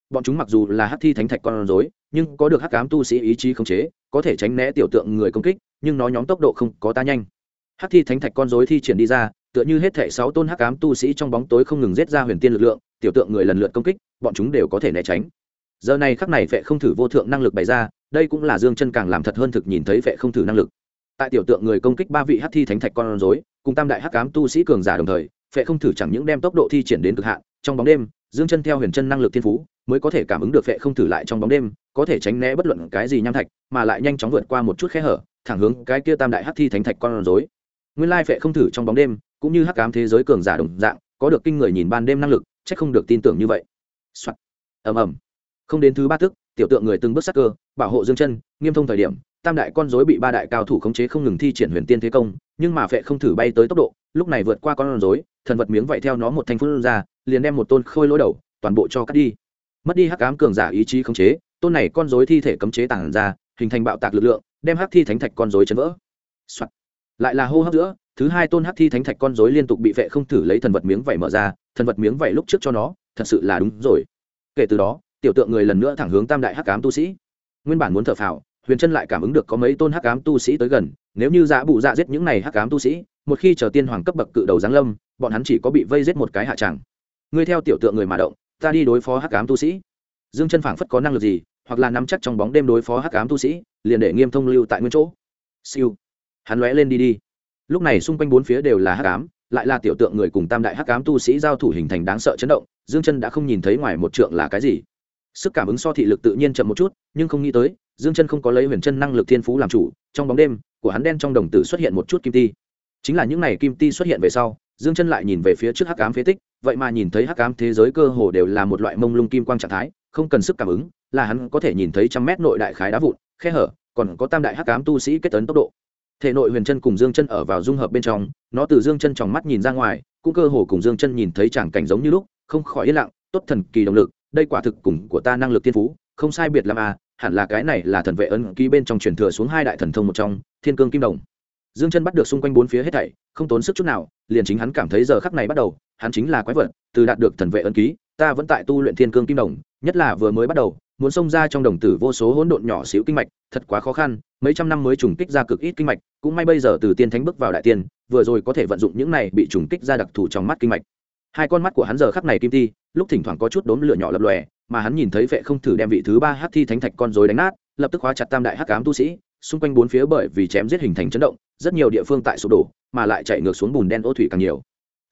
bọn chúng mặc dù là hắc thi thánh thạch con rối nhưng có được hắc ám tu sĩ ý chí khống chế, có thể tránh né tiểu tượng người công kích, nhưng nó nhóm tốc độ không có ta nhanh. Hắc thi thánh thạch con rối thi triển đi ra, tựa như hết thảy 6 tôn hắc ám tu sĩ trong bóng tối không ngừng giết ra huyền tiên lực lượng, tiểu tượng người lần lượt công kích, bọn chúng đều có thể né tránh. Giờ này khắc này Phệ Không Thử vô thượng năng lực bày ra, đây cũng là Dương Chân càng làm thật hơn thực nhìn thấy Phệ Không Thử năng lực. Tại tiểu tượng người công kích 3 vị hắc thi thánh thạch con rối, cùng tam đại hắc ám tu sĩ cường giả đồng thời, Phệ Không Thử chẳng những đem tốc độ thi triển đến cực hạn, trong bóng đêm, Dương Chân theo huyền chân năng lực thiên phú, mới có thể cảm ứng được Phệ Không Thử lại trong bóng đêm, có thể tránh né bất luận cái gì nham thạch, mà lại nhanh chóng vượt qua một chút khe hở, thẳng hướng cái kia tam đại hắc thi thánh thạch con rối. Nguyên lai Phệ Không Thử trong bóng đêm, cũng như hắc ám thế giới cường giả đồng dạng, có được kinh người nhìn ban đêm năng lực, chắc không được tin tưởng như vậy. Ầm ầm. Không đến thứ 3 tức, tiểu tượng người từng bước sát cơ, bảo hộ Dương Chân, Nghiêm Thông thời điểm, tam đại con rối bị 3 đại cao thủ khống chế không ngừng thi triển huyền tiên thế công, nhưng mà Phệ Không Thử bay tới tốc độ, lúc này vượt qua con rối, thần vật miếng vậy theo nó một thanh phun ra, liền đem một tôn khôi lỗi đầu, toàn bộ cho cắt đi. Mất đi hắc ám cường giả ý chí khống chế, tôn này con rối thi thể cấm chế tàng ra, hình thành bạo tạc lực lượng, đem hắc thi thánh thạch con rối chấn vỡ. Lại là hô hấp giữa, thứ 2 tôn hắc thi thánh thạch con rối liên tục bị Phệ Không Thử lấy thần vật miếng vảy mở ra, thần vật miếng vảy lúc trước cho nó, thật sự là đúng rồi. Kể từ đó, tiểu tượng người lần nữa thẳng hướng tam đại hắc ám tu sĩ. Nguyên bản muốn thở phào, huyền chân lại cảm ứng được có mấy tôn hắc ám tu sĩ tới gần, nếu như Dạ Bụ Dạ giết những này hắc ám tu sĩ, một khi chờ tiên hoàng cấp bậc cự đầu giáng lâm, bọn hắn chỉ có bị vây giết một cái hạ tràng. Ngươi theo tiểu tượng người mà động, ta đi đối phó hắc ám tu sĩ. Dương Chân phảng phất có năng lực gì, hoặc là nắm chắc trong bóng đêm đối phó hắc ám tu sĩ, liền để Nghiêm Thông lưu tại nguyên chỗ. Siêu, hắn lóe lên đi. Lúc này xung quanh bốn phía đều là hắc ám, lại là tiểu tượng người cùng tam đại hắc ám tu sĩ giao thủ hình thành đáng sợ chấn động, Dương Chân đã không nhìn thấy ngoài một trượng là cái gì. Sức cảm ứng so thị lực tự nhiên chậm một chút, nhưng không nghĩ tới, Dương Chân không có lấy huyền chân năng lực thiên phú làm chủ, trong bóng đêm, của hắn đen trong đồng tử xuất hiện một chút kim ti. Chính là những này kim ti xuất hiện về sau, Dương Chân lại nhìn về phía trước hắc ám phế tích, vậy mà nhìn thấy hắc ám thế giới cơ hồ đều là một loại mông lung kim quang trạng thái, không cần sức cảm ứng, là hắn có thể nhìn thấy trăm mét nội đại khái đá vụn, khe hở, còn có tam đại hắc ám tu sĩ kết tấn tốc độ. Thể nội huyền chân cùng Dương Chân ở vào dung hợp bên trong, nó từ Dương Chân trong mắt nhìn ra ngoài, cũng cơ hồ cùng Dương Chân nhìn thấy chẳng cảnh giống như lúc, không khỏi yên lặng, tốt thần kỳ động lực, đây quả thực cùng của ta năng lực thiên phú, không sai biệt lắm à, hẳn là cái này là thần vệ ấn ký bên trong truyền thừa xuống 2 đại thần thông một trong, Thiên Cương Kim Đồng. Dương Chân bắt được xung quanh bốn phía hết thảy, không tốn sức chút nào, liền chính hắn cảm thấy giờ khắc này bắt đầu, hắn chính là quái vật, từ đạt được thần vệ ấn ký, ta vẫn tại tu luyện Thiên Cương Kim Đồng, nhất là vừa mới bắt đầu, muốn xông ra trong đồng tử vô số hỗn độn nhỏ xíu kinh mạch, thật quá khó khăn, mấy trăm năm mới trùng kích ra cực ít kinh mạch, cũng may bây giờ từ tiên thánh bước vào đại tiên, vừa rồi có thể vận dụng những này bị trùng kích ra đặc thù trong mắt kinh mạch. 2 con mắt của hắn giờ khắc này kim ti, lúc thỉnh thoảng có chút đốm lửa nhỏ lập lòe, mà hắn nhìn thấy Phệ Không Thử đem vị thứ 3 hắc thi thánh thạch con rối đánh nát, lập tức khóa chặt tam đại hắc ám tu sĩ, xung quanh bốn phía bởi vì chém giết hình thành chấn động, rất nhiều địa phương tại sụp đổ, mà lại chạy ngược xuống bùn đen ô thủy càng nhiều.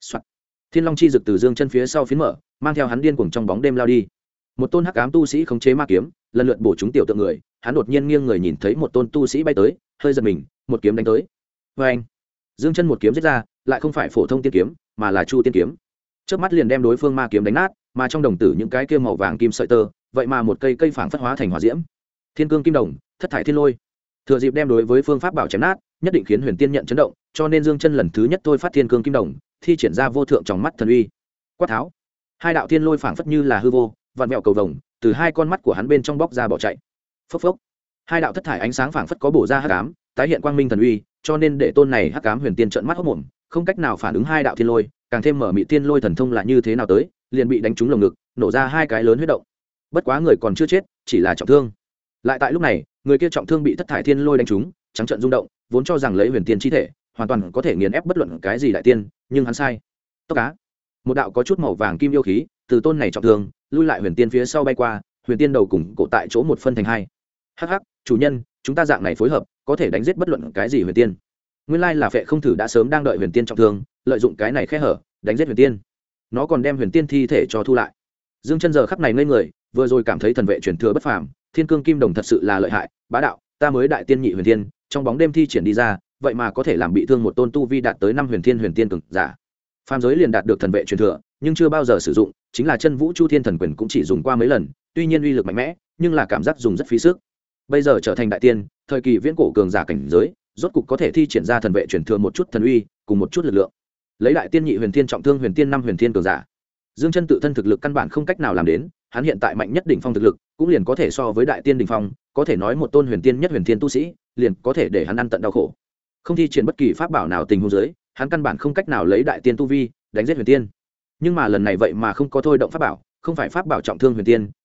Thiên Long chi dực từ Dương Chân phía sau phiến mở, mang theo hắn điên cuồng trong bóng đêm lao đi. Một tôn hắc ám tu sĩ khống chế ma kiếm, lần lượt bổ trúng tiểu tượng người, hắn đột nhiên nghiêng người nhìn thấy một tôn tu sĩ bay tới, hơi giật mình, một kiếm đánh tới. Oeng! Dương Chân một kiếm giết ra, lại không phải phổ thông tiên kiếm, mà là Chu tiên kiếm. Chớp mắt liền đem đối phương ma kiếm đánh nát, mà trong đồng tử những cái kia màu vàng kim sợi tơ, vậy mà một cây phảng phất hóa thành hỏa diễm. Thiên Cương Kim Đồng, thất thải thiên lôi. Thừa dịp đem đối với phương pháp bảo chém nát, nhất định khiến Huyền Tiên nhận chấn động, cho nên Dương Chân lần thứ nhất thôi phát Thiên Cương Kim Đồng, thi triển ra vô thượng trong mắt thần uy. Quát tháo. 2 đạo thiên lôi phảng phất như là hư vô, vặn vẹo cầu vồng, từ 2 con mắt của hắn bên trong bóc ra bỏ chạy. Phốc phốc. 2 đạo thất thải ánh sáng phảng phất có bổ ra hắc ám, tái hiện quang minh thần uy, cho nên để tôn này hắc ám huyền tiên trợn mắt hốt mồm, không cách nào phản ứng 2 đạo thiên lôi, càng thêm mở mị tiên lôi thần thông là như thế nào tới, liền bị đánh trúng lồng ngực, nổ ra 2 cái lớn huyết động. Bất quá người còn chưa chết, chỉ là trọng thương. Lại tại lúc này, người kia trọng thương bị thất thải thiên lôi đánh trúng, trắng trợn rung động, vốn cho rằng lấy huyền tiên chi thể, hoàn toàn có thể nghiền ép bất luận cái gì đại tiên, nhưng hắn sai. Tốc cá. Một đạo có chút màu vàng kim yêu khí, từ tôn này trọng thương, lui lại huyền tiên phía sau bay qua, huyền tiên đầu cùng cổ tại chỗ một phân thành 2. Hắc hắc, chủ nhân, chúng ta dạng này phối hợp, có thể đánh giết bất luận cái gì huyền tiên. Nguyên lai là Phệ Không Thử đã sớm đang đợi huyền tiên trọng thương, lợi dụng cái này khe hở, đánh giết huyền tiên. Nó còn đem huyền tiên thi thể cho thu lại. Dương Chân giờ khắc này ngây người, vừa rồi cảm thấy thần vệ truyền thừa bất phàm, Thiên Cương Kim Đồng thật sự là lợi hại, bá đạo, ta mới đại tiên nhị huyền tiên, trong bóng đêm thi triển đi ra, vậy mà có thể làm bị thương một tôn tu vi đạt tới 5 huyền tiên cường giả. Phàm giới liền đạt được thần vệ truyền thừa, nhưng chưa bao giờ sử dụng, chính là Chân Vũ Chu Thiên Thần Quyền cũng chỉ dùng qua mấy lần, tuy nhiên uy lực mạnh mẽ, nhưng là cảm giác dùng rất phí sức. Bây giờ trở thành đại tiên, thời kỳ viễn cổ cường giả cảnh giới, rốt cục có thể thi triển ra thần vệ truyền thừa một chút thần uy, cùng một chút lực lượng. Lấy đại tiên nhị huyền tiên trọng thương huyền tiên 5 huyền tiên cường giả. Dương Chân tự thân thực lực căn bản không cách nào làm đến, hắn hiện tại mạnh nhất đỉnh phong thực lực, cũng liền có thể so với đại tiên đỉnh phong, có thể nói một tôn huyền tiên nhất huyền tiên tu sĩ, liền có thể để hắn ăn tận đau khổ. Không thi triển bất kỳ pháp bảo nào tình huống dưới, hắn căn bản không cách nào lấy đại tiên tu vi đánh giết huyền tiên. Nhưng mà lần này vậy mà không có thôi động pháp bảo, không phải pháp bảo trọng thương huyền tiên,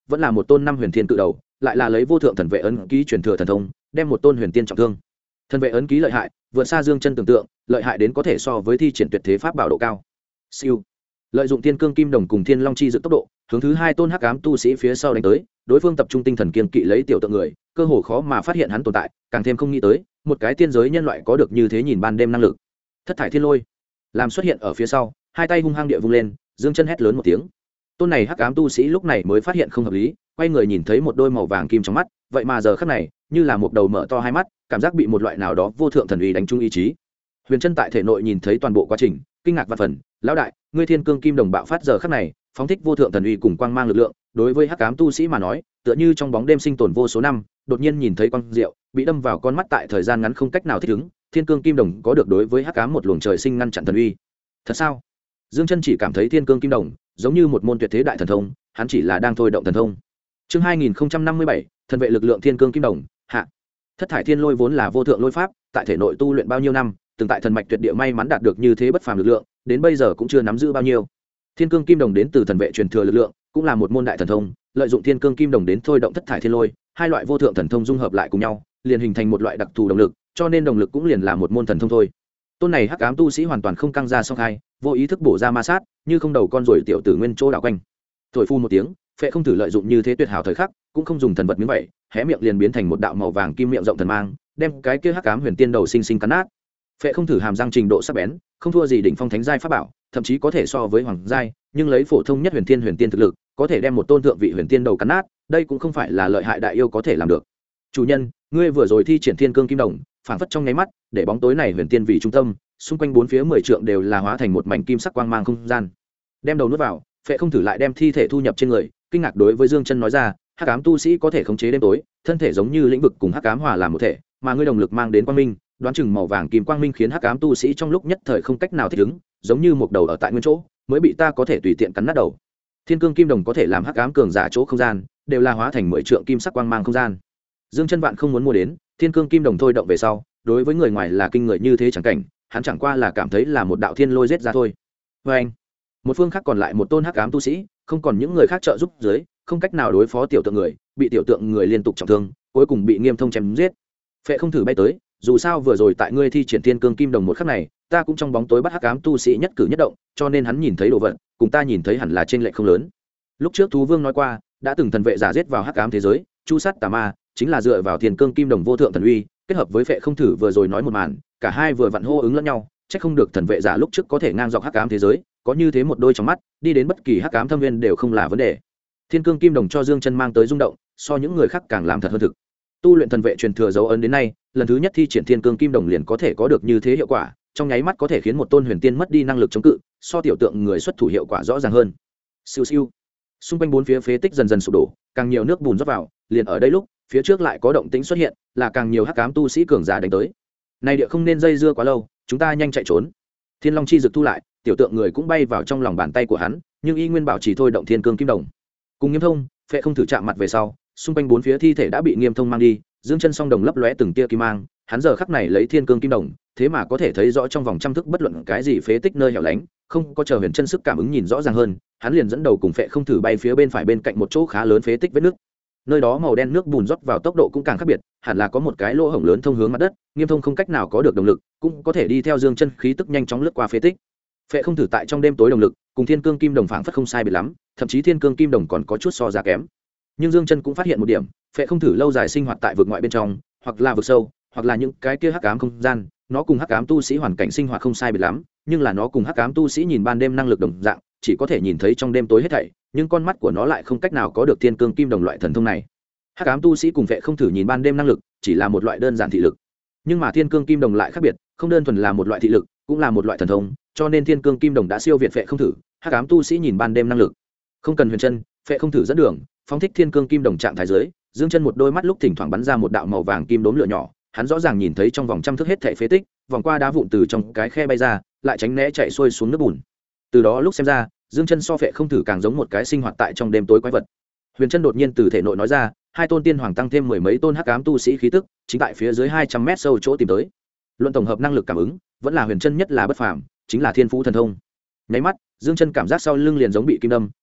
vẫn là một tôn năm huyền thiên cự đầu, lại là lấy vô thượng thần vệ ấn ký truyền thừa thần thông, đem một tôn huyền tiên trọng thương. Thần vệ ấn ký lợi hại, vượt xa Dương Chân tưởng tượng, lợi hại đến có thể so với thi triển tuyệt thế pháp bảo độ cao. Siêu. Lợi dụng Thiên Cương Kim Đồng cùng Thiên Long chi dự tốc độ, hướng thứ hai tôn hắc ám tu sĩ phía sau đánh tới, đối phương tập trung tinh thần kiên kỵ lấy tiểu tượng người, cơ hồ khó mà phát hiện hắn tồn tại, càng thêm không nghĩ tới, một cái tiên giới nhân loại có được như thế nhìn ban đêm năng lực. Thất thải thiên lôi làm xuất hiện ở phía sau, hai tay hung hăng địa vung lên, Dương Chân hét lớn một tiếng. Tôn này hắc ám tu sĩ lúc này mới phát hiện không hợp lý, quay người nhìn thấy một đôi màu vàng kim trong mắt, vậy mà giờ khắc này, như là một đầu mở to hai mắt, cảm giác bị một loại nào đó vô thượng thần uy đánh trúng ý chí. Huyền Chân tại thể nội nhìn thấy toàn bộ quá trình, kinh ngạc và phần, lão đại, ngươi Thiên Cương Kim Đồng bạo phát giờ khắc này, phóng thích vô thượng thần uy cùng quang mang lực lượng, đối với hắc ám tu sĩ mà nói, tựa như trong bóng đêm sinh tồn vô số năm, đột nhiên nhìn thấy quang diệu, bị đâm vào con mắt tại thời gian ngắn không cách nào thích ứng, Thiên Cương Kim Đồng có được đối với hắc ám một luồng trời sinh ngăn chặn thần uy. Thật sao? Dương Chân chỉ cảm thấy Thiên Cương Kim Đồng giống như một môn tuyệt thế đại thần thông, hắn chỉ là đang thôi động thần thông. Chương 2057, thần vệ lực lượng Thiên Cương Kim Đồng, hạ. Thất thải thiên lôi vốn là vô thượng lôi pháp, tại thể nội tu luyện bao nhiêu năm, từng tại thần mạch tuyệt địa may mắn đạt được như thế bất phàm lực lượng, đến bây giờ cũng chưa nắm giữ bao nhiêu. Thiên Cương Kim Đồng đến từ thần vệ truyền thừa lực lượng, cũng là một môn đại thần thông, lợi dụng Thiên Cương Kim Đồng đến thôi động thất thải thiên lôi, hai loại vô thượng thần thông dung hợp lại cùng nhau, liền hình thành một loại đặc thù động lực, cho nên động lực cũng liền là một môn thần thông thôi. Tôn này hắc ám tu sĩ hoàn toàn không căng ra song khai, vô ý thức bổ ra ma sát, như không đầu con rồi tiểu tử nguyên chỗ đảo quanh. Thổi phu một tiếng, Phệ Không Thử lợi dụng như thế tuyệt hảo thời khắc, cũng không dùng thần vật miếng vậy, hé miệng liền biến thành một đạo màu vàng kim miệng rộng thần mang, đem cái kia hắc ám huyền tiên đầu sinh sinh cắn nát. Phệ Không Thử hàm răng trình độ sắc bén, không thua gì đỉnh phong thánh giai pháp bảo, thậm chí có thể so với hoàng giai, nhưng lấy phổ thông nhất huyền tiên thực lực, có thể đem một tôn thượng vị huyền tiên đầu cắn nát, đây cũng không phải là lợi hại đại yêu có thể làm được. Chủ nhân, ngươi vừa rồi thi triển Thiên Cương Kim Đồng, phản phất trong nháy mắt, để bóng tối này huyền tiên vì trung tâm, xung quanh bốn phía 10 trượng đều là hóa thành một mảnh kim sắc quang mang không gian. Đem đầu nuốt vào, Phệ Không Thử lại đem thi thể thu nhập trên người, kinh ngạc đối với Dương Chân nói ra, hắc ám tu sĩ có thể khống chế đêm tối, thân thể giống như lĩnh vực cùng hắc ám hòa làm một thể, mà ngươi đồng lực mang đến quang minh, đoán chừng màu vàng kim quang minh khiến hắc ám tu sĩ trong lúc nhất thời không cách nào thích ứng, giống như một đầu ở tại nguyên chỗ, mới bị ta có thể tùy tiện cắn nát đầu. Thiên Cương Kim Đồng có thể làm hắc ám cường giả chỗ không gian, đều là hóa thành 10 trượng kim sắc quang mang không gian. Dương Chân vạn không muốn mua đến, Thiên Cương Kim Đồng thôi động về sau, đối với người ngoài là kinh người như thế chẳng cảnh, hắn chẳng qua là cảm thấy là một đạo thiên lôi giết ra thôi. Và anh, một phương khác còn lại một tôn hắc ám tu sĩ, không còn những người khác trợ giúp dưới, không cách nào đối phó tiểu tượng người, bị tiểu tượng người liên tục trọng thương, cuối cùng bị Nghiêm Thông chém giết. Phệ Không Thử bay tới, dù sao vừa rồi tại ngươi thi triển Thiên Cương Kim Đồng một khắc này, ta cũng trong bóng tối bắt hắc ám tu sĩ nhất cử nhất động, cho nên hắn nhìn thấy đồ vật, cùng ta nhìn thấy hẳn là trên lệch không lớn. Lúc trước Thú Vương nói qua, đã từng thần vệ giả giết vào hắc ám thế giới, chu sát tà ma, chính là dựa vào Thiên Cương Kim Đồng vô thượng thần uy, kết hợp với Phệ Không Thử vừa rồi nói một màn, cả hai vừa vặn hô ứng lẫn nhau, chắc không được thần vệ giả lúc trước có thể ngang dọc hắc ám thế giới, có như thế một đôi trong mắt, đi đến bất kỳ hắc ám thâm viên đều không là vấn đề. Thiên Cương Kim Đồng cho Dương Chân mang tới rung động, so những người khác càng làm thật hơn thực. Tu luyện thần vệ truyền thừa dấu ấn đến nay, lần thứ nhất thi triển Thiên Cương Kim Đồng liền có thể có được như thế hiệu quả, trong nháy mắt có thể khiến một tôn huyền tiên mất đi năng lực chống cự, so tiểu tượng người xuất thủ hiệu quả rõ ràng hơn. Siêu siêu. Xung quanh bốn phía phế tích dần dần sụp đổ, càng nhiều nước bùn rót vào, liền ở đây lúc, phía trước lại có động tĩnh xuất hiện, là càng nhiều hắc ám tu sĩ cường giả đánh tới. Này địa không nên dây dưa quá lâu, chúng ta nhanh chạy trốn. Thiên Long chi dực thu lại, tiểu tượng người cũng bay vào trong lòng bàn tay của hắn, nhưng y nguyên bảo trì thôi động Thiên Cương Kim Đồng. Cùng Nghiêm Thông, Phệ Không Thử chạm mặt về sau, xung quanh bốn phía thi thể đã bị Nghiêm Thông mang đi, Dương Chân song đồng lấp lóe từng tia kim mang, hắn giờ khắc này lấy Thiên Cương Kim Đồng, thế mà có thể thấy rõ trong vòng trăm thước bất luận cái gì phế tích nơi hẻo lánh, không có chờ Huyền Chân sức cảm ứng nhìn rõ ràng hơn, hắn liền dẫn đầu cùng Phệ Không Thử bay phía bên phải bên cạnh một chỗ khá lớn phế tích vết nước. Nơi đó màu đen nước bùn rót vào tốc độ cũng càng khác biệt, hẳn là có một cái lỗ hổng lớn thông hướng mặt đất, Nghiêm Thông không cách nào có được động lực, cũng có thể đi theo Dương Chân khí tức nhanh chóng lướt qua phế tích. Phệ Không Thử tại trong đêm tối động lực, cùng Thiên Cương Kim Đồng phảng phất không sai biệt lắm, thậm chí Thiên Cương Kim Đồng còn có chút so ra kém. Nhưng Dương Chân cũng phát hiện một điểm, Phệ Không Thử lâu dài sinh hoạt tại vực ngoại bên trong, hoặc là vực sâu, hoặc là những cái kia hắc ám không gian, nó cùng hắc ám tu sĩ hoàn cảnh sinh hoạt không sai biệt lắm, nhưng là nó cùng hắc ám tu sĩ nhìn ban đêm năng lực đồng dạng, chỉ có thể nhìn thấy trong đêm tối hết thảy, nhưng con mắt của nó lại không cách nào có được Thiên Cương Kim Đồng loại thần thông này. Hắc ám tu sĩ cùng Phệ Không Thử nhìn ban đêm năng lực, chỉ là một loại đơn giản thị lực, nhưng mà Thiên Cương Kim Đồng lại khác biệt, không đơn thuần là một loại thị lực, cũng là một loại thần thông, cho nên Thiên Cương Kim Đồng đã siêu việt Phệ Không Thử, hắc ám tu sĩ nhìn ban đêm năng lực. Không cần Huyền Chân, Phệ Không Thử dẫn đường, phóng thích Thiên Cương Kim Đồng trạng thái dưới, Dương Chân một đôi mắt lúc thỉnh thoảng bắn ra một đạo màu vàng kim đốm lửa nhỏ, hắn rõ ràng nhìn thấy trong vòng trăm thước hết thảy phế tích, vòng qua đá vụn từ trong cái khe bay ra, lại tránh né chạy xuôi xuống nước bùn. Từ đó lúc xem ra, Dương Chân so Phệ Không Thử càng giống một cái sinh hoạt tại trong đêm tối quái vật. Huyền Chân đột nhiên từ thể nội nói ra, hai tôn tiên hoàng tăng thêm mười mấy tôn hắc ám tu sĩ khí tức, chính tại phía dưới 200 mét sâu chỗ tìm tới. Luận tổng hợp năng lực cảm ứng, vẫn là Huyền Chân nhất là bất phàm, chính là thiên phú thần thông. Nháy mắt, Dương Chân cảm giác sau lưng liền giống bị kim đâm,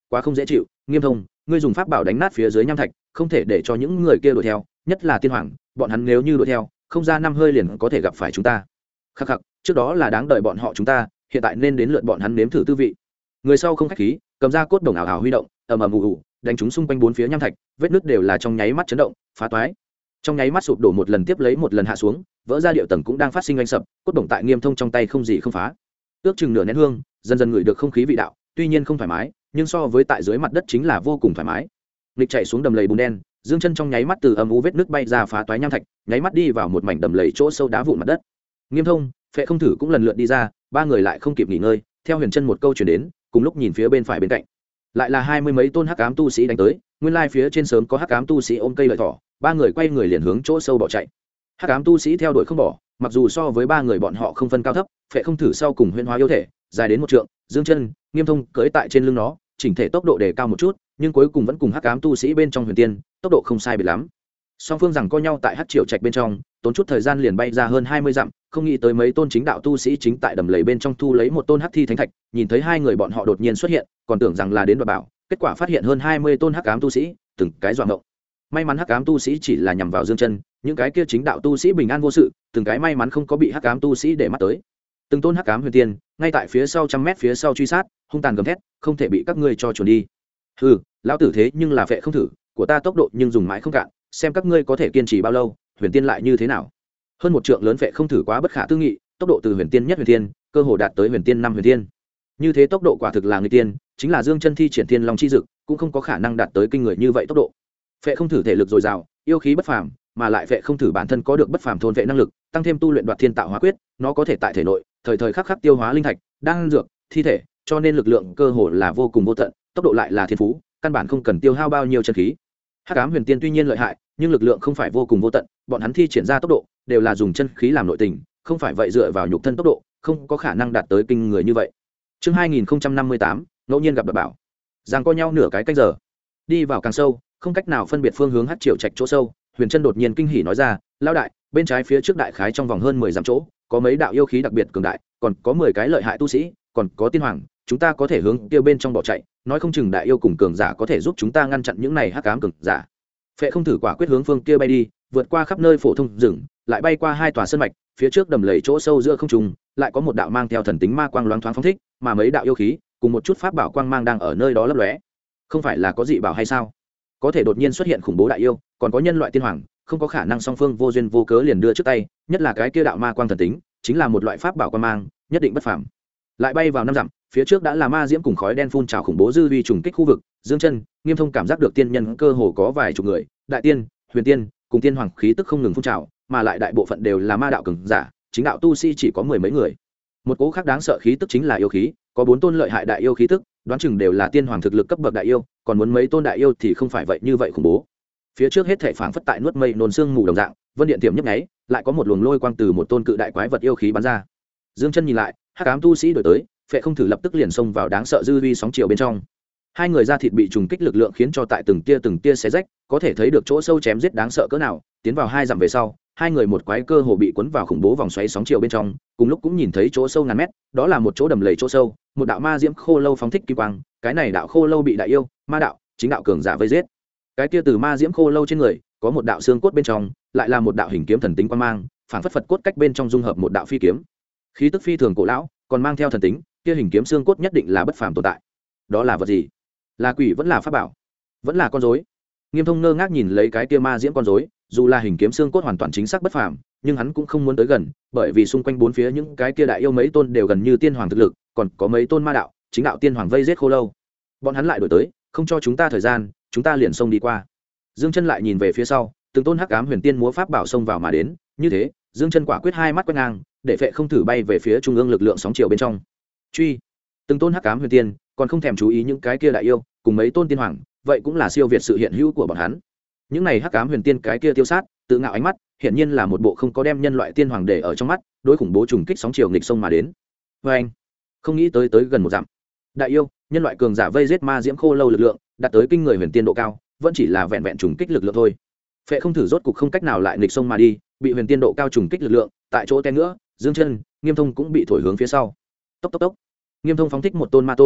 quá không dễ chịu. Nghiêm Thông, ngươi dùng pháp bảo đánh nát phía dưới nham thạch, không thể để cho những người kia đuổi theo, nhất là tiên hoàng, bọn hắn nếu như đuổi theo, không ra 5 hơi liền có thể gặp phải chúng ta. Khắc khắc, trước đó là đáng đợi bọn họ chúng ta, hiện tại nên đến lượt bọn hắn nếm thử tư vị. Người sau không khách khí, cầm ra cốt đồng ảo ảo huy động, ầm ầm ù ù, đánh chúng xung quanh bốn phía nham thạch, vết nứt đều là trong nháy mắt chấn động, phá toái. Trong nháy mắt sụp đổ một lần tiếp lấy một lần hạ xuống, vỡ ra điệu tầng cũng đang phát sinh oanh sập, cốt đồng tại Nghiêm Thông trong tay không gì không phá. Ước chừng nửa nén hương, dần dần ngửi được không khí vị đạo, tuy nhiên không thoải mái, nhưng so với tại dưới mặt đất chính là vô cùng thoải mái. Lịch chạy xuống đầm lầy bùn đen, Dương Chân trong nháy mắt từ âm u vết nước bay ra phá toái nham thạch, nháy mắt đi vào một mảnh đầm lầy chỗ sâu đá vụn mặt đất. Nghiêm Thông, Phệ Không Thử cũng lần lượt đi ra, ba người lại không kịp nghỉ ngơi, theo Huyền Chân một câu truyền đến, cùng lúc nhìn phía bên phải bên cạnh, lại là 20 mấy tôn hắc ám tu sĩ đánh tới, nguyên lai phía trên sớm có hắc ám tu sĩ ôm cây lợi thỏ, ba người quay người liền hướng chỗ sâu bỏ chạy. Hắc ám tu sĩ theo đuổi không bỏ, mặc dù so với ba người bọn họ không phân cao thấp, Phệ Không Thử sau cùng huyễn hóa yêu thể, dài đến 1 trượng, Dương Chân, Nghiêm Thông cưỡi tại trên lưng nó, chỉnh thể tốc độ đề cao một chút, nhưng cuối cùng vẫn cùng hắc ám tu sĩ bên trong Huyền Tiên, tốc độ không sai biệt lắm. Song phương rằng co nhau tại hắc triều trạch bên trong, tốn chút thời gian liền bay ra hơn 20 dặm, không nghĩ tới mấy tôn chính đạo tu sĩ chính tại đầm lầy bên trong thu lấy một tôn hắc thi thánh thạch, nhìn thấy hai người bọn họ đột nhiên xuất hiện, còn tưởng rằng là đến đoạt bảo, kết quả phát hiện hơn 20 tôn hắc ám tu sĩ, từng cái dọa ngộng. May mắn hắc ám tu sĩ chỉ là nhằm vào Dương Chân, những cái kia chính đạo tu sĩ bình an vô sự, từng cái may mắn không có bị hắc ám tu sĩ để mắt tới. Từng tôn hắc ám huyền tiên, ngay tại phía sau trăm mét phía sau truy sát, hung tàn gầm thét, không thể bị các ngươi cho chuồn đi. Hừ, lão tử thế nhưng là Phệ Không Thử, của ta tốc độ nhưng dùng mãi không cạn, xem các ngươi có thể kiên trì bao lâu, huyền tiên lại như thế nào. Hơn 1 trượng lớn Phệ Không Thử quá bất khả tư nghị, tốc độ từ huyền tiên nhất huyền tiên, cơ hồ đạt tới huyền tiên 5 huyền tiên. Như thế tốc độ quả thực là người tiên, chính là Dương Chân thi triển Thiên Long chi dực, cũng không có khả năng đạt tới kinh người như vậy tốc độ. Phệ Không Thử thể lực dồi dào, yêu khí bất phàm, mà lại Phệ Không Thử bản thân có được bất phàm thôn vệ năng lực, tăng thêm tu luyện Đoạt Thiên Tạo Hóa Quyết, nó có thể tại thể nội thời thời khắc khắc tiêu hóa linh thạch, đan dược, thi thể, cho nên lực lượng cơ hồ là vô cùng vô tận, tốc độ lại là thiên phú, căn bản không cần tiêu hao bao nhiêu chân khí. Hắc ám huyền tiên tuy nhiên lợi hại, nhưng lực lượng không phải vô cùng vô tận, bọn hắn thi triển ra tốc độ đều là dùng chân khí làm nội tình, không phải vậy dựa vào nhục thân tốc độ, không có khả năng đạt tới kinh người như vậy. Chương 2058, ngẫu nhiên gặp đoạt bảo. Giằng co nhau nửa cái canh giờ, đi vào càng sâu, không cách nào phân biệt phương hướng hắc triều trạch chỗ sâu, Huyền Chân đột nhiên kinh hỉ nói ra, lão đại, bên trái phía trước đại khái trong vòng hơn 10 dặm chỗ, có mấy đạo yêu khí đặc biệt cường đại, còn có 10 cái lợi hại tu sĩ, còn có tiên hoàng, chúng ta có thể hướng kia bên trong bỏ chạy, nói không chừng đại yêu cùng cường giả có thể giúp chúng ta ngăn chặn những này hắc ám cường giả. Phệ Không Thử quả quyết hướng phương kia bay đi, vượt qua khắp nơi phổ thông rừng, lại bay qua 2 tòa sơn mạch, phía trước đầm lầy chỗ sâu giữa không trung, lại có một đạo mang theo thần tính ma quang loáng thoáng phóng thích, mà mấy đạo yêu khí cùng một chút pháp bảo quang mang đang ở nơi đó lấp lóe. Không phải là có dị bảo hay sao? Có thể đột nhiên xuất hiện khủng bố đại yêu, còn có nhân loại tiên hoàng, không có khả năng song phương vô duyên vô cớ liền đưa trước tay, nhất là cái kia đạo ma quang thần tính, chính là một loại pháp bảo quang mang, nhất định bất phàm. Lại bay vào 5 dặm, phía trước đã là ma diễm cùng khói đen phun trào khủng bố dư vi trùng kích khu vực. Dương Chân, Nghiêm Thông cảm giác được tiên nhân cơ hồ có vài chục người, đại tiên, huyền tiên cùng tiên hoàng khí tức không ngừng phun trào, mà lại đại bộ phận đều là ma đạo cường giả, chính đạo tu sĩ chỉ có 10 mấy người. Một cỗ khác đáng sợ khí tức chính là yêu khí, có 4 tôn lợi hại đại yêu khí tức, đoán chừng đều là tiên hoàng thực lực cấp bậc đại yêu, còn muốn mấy tôn đại yêu thì không phải vậy như vậy khủng bố. Phía trước hết thảy phảng phất tại nuốt mây nôn xương mù đồng dạng, vân điện tiềm nhấp nháy, lại có một luồng lôi quang từ một tôn cự đại quái vật yêu khí bắn ra. Dương Chân nhìn lại, hắc ám tu sĩ đuổi tới, Phệ Không Thử lập tức liền xông vào đáng sợ dư vi sóng chiều bên trong. Hai người da thịt bị trùng kích lực lượng khiến cho tại từng tia xé rách, có thể thấy được chỗ sâu chém giết đáng sợ cỡ nào. Tiến vào 2 dặm về sau, hai người một quái cơ hồ bị cuốn vào khủng bố vòng xoáy sóng chiều bên trong, cùng lúc cũng nhìn thấy chỗ sâu ngàn mét, đó là một chỗ đầm lầy chỗ sâu, một đạo ma diễm khô lâu phóng thích kim quang, cái này đạo khô lâu bị đại yêu, ma đạo, chính đạo cường giả vây giết. Cái kia từ ma diễm khô lâu trên người, có một đạo xương cốt bên trong, lại là một đạo hình kiếm thần tính quang mang, phảng phất Phật cốt cách bên trong dung hợp một đạo phi kiếm. Khí tức phi thường cổ lão, còn mang theo thần tính, kia hình kiếm xương cốt nhất định là bất phàm tồn tại. Đó là vật gì? Là quỷ vẫn là pháp bảo? Vẫn là con rối? Nghiêm Thông ngơ ngác nhìn lấy cái kia ma diễm con rối, dù là hình kiếm xương cốt hoàn toàn chính xác bất phàm, nhưng hắn cũng không muốn tới gần, bởi vì xung quanh bốn phía những cái kia đại yêu mấy tôn đều gần như tiên hoàng thực lực, còn có mấy tôn ma đạo, chính đạo tiên hoàng vây giết khô lâu. Bọn hắn lại đuổi tới, không cho chúng ta thời gian, chúng ta liền xông đi qua. Dương Chân lại nhìn về phía sau, từng tôn hắc ám huyền tiên múa pháp bảo xông vào mà đến, như thế, Dương Chân quả quyết hai mắt quét ngang, để Phệ Không Thử bay về phía trung ương lực lượng sóng chiều bên trong. Truy, từng tôn hắc ám huyền tiên, còn không thèm chú ý những cái kia đại yêu, cùng mấy tôn tiên hoàng, vậy cũng là siêu việt sự hiện hữu của bọn hắn. Những này hắc ám huyền tiên cái kia tiêu sát, tự ngạo ánh mắt, hiển nhiên là một bộ không có đem nhân loại tiên hoàng để ở trong mắt, đối khủng bố trùng kích sóng chiều nghịch sông mà đến. Anh, không nghĩ tới gần 1 dặm. Đại yêu, nhân loại cường giả vây giết ma diễm khô lâu lực lượng, đạt tới kinh người huyền tiên độ cao, vẫn chỉ là vẹn vẹn trùng kích lực lượng thôi. Phệ Không Thử rốt cục không cách nào lại nghịch sông mà đi, bị huyền tiên độ cao trùng kích lực lượng, tại chỗ té nữa, Dương Chân, Nghiêm Thông cũng bị thổi hướng phía sau. Tốc tốc tốc. Nghiêm Thông phóng thích một tôn ma tôn,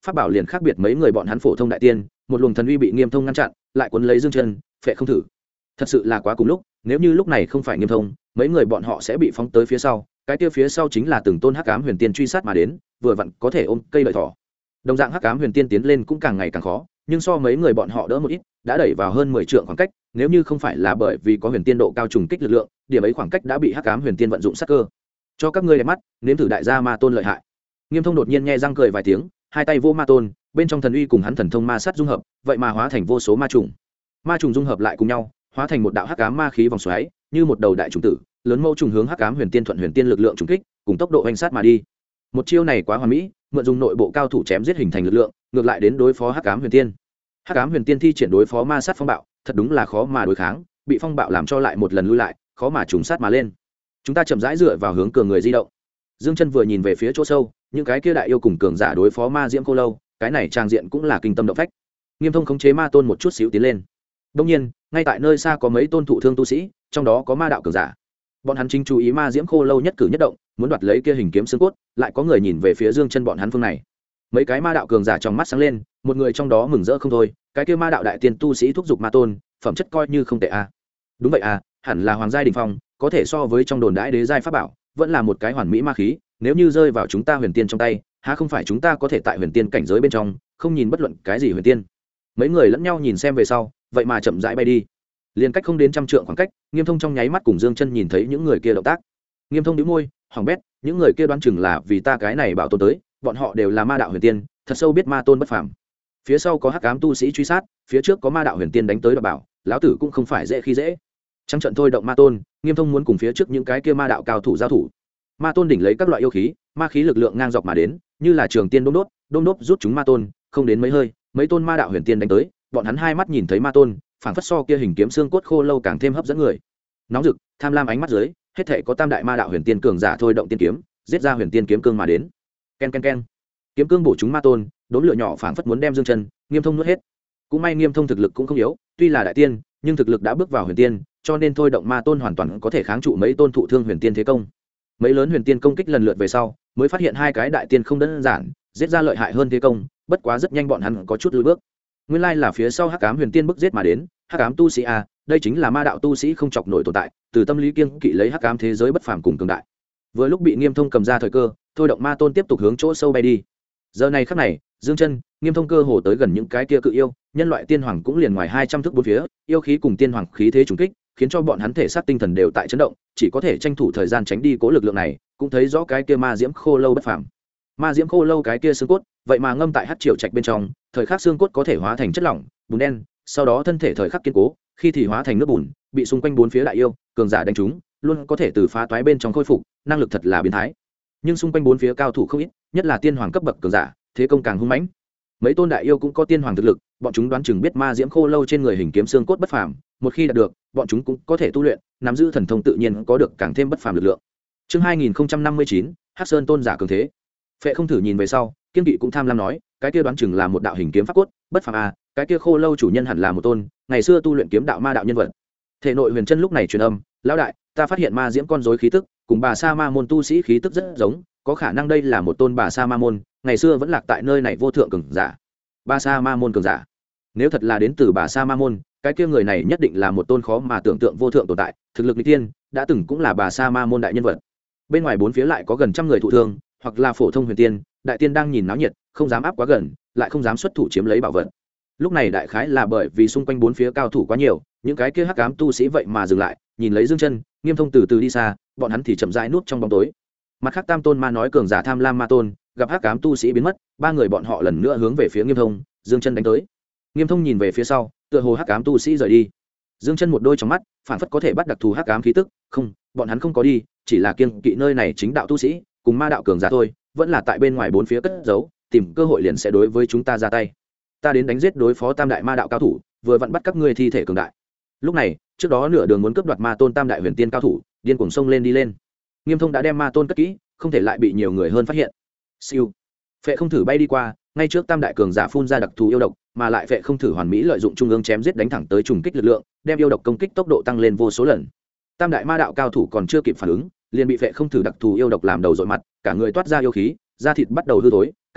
pháp bảo liền khác biệt mấy người bọn hắn phổ thông đại tiên, một luồng thần uy bị Nghiêm Thông ngăn chặn, lại cuốn lấy Dương Chân, Phệ Không Thử. Thật sự là quá cùng lúc, nếu như lúc này không phải Nghiêm Thông, mấy người bọn họ sẽ bị phóng tới phía sau, cái kia phía sau chính là từng tôn hắc ám huyền tiên truy sát mà đến, vừa vặn có thể ôm cây lợi thỏ. Đồng dạng hắc ám huyền tiên tiến lên cũng càng ngày càng khó, nhưng so mấy người bọn họ đỡ một ít, đã đẩy vào hơn 10 trượng khoảng cách, nếu như không phải là bởi vì có huyền tiên độ cao trùng kích lực lượng, điểm ấy khoảng cách đã bị hắc ám huyền tiên vận dụng sát cơ. Cho các ngươi đẹp mắt, nếm thử đại gia ma tôn lợi hại. Nghiêm Thông đột nhiên nghe răng cười vài tiếng, hai tay vô ma tôn, bên trong thần uy cùng hắn thần thông ma sát dung hợp, vậy mà hóa thành vô số ma trùng. Ma trùng dung hợp lại cùng nhau, hóa thành một đạo hắc ám ma khí vòng xoáy, như một đầu đại trùng tử, lớn mâu trùng hướng hắc ám huyền tiên thuận huyền tiên lực lượng trùng kích, cùng tốc độ hoành sát mà đi. Một chiêu này quá hoàn mỹ, mượn dùng nội bộ cao thủ chém giết hình thành lực lượng, ngược lại đến đối phó hắc ám huyền tiên. Hắc ám huyền tiên thi triển đối phó ma sát phong bạo, thật đúng là khó mà đối kháng, bị phong bạo làm cho lại một lần lui lại, khó mà trùng sát mà lên. Chúng ta chậm rãi dựa vào hướng cường người di động. Dương Chân vừa nhìn về phía chỗ sâu, những cái kia đại yêu cùng cường giả đối phó ma diễm cô lâu, cái này trang diện cũng là kinh tâm động phách. Nghiêm Thông khống chế ma tôn một chút xíu tiến lên. Đương nhiên, ngay tại nơi xa có mấy tôn thụ thương tu sĩ, trong đó có ma đạo cường giả. Bọn hắn chính chú ý ma diễm khô lâu nhất cử nhất động, muốn đoạt lấy kia hình kiếm xương cốt, lại có người nhìn về phía Dương Chân bọn hắn phương này. Mấy cái ma đạo cường giả trong mắt sáng lên, một người trong đó mừng rỡ không thôi, cái kia ma đạo đại tiên tu sĩ thúc giục ma tôn, phẩm chất coi như không tệ a. Đúng vậy a, hẳn là hoàng giai đỉnh phong, có thể so với trong đồn đãi đế giai pháp bảo, vẫn là một cái hoàn mỹ ma khí, nếu như rơi vào chúng ta huyền tiên trong tay, há không phải chúng ta có thể tại huyền tiên cảnh giới bên trong, không nhìn bất luận cái gì huyền tiên. Mấy người lẫn nhau nhìn xem về sau, vậy mà chậm rãi bay đi. Liên cách không đến trăm trượng khoảng cách, Nghiêm Thông trong nháy mắt cùng Dương Chân nhìn thấy những người kia động tác. Nghiêm Thông nhíu môi, hỏng bét, những người kia đoán chừng là vì ta cái này bảo tôn tới, bọn họ đều là ma đạo huyền tiên, thật sâu biết ma tôn bất phàm. Phía sau có hắc ám tu sĩ truy sát, phía trước có ma đạo huyền tiên đánh tới đoạt bảo, lão tử cũng không phải dễ khi dễ. Trắng trận thôi động ma tôn, Nghiêm Thông muốn cùng phía trước những cái kia ma đạo cao thủ giao thủ. Ma tôn đỉnh lấy các loại yêu khí, ma khí lực lượng ngang dọc mà đến, như là trường tiên đôm đốt rút chúng ma tôn, không đến mấy hơi, mấy tôn ma đạo huyền tiên đánh tới, bọn hắn hai mắt nhìn thấy ma tôn, phảng phất so kia hình kiếm xương cốt khô lâu càng thêm hấp dẫn người. Nóng rực, tham lam ánh mắt dưới, hết thảy có tam đại ma đạo huyền tiên cường giả thôi động tiên kiếm, giết ra huyền tiên kiếm cương mà đến. Ken ken ken. Kiếm cương bổ chúng ma tôn, đốn lửa nhỏ phảng phất muốn đem Dương Chân, Nghiêm Thông nuốt hết. Cũng may Nghiêm Thông thực lực cũng không yếu, tuy là đại tiên, nhưng thực lực đã bước vào huyền tiên, cho nên thôi động ma tôn hoàn toàn có thể kháng trụ mấy tôn thụ thương huyền tiên thế công. Mấy lớn huyền tiên công kích lần lượt về sau, mới phát hiện hai cái đại tiên không đơn giản, giết ra lợi hại hơn thế công, bất quá rất nhanh bọn hắn có chút lùi bước. Nguyên lai là phía sau hắc ám huyền tiên bức giết mà đến, hắc ám tu sĩ a, đây chính là ma đạo tu sĩ không chọc nổi tồn tại, từ tâm lý kiêng kỵ lấy hắc ám thế giới bất phàm cùng cường đại. Vừa lúc bị Nghiêm Thông cầm ra thời cơ, thôi động ma tôn tiếp tục hướng chỗ sâu bay đi. Giờ này khắc này, Dương Chân, Nghiêm Thông cơ hồ tới gần những cái kia cự yêu, nhân loại tiên hoàng cũng liền ngoài 200 thước bốn phía, yêu khí cùng tiên hoàng khí thế trùng kích, khiến cho bọn hắn thể xác tinh thần đều tại chấn động, chỉ có thể tranh thủ thời gian tránh đi cố lực lượng này, cũng thấy rõ cái kia ma diễm khô lâu bất phàm. Ma diễm khô lâu cái kia xương cốt, vậy mà ngâm tại hắc triều trạch bên trong, thời khắc xương cốt có thể hóa thành chất lỏng, bùn đen, sau đó thân thể thời khắc kiên cố, khi thì hóa thành nước bùn, bị xung quanh bốn phía đại yêu, cường giả đánh trúng, luôn có thể từ phá toái bên trong khôi phục, năng lực thật là biến thái. Nhưng xung quanh bốn phía cao thủ không ít, nhất là tiên hoàng cấp bậc cường giả, thế công càng hung mãnh. Mấy tôn đại yêu cũng có tiên hoàng thực lực, bọn chúng đoán chừng biết ma diễm khô lâu trên người hình kiếm xương cốt bất phàm, một khi đạt được, bọn chúng cũng có thể tu luyện, nắm giữ thần thông tự nhiên có được càng thêm bất phàm lực lượng. Chương 2059, Hắc Sơn tôn giả cường thế. Phệ Không Thử nhìn về sau, kiên kỵ cũng tham lam nói, cái kia đoán chừng là một đạo hình kiếm pháp cốt, bất phàm a, cái kia khô lâu chủ nhân hẳn là một tôn, ngày xưa tu luyện kiếm đạo ma đạo nhân vật. Thể nội huyền chân lúc này truyền âm, lão đại, ta phát hiện ma diễm con rối khí tức, cùng bà sa ma môn tu sĩ khí tức rất giống, có khả năng đây là một tôn bà sa ma môn, ngày xưa vẫn lạc tại nơi này vô thượng cường giả. Bà sa ma môn cường giả, nếu thật là đến từ bà sa ma môn, cái kia người này nhất định là một tôn khó mà tưởng tượng vô thượng tồn tại, thực lực n tiên, đã từng cũng là bà sa ma môn đại nhân vật. Bên ngoài bốn phía lại có gần trăm người thụ thương, hoặc là phổ thông huyền tiên, đại tiên đang nhìn náo nhiệt, không dám áp quá gần, lại không dám xuất thủ chiếm lấy bảo vật. Lúc này đại khái là bởi vì xung quanh bốn phía cao thủ quá nhiều, những cái kia hắc ám tu sĩ vậy mà dừng lại, nhìn lấy Dương Chân, Nghiêm Thông từ từ đi xa, bọn hắn thì chậm rãi núp trong bóng tối. Mặt khác tam tôn ma nói cường giả tham lam ma tôn, gặp hắc ám tu sĩ biến mất, ba người bọn họ lần nữa hướng về phía Nghiêm Thông, Dương Chân đánh tới. Nghiêm Thông nhìn về phía sau, tựa hồ hắc ám tu sĩ rời đi. Dương Chân một đôi trong mắt, phản phất có thể bắt đặc thù hắc ám khí tức, không, bọn hắn không có đi, chỉ là kiêng kỵ nơi này chính đạo tu sĩ, cùng ma đạo cường giả thôi, vẫn là tại bên ngoài bốn phía cất giấu, tìm cơ hội liền sẽ đối với chúng ta ra tay. Ta đến đánh giết đối phó tam đại ma đạo cao thủ, vừa vặn bắt các ngươi thi thể cường đại. Lúc này, trước đó nửa đường muốn cướp đoạt ma tôn tam đại huyền tiên cao thủ, điên cuồng xông lên đi lên. Nghiêm Thông đã đem ma tôn cất kỹ, không thể lại bị nhiều người hơn phát hiện. Siêu, Phệ Không Thử bay đi qua, ngay trước tam đại cường giả phun ra đặc thù yêu độc, mà lại Phệ Không Thử hoàn mỹ lợi dụng trung ương chém giết đánh thẳng tới trùng kích lực lượng, đem yêu độc công kích tốc độ tăng lên vô số lần. Tam đại ma đạo cao thủ còn chưa kịp phản ứng, liền bị Phệ Không Thử đặc thù yêu độc làm đầu dội mặt, cả người toát ra yêu khí, da thịt bắt đầu hư thối,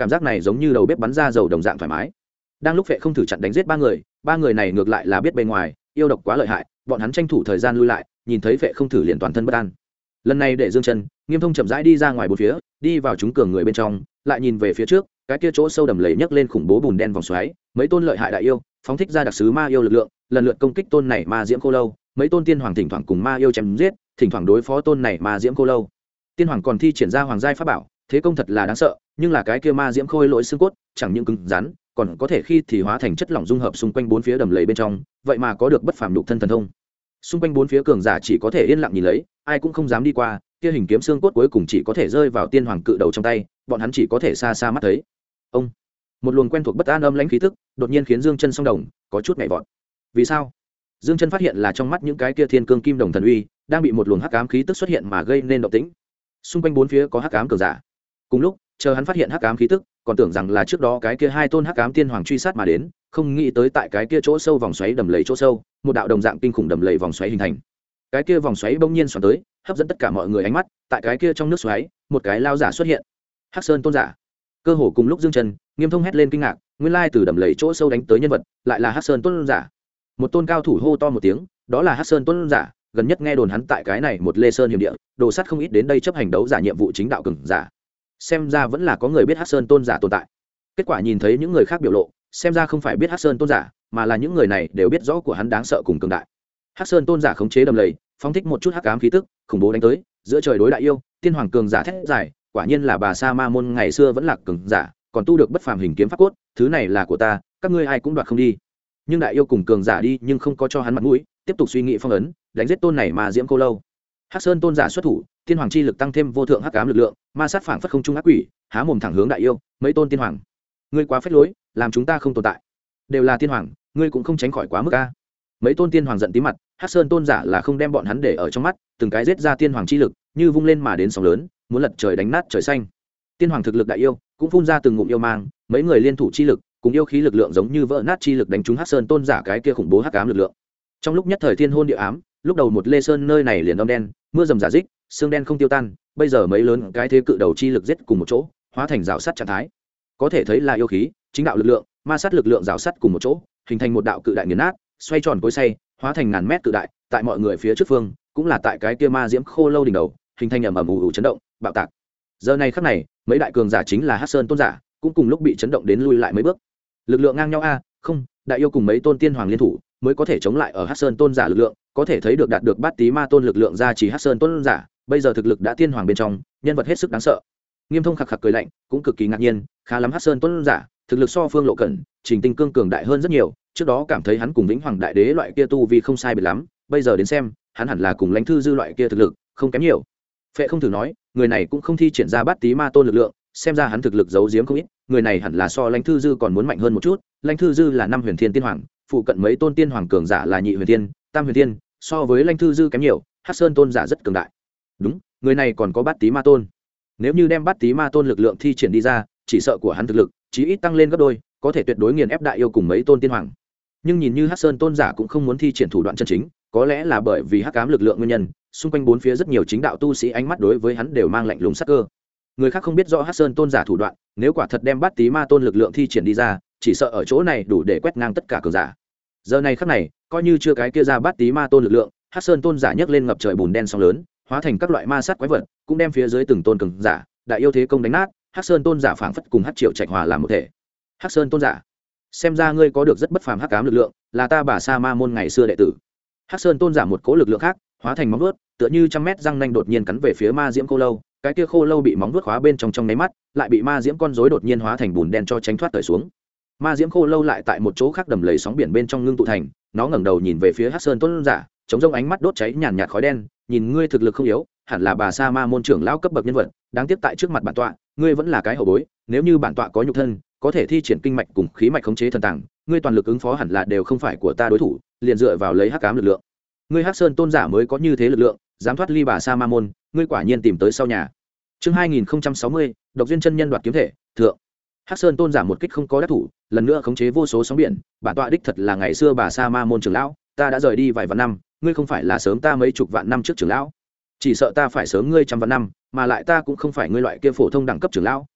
cảm giác này giống như đầu bếp bắn ra dầu đồng dạng thoải mái. Đang lúc Phệ Không thử chặn đánh giết ba người này ngược lại là biết bề ngoài yêu độc quá lợi hại, bọn hắn tranh thủ thời gian lui lại, nhìn thấy Phệ Không thử liền toàn thân bất an. Lần này để Dương Chân, Nghiêm Thông chậm rãi đi ra ngoài bốn phía, đi vào chúng cường người bên trong, lại nhìn về phía trước, cái kia chỗ sâu đầm lầy nhấc lên khủng bố bùn đen vòng xoáy, mấy tôn lợi hại đại yêu phóng thích ra đặc sứ ma yêu lực lượng, lần lượt công kích tôn này ma diễm khô lâu, mấy tôn tiên hoàng thỉnh thoảng cùng ma yêu chém giết, thỉnh thoảng đối phó tôn này ma diễm khô lâu. Tiên hoàng còn thi triển ra hoàng giai pháp bảo, thế công thật là đáng sợ, nhưng là cái kia ma diễm khôi lỗi xương cốt chẳng những cứng rắn, còn có thể khi thì hóa thành chất lỏng dung hợp xung quanh bốn phía đầm lầy bên trong, vậy mà có được bất phàm nhục thân thần thông. Xung quanh bốn phía cường giả chỉ có thể yên lặng nhìn lấy, ai cũng không dám đi qua, kia hình kiếm xương cốt cuối cùng chỉ có thể rơi vào tiên hoàng cự đầu trong tay, bọn hắn chỉ có thể xa xa mắt thấy. Ông, một luồng quen thuộc bất an âm lãnh khí tức đột nhiên khiến Dương Chân song đồng có chút nhảy vọt. Vì sao? Dương Chân phát hiện là trong mắt những cái kia thiên cương kim đồng thần uy đang bị một luồng hắc ám khí tức xuất hiện mà gây nên động tĩnh. Xung quanh bốn phía có hắc ám cường giả. Cùng lúc, chờ hắn phát hiện hắc ám khí tức, còn tưởng rằng là trước đó cái kia hai tôn hắc ám tiên hoàng truy sát mà đến, không nghĩ tới tại cái kia chỗ sâu vòng xoáy đầm lầy chỗ sâu, một đạo đồng dạng kinh khủng đầm lầy vòng xoáy hình thành. Cái kia vòng xoáy bỗng nhiên xoắn tới, hấp dẫn tất cả mọi người ánh mắt, tại cái kia trong nước xoáy, một cái lao giả xuất hiện. Hắc Sơn tôn giả. Cơ hồ cùng lúc Dương Chân, Nghiêm Thông hét lên kinh ngạc, nguyên lai từ đầm lầy chỗ sâu đánh tới nhân vật, lại là Hắc Sơn tôn giả. Một tôn cao thủ hô to một tiếng, đó là Hắc Sơn tôn giả, gần nhất nghe đồn hắn tại cái này một Lê Sơn hiểm địa, đồ sắt không ít đến đây chấp hành đấu giả nhiệm vụ chính đạo cường giả. Xem ra vẫn là có người biết Hắc Sơn tôn giả tồn tại. Kết quả nhìn thấy những người khác biểu lộ, xem ra không phải biết Hắc Sơn tôn giả, mà là những người này đều biết rõ của hắn đáng sợ cùng cường đại. Hắc Sơn tôn giả khống chế đầm lầy, phóng thích một chút hắc ám khí tức, khủng bố đánh tới, giữa trời đối đại yêu, tiên hoàng cường giả thét dài, quả nhiên là bà sa ma môn ngày xưa vẫn là cường giả, còn tu được bất phàm hình kiếm pháp cốt, thứ này là của ta, các ngươi ai cũng đoạt không đi. Nhưng đại yêu cùng cường giả đi, nhưng không có cho hắn mặt mũi, tiếp tục suy nghĩ phong ấn, đánh giết tôn này mà diễm cô lâu. Hắc Sơn tôn giả xuất thủ, tiên hoàng chi lực tăng thêm vô thượng hắc ám lực lượng, ma sát phảng phất không trung ác quỷ, há mồm thẳng hướng đại yêu, mấy tôn tiên hoàng. Ngươi quá phế lối, làm chúng ta không tồn tại. Đều là tiên hoàng, ngươi cũng không tránh khỏi quá mức a. Mấy tôn tiên hoàng giận tí mặt, Hắc Sơn tôn giả là không đem bọn hắn để ở trong mắt, từng cái giết ra tiên hoàng chi lực, như vung lên mà đến sóng lớn, muốn lật trời đánh nát trời xanh. Tiên hoàng thực lực đại yêu, cũng phun ra từng ngụm yêu mang, mấy người liên thủ chi lực, cùng yêu khí lực lượng giống như vỡ nát chi lực đánh trúng Hắc Sơn tôn giả cái kia khủng bố hắc ám lực lượng. Trong lúc nhất thời thiên hôn địa ám, lúc đầu một Lê Sơn nơi này liền đom đen, mưa rầm rả rích, xương đen không tiêu tan, bây giờ mấy lớn cái thế cự đầu chi lực giết cùng một chỗ, hóa thành rào sắt trạng thái. Có thể thấy là yêu khí, chính đạo lực lượng, ma sát lực lượng rào sắt cùng một chỗ, hình thành một đạo cự đại nghiền nát, xoay tròn cối xay, hóa thành ngàn mét cự đại, tại mọi người phía trước phương, cũng là tại cái kia ma diễm khô lâu đỉnh đầu, hình thành ầm ầm ù ù chấn động, bạo tạc. Giờ này khắc này, mấy đại cường giả chính là Hắc Sơn tôn giả, cũng cùng lúc bị chấn động đến lui lại mấy bước. Lực lượng ngang nhau a, không, đại yêu cùng mấy tôn tiên hoàng liên thủ, mới có thể chống lại ở Hắc Sơn tôn giả lực lượng, có thể thấy được đạt được bát tí ma tôn lực lượng ra chỉ Hắc Sơn tôn giả, bây giờ thực lực đã tiên hoàng bên trong, nhân vật hết sức đáng sợ. Nghiêm Thông khặc khặc cười lạnh, cũng cực kỳ ngạc nhiên, khá lắm Hắc Sơn tôn giả, thực lực so Phương Lộ Cẩn, Trình Tinh Cương cường đại hơn rất nhiều, trước đó cảm thấy hắn cùng Vĩnh Hoàng đại đế loại kia tu vi không sai biệt lắm, bây giờ đến xem, hắn hẳn là cùng Lãnh Thư Dư loại kia thực lực, không kém nhiều. Phệ Không thử nói, người này cũng không thi triển ra bát tí ma tôn lực lượng, xem ra hắn thực lực giấu giếm không ít, người này hẳn là so Lãnh Thư Dư còn muốn mạnh hơn một chút, Lãnh Thư Dư là năm huyền thiên tiên hoàng, phụ cận mấy tôn tiên hoàng cường giả là nhị huyền thiên, tam huyền thiên, so với Lãnh Thư Dư kém nhiều, Hắc Sơn tôn giả rất cường đại. Đúng, người này còn có bát tí ma tôn. Nếu như đem bát tí ma tôn lực lượng thi triển đi ra, chỉ sợ của hắn thực lực chí ít tăng lên gấp đôi, có thể tuyệt đối nghiền ép đại yêu cùng mấy tôn tiên hoàng. Nhưng nhìn như Hắc Sơn tôn giả cũng không muốn thi triển thủ đoạn chân chính, có lẽ là bởi vì hắc ám lực lượng nguyên nhân, xung quanh bốn phía rất nhiều chính đạo tu sĩ ánh mắt đối với hắn đều mang lạnh lùng sắc cơ. Người khác không biết rõ Hắc Sơn tôn giả thủ đoạn, nếu quả thật đem bát tí ma tôn lực lượng thi triển đi ra, chỉ sợ ở chỗ này đủ để quét ngang tất cả cường giả. Giờ này khắc này, coi như chưa cái kia ra bát tí ma tôn lực lượng, Hắc Sơn tôn giả nhấc lên ngập trời bùn đen sóng lớn, hóa thành các loại ma sát quái vật, cũng đem phía dưới từng tôn cường giả, đại yêu thế công đánh nát. Hắc Sơn tôn giả phảng phất cùng Hắc Triệu Trạch hòa làm một thể. Hắc Sơn tôn giả, xem ra ngươi có được rất bất phàm hắc ám lực lượng, là ta bà sa ma môn ngày xưa đệ tử. Hắc Sơn tôn giả một cỗ lực lượng khác, hóa thành móng vuốt, tựa như trăm mét răng nanh đột nhiên cắn về phía ma diễm khô lâu, cái kia khô lâu bị móng vuốt khóa bên trong nháy mắt, lại bị ma diễm con rối đột nhiên hóa thành bùn đen cho tránh thoát tới xuống. Ma diễm khô lâu lại tại một chỗ khác đầm lầy sóng biển bên trong ngưng tụ thành, nó ngẩng đầu nhìn về phía Hắc Sơn tôn giả, chống rông ánh mắt đốt cháy nhàn nhạt khói đen, nhìn ngươi thực lực không yếu, hẳn là bà sa ma môn trưởng lão cấp bậc nhân vật, đáng tiếc tại trước mặt bản tọa, ngươi vẫn là cái hậu bối, nếu như bản tọa có nhục thân, có thể thi triển kinh mạch cùng khí mạch khống chế thần tàng, ngươi toàn lực ứng phó hẳn là đều không phải của ta đối thủ, liền dựa vào lấy hắc ám lực lượng. Ngươi Hắc Sơn tôn giả mới có như thế lực lượng, dám thoát ly bà sa ma môn, ngươi quả nhiên tìm tới sau nhà. Chương 2060, độc duyên chân nhân đoạt kiếm thể, thượng. Hắc Sơn tôn giả một kích không có đắc thủ, lần nữa khống chế vô số sóng biển, bản tọa đích thật là ngày xưa bà sa ma môn trưởng lão, ta đã rời đi vài vạn năm, ngươi không phải là sớm ta mấy chục vạn năm trước trưởng lão, chỉ sợ ta phải sớm ngươi trăm vạn năm, mà lại ta cũng không phải ngươi loại kia phổ thông đẳng cấp trưởng lão,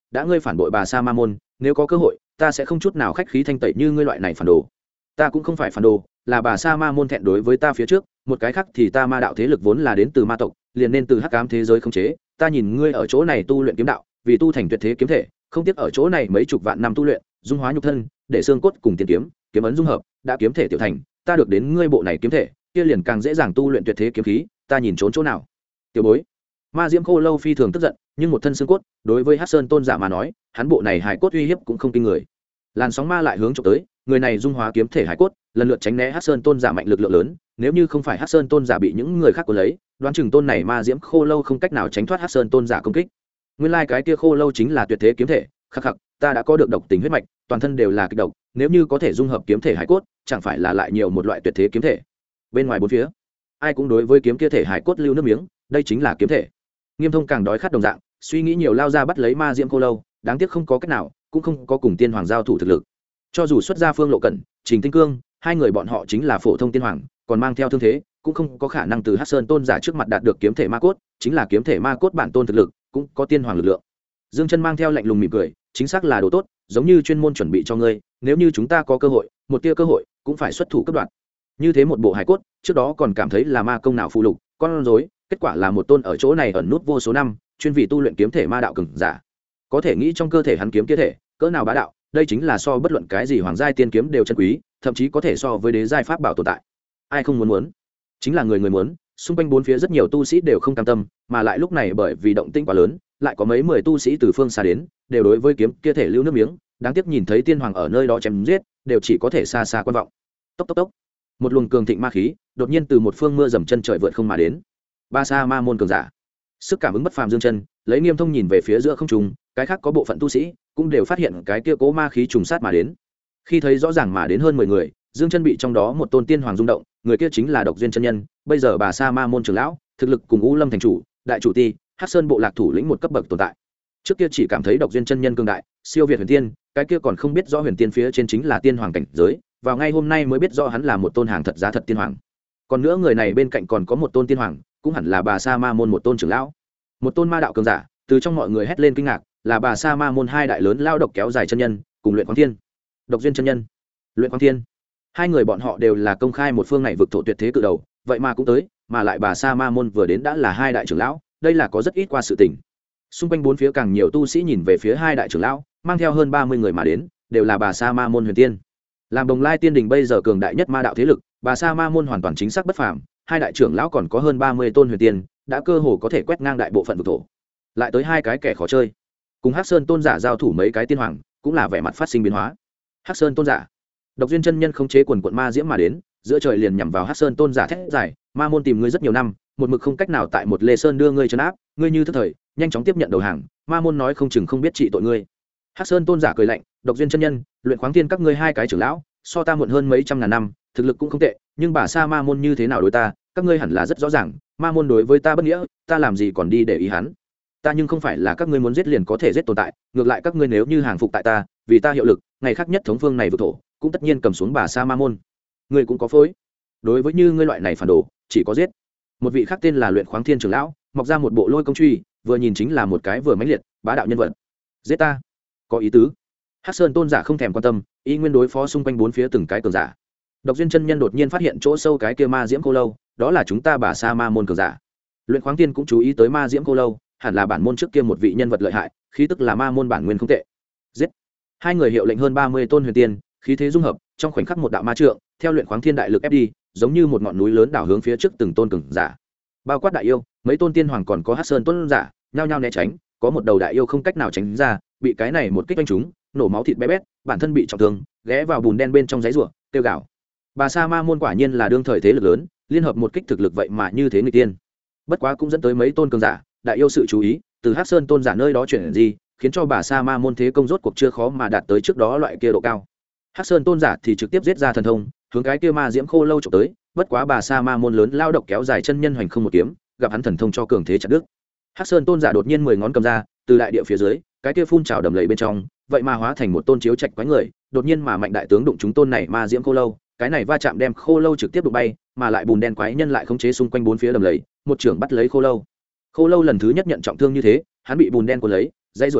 đã ngươi phản bội bà sa ma môn, nếu có cơ hội ta sẽ không chút nào khách khí thanh tẩy như ngươi loại này phản đồ. Ta cũng không phải phản đồ, là bà sa ma môn thẹn đối với ta phía trước, một cái khác thì ta ma đạo thế lực vốn là đến từ ma tộc, liền nên từ hắc ám thế giới khống chế. Ta nhìn ngươi ở chỗ này tu luyện kiếm đạo, vì tu thành tuyệt thế kiếm thể, không tiếc ở chỗ này mấy chục vạn năm tu luyện, dung hóa nhục thân, để xương cốt cùng tiền kiếm, kiếm ấn dung hợp, đã kiếm thể tiểu thành, ta được đến ngươi bộ này kiếm thể, kia liền càng dễ dàng tu luyện tuyệt thế kiếm khí, ta nhìn trốn chỗ nào. Tiểu bối. Ma Diễm Khô Lâu phi thường tức giận, nhưng một thân xương cốt, đối với Hắc Sơn Tôn giả mà nói, hắn bộ này hài cốt uy hiếp cũng không kinh người. Làn sóng ma lại hướng chụp tới, người này dung hóa kiếm thể hài cốt, lần lượt tránh né Hắc Sơn Tôn giả mạnh lực lượng lớn, nếu như không phải Hắc Sơn Tôn giả bị những người khác cuốn lấy, đoán chừng tôn này Ma Diễm Khô Lâu không cách nào tránh thoát Hắc Sơn Tôn giả công kích. Nguyên lai cái kia khô lâu chính là tuyệt thế kiếm thể, khắc khắc, ta đã có được độc tính huyết mạch, toàn thân đều là kịch độc, nếu như có thể dung hợp kiếm thể hải cốt, chẳng phải là lại nhiều một loại tuyệt thế kiếm thể. Bên ngoài bốn phía, ai cũng đối với kiếm kia thể hải cốt lưu nước miếng, đây chính là kiếm thể. Nghiêm Thông càng đói khát đồng dạng, suy nghĩ nhiều lao ra bắt lấy Ma Diễm Khô Lâu, đáng tiếc không có cách nào, cũng không có cùng tiên hoàng giao thủ thực lực. Cho dù xuất ra Phương Lộ Cẩn, Trình Tinh Cương, hai người bọn họ chính là phổ thông tiên hoàng, còn mang theo thương thế, cũng không có khả năng từ Hắc Sơn Tôn giả trước mặt đạt được kiếm thể ma cốt, chính là kiếm thể ma cốt bản tôn thực lực, cũng có tiên hoàng lực lượng. Dương Chân mang theo lạnh lùng mỉm cười, chính xác là đồ tốt, giống như chuyên môn chuẩn bị cho ngươi, nếu như chúng ta có cơ hội, một tia cơ hội, cũng phải xuất thủ cấp đoạn. Như thế một bộ hài cốt, trước đó còn cảm thấy là ma công nào phù lục, con rối, kết quả là một tôn ở chỗ này ẩn nút vô số năm, chuyên vì tu luyện kiếm thể ma đạo cường giả. Có thể nghĩ trong cơ thể hắn kiếm kia thể, cỡ nào bá đạo, đây chính là so bất luận cái gì hoàng giai tiên kiếm đều chân quý, thậm chí có thể so với đế giai pháp bảo tồn tại. Ai không muốn, chính là người muốn. Xung quanh bốn phía rất nhiều tu sĩ đều không cam tâm, mà lại lúc này bởi vì động tĩnh quá lớn, lại có mấy 10 tu sĩ từ phương xa đến, đều đối với kiếm kia thể lưu nước miếng, đáng tiếc nhìn thấy tiên hoàng ở nơi đó chém giết, đều chỉ có thể xa xa quan vọng. Tốc tốc tốc. Một luồng cường thịnh ma khí, đột nhiên từ một phương mưa dầm chân trời vượt không mà đến. Ba sa ma môn cường giả. Sức cảm ứng bất phàm Dương Chân, lấy Nghiêm Thông nhìn về phía giữa không trung, cái khác có bộ phận tu sĩ cũng đều phát hiện cái kia cố ma khí trùng sát mà đến. Khi thấy rõ ràng mà đến hơn 10 người, Dương Chân bị trong đó một tôn tiên hoàng rung động, người kia chính là Độc Duyên chân nhân, bây giờ bà sa ma môn trưởng lão, thực lực cùng U Lâm thành chủ, đại chủ ti, Hắc Sơn bộ lạc thủ lĩnh một cấp bậc tồn tại. Trước kia chỉ cảm thấy Độc Duyên chân nhân cường đại, siêu việt huyền tiên, cái kia còn không biết rõ huyền tiên phía trên chính là tiên hoàng cảnh giới, vào ngay hôm nay mới biết rõ hắn là một tôn hàng thật giá thật tiên hoàng. Còn nữa người này bên cạnh còn có một tôn tiên hoàng, cũng hẳn là bà sa ma môn một tôn trưởng lão, một tôn ma đạo cường giả. Từ trong mọi người hét lên kinh ngạc, là bà sa ma môn hai đại lớn lao độc kéo dài chân nhân, cùng Luyện Quang Thiên. Độc Duyên chân nhân, Luyện Quang Thiên, hai người bọn họ đều là công khai một phương này vực thổ tuyệt thế cự đầu, vậy mà cũng tới, mà lại bà sa ma môn vừa đến đã là hai đại trưởng lão, đây là có rất ít qua sự tình. Xung quanh bốn phía càng nhiều tu sĩ nhìn về phía hai đại trưởng lão, mang theo hơn 30 người mà đến, đều là bà sa ma môn huyền tiên. Làm Đồng Lai Tiên Đình bây giờ cường đại nhất ma đạo thế lực, bà sa ma môn hoàn toàn chính xác bất phàm, hai đại trưởng lão còn có hơn 30 tôn huyền tiên, đã cơ hồ có thể quét ngang đại bộ phận vực thổ. Lại tới hai cái kẻ khó chơi, cùng Hắc Sơn tôn giả giao thủ mấy cái tiên hoàng, cũng là vẻ mặt phát sinh biến hóa. Hắc Sơn tôn giả, Độc Duyên chân nhân không chế quần quận ma diễm mà đến, giữa trời liền nhằm vào Hắc Sơn tôn giả thét giải, ma môn tìm ngươi rất nhiều năm, một mực không cách nào tại một Lê Sơn đưa ngươi trấn áp, ngươi như thức thời, nhanh chóng tiếp nhận đầu hàng, ma môn nói không chừng không biết trị tội ngươi. Hắc Sơn tôn giả cười lạnh, Độc Duyên chân nhân, Luyện Khoáng Thiên các ngươi hai cái trưởng lão, so ta muộn hơn mấy trăm ngàn năm, thực lực cũng không tệ, nhưng bà sa ma môn như thế nào đối ta, các ngươi hẳn là rất rõ ràng, ma môn đối với ta bất nghĩa, ta làm gì còn đi để ý hắn. Ta nhưng không phải là các ngươi muốn giết liền có thể giết tồn tại, ngược lại các ngươi nếu như hàng phục tại ta, vì ta hiệu lực, ngày khác nhất thống phương này vực thổ, cũng tất nhiên cầm xuống bà sa ma môn. Ngươi cũng có phối. Đối với như ngươi loại này phản đồ, chỉ có giết. Một vị khác tên là Luyện Khoáng Thiên trưởng lão, mọc ra một bộ lôi công truy, vừa nhìn chính là một cái vừa mãnh liệt, bá đạo nhân vật. Giết ta, có ý tứ. Hắc Sơn tôn giả không thèm quan tâm, y nguyên đối phó xung quanh bốn phía từng cái cường giả. Độc Duyên chân nhân đột nhiên phát hiện chỗ sâu cái kia ma diễm cô lâu, đó là chúng ta bà sa ma môn cường giả. Luyện Khoáng Thiên cũng chú ý tới ma diễm cô lâu, hẳn là bản môn trước kia một vị nhân vật lợi hại, khí tức là ma môn bản nguyên không tệ. Giết. Hai người hiệu lệnh hơn 30 tôn huyền tiên, khí thế dung hợp, trong khoảnh khắc một đạo ma trượng, theo Luyện Khoáng Thiên đại lực ép đi, giống như một ngọn núi lớn đảo hướng phía trước từng tôn cường giả. Bao quát đại yêu, mấy tôn tiên hoàng còn có Hắc Sơn tôn giả, nhao nhao né tránh, có một đầu đại yêu không cách nào tránh ra, bị cái này một kích đánh trúng, nổ máu thịt bé bét, bản thân bị trọng thương, ghé vào bùn đen bên trong giấy rủa, tiêu gạo. Bà sa ma môn quả nhiên là đương thời thế lực lớn, liên hợp một kích thực lực vậy mà như thế người tiên. Bất quá cũng dẫn tới mấy tôn cường giả, đại yêu sự chú ý, từ Hắc Sơn tôn giả nơi đó chuyển gì, khiến cho bà sa ma môn thế công rốt cuộc chưa khó mà đạt tới trước đó loại kia độ cao. Hắc Sơn tôn giả thì trực tiếp giết ra thần thông, hướng cái kia ma diễm khô lâu chụp tới, bất quá bà sa ma môn lớn lao độc kéo dài chân nhân hoành không một kiếm, gặp hắn thần thông cho cường thế chặt đứt. Hắc Sơn tôn giả đột nhiên 10 ngón cầm ra, từ đại địa phía dưới, cái kia phun trào đầm lầy bên trong, vậy mà hóa thành một tôn chiếu trạch quái người, đột nhiên mà mạnh đại tướng đụng chúng tôn này ma diễm khô lâu, cái này va chạm đem khô lâu trực tiếp đụng bay, mà lại bùn đen quái nhân lại khống chế xung quanh bốn phía đầm lầy, một trưởng bắt lấy khô lâu. Khô lâu lần thứ nhất nhận trọng thương như thế, hắn bị bùn đen cuốn lấy, dây rồi lấy,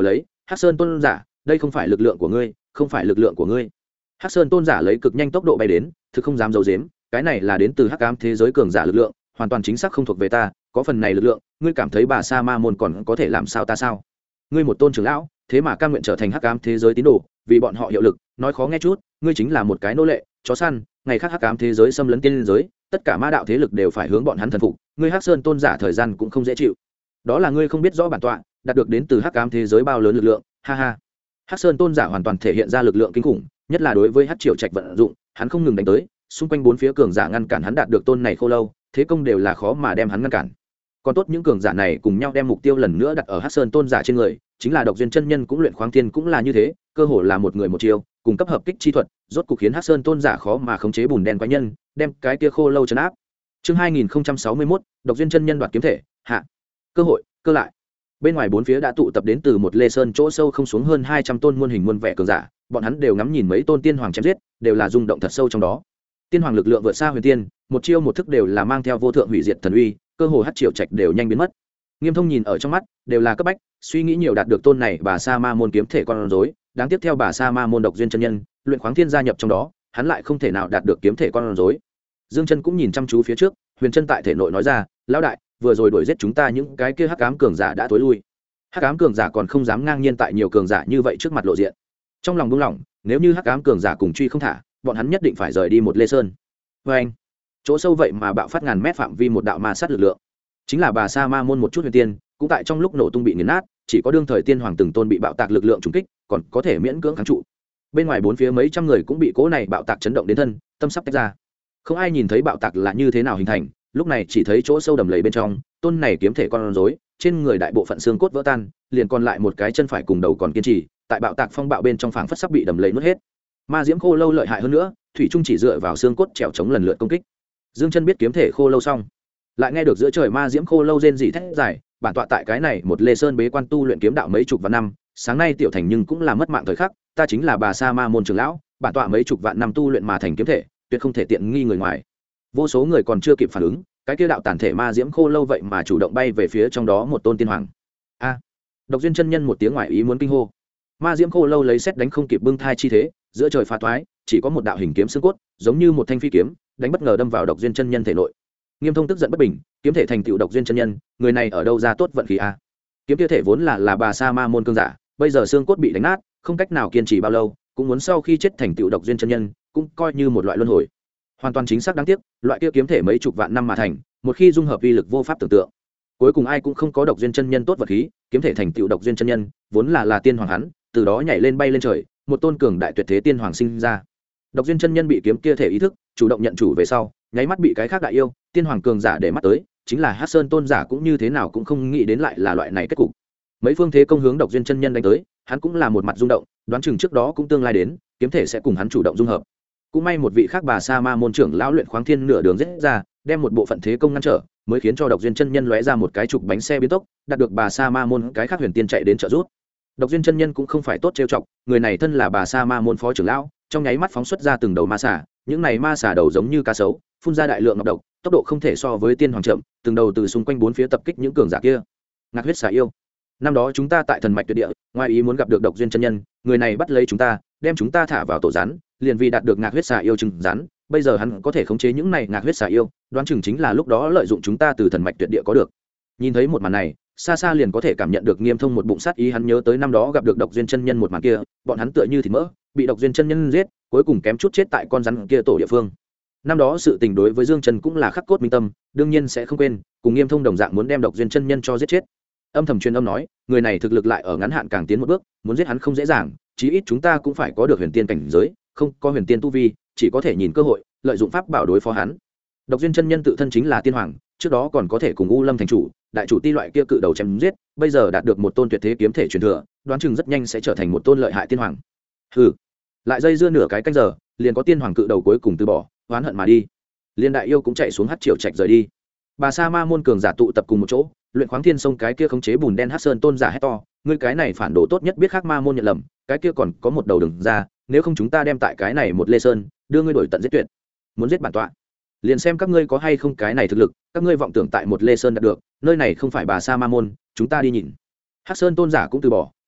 Hắc Sơn tôn giả, đây không phải lực lượng của ngươi, không phải lực lượng của ngươi. Hắc Sơn tôn giả lấy cực nhanh tốc độ bay đến, thực không dám giấu giếm, cái này là đến từ hắc ám thế giới cường giả lực lượng, hoàn toàn chính xác không thuộc về ta, có phần này lực lượng, ngươi cảm thấy bà sa ma môn còn có thể làm sao ta sao? Ngươi một tôn trưởng lão, thế mà cam nguyện trở thành hắc ám thế giới tín đồ, vì bọn họ hiệu lực, nói khó nghe chút, ngươi chính là một cái nô lệ, chó săn, ngày khác hắc ám thế giới xâm lấn tiên giới, tất cả ma đạo thế lực đều phải hướng bọn hắn thần phục, ngươi Hắc Sơn tôn giả thời gian cũng không dễ chịu. Đó là ngươi không biết rõ bản tọa, đạt được đến từ hắc ám thế giới bao lớn lực lượng, ha ha. Hắc Sơn tôn giả hoàn toàn thể hiện ra lực lượng kinh khủng, nhất là đối với Hắc Triều Trạch vận dụng, hắn không ngừng đánh tới, xung quanh bốn phía cường giả ngăn cản hắn đạt được tôn này khô lâu, thế công đều là khó mà đem hắn ngăn cản. Còn tốt những cường giả này cùng nhau đem mục tiêu lần nữa đặt ở Hắc Sơn tôn giả trên người, chính là Độc Duyên chân nhân cũng luyện khoáng thiên cũng là như thế, cơ hồ là một người một chiêu, cùng cấp hợp kích chi thuật, rốt cục khiến Hắc Sơn tôn giả khó mà khống chế bùn đen quái nhân, đem cái kia khô lâu trấn áp. Chương 2061, Độc Duyên chân nhân đoạt kiếm thể, hạ. Cơ hội, cơ lại. Bên ngoài bốn phía đã tụ tập đến từ một Lê Sơn chỗ sâu không xuống hơn 200 tôn muôn hình muôn vẻ cường giả, bọn hắn đều ngắm nhìn mấy tôn tiên hoàng chém giết, đều là rung động thật sâu trong đó. Tiên hoàng lực lượng vượt xa huyền tiên, một chiêu một thức đều là mang theo vô thượng hủy diệt thần uy, cơ hồ Hắc Triều Trạch đều nhanh biến mất. Nghiêm Thông nhìn ở trong mắt, đều là cấp bách, suy nghĩ nhiều đạt được tôn này bà sa ma môn kiếm thể con rối, đáng tiếp theo bà sa ma môn Độc Duyên chân nhân, luyện khoáng thiên gia nhập trong đó, hắn lại không thể nào đạt được kiếm thể con rối. Dương Chân cũng nhìn chăm chú phía trước, Huyền Chân tại thể nội nói ra, lão đại, vừa rồi đuổi giết chúng ta những cái kia hắc ám cường giả đã tối lui. Hắc ám cường giả còn không dám ngang nhiên tại nhiều cường giả như vậy trước mặt lộ diện. Trong lòng buông lỏng, nếu như hắc ám cường giả cùng truy không thả, bọn hắn nhất định phải rời đi một Lê Sơn. Anh, chỗ sâu vậy mà bạo phát ngàn mét phạm vi một đạo ma sát lực lượng, chính là bà sa ma môn một chút huyền tiên, cũng tại trong lúc nổ tung bị nghiền nát, chỉ có đương thời tiên hoàng từng tôn bị bạo tạc lực lượng trùng kích, còn có thể miễn cưỡng kháng trụ. Bên ngoài bốn phía mấy trăm người cũng bị cỗ này bạo tạc chấn động đến thân, tâm sắp tách ra. Không ai nhìn thấy bạo tạc là như thế nào hình thành, lúc này chỉ thấy chỗ sâu đầm lầy bên trong, tôn này kiếm thể con rối, trên người đại bộ phận xương cốt vỡ tan, liền còn lại một cái chân phải cùng đầu còn kiên trì, tại bạo tạc phong bạo bên trong phảng phất sắp bị đầm lầy nuốt hết. Ma diễm khô lâu lợi hại hơn nữa, thủy trung chỉ dựa vào xương cốt trèo chống lần lượt công kích. Dương Chân biết kiếm thể khô lâu xong, lại nghe được giữa trời ma diễm khô lâu rên rỉ thét dài, bản tọa tại cái này một Lê Sơn bế quan tu luyện kiếm đạo mấy chục vạn năm, sáng nay tiểu thành nhưng cũng là mất mạng thời khắc, ta chính là bà sa ma môn trưởng lão, bản tọa mấy chục vạn năm tu luyện mà thành kiếm thể, tuyệt không thể tiện nghi người ngoài. Vô số người còn chưa kịp phản ứng, cái kia đạo tản thể ma diễm khô lâu vậy mà chủ động bay về phía trong đó một tôn tiên hoàng. A! Độc Duyên chân nhân một tiếng ngoài ý muốn kinh hô. Ma diễm khô lâu lấy xét đánh không kịp bưng thai chi thế, giữa trời phá toái, chỉ có một đạo hình kiếm xương cốt, giống như một thanh phi kiếm, đánh bất ngờ đâm vào Độc Duyên chân nhân thể nội. Nghiêm Thông tức giận bất bình, kiếm thể thành tựu Độc Duyên chân nhân, người này ở đâu ra tốt vận khí a? Kiếm kia thể vốn là bà sa ma môn cương giả, bây giờ xương cốt bị đánh nát, không cách nào kiên trì bao lâu, cũng muốn sau khi chết thành tựu Độc Duyên chân nhân, cũng coi như một loại luân hồi. Hoàn toàn chính xác đáng tiếc, loại kia kiếm thể mấy chục vạn năm mà thành, một khi dung hợp uy lực vô pháp tưởng tượng. Cuối cùng ai cũng không có Độc Duyên chân nhân tốt vật khí, kiếm thể thành tựu Độc Duyên chân nhân, vốn là tiên hoàng hắn, từ đó nhảy lên bay lên trời, một tôn cường đại tuyệt thế tiên hoàng sinh ra. Độc Duyên chân nhân bị kiếm kia thể ý thức, chủ động nhận chủ về sau, nháy mắt bị cái khác đại yêu, tiên hoàng cường giả để mắt tới, chính là Hắc Sơn tôn giả cũng như thế nào cũng không nghĩ đến lại là loại này kết cục. Mấy phương thế công hướng Độc Duyên chân nhân đánh tới, hắn cũng là một mặt rung động, đoán chừng trước đó cũng tương lai đến, kiếm thể sẽ cùng hắn chủ động dung hợp. Cũng may một vị khác bà sa ma môn trưởng lão luyện khoáng thiên nửa đường giết ra, đem một bộ phận thế công ngăn trở, mới khiến cho Độc Duyên chân nhân lóe ra một cái trục bánh xe biến tốc, đạt được bà sa ma môn cái khác huyền tiên chạy đến trợ giúp. Độc Duyên chân nhân cũng không phải tốt trêu chọc, người này thân là bà sa ma môn phó trưởng lão, trong nháy mắt phóng xuất ra từng đầu ma xà, những này ma xà đầu giống như cá sấu, phun ra đại lượng ngọc độc, tốc độ không thể so với tiên hoàng chậm, từng đầu từ xung quanh bốn phía tập kích những cường giả kia. Ngạc huyết xà yêu. Năm đó chúng ta tại thần mạch tuyệt địa, ngoài ý muốn gặp được Độc Duyên chân nhân, người này bắt lấy chúng ta, đem chúng ta thả vào tổ rắn, liền vì đạt được ngạc huyết xà yêu trừng rắn, bây giờ hắn có thể khống chế những này ngạc huyết xà yêu, đoán chừng chính là lúc đó lợi dụng chúng ta từ thần mạch tuyệt địa có được. Nhìn thấy một màn này, xa xa liền có thể cảm nhận được Nghiêm Thông một bụng sát ý, hắn nhớ tới năm đó gặp được Độc Duyên chân nhân một màn kia, bọn hắn tựa như thịt mỡ, bị Độc Duyên chân nhân giết, cuối cùng kém chút chết tại con rắn kia tổ địa phương. Năm đó sự tình đối với Dương Trần cũng là khắc cốt minh tâm, đương nhiên sẽ không quên, cùng Nghiêm Thông đồng dạng muốn đem Độc Duyên chân nhân cho giết chết. Âm thầm truyền âm nói, người này thực lực lại ở ngắn hạn càng tiến một bước, muốn giết hắn không dễ dàng, chí ít chúng ta cũng phải có được huyền tiên cảnh giới, không có huyền tiên tu vi, chỉ có thể nhìn cơ hội, lợi dụng pháp bảo đối phó hắn. Độc Duyên chân nhân tự thân chính là tiên hoàng, trước đó còn có thể cùng U Lâm thành chủ, đại chủ ti loại kia cự đầu chém giết, bây giờ đạt được một tôn tuyệt thế kiếm thể truyền thừa, đoán chừng rất nhanh sẽ trở thành một tôn lợi hại tiên hoàng. Hừ, lại dây dưa nửa cái canh giờ, liền có tiên hoàng cự đầu cuối cùng từ bỏ, oán hận mà đi. Liên đại yêu cũng chạy xuống Hắc Triều Trạch rời đi. Bà sa ma môn cường giả tụ tập cùng một chỗ, luyện khoáng thiên sông cái kia khống chế bùn đen Hắc Sơn tôn giả hét to, ngươi cái này phản đồ tốt nhất biết khác ma môn nhận lầm, cái kia còn có một đầu đừng ra, nếu không chúng ta đem tại cái này một Lê Sơn, đưa ngươi đổi tận giết tuyệt. Muốn giết bản tọa, liền xem các ngươi có hay không cái này thực lực, các ngươi vọng tưởng tại một Lê Sơn đạt được, nơi này không phải bà sa ma môn, chúng ta đi nhìn. Hắc Sơn tôn giả cũng từ bỏ,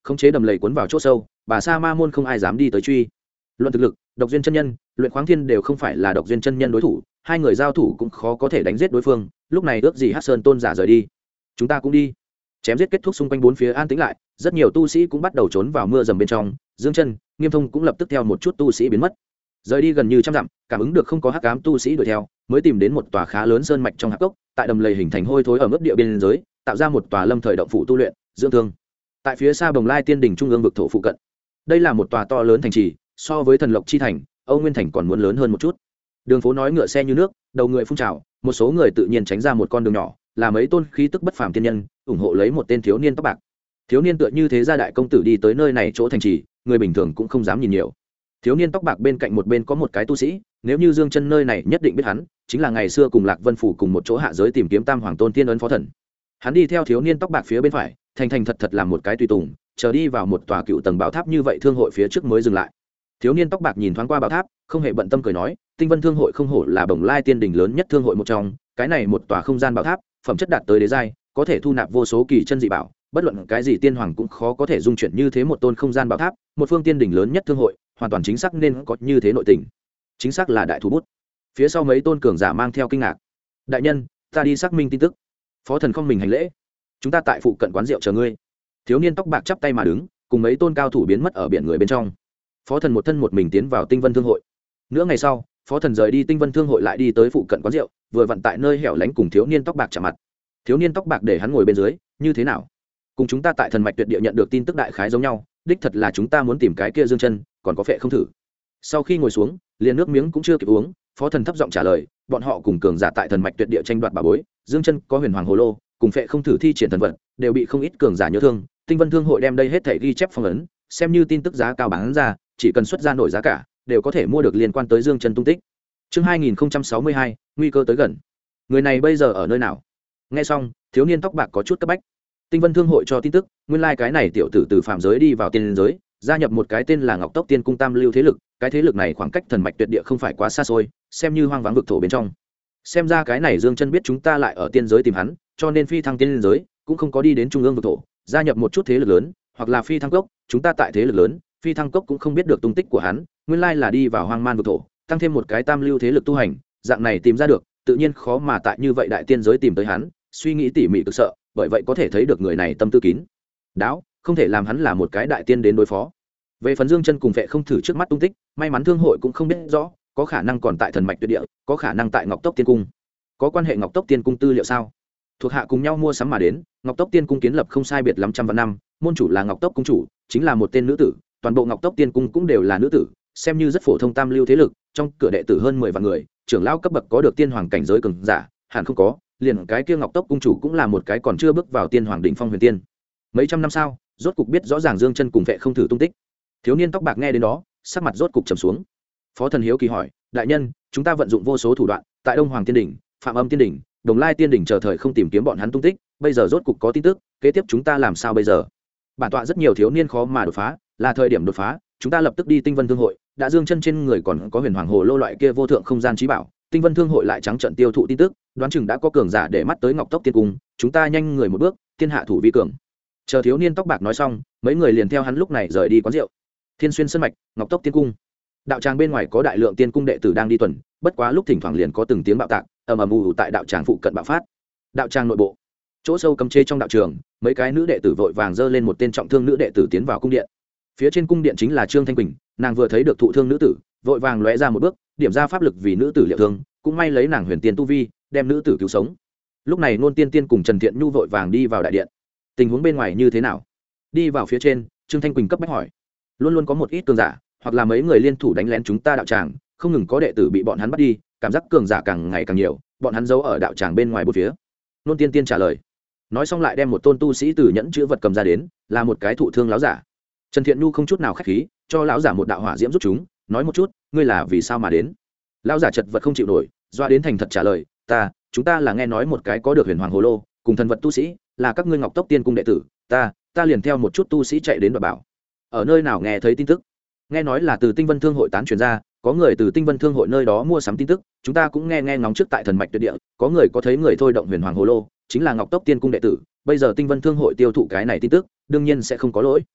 khống chế đầm lầy cuốn vào chỗ sâu, bà sa ma môn không ai dám đi tới truy. Luận thực lực, Độc Duyên chân nhân, Luyện Khoáng Thiên đều không phải là Độc Duyên chân nhân đối thủ, hai người giao thủ cũng khó có thể đánh giết đối phương. Lúc này ước gì Hắc Sơn tôn giả rời đi, chúng ta cũng đi. Chém giết kết thúc, xung quanh bốn phía an tĩnh lại, rất nhiều tu sĩ cũng bắt đầu trốn vào mưa dầm bên trong. Dương Chân, Nghiêm Thông cũng lập tức theo một chút tu sĩ biến mất, rời đi gần như trăm dặm. Cảm ứng được không có hắc ám tu sĩ đuổi theo, mới tìm đến một tòa khá lớn sơn mạch trong hạp cốc, tại đầm lầy hình thành hôi thối ở mức địa biên giới, tạo ra một tòa lâm thời động phủ tu luyện dưỡng thương. Tại phía xa Bồng Lai Tiên Đỉnh trung ương vực thổ phụ cận, đây là một tòa to lớn thành trì, so với Thần Lộc chi thành, Âu Nguyên thành còn muốn lớn hơn một chút. Đường phố nói ngựa xe như nước, đầu người phun trào, một số người tự nhiên tránh ra một con đường nhỏ, là mấy tôn khí tức bất phàm tiên nhân, ủng hộ lấy một tên thiếu niên tóc bạc. Thiếu niên tựa như thế gia đại công tử đi tới nơi này chỗ thành trì, người bình thường cũng không dám nhìn nhiều. Thiếu niên tóc bạc bên cạnh một bên có một cái tu sĩ, nếu như Dương Chân nơi này nhất định biết hắn, chính là ngày xưa cùng Lạc Vân phủ cùng một chỗ hạ giới tìm kiếm Tam Hoàng Tôn Tiên ấn phó thần. Hắn đi theo thiếu niên tóc bạc phía bên phải, thành thành thật thật làm một cái tùy tùng, chờ đi vào một tòa cựu tầng bảo tháp như vậy thương hội phía trước mới dừng lại. Thiếu niên tóc bạc nhìn thoáng qua bảo tháp, không hề bận tâm cười nói, Tinh Vân thương hội không hổ là Bồng Lai Tiên đỉnh lớn nhất thương hội một trong, cái này một tòa không gian bảo tháp, phẩm chất đạt tới đế giai, có thể thu nạp vô số kỳ chân dị bảo, bất luận cái gì tiên hoàng cũng khó có thể dung chuyển như thế một tôn không gian bảo tháp, một phương tiên đỉnh lớn nhất thương hội, hoàn toàn chính xác nên có như thế nội tình. Chính xác là đại thủ bút. Phía sau mấy tôn cường giả mang theo kinh ngạc. Đại nhân, ta đi xác minh tin tức. Phó thần không mình hành lễ. Chúng ta tại phụ cận quán rượu chờ ngươi. Thiếu niên tóc bạc chắp tay mà đứng, cùng mấy tôn cao thủ biến mất ở biển người bên trong. Phó thần một thân một mình tiến vào Tinh Vân thương hội. Nửa ngày sau, Phó thần rời đi Tinh Vân thương hội lại đi tới phụ cận quán rượu, vừa vặn tại nơi hẻo lánh cùng thiếu niên tóc bạc chạm mặt. Thiếu niên tóc bạc để hắn ngồi bên dưới, như thế nào? Cùng chúng ta tại Thần Mạch Tuyệt Địa nhận được tin tức đại khái giống nhau, đích thật là chúng ta muốn tìm cái kia Dương Chân, còn có phệ không thử. Sau khi ngồi xuống, liền nước miếng cũng chưa kịp uống, Phó thần thấp giọng trả lời, bọn họ cùng cường giả tại Thần Mạch Tuyệt Địa tranh đoạt bảo bối, Dương Chân có Huyền Hoàng Hồ Lô, cùng phệ không thử thi triển thần vật, đều bị không ít cường giả nhớ thương. Tinh Vân thương hội đem đây hết thảy ghi chép phong ấn, xem như tin tức giá cao bán ra, chỉ cần xuất ra nổi giá cả, đều có thể mua được liên quan tới Dương Chân tung tích. Chương 2062, nguy cơ tới gần. Người này bây giờ ở nơi nào? Nghe xong, thiếu niên tóc bạc có chút cấp bách. Tinh Vân thương hội cho tin tức, nguyên lai cái này tiểu tử từ phạm giới đi vào tiên giới, gia nhập một cái tên là Ngọc Tốc Tiên cung tam lưu thế lực, cái thế lực này khoảng cách Thần Mạch Tuyệt Địa không phải quá xa xôi, xem như hoang vắng vực thổ bên trong. Xem ra cái này Dương Chân biết chúng ta lại ở tiên giới tìm hắn, cho nên phi thăng tiên giới, cũng không có đi đến trung ương vực thổ, gia nhập một chút thế lực lớn, hoặc là phi thăng cốc, chúng ta tại thế lực lớn, phi thăng cốc cũng không biết được tung tích của hắn, nguyên lai là đi vào hoang man vực thổ, tăng thêm một cái tam lưu thế lực tu hành, dạng này tìm ra được, tự nhiên khó mà tại như vậy đại tiên giới tìm tới hắn, suy nghĩ tỉ mỉ cực sợ, bởi vậy có thể thấy được người này tâm tư kín đáo, không thể làm hắn là một cái đại tiên đến đối phó. Về phần Dương Chân cùng phệ không thử trước mắt tung tích, may mắn thương hội cũng không biết rõ, có khả năng còn tại Thần Mạch Tuyệt Địa, có khả năng tại Ngọc Tốc Tiên cung. Có quan hệ Ngọc Tốc Tiên cung tư liệu sao? Thuộc hạ cùng nhau mua sắm mà đến, Ngọc Tốc Tiên cung kiến lập không sai biệt lắm trăm vạn năm, môn chủ là Ngọc Tốc cung chủ, chính là một tên nữ tử, toàn bộ Ngọc Tốc Tiên cung cũng đều là nữ tử, xem như rất phổ thông tam lưu thế lực, trong cửa đệ tử hơn 10 vạn người, trưởng lão cấp bậc có được tiên hoàng cảnh giới cường giả, hẳn không có, liền cái kia Ngọc Tốc cung chủ cũng là một cái còn chưa bước vào tiên hoàng đỉnh phong huyền tiên. Mấy trăm năm sau, rốt cục biết rõ ràng Dương Chân cùng phệ không thử tung tích. Thiếu niên tóc bạc nghe đến đó, sắc mặt rốt cục trầm xuống. Phó thần hiếu kỳ hỏi, đại nhân, chúng ta vận dụng vô số thủ đoạn, tại Đông Hoàng tiên đỉnh, Phạm Âm tiên đỉnh, Đồng Lai tiên đỉnh chờ thời không tìm kiếm bọn hắn tung tích, bây giờ rốt cục có tin tức, kế tiếp chúng ta làm sao bây giờ? Bản tọa rất nhiều thiếu niên khó mà đột phá, là thời điểm đột phá, chúng ta lập tức đi Tinh Vân thương hội, đã Dương Chân trên người còn có Huyền Hoàng Hồ Lô loại kia vô thượng không gian trí bảo, Tinh Vân thương hội lại trắng trận tiêu thụ tin tức, đoán chừng đã có cường giả để mắt tới Ngọc Tốc Tiên cung, chúng ta nhanh người một bước, thiên hạ thủ vi cường. Chờ thiếu niên tóc bạc nói xong, mấy người liền theo hắn lúc này rời đi quán rượu. Thiên Xuyên Sơn mạch, Ngọc Tốc Tiên cung. Đạo tràng bên ngoài có đại lượng tiên cung đệ tử đang đi tuần, bất quá lúc thỉnh thoảng liền có từng tiếng bạo tạc, ầm ầm ù tại đạo tràng phụ cận bạo phát. Đạo tràng nội bộ, chỗ sâu cấm chế trong đạo trường, mấy cái nữ đệ tử vội vàng giơ lên một tên trọng thương nữ đệ tử tiến vào cung điện. Phía trên cung điện chính là Trương Thanh Quỳnh, nàng vừa thấy được thụ thương nữ tử, vội vàng lóe ra một bước, điểm ra pháp lực vì nữ tử liệu thương, cũng may lấy nàng huyền tiên tu vi, đem nữ tử cứu sống. Lúc này Nôn Tiên Tiên cùng Trần Thiện Nhu vội vàng đi vào đại điện. Tình huống bên ngoài như thế nào? Đi vào phía trên, Trương Thanh Quỳnh cấp bách hỏi. Luôn luôn có một ít cường giả, hoặc là mấy người liên thủ đánh lén chúng ta đạo tràng, không ngừng có đệ tử bị bọn hắn bắt đi, cảm giác cường giả càng ngày càng nhiều, bọn hắn giấu ở đạo tràng bên ngoài bốn phía. Nôn Tiên Tiên trả lời. Nói xong lại đem một tôn tu sĩ từ nhẫn chứa vật cầm ra đến, là một cái thụ thương lão giả. Trần Thiện Nhu không chút nào khách khí, cho lão giả một đạo hỏa diễm rút chúng, nói một chút, ngươi là vì sao mà đến? Lão giả chật vật không chịu nổi, doa đến thành thật trả lời, chúng ta là nghe nói một cái có được Huyền Hoàng Hồ Lô, cùng thần vật tu sĩ, là các ngươi Ngọc Tốc Tiên cung đệ tử, ta liền theo một chút tu sĩ chạy đến đoạt bảo. Ở nơi nào nghe thấy tin tức? Nghe nói là từ Tinh Vân thương hội tán truyền ra, có người từ Tinh Vân thương hội nơi đó mua sắm tin tức, chúng ta cũng nghe ngóng trước tại Thần Mạch Tuyệt Địa, có người có thấy người thôi động Huyền Hoàng Hồ Lô, chính là Ngọc Tốc Tiên cung đệ tử, bây giờ Tinh Vân thương hội tiêu thụ cái này tin tức, đương nhiên sẽ không có lỗi.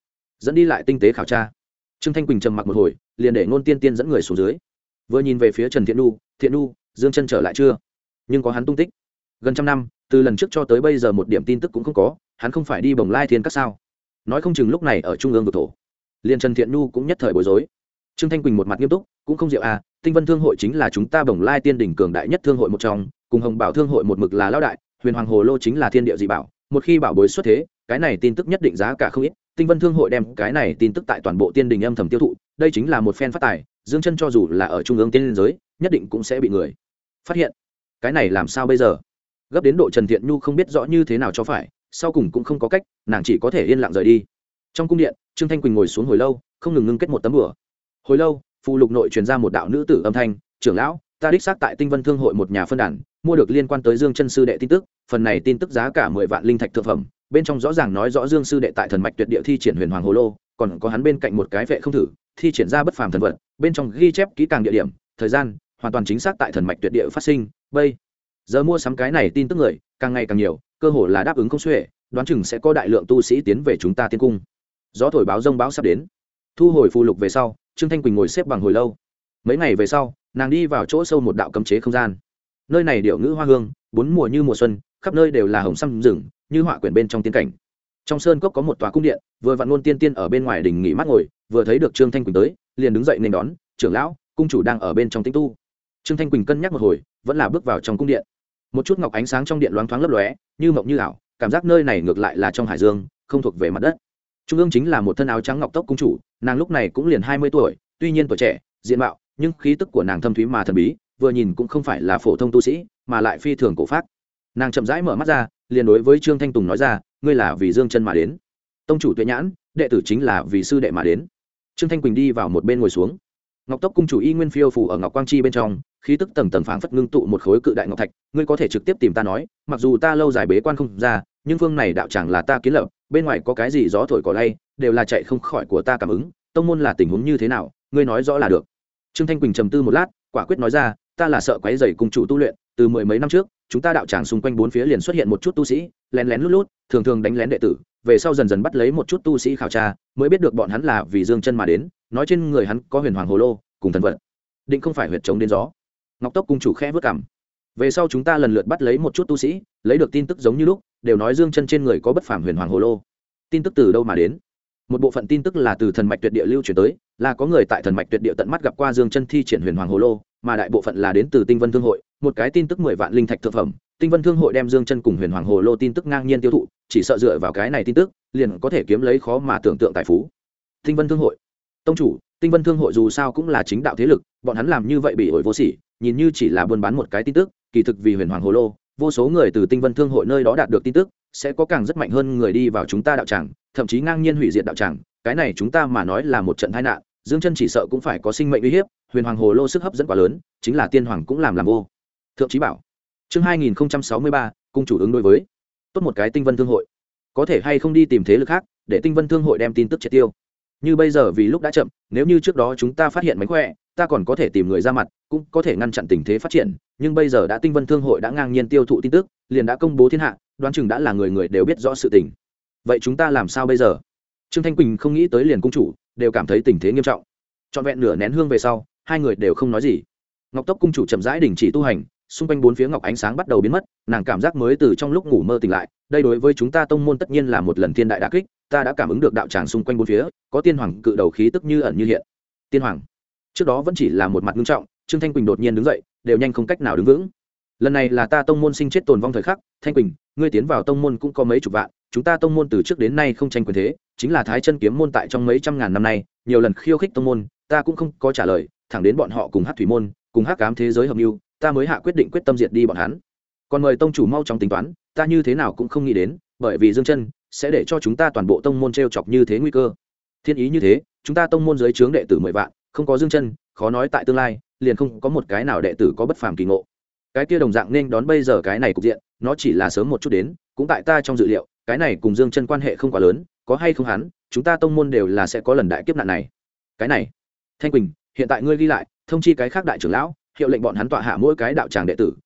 dẫn đi lại tinh tế khảo tra. Trương Thanh Quỳnh trầm mặc một hồi, liền để Ngôn Tiên Tiên dẫn người xuống dưới. Vừa nhìn về phía Trần Thiện Nu, Dương Chân trở lại chưa? Nhưng có hắn tung tích. Gần trăm năm, từ lần trước cho tới bây giờ một điểm tin tức cũng không có, hắn không phải đi Bồng Lai Thiên Các sao? Nói không chừng lúc này ở trung ương vực thổ. Liên Trần Thiện Nu cũng nhất thời bối rối. Trương Thanh Quỳnh một mặt nghiêm túc, cũng không diệu à, Tinh Vân Thương hội chính là chúng ta Bồng Lai Tiên đỉnh cường đại nhất thương hội một trong, cùng Hồng Bảo Thương hội một mực là lão đại, Huyền Hoàng Hồ Lô chính là thiên địa dị bảo, một khi bảo bối xuất thế, cái này tin tức nhất định giá cả không ít. Tinh Vân Thương hội đem cái này tin tức tại toàn bộ Tiên đỉnh âm thầm tiêu thụ, đây chính là một phen phát tài, Dương Chân cho dù là ở trung ương tiên giới, nhất định cũng sẽ bị người phát hiện. Cái này làm sao bây giờ? Gấp đến độ Trần Thiện Nhu không biết rõ như thế nào cho phải, sau cùng cũng không có cách, nàng chỉ có thể yên lặng rời đi. Trong cung điện, Trương Thanh Quỳnh ngồi xuống hồi lâu, không ngừng ngưng kết một tấm bùa. Hồi lâu, phù lục nội truyền ra một đạo nữ tử âm thanh, "Trưởng lão, ta đích xác tại Tinh Vân Thương hội một nhà phân đàn, mua được liên quan tới Dương Chân sư đệ tin tức, phần này tin tức giá cả 10 vạn linh thạch thượng phẩm, bên trong rõ ràng nói rõ Dương sư đệ tại thần mạch tuyệt địa thi triển Huyền Hoàng Hồ Lô, còn có hắn bên cạnh một cái vệ không thử, thi triển ra bất phàm thần vật, bên trong ghi chép kỹ càng địa điểm, thời gian, hoàn toàn chính xác tại thần mạch tuyệt địa phát sinh. Bây giờ mua sắm cái này tin tức người càng ngày càng nhiều, cơ hồ là đáp ứng không xuể, đoán chừng sẽ có đại lượng tu sĩ tiến về chúng ta tiên cung." Gió thổi báo rông báo sắp đến. Thu hồi phù lục về sau, Trương Thanh Quỳnh ngồi xếp bằng hồi lâu. Mấy ngày về sau, nàng đi vào chỗ sâu một đạo cấm chế không gian. Nơi này điệu ngữ hoa hương, bốn mùa như mùa xuân, khắp nơi đều là hồng sâm rừng, như họa quyển bên trong tiên cảnh. Trong sơn cốc có một tòa cung điện, vừa vặn Ngôn Tiên Tiên ở bên ngoài đình nghỉ mát ngồi, vừa thấy được Trương Thanh Quỳnh tới, liền đứng dậy nên đón, "Trưởng lão, cung chủ đang ở bên trong tĩnh tu." Trương Thanh Quỳnh cân nhắc một hồi, vẫn là bước vào trong cung điện. Một chút ngọc ánh sáng trong điện loáng thoáng lấp lóe, như mộng như ảo, cảm giác nơi này ngược lại là trong hải dương, không thuộc về mặt đất. Trung ương chính là một thân áo trắng ngọc tóc cung chủ, nàng lúc này cũng liền 20 tuổi, tuy nhiên tuổi trẻ, diện mạo, nhưng khí tức của nàng thâm thúy mà thần bí, vừa nhìn cũng không phải là phổ thông tu sĩ, mà lại phi thường cổ phác. Nàng chậm rãi mở mắt ra, liền đối với Trương Thanh Tùng nói ra, "Ngươi là vì Dương Chân mà đến." "Tông chủ tuệ nhãn, đệ tử chính là vì sư đệ mà đến." Trương Thanh Quỳnh đi vào một bên ngồi xuống. Ngọc tóc cung chủ y nguyên phiêu phù ở ngọc quang chi bên trong, khí tức tầng tầng phảng phất ngưng tụ một khối cự đại ngọc thạch, "Ngươi có thể trực tiếp tìm ta nói, mặc dù ta lâu dài bế quan không ra, nhưng phương này đạo tràng là ta kiến lập, bên ngoài có cái gì gió thổi cỏ lay, đều là chạy không khỏi của ta cảm ứng, tông môn là tình huống như thế nào, ngươi nói rõ là được." Trương Thanh Quỳnh trầm tư một lát, quả quyết nói ra, "Ta là sợ quấy rầy cung chủ tu luyện, từ mười mấy năm trước, chúng ta đạo tràng xung quanh bốn phía liền xuất hiện một chút tu sĩ, lén lén lút lút, thường thường đánh lén đệ tử, về sau dần dần bắt lấy một chút tu sĩ khảo tra, mới biết được bọn hắn là vì Dương Chân mà đến, nói trên người hắn có Huyền Hoàng Hồ Lô, cùng thần vật, định không phải huyệt chống đến gió." Ngọc tóc cung chủ khẽ vớt cằm. "Về sau chúng ta lần lượt bắt lấy một chút tu sĩ, lấy được tin tức giống như lúc, đều nói Dương Chân trên người có bất phàm Huyền Hoàng Hồ Lô. Tin tức từ đâu mà đến?" "Một bộ phận tin tức là từ thần mạch tuyệt địa lưu truyền tới, là có người tại thần mạch tuyệt địa tận mắt gặp qua Dương Chân thi triển Huyền Hoàng Hồ Lô, mà đại bộ phận là đến từ Tinh Vân Thương hội, một cái tin tức 10 vạn linh thạch thượng phẩm, Tinh Vân Thương hội đem Dương Chân cùng Huyền Hoàng Hồ Lô tin tức ngang nhiên tiêu thụ, chỉ sợ dựa vào cái này tin tức, liền có thể kiếm lấy khó mà tưởng tượng tài phú." Tinh Vân Thương hội? "Tông chủ, Tinh Vân Thương hội dù sao cũng là chính đạo thế lực, bọn hắn làm như vậy bị ổi vô sỉ, nhìn như chỉ là buôn bán một cái tin tức, kỳ thực vì Huyền Hoàng Hồ Lô, vô số người từ Tinh Vân Thương hội nơi đó đạt được tin tức, sẽ có càng rất mạnh hơn người đi vào chúng ta đạo tràng, thậm chí ngang nhiên hủy diệt đạo tràng, cái này chúng ta mà nói là một trận tai nạn, Dương Chân chỉ sợ cũng phải có sinh mệnh uy hiếp, Huyền Hoàng Hồ Lô sức hấp dẫn quá lớn, chính là tiên hoàng cũng làm vô." Thượng Chí Bảo. Chương 2063, cung chủ ứng đối với. Tốt một cái Tinh Vân Thương hội, có thể hay không đi tìm thế lực khác, để Tinh Vân Thương hội đem tin tức triệt tiêu. Như bây giờ vì lúc đã chậm, nếu như trước đó chúng ta phát hiện mánh khỏe, ta còn có thể tìm người ra mặt, cũng có thể ngăn chặn tình thế phát triển, nhưng bây giờ đã Tinh Vân Thương hội đã ngang nhiên tiêu thụ tin tức, liền đã công bố thiên hạ, đoán chừng đã là người người đều biết rõ sự tình. Vậy chúng ta làm sao bây giờ? Trương Thanh Quỳnh không nghĩ tới liền cung chủ đều cảm thấy tình thế nghiêm trọng. Trọn vẹn nửa nén hương về sau, hai người đều không nói gì. Ngọc tóc cung chủ chậm rãi đình chỉ tu hành, xung quanh bốn phía ngọc ánh sáng bắt đầu biến mất, nàng cảm giác mới từ trong lúc ngủ mơ tỉnh lại, đây đối với chúng ta tông môn tất nhiên là một lần thiên đại đả kích, ta đã cảm ứng được đạo tràng xung quanh bốn phía có tiên hoàng cự đầu khí tức như ẩn như hiện. Tiên hoàng? Trước đó vẫn chỉ là một mặt nghiêm trọng, Trương Thanh Quỳnh đột nhiên đứng dậy, đều nhanh không cách nào đứng vững. "Lần này là ta tông môn sinh chết tồn vong thời khắc, Thanh Quỳnh, ngươi tiến vào tông môn cũng có mấy chục vạn, chúng ta tông môn từ trước đến nay không tranh quyền thế, chính là Thái Chân kiếm môn tại trong mấy trăm ngàn năm nay, nhiều lần khiêu khích tông môn, ta cũng không có trả lời, thẳng đến bọn họ cùng Hắc Thủy môn, cùng Hắc Ám thế giới hợp mưu, ta mới hạ quyết định quyết tâm diệt đi bọn hắn. Còn mời tông chủ mau chóng tính toán, ta như thế nào cũng không nghĩ đến, bởi vì Dương Chân sẽ để cho chúng ta toàn bộ tông môn trêu chọc như thế nguy cơ. Thiên ý như thế, chúng ta tông môn dưới trướng đệ tử 10 vạn, không có Dương Chân, khó nói tại tương lai liền không có một cái nào đệ tử có bất phàm kỳ ngộ. Cái kia đồng dạng nên đón bây giờ cái này cục diện, nó chỉ là sớm một chút đến, cũng tại ta trong dự liệu, cái này cùng Dương Chân quan hệ không quá lớn, có hay không hắn, chúng ta tông môn đều là sẽ có lần đại kiếp nạn này." "Cái này, Thanh Quỳnh, hiện tại ngươi ghi lại, thông chi cái khác đại trưởng lão, hiệu lệnh bọn hắn tọa hạ mỗi cái đạo tràng đệ tử,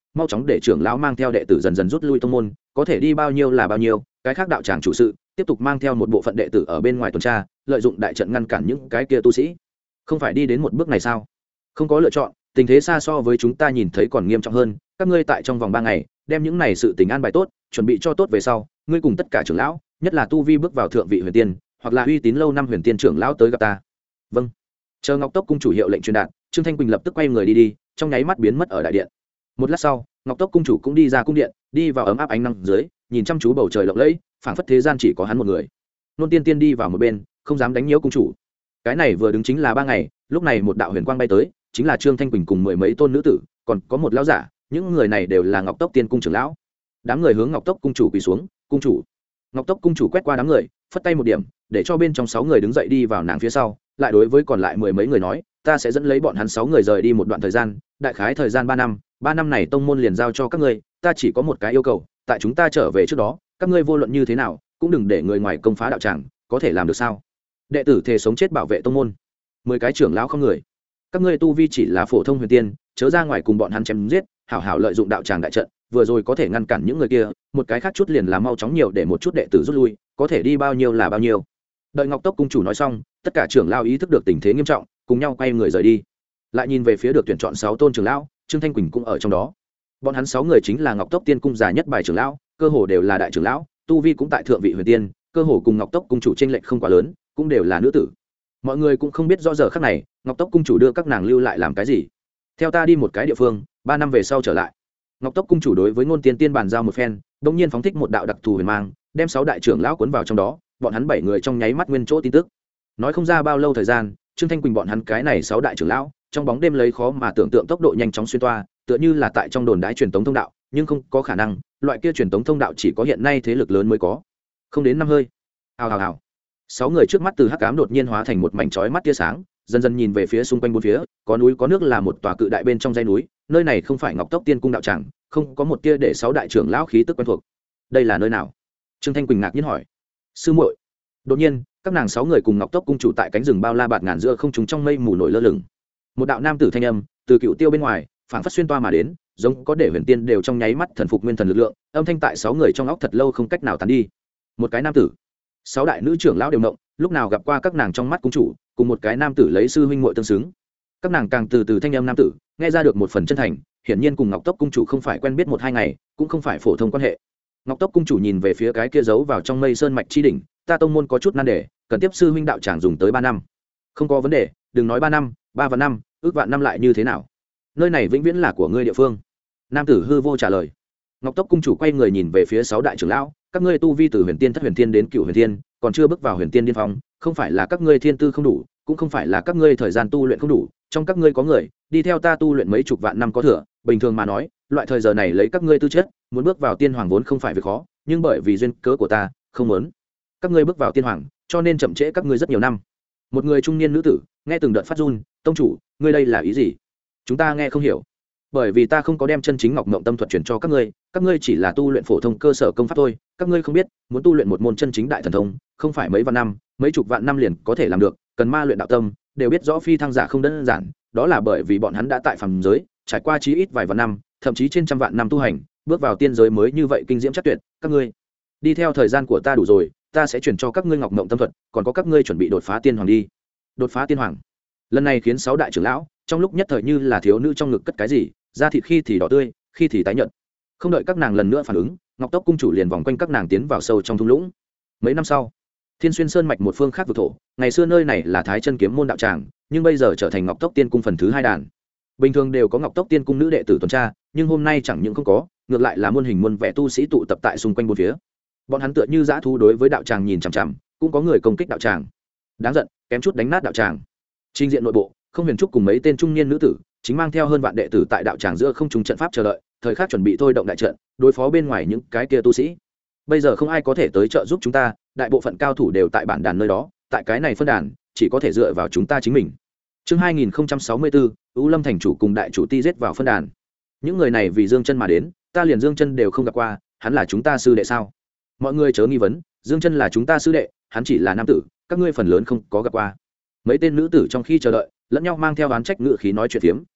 mau chóng để trưởng lão mang theo đệ tử dần dần rút lui tông môn, có thể đi bao nhiêu là bao nhiêu. Cái khác đạo tràng chủ sự tiếp tục mang theo một bộ phận đệ tử ở bên ngoài tuần tra, lợi dụng đại trận ngăn cản những cái kia tu sĩ. Không phải đi đến một bước này sao? Không có lựa chọn, tình thế xa so với chúng ta nhìn thấy còn nghiêm trọng hơn. Các ngươi tại trong vòng 3 ngày đem những này sự tình an bài tốt, chuẩn bị cho tốt về sau, ngươi cùng tất cả trưởng lão, nhất là tu vi bước vào thượng vị huyền tiên hoặc là uy tín lâu năm huyền tiên trưởng lão tới gặp ta. Vâng. Chờ Ngọc Tốc cung chủ hiệu lệnh truyền đạt, Trương Thanh Quỳnh lập tức quay người đi, trong nháy mắt biến mất ở đại điện. Một lát sau, Ngọc Tốc cung chủ cũng đi ra cung điện, đi vào ấm áp ánh nắng dưới, nhìn chăm chú bầu trời lộng lẫy, phảng phất thế gian chỉ có hắn một người. Nôn Tiên Tiên đi vào một bên, không dám đánh nhiễu cung chủ. Cái này vừa đứng chính là 3 ngày, lúc này một đạo huyền quang bay tới, chính là Trương Thanh Quỳnh cùng 10 mấy tôn nữ tử, còn có một lão giả, những người này đều là Ngọc Tốc Tiên cung trưởng lão. Đám người hướng Ngọc Tốc cung chủ quỳ xuống, cung chủ. Ngọc Tốc cung chủ quét qua đám người, phất tay một điểm, để cho bên trong 6 người đứng dậy đi vào nàng phía sau, lại đối với còn lại 10 mấy người nói, ta sẽ dẫn lấy bọn hắn 6 người rời đi một đoạn thời gian, đại khái thời gian 3 năm, 3 năm này tông môn liền giao cho các ngươi, ta chỉ có một cái yêu cầu, tại chúng ta trở về trước đó, các ngươi vô luận như thế nào, cũng đừng để người ngoài công phá đạo tràng, có thể làm được sao? Đệ tử thề sống chết bảo vệ tông môn. 10 cái trưởng lão không người. Các ngươi tu vi chỉ là phổ thông huyền tiên, chớ ra ngoài cùng bọn hắn chém giết, hảo hảo lợi dụng đạo tràng đại trận, vừa rồi có thể ngăn cản những người kia, một cái khác chút liền là mau chóng nhiều để một chút đệ tử rút lui, có thể đi bao nhiêu là bao nhiêu. Đợi Ngọc Tốc cung chủ nói xong, tất cả trưởng lão ý thức được tình thế nghiêm trọng, cùng nhau quay người rời đi. Lại nhìn về phía được tuyển chọn 6 tôn trưởng lão, Trương Thanh Quỳnh cũng ở trong đó. Bọn hắn 6 người chính là Ngọc Tốc Tiên cung già nhất bài trưởng lão, cơ hồ đều là đại trưởng lão, tu vi cũng tại thượng vị huyền tiên, cơ hồ cùng Ngọc Tốc cung chủ chênh lệch không quá lớn, cũng đều là nữ tử. Mọi người cũng không biết rõ giờ khắc này, Ngọc Tốc cung chủ đưa các nàng lưu lại làm cái gì. Theo ta đi một cái địa phương, 3 năm về sau trở lại. Ngọc Tốc cung chủ đối với Ngôn Tiên Tiên bàn giao một phen, đột nhiên phóng thích một đạo đặc thù huyền mang, đem 6 đại trưởng lão cuốn vào trong đó, bọn hắn 7 người trong nháy mắt nguyên chỗ tin tức. Nói không ra bao lâu thời gian, Trương Thanh Quỳnh bọn hắn cái này 6 đại trưởng lão, trong bóng đêm lấy khó mà tưởng tượng tốc độ nhanh chóng xuyên toa, tựa như là tại trong đồn đái truyền tống thông đạo, nhưng không có khả năng, loại kia truyền tống thông đạo chỉ có hiện nay thế lực lớn mới có. Không đến 5 hơi. Hào hào hào. 6 người trước mắt từ hắc ám đột nhiên hóa thành một mảnh chói mắt tia sáng, dần dần nhìn về phía xung quanh bốn phía, có núi có nước là một tòa cự đại bên trong dãy núi, nơi này không phải Ngọc Tốc Tiên cung đạo tràng, không có một tia để 6 đại trưởng lão khí tức quen thuộc. Đây là nơi nào? Trương Thanh Quỳnh ngạc nhiên hỏi. Sư muội. Đột nhiên, các nàng 6 người cùng Ngọc Tốc cung chủ tại cánh rừng bao la bạt ngàn giữa không trung trong mây mù nổi lơ lửng. Một đạo nam tử thanh âm từ cựu tiêu bên ngoài, phảng phất xuyên toa mà đến, giống có để huyền tiên đều trong nháy mắt thần phục nguyên thần lực lượng, âm thanh tại 6 người trong óc thật lâu không cách nào tán đi. Một cái nam tử. 6 đại nữ trưởng lão đều động, lúc nào gặp qua các nàng trong mắt cung chủ, cùng một cái nam tử lấy sư huynh muội tương xứng. Các nàng càng từ từ thanh âm nam tử, nghe ra được một phần chân thành, hiển nhiên cùng Ngọc Tốc cung chủ không phải quen biết 1-2 ngày, cũng không phải phổ thông quan hệ. Ngọc Tốc cung chủ nhìn về phía cái kia giấu vào trong mây sơn mạch chi đỉnh, ta tông môn có chút nan đề, cần tiếp sư huynh đạo tràng dùng tới 3 năm. Không có vấn đề, đừng nói 3 năm, 3 vạn năm, ước vạn năm lại như thế nào? Nơi này vĩnh viễn là của ngươi địa phương. Nam tử hư vô trả lời. Ngọc Tốc cung chủ quay người nhìn về phía 6 đại trưởng lão, các ngươi tu vi từ huyền tiên thất huyền tiên đến cửu huyền tiên, còn chưa bước vào huyền tiên điên phong, không phải là các ngươi thiên tư không đủ, cũng không phải là các ngươi thời gian tu luyện không đủ, trong các ngươi có người đi theo ta tu luyện mấy chục vạn năm có thừa, bình thường mà nói, loại thời giờ này lấy các ngươi tư chất, muốn bước vào tiên hoàng vốn không phải việc khó, nhưng bởi vì duyên cớ của ta, không muốn các ngươi bước vào tiên hoàng, cho nên chậm trễ các ngươi rất nhiều năm. Một người trung niên nữ tử nghe từng đợt phát run, tông chủ, ngươi đây là ý gì? Chúng ta nghe không hiểu. Bởi vì ta không có đem chân chính Ngọc Mộng Tâm thuật truyền cho các ngươi chỉ là tu luyện phổ thông cơ sở công pháp thôi, các ngươi không biết, muốn tu luyện một môn chân chính đại thần thông, không phải mấy vạn năm, mấy chục vạn năm liền có thể làm được, cần ma luyện đạo tâm, đều biết rõ phi thăng giả không đơn giản, đó là bởi vì bọn hắn đã tại phàm giới, trải qua chí ít vài vạn năm, thậm chí trên trăm vạn năm tu hành, bước vào tiên giới mới như vậy kinh diễm chắc tuyệt, các ngươi đi theo thời gian của ta đủ rồi, ta sẽ truyền cho các ngươi Ngọc Mộng Tâm thuật, còn có các ngươi chuẩn bị đột phá tiên hoàng đi. Đột phá tiên hoàng. Lần này khiến 6 đại trưởng lão trong lúc nhất thời như là thiếu nữ trong ngực cất cái gì, da thịt khi thì đỏ tươi, khi thì tái nhợt. Không đợi các nàng lần nữa phản ứng, Ngọc Tốc cung chủ liền vòng quanh các nàng tiến vào sâu trong thung lũng. Mấy năm sau, Thiên Xuyên Sơn mạch một phương khác vực thổ, ngày xưa nơi này là Thái Chân kiếm môn đạo tràng, nhưng bây giờ trở thành Ngọc Tốc Tiên cung phần thứ 2 đàn. Bình thường đều có Ngọc Tốc Tiên cung nữ đệ tử tuần tra, nhưng hôm nay chẳng những không có, ngược lại là muôn hình muôn vẻ tu sĩ tụ tập tại xung quanh bốn phía. Bọn hắn tựa như dã thú đối với đạo tràng nhìn chằm chằm, cũng có người công kích đạo tràng. Đáng giận, kém chút đánh nát đạo tràng. Trình diện nội bộ, Không Huyền Trúc cùng mấy tên trung niên nữ tử, chính mang theo hơn vạn đệ tử tại đạo tràng giữa không trung trận pháp chờ đợi, thời khắc chuẩn bị thôi động đại trận, đối phó bên ngoài những cái kia tu sĩ. Bây giờ không ai có thể tới trợ giúp chúng ta, đại bộ phận cao thủ đều tại bản đàn nơi đó, tại cái này phân đàn, chỉ có thể dựa vào chúng ta chính mình. Chương 2064, U Lâm thành chủ cùng đại chủ ti giết vào phân đàn. Những người này vì Dương Chân mà đến, ta liền Dương Chân đều không gặp qua, hắn là chúng ta sư đệ sao? Mọi người chớ nghi vấn, Dương Chân là chúng ta sư đệ, hắn chỉ là nam tử, các ngươi phần lớn không có gặp qua. Mấy tên nữ tử trong khi chờ đợi, lẫn nhau mang theo oán trách ngữ khí nói chuyện phiếm.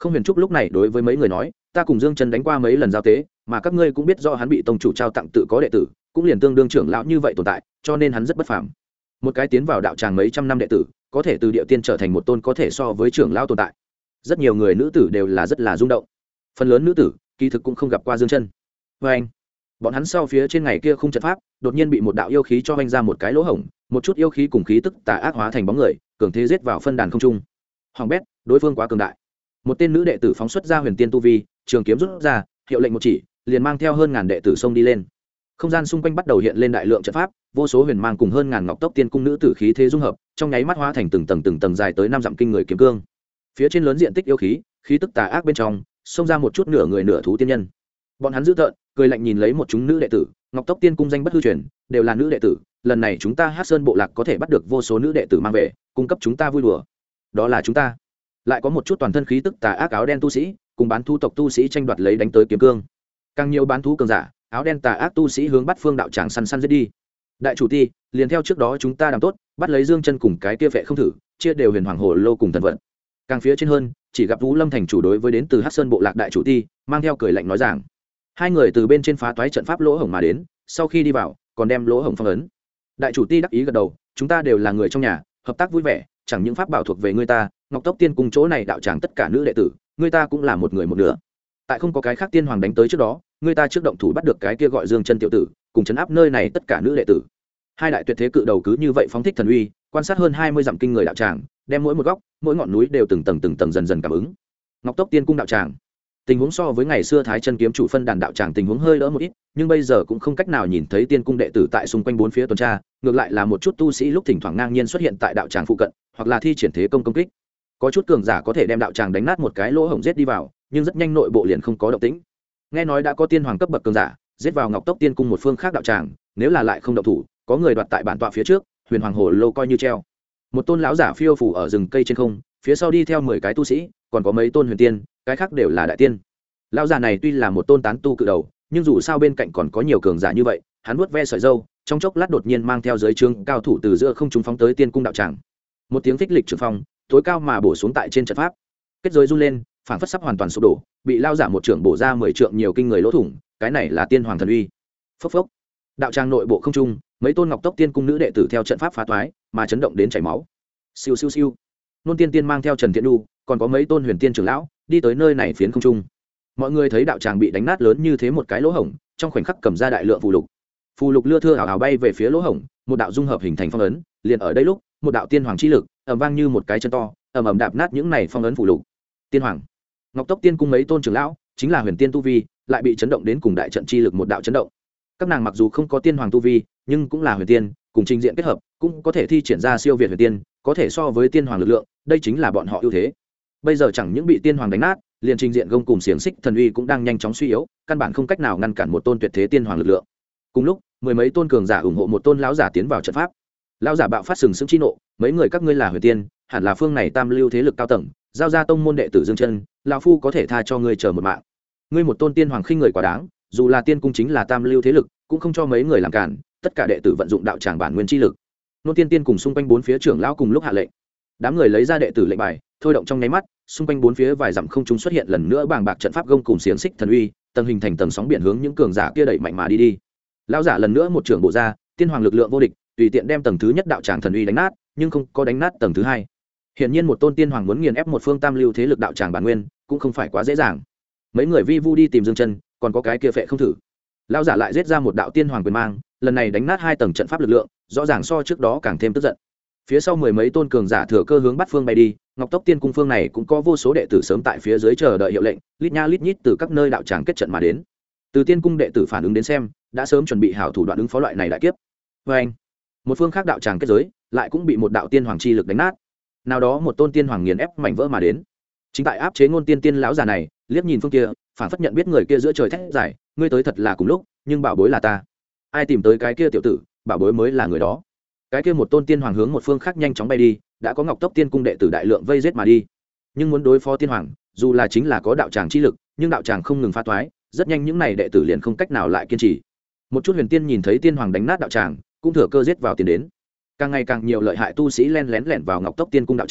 Không Huyền Trúc lúc này đối với mấy người nói, ta cùng Dương Chân đánh qua mấy lần giao tế, mà các ngươi cũng biết do hắn bị tông chủ trao tặng tự có đệ tử, cũng liền tương đương trưởng lão như vậy tồn tại, cho nên hắn rất bất phàm. Một cái tiến vào đạo tràng mấy trăm năm đệ tử, có thể từ địa tiên trở thành một tôn có thể so với trưởng lão tồn tại. Rất nhiều người nữ tử đều là rất là rung động. Phần lớn nữ tử, kỳ thực cũng không gặp qua Dương Chân. Anh, bọn hắn sau phía trên ngày kia khung trận pháp, đột nhiên bị một đạo yêu khí cho vênh ra một cái lỗ hổng, một chút yêu khí cùng khí tức tà ác hóa thành bóng người, cường thế giết vào phân đàn không trung. Hoàng bét, đối phương quá cường đại. Một tên nữ đệ tử phóng xuất ra huyền tiên tu vi, trường kiếm rút ra, hiệu lệnh một chỉ, liền mang theo hơn ngàn đệ tử xông đi lên. Không gian xung quanh bắt đầu hiện lên đại lượng trận pháp, vô số huyền mang cùng hơn ngàn ngọc tốc tiên cung nữ tử khí thế dung hợp, trong nháy mắt hóa thành từng tầng dài tới 5 dặm kinh người kiếm cương. Phía trên lớn diện tích yêu khí, khí tức tà ác bên trong, xông ra một chút nửa người nửa thú tiên nhân. Bọn hắn dữ tợn, cười lạnh nhìn lấy một chúng nữ đệ tử, ngọc tốc tiên cung danh bất hư truyền, đều là nữ đệ tử, lần này chúng ta Hắc Sơn bộ lạc có thể bắt được vô số nữ đệ tử mang về, cung cấp chúng ta vui đùa. Đó là chúng ta. Lại có một chút toàn thân khí tức tà ác áo đen tu sĩ, cùng bán thú tộc tu sĩ tranh đoạt lấy đánh tới kiếm cương. Càng nhiều bán thú cường giả, áo đen tà ác tu sĩ hướng bắt phương đạo tràng săn giết đi. Đại chủ ti, liền theo trước đó chúng ta làm tốt, bắt lấy Dương Chân cùng cái kia vệ không thử, chia đều huyền hoàng hồ lô cùng thần vận. Càng phía trên hơn, chỉ gặp Vũ Lâm thành chủ đối với đến từ Hắc Sơn bộ lạc đại chủ ti, mang theo cười lạnh nói rằng, hai người từ bên trên phá toái trận pháp lỗ hổng mà đến, sau khi đi vào, còn đem lỗ hổng phong ấn. Đại chủ ti đắc ý gật đầu, chúng ta đều là người trong nhà, hợp tác vui vẻ, chẳng những pháp bảo thuộc về người ta, Ngọc Tốc Tiên cung chỗ này đạo tràng tất cả nữ đệ tử, người ta cũng là một người một nửa. Tại không có cái khác tiên hoàng đánh tới trước đó, người ta trước động thủ bắt được cái kia gọi Dương Chân tiểu tử, cùng chấn áp nơi này tất cả nữ đệ tử. Hai đại tuyệt thế cự đầu cứ như vậy phóng thích thần uy, quan sát hơn 20 dặm kinh người đạo tràng, đem mỗi một góc, mỗi ngọn núi đều từng tầng dần dần cảm ứng. Ngọc Tốc Tiên cung đạo tràng, tình huống so với ngày xưa Thái Chân kiếm chủ phân đàn đạo tràng tình huống hơi đỡ một ít, nhưng bây giờ cũng không cách nào nhìn thấy tiên cung đệ tử tại xung quanh bốn phía tuần tra, ngược lại là một chút tu sĩ lúc thỉnh thoảng ngang nhiên xuất hiện tại đạo tràng phụ cận, hoặc là thi triển thế công kích. Có chút cường giả có thể đem đạo tràng đánh nát một cái lỗ hổng giết đi vào, nhưng rất nhanh nội bộ liền không có động tĩnh. Nghe nói đã có tiên hoàng cấp bậc cường giả giết vào Ngọc Tốc Tiên cung một phương khác đạo tràng, nếu là lại không động thủ, có người đoạt tại bản tọa phía trước, huyền hoàng hồ lô coi như treo. Một tôn lão giả phiêu phù ở rừng cây trên không, phía sau đi theo 10 cái tu sĩ, còn có mấy tôn huyền tiên, cái khác đều là đại tiên. Lão giả này tuy là một tôn tán tu cự đầu, nhưng dù sao bên cạnh còn có nhiều cường giả như vậy, hắn vuốt ve sợi râu, trong chốc lát đột nhiên mang theo giới trướng cao thủ từ giữa không trung phóng tới tiên cung đạo tràng. Một tiếng phích lịch trường phong, tối cao mà bổ xuống tại trên trận pháp. Kết giới run lên, phảng phất sắp hoàn toàn sụp đổ, bị lão giả một trưởng bổ ra 10 trượng nhiều kinh người lỗ thủng, cái này là tiên hoàng thần uy. Phốc phốc. Đạo tràng nội bộ không trung, mấy tôn ngọc tốc tiên cung nữ đệ tử theo trận pháp phá toái, mà chấn động đến chảy máu. Siêu siêu siêu. Nôn tiên tiên mang theo Trần Tiễn Du, còn có mấy tôn huyền tiên trưởng lão, đi tới nơi này phiến không trung. Mọi người thấy đạo tràng bị đánh nát lớn như thế một cái lỗ hổng, trong khoảnh khắc cầm ra đại lượng phù lục. Phù lục lưa thưa ảo ảo bay về phía lỗ hổng, một đạo dung hợp hình thành phong ấn, liền ở đây lúc, một đạo tiên hoàng chi lực, ầm vang như một cái chân to, ầm ầm đạp nát những này phong ấn phù lục. Tiên hoàng, Ngọc Tốc Tiên cung mấy tôn trưởng lão, chính là huyền tiên tu vi, lại bị chấn động đến cùng đại trận chi lực một đạo chấn động. Các nàng mặc dù không có tiên hoàng tu vi, nhưng cũng là huyền tiên, cùng trình diện kết hợp, cũng có thể thi triển ra siêu việt huyền tiên, có thể so với tiên hoàng lực lượng, đây chính là bọn họ ưu thế. Bây giờ chẳng những bị tiên hoàng đánh nát, liền trình diện gông cùng xiềng xích thần uy cũng đang nhanh chóng suy yếu, căn bản không cách nào ngăn cản một tôn tuyệt thế tiên hoàng lực lượng. Cùng lúc, mười mấy tôn cường giả ủng hộ một tôn lão giả tiến vào trận pháp. Lão giả bạo phát sừng sững chi nộ, mấy người các ngươi là huyền tiên, hẳn là phương này tam lưu thế lực cao tầng, giao ra tông môn đệ tử Dương Chân, lão phu có thể tha cho ngươi chờ một mạng. Ngươi một tôn tiên hoàng khinh người quá đáng, dù là tiên cung chính là tam lưu thế lực, cũng không cho mấy người làm cản, tất cả đệ tử vận dụng đạo tràng bản nguyên chi lực. Nôn tiên tiên cùng xung quanh bốn phía trưởng lão cùng lúc hạ lệnh. Đám người lấy ra đệ tử lệnh bài, thôi động trong nháy mắt, xung quanh bốn phía vài dặm không trung xuất hiện lần nữa bàng bạc trận pháp gông cùng xiềng xích thần uy, tầng hình thành tầng sóng biển hướng những cường giả kia đẩy mạnh mà đi đi. Lão giả lần nữa một trưởng bộ ra, tiên hoàng lực lượng vô địch, tùy tiện đem tầng thứ nhất đạo tràng thần uy đánh nát, nhưng không có đánh nát tầng thứ hai. Hiển nhiên một tôn tiên hoàng muốn nghiền ép một phương tam lưu thế lực đạo tràng bản nguyên, cũng không phải quá dễ dàng. Mấy người vi vu đi tìm Dương Chân, còn có cái kia phệ không thử. Lão giả lại giết ra một đạo tiên hoàng quyền mang, lần này đánh nát hai tầng trận pháp lực lượng, rõ ràng so trước đó càng thêm tức giận. Phía sau mười mấy tôn cường giả thừa cơ hướng bắt phương bay đi, Ngọc Tốc Tiên cung phương này cũng có vô số đệ tử sớm tại phía dưới chờ đợi hiệu lệnh, lít nha lít nhít từ các nơi đạo tràng kết trận mà đến. Từ tiên cung đệ tử phản ứng đến xem, đã sớm chuẩn bị hảo thủ đoạn ứng phó loại này đại kiếp. Và anh, một phương khác đạo tràng kết giới, lại cũng bị một đạo tiên hoàng chi lực đánh nát. Nào đó một tôn tiên hoàng nghiền ép mảnh vỡ mà đến. Chính tại áp chế ngôn tiên tiên lão già này, liếc nhìn phương kia, phản phất nhận biết người kia giữa trời thét giải, ngươi tới thật là cùng lúc, nhưng bảo bối là ta. Ai tìm tới cái kia tiểu tử, bảo bối mới là người đó. Cái kia một tôn tiên hoàng hướng một phương khác nhanh chóng bay đi, đã có Ngọc Tốc Tiên cung đệ tử đại lượng vây giết mà đi. Nhưng muốn đối phó tiên hoàng, dù là chính là có đạo tràng chi lực, nhưng đạo tràng không ngừng phá toái, rất nhanh những này đệ tử liền không cách nào lại kiên trì. Một chút huyền tiên nhìn thấy tiên hoàng đánh nát đạo tràng, cũng thừa cơ giết vào tiền đến. Càng ngày càng nhiều lợi hại tu sĩ len lén lẻn vào Ngọc Tốc Tiên cung đạo tràng,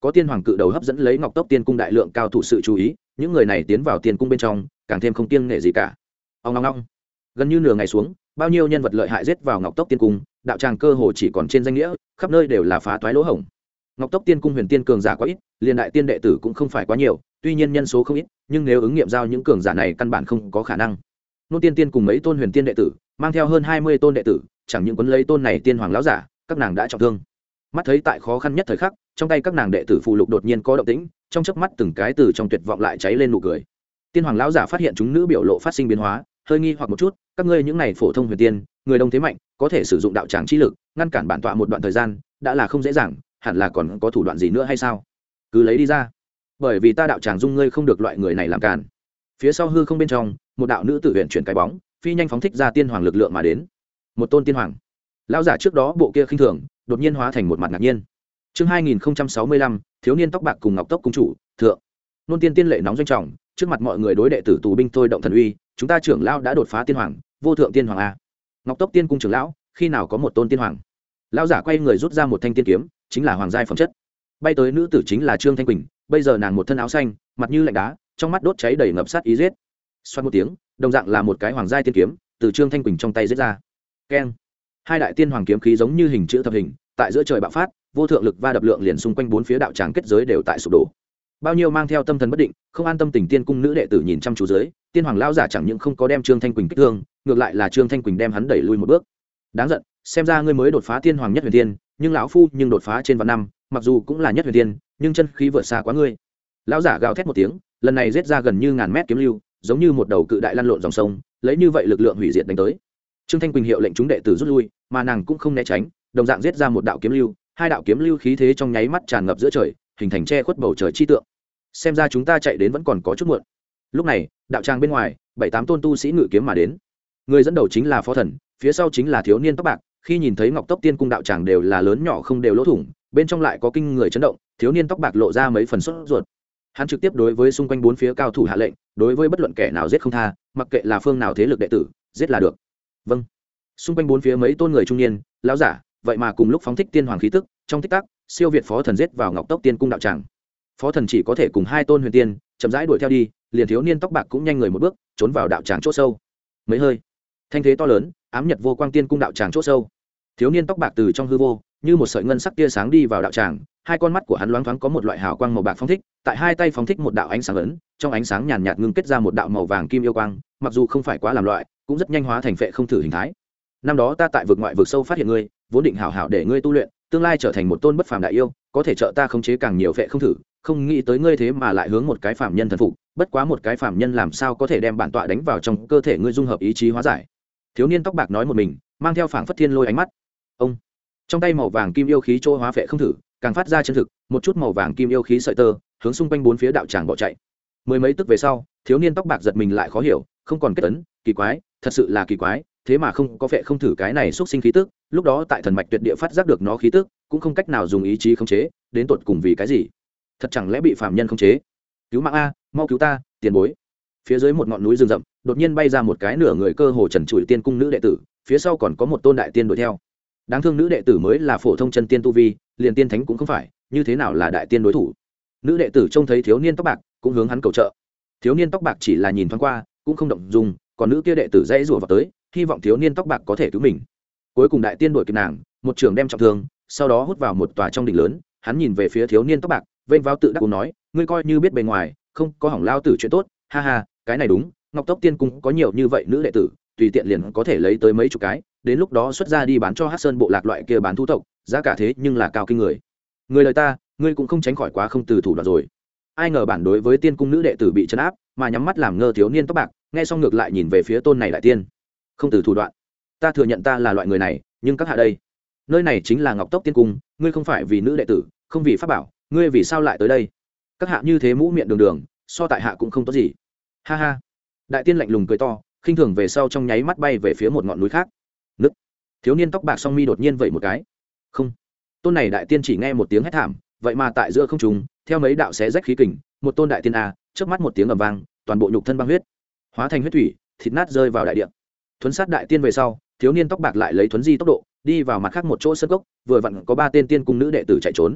có tiên hoàng cự đầu hấp dẫn lấy ngọc tốc tiên cung đại lượng cao thủ sự chú ý, những người này tiến vào tiên cung bên trong càng thêm không kiêng nể gì cả. Ông long long, gần như nửa ngày xuống, bao nhiêu nhân vật lợi hại giết vào ngọc tốc tiên cung, đạo tràng cơ hồ chỉ còn trên danh nghĩa, khắp nơi đều là phá toái lỗ hổng. Ngọc tốc tiên cung huyền tiên cường giả quá ít, liền đại tiên đệ tử cũng không phải quá nhiều, tuy nhiên nhân số không ít, nhưng nếu ứng nghiệm giao những cường giả này căn bản không có khả năng. Nôn tiên tiên cùng mấy tôn huyền tiên đệ tử mang theo hơn 20 tôn đệ tử, chẳng những quấn lấy tôn này tiên hoàng lão giả, các nàng đã trọng thương. Mắt thấy tại khó khăn nhất thời khắc, trong tay các nàng đệ tử phù lục đột nhiên có động tĩnh, trong chớp mắt từng cái từ trong tuyệt vọng lại cháy lên nụ cười. Tiên hoàng lão giả phát hiện chúng nữ biểu lộ phát sinh biến hóa, hơi nghi hoặc một chút, các ngươi những này phổ thông huyền tiên, người đông thế mạnh, có thể sử dụng đạo tràng chi lực ngăn cản bản tọa một đoạn thời gian, đã là không dễ dàng, hẳn là còn có thủ đoạn gì nữa hay sao? Cứ lấy đi ra, bởi vì ta đạo tràng dung ngươi không được loại người này làm cản. Phía sau hư không bên trong, một đạo nữ tử huyền chuyển cái bóng, phi nhanh phóng thích ra tiên hoàng lực lượng mà đến. Một tôn tiên hoàng. Lão giả trước đó bộ kia khinh thường, đột nhiên hóa thành một mặt ngạc nhiên. Chương 2065, thiếu niên tóc bạc cùng ngọc tốc cung chủ, thượng. Nôn tiên tiên lệ nóng doanh trọng, trước mặt mọi người đối đệ tử tù binh thôi động thần uy, chúng ta trưởng lão đã đột phá tiên hoàng, vô thượng tiên hoàng a. Ngọc tốc tiên cung trưởng lão, khi nào có một tôn tiên hoàng? Lão giả quay người rút ra một thanh tiên kiếm, chính là hoàng giai phẩm chất. Bay tới nữ tử chính là Trương Thanh Quỳnh, bây giờ nàng một thân áo xanh, mặt như lạnh đá, trong mắt đốt cháy đầy ngập sát ý giết. Xoát một tiếng, đồng dạng là một cái hoàng giai tiên kiếm, từ Trương Thanh Quỳnh trong tay giết ra. Keng. Hai đại tiên hoàng kiếm khí giống như hình chữ thập hình, tại giữa trời bạo phát, vô thượng lực va đập lượng liền xung quanh bốn phía đạo tràng kết giới đều tại sụp đổ. Bao nhiêu mang theo tâm thần bất định, không an tâm tình tiên cung nữ đệ tử nhìn chăm chú dưới, tiên hoàng lão giả chẳng những không có đem Trương Thanh Quỳnh kích thương, ngược lại là Trương Thanh Quỳnh đem hắn đẩy lui một bước. Đáng giận, xem ra ngươi mới đột phá tiên hoàng nhất huyền tiên, nhưng lão phu nhưng đột phá trên vạn năm, mặc dù cũng là nhất huyền tiên, nhưng chân khí vượt xa quá ngươi. Lão giả gào thét một tiếng, lần này giết ra gần như ngàn mét kiếm lưu, giống như một đầu cự đại lăn lộn dòng sông, lấy như vậy lực lượng hủy diệt đánh tới. Trương Thanh Quỳnh hiệu lệnh chúng đệ tử rút lui, mà nàng cũng không né tránh, đồng dạng giết ra một đạo kiếm lưu, hai đạo kiếm lưu khí thế trong nháy mắt tràn ngập giữa trời, hình thành che khuất bầu trời chi tượng. Xem ra chúng ta chạy đến vẫn còn có chút muộn. Lúc này, đạo tràng bên ngoài, 7-8 tôn tu sĩ ngự kiếm mà đến. Người dẫn đầu chính là phó thần, phía sau chính là thiếu niên tóc bạc, khi nhìn thấy Ngọc Tốc Tiên cung đạo tràng đều là lớn nhỏ không đều lỗ thủng, bên trong lại có kinh người chấn động, thiếu niên tóc bạc lộ ra mấy phần sốt ruột. Hắn trực tiếp đối với xung quanh bốn phía cao thủ hạ lệnh, đối với bất luận kẻ nào giết không tha, mặc kệ là phương nào thế lực đệ tử, giết là được. Vâng. Xung quanh bốn phía mấy tôn người trung niên, lão giả, vậy mà cùng lúc phóng thích tiên hoàng khí tức, trong tích tắc, siêu việt phó thần giết vào Ngọc Tốc Tiên cung đạo tràng. Phó thần chỉ có thể cùng hai tôn huyền tiên chậm rãi đuổi theo đi, liền thiếu niên tóc bạc cũng nhanh người một bước, trốn vào đạo tràng chỗ sâu. Mấy hơi, thanh thế to lớn, ám nhật vô quang tiên cung đạo tràng chỗ sâu. Thiếu niên tóc bạc từ trong hư vô, như một sợi ngân sắc tia sáng đi vào đạo tràng, hai con mắt của hắn loáng thoáng có một loại hào quang màu bạc phóng thích, tại hai tay phóng thích một đạo ánh sáng lớn, trong ánh sáng nhàn nhạt ngưng kết ra một đạo màu vàng kim yêu quang, mặc dù không phải quá làm loại, cũng rất nhanh hóa thành phệ không thử hình thái. Năm đó ta tại vực ngoại vực sâu phát hiện ngươi, vốn định hảo hảo để ngươi tu luyện, tương lai trở thành một tôn bất phàm đại yêu, có thể trợ ta khống chế càng nhiều phệ không thử, không nghĩ tới ngươi thế mà lại hướng một cái phàm nhân thần phục, bất quá một cái phàm nhân làm sao có thể đem bản tọa đánh vào trong cơ thể ngươi dung hợp ý chí hóa giải. Thiếu niên tóc bạc nói một mình, mang theo phảng phất thiên lôi ánh mắt. Ông trong tay màu vàng kim yêu khí chỗ hóa phệ không thử, càng phát ra chân thực, một chút màu vàng kim yêu khí sợi tơ, hướng xung quanh bốn phía đạo tràng bỏ chạy. Mười mấy tức về sau, thiếu niên tóc bạc giật mình lại khó hiểu, không còn kết ấn, kỳ quái, thật sự là kỳ quái, thế mà không có phệ không thử cái này xúc sinh khí tức, lúc đó tại thần mạch tuyệt địa phát giác được nó khí tức, cũng không cách nào dùng ý chí khống chế, đến tột cùng vì cái gì? Thật chẳng lẽ bị phàm nhân khống chế? Cứu mạng a, mau cứu ta, tiền bối. Phía dưới một ngọn núi rừng rậm, đột nhiên bay ra một cái nửa người cơ hồ trần trụi tiên cung nữ đệ tử, phía sau còn có một tôn đại tiên đuổi theo. Đáng thương nữ đệ tử mới là phổ thông chân tiên tu vi, liền tiên thánh cũng không phải, như thế nào là đại tiên đối thủ? Nữ đệ tử trông thấy thiếu niên tóc bạc, cũng hướng hắn cầu trợ. Thiếu niên tóc bạc chỉ là nhìn thoáng qua, cũng không động dung, còn nữ kia đệ tử dãy rủa vào tới, hy vọng thiếu niên tóc bạc có thể cứu mình. Cuối cùng đại tiên đuổi kịp nàng, một trường đem trọng thương, sau đó hút vào một tòa trong đỉnh lớn, hắn nhìn về phía thiếu niên tóc bạc, vênh váo tự đắc cũng nói, ngươi coi như biết bề ngoài, không có hỏng lao tử chuyện tốt, ha ha, cái này đúng, Ngọc Tốc Tiên cung có nhiều như vậy nữ đệ tử, tùy tiện liền có thể lấy tới mấy chục cái, đến lúc đó xuất ra đi bán cho Hắc Sơn bộ lạc loại kia bán thú tộc, giá cả thế nhưng là cao kinh người. Người lời ta, ngươi cũng không tránh khỏi quá không từ thủ đoạn rồi. Ai ngờ bản đối với tiên cung nữ đệ tử bị trấn áp, mà nhắm mắt làm ngơ thiếu niên tóc bạc, nghe xong ngược lại nhìn về phía tôn này đại tiên. Không từ thủ đoạn, ta thừa nhận ta là loại người này, nhưng các hạ đây, nơi này chính là Ngọc Tốc Tiên cung, ngươi không phải vì nữ đệ tử, không vì pháp bảo, ngươi vì sao lại tới đây? Các hạ như thế mũ miệng đường đường, so tại hạ cũng không tốt gì. Ha ha. Đại tiên lạnh lùng cười to, khinh thường về sau trong nháy mắt bay về phía một ngọn núi khác. Nứt. Thiếu niên tóc bạc song mi đột nhiên vẩy một cái. Không. Tôn này đại tiên chỉ nghe một tiếng hét thảm, vậy mà tại giữa không trung, theo mấy đạo xé rách khí kình, một tôn đại tiên a, chớp mắt một tiếng ầm vang, toàn bộ nhục thân băng huyết, hóa thành huyết thủy, thịt nát rơi vào đại địa. Thuấn sát đại tiên về sau, thiếu niên tóc bạc lại lấy thuấn di tốc độ, đi vào mặt khác một chỗ sân cốc, vừa vặn có 3 tên tiên cung nữ đệ tử chạy trốn.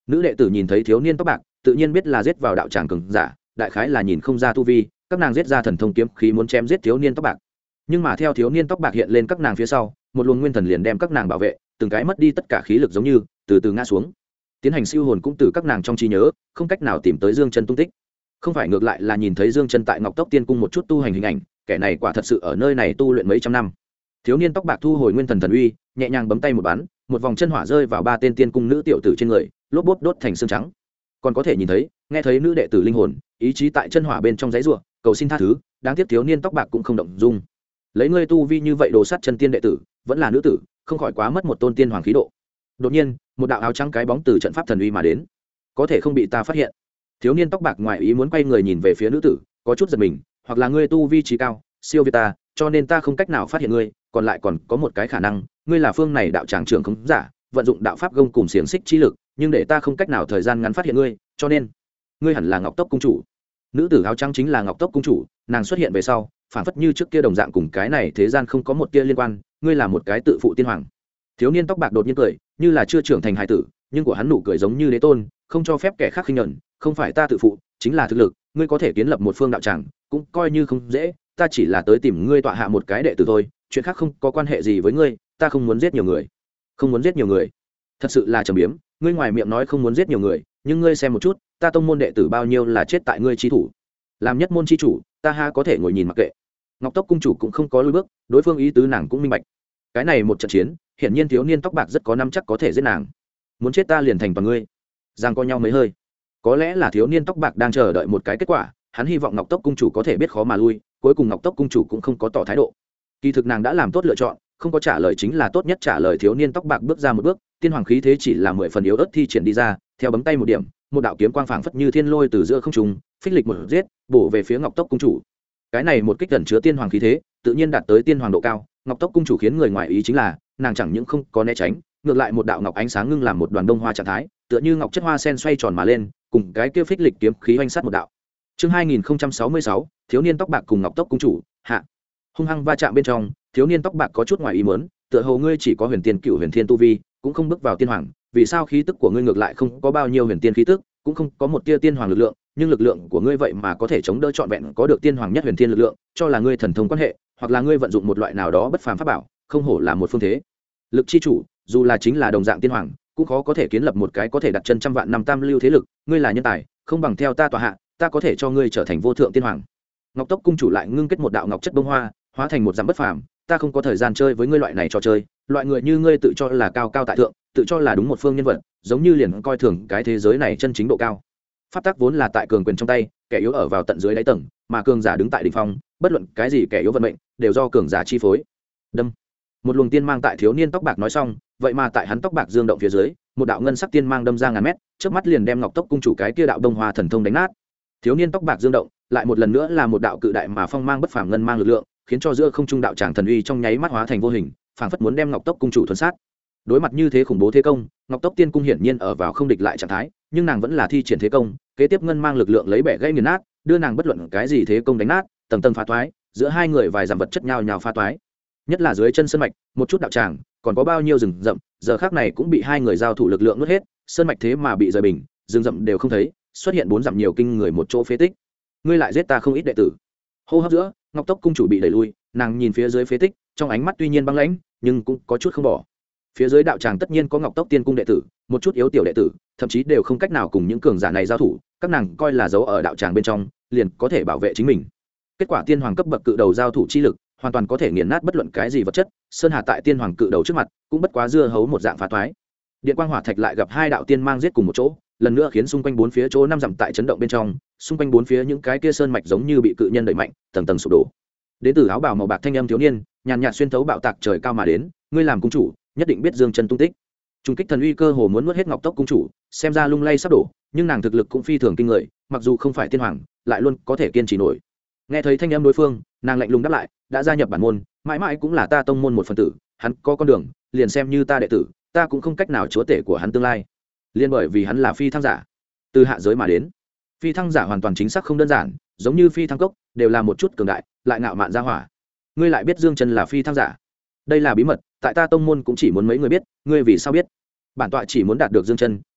Nữ đệ tử nhìn thấy thiếu niên tóc bạc tự nhiên biết là giết vào đạo tràng cường giả, đại khái là nhìn không ra tu vi, các nàng giết ra thần thông kiếm khí muốn chém giết thiếu niên tóc bạc. Nhưng mà theo thiếu niên tóc bạc hiện lên các nàng phía sau, một luồng nguyên thần liền đem các nàng bảo vệ, từng cái mất đi tất cả khí lực giống như từ từ ngã xuống. Tiến hành siêu hồn cũng từ các nàng trong trí nhớ không cách nào tìm tới Dương Chân tung tích. Không phải, ngược lại là nhìn thấy Dương Chân tại Ngọc Tốc Tiên cung một chút tu hành hình ảnh, kẻ này quả thật sự ở nơi này tu luyện mấy trăm năm. Thiếu niên tóc bạc thu hồi nguyên thần thần uy, nhẹ nhàng bấm tay một bắn, một vòng chân hỏa rơi vào ba tên tiên cung nữ tiểu tử trên người, lốp bốp đốt thành xương trắng. Còn có thể nhìn thấy, nghe thấy nữ đệ tử linh hồn ý chí tại chân hỏa bên trong giấy rủa, cầu xin tha thứ, đáng tiếc thiếu niên tóc bạc cũng không động dung. Lấy ngươi tu vi như vậy đồ sát chân tiên đệ tử, vẫn là nữ tử, không khỏi quá mất một tôn tiên hoàng khí độ. Đột nhiên, một đạo áo trắng cái bóng từ trận pháp thần uy mà đến, có thể không bị ta phát hiện. Thiếu niên tóc bạc ngoài ý muốn quay người nhìn về phía nữ tử, có chút giật mình, hoặc là ngươi tu vi trí cao, siêu việt ta, cho nên ta không cách nào phát hiện ngươi, còn lại còn có một cái khả năng, ngươi là phương này đạo tràng trưởng khống giả, vận dụng đạo pháp gông cùng xiềng xích chi lực, nhưng để ta không cách nào thời gian ngắn phát hiện ngươi, cho nên ngươi hẳn là Ngọc Tốc cung chủ. Nữ tử áo trắng chính là Ngọc Tốc cung chủ, nàng xuất hiện về sau, phản phất như trước kia đồng dạng cùng cái này thế gian không có một tia liên quan, ngươi là một cái tự phụ tiên hoàng. Thiếu niên tóc bạc đột nhiên cười, như là chưa trưởng thành hài tử, nhưng của hắn nụ cười giống như đế tôn, không cho phép kẻ khác khinh nhẫn, không phải ta tự phụ, chính là thực lực, ngươi có thể kiến lập một phương đạo tràng, cũng coi như không dễ, ta chỉ là tới tìm ngươi tọa hạ một cái đệ tử thôi, chuyện khác không có quan hệ gì với ngươi, ta không muốn giết nhiều người. Không muốn giết nhiều người? Thật sự là trầm biếm, ngươi ngoài miệng nói không muốn giết nhiều người, nhưng ngươi xem một chút, ta tông môn đệ tử bao nhiêu là chết tại ngươi chi thủ. Làm nhất môn chi chủ, ta ha có thể ngồi nhìn mặc kệ. Ngọc Tốc cung chủ cũng không có lùi bước, đối phương ý tứ nàng cũng minh bạch. Cái này một trận chiến, hiển nhiên thiếu niên tóc bạc rất có năm chắc có thể giết nàng. Muốn chết ta liền thành toàn ngươi. Giang co nhau mấy hơi. Có lẽ là thiếu niên tóc bạc đang chờ đợi một cái kết quả, hắn hy vọng Ngọc Tốc cung chủ có thể biết khó mà lui, cuối cùng Ngọc Tốc cung chủ cũng không có tỏ thái độ. Kỳ thực nàng đã làm tốt lựa chọn, không có trả lời chính là tốt nhất trả lời. Thiếu niên tóc bạc bước ra một bước, tiên hoàng khí thế chỉ là 10 phần yếu ớt thi triển đi ra, theo bấm tay một điểm, một đạo kiếm quang phảng phất như thiên lôi từ giữa không trung, phích lịch một giết, bổ về phía Ngọc Tốc cung chủ. Cái này một kích gần chứa tiên hoàng khí thế, tự nhiên đạt tới tiên hoàng độ cao. Ngọc Tốc cung chủ khiến người ngoài ý chính là, nàng chẳng những không có né tránh, ngược lại một đạo ngọc ánh sáng ngưng làm một đoàn đông hoa trạng thái, tựa như ngọc chất hoa sen xoay tròn mà lên, cùng cái kia phích lịch kiếm khí oanh sát một đạo. Chương 2066, thiếu niên tóc bạc cùng Ngọc Tốc cung chủ, hạ. Hung hăng va chạm bên trong, thiếu niên tóc bạc có chút ngoài ý muốn, tựa hồ ngươi chỉ có huyền tiên cựu huyền thiên tu vi, cũng không bước vào tiên hoàng, vì sao khí tức của ngươi ngược lại không có bao nhiêu huyền tiên khí tức, cũng không có một tia tiên hoàng lực lượng, nhưng lực lượng của ngươi vậy mà có thể chống đỡ trọn vẹn có được tiên hoàng nhất huyền thiên lực lượng, cho là ngươi thần thông quan hệ, hoặc là ngươi vận dụng một loại nào đó bất phàm pháp bảo, không hổ là một phương thế lực chi chủ, dù là chính là đồng dạng tiên hoàng, cũng khó có thể kiến lập một cái có thể đặt chân trăm vạn năm tam lưu thế lực, ngươi là nhân tài, không bằng theo ta tọa hạ, ta có thể cho ngươi trở thành vô thượng tiên hoàng. Ngọc Tốc cung chủ lại ngưng kết một đạo ngọc chất bông hoa, hóa thành một dặm bất phàm, ta không có thời gian chơi với ngươi loại này trò chơi, loại người như ngươi tự cho là cao cao tại thượng, tự cho là đúng một phương nhân vật, giống như liền coi thường cái thế giới này chân chính độ cao. Pháp tắc vốn là tại cường quyền trong tay, kẻ yếu ở vào tận dưới đáy tầng, mà cường giả đứng tại đỉnh phong, bất luận cái gì kẻ yếu vận mệnh đều do cường giả chi phối. Đâm. Một luồng tiên mang tại thiếu niên tóc bạc nói xong, vậy mà tại hắn tóc bạc dương động phía dưới, một đạo ngân sắc tiên mang đâm ra ngàn mét, chớp mắt liền đem Ngọc Tốc cung chủ cái kia đạo đông hoa thần thông đánh nát. Thiếu niên tóc bạc dương động, lại một lần nữa là một đạo cự đại mà phong mang bất phàm ngân mang lực lượng, khiến cho giữa không trung đạo tràng thần uy trong nháy mắt hóa thành vô hình, phảng phất muốn đem Ngọc Tốc cung chủ thuần sát. Đối mặt như thế khủng bố thế công, Ngọc Tốc tiên cung hiển nhiên ở vào không địch lại trạng thái, nhưng nàng vẫn là thi triển thế công, kế tiếp ngân mang lực lượng lấy bẻ gãy nghiền nát, đưa nàng bất luận cái gì thế công đánh nát, tầng tầng phá toái, giữa hai người vài dặm vật chất nhào nhào phá toái. Nhất là dưới chân sơn mạch, một chút đạo tràng, còn có bao nhiêu rừng rậm, giờ khắc này cũng bị hai người giao thủ lực lượng nuốt hết, sơn mạch thế mà bị rời bình, rừng rậm đều không thấy, xuất hiện 4 dặm nhiều kinh người một chỗ phế tích. Ngươi lại giết ta không ít đệ tử. Hô hấp giữa, Ngọc Tốc cung chủ bị đẩy lui, nàng nhìn phía dưới phế tích, trong ánh mắt tuy nhiên băng lãnh, nhưng cũng có chút không bỏ. Phía dưới đạo tràng tất nhiên có Ngọc Tốc tiên cung đệ tử, một chút yếu tiểu đệ tử, thậm chí đều không cách nào cùng những cường giả này giao thủ, các nàng coi là giấu ở đạo tràng bên trong, liền có thể bảo vệ chính mình. Kết quả tiên hoàng cấp bậc cự đầu giao thủ chi lực, hoàn toàn có thể nghiền nát bất luận cái gì vật chất, sơn hà tại tiên hoàng cự đầu trước mặt, cũng bất quá dưa hấu một dạng phá toái. Điện quang hỏa thạch lại gặp hai đạo tiên mang giết cùng một chỗ, lần nữa khiến xung quanh bốn phía chỗ 5 dặm tại chấn động bên trong, xung quanh bốn phía những cái kia sơn mạch giống như bị cự nhân đẩy mạnh, tầng tầng sụp đổ. Đến từ áo bào màu bạc thanh âm thiếu niên, nhàn nhạt xuyên thấu bạo tạc trời cao mà đến, ngươi làm cung chủ, nhất định biết Dương Chân tung tích. Trung kích thần uy cơ hồ muốn nuốt hết Ngọc Tốc cung chủ, xem ra lung lay sắp đổ, nhưng nàng thực lực cũng phi thường kinh người, mặc dù không phải tiên hoàng, lại luôn có thể kiên trì nổi. Nghe thấy thanh âm đối phương, nàng lạnh lùng đáp lại, đã gia nhập bản môn, mãi mãi cũng là ta tông môn một phần tử, hắn có con đường, liền xem như ta đệ tử, ta cũng không cách nào chúa tể của hắn tương lai. Liên bởi vì hắn là phi thăng giả, từ hạ giới mà đến. Phi thăng giả hoàn toàn chính xác không đơn giản, giống như phi thăng cốc, đều là một chút cường đại, lại ngạo mạn ra hỏa. Ngươi lại biết Dương Chân là phi thăng giả? Đây là bí mật, tại ta tông môn cũng chỉ muốn mấy người biết, ngươi vì sao biết? Bản tọa chỉ muốn đạt được Dương Chân,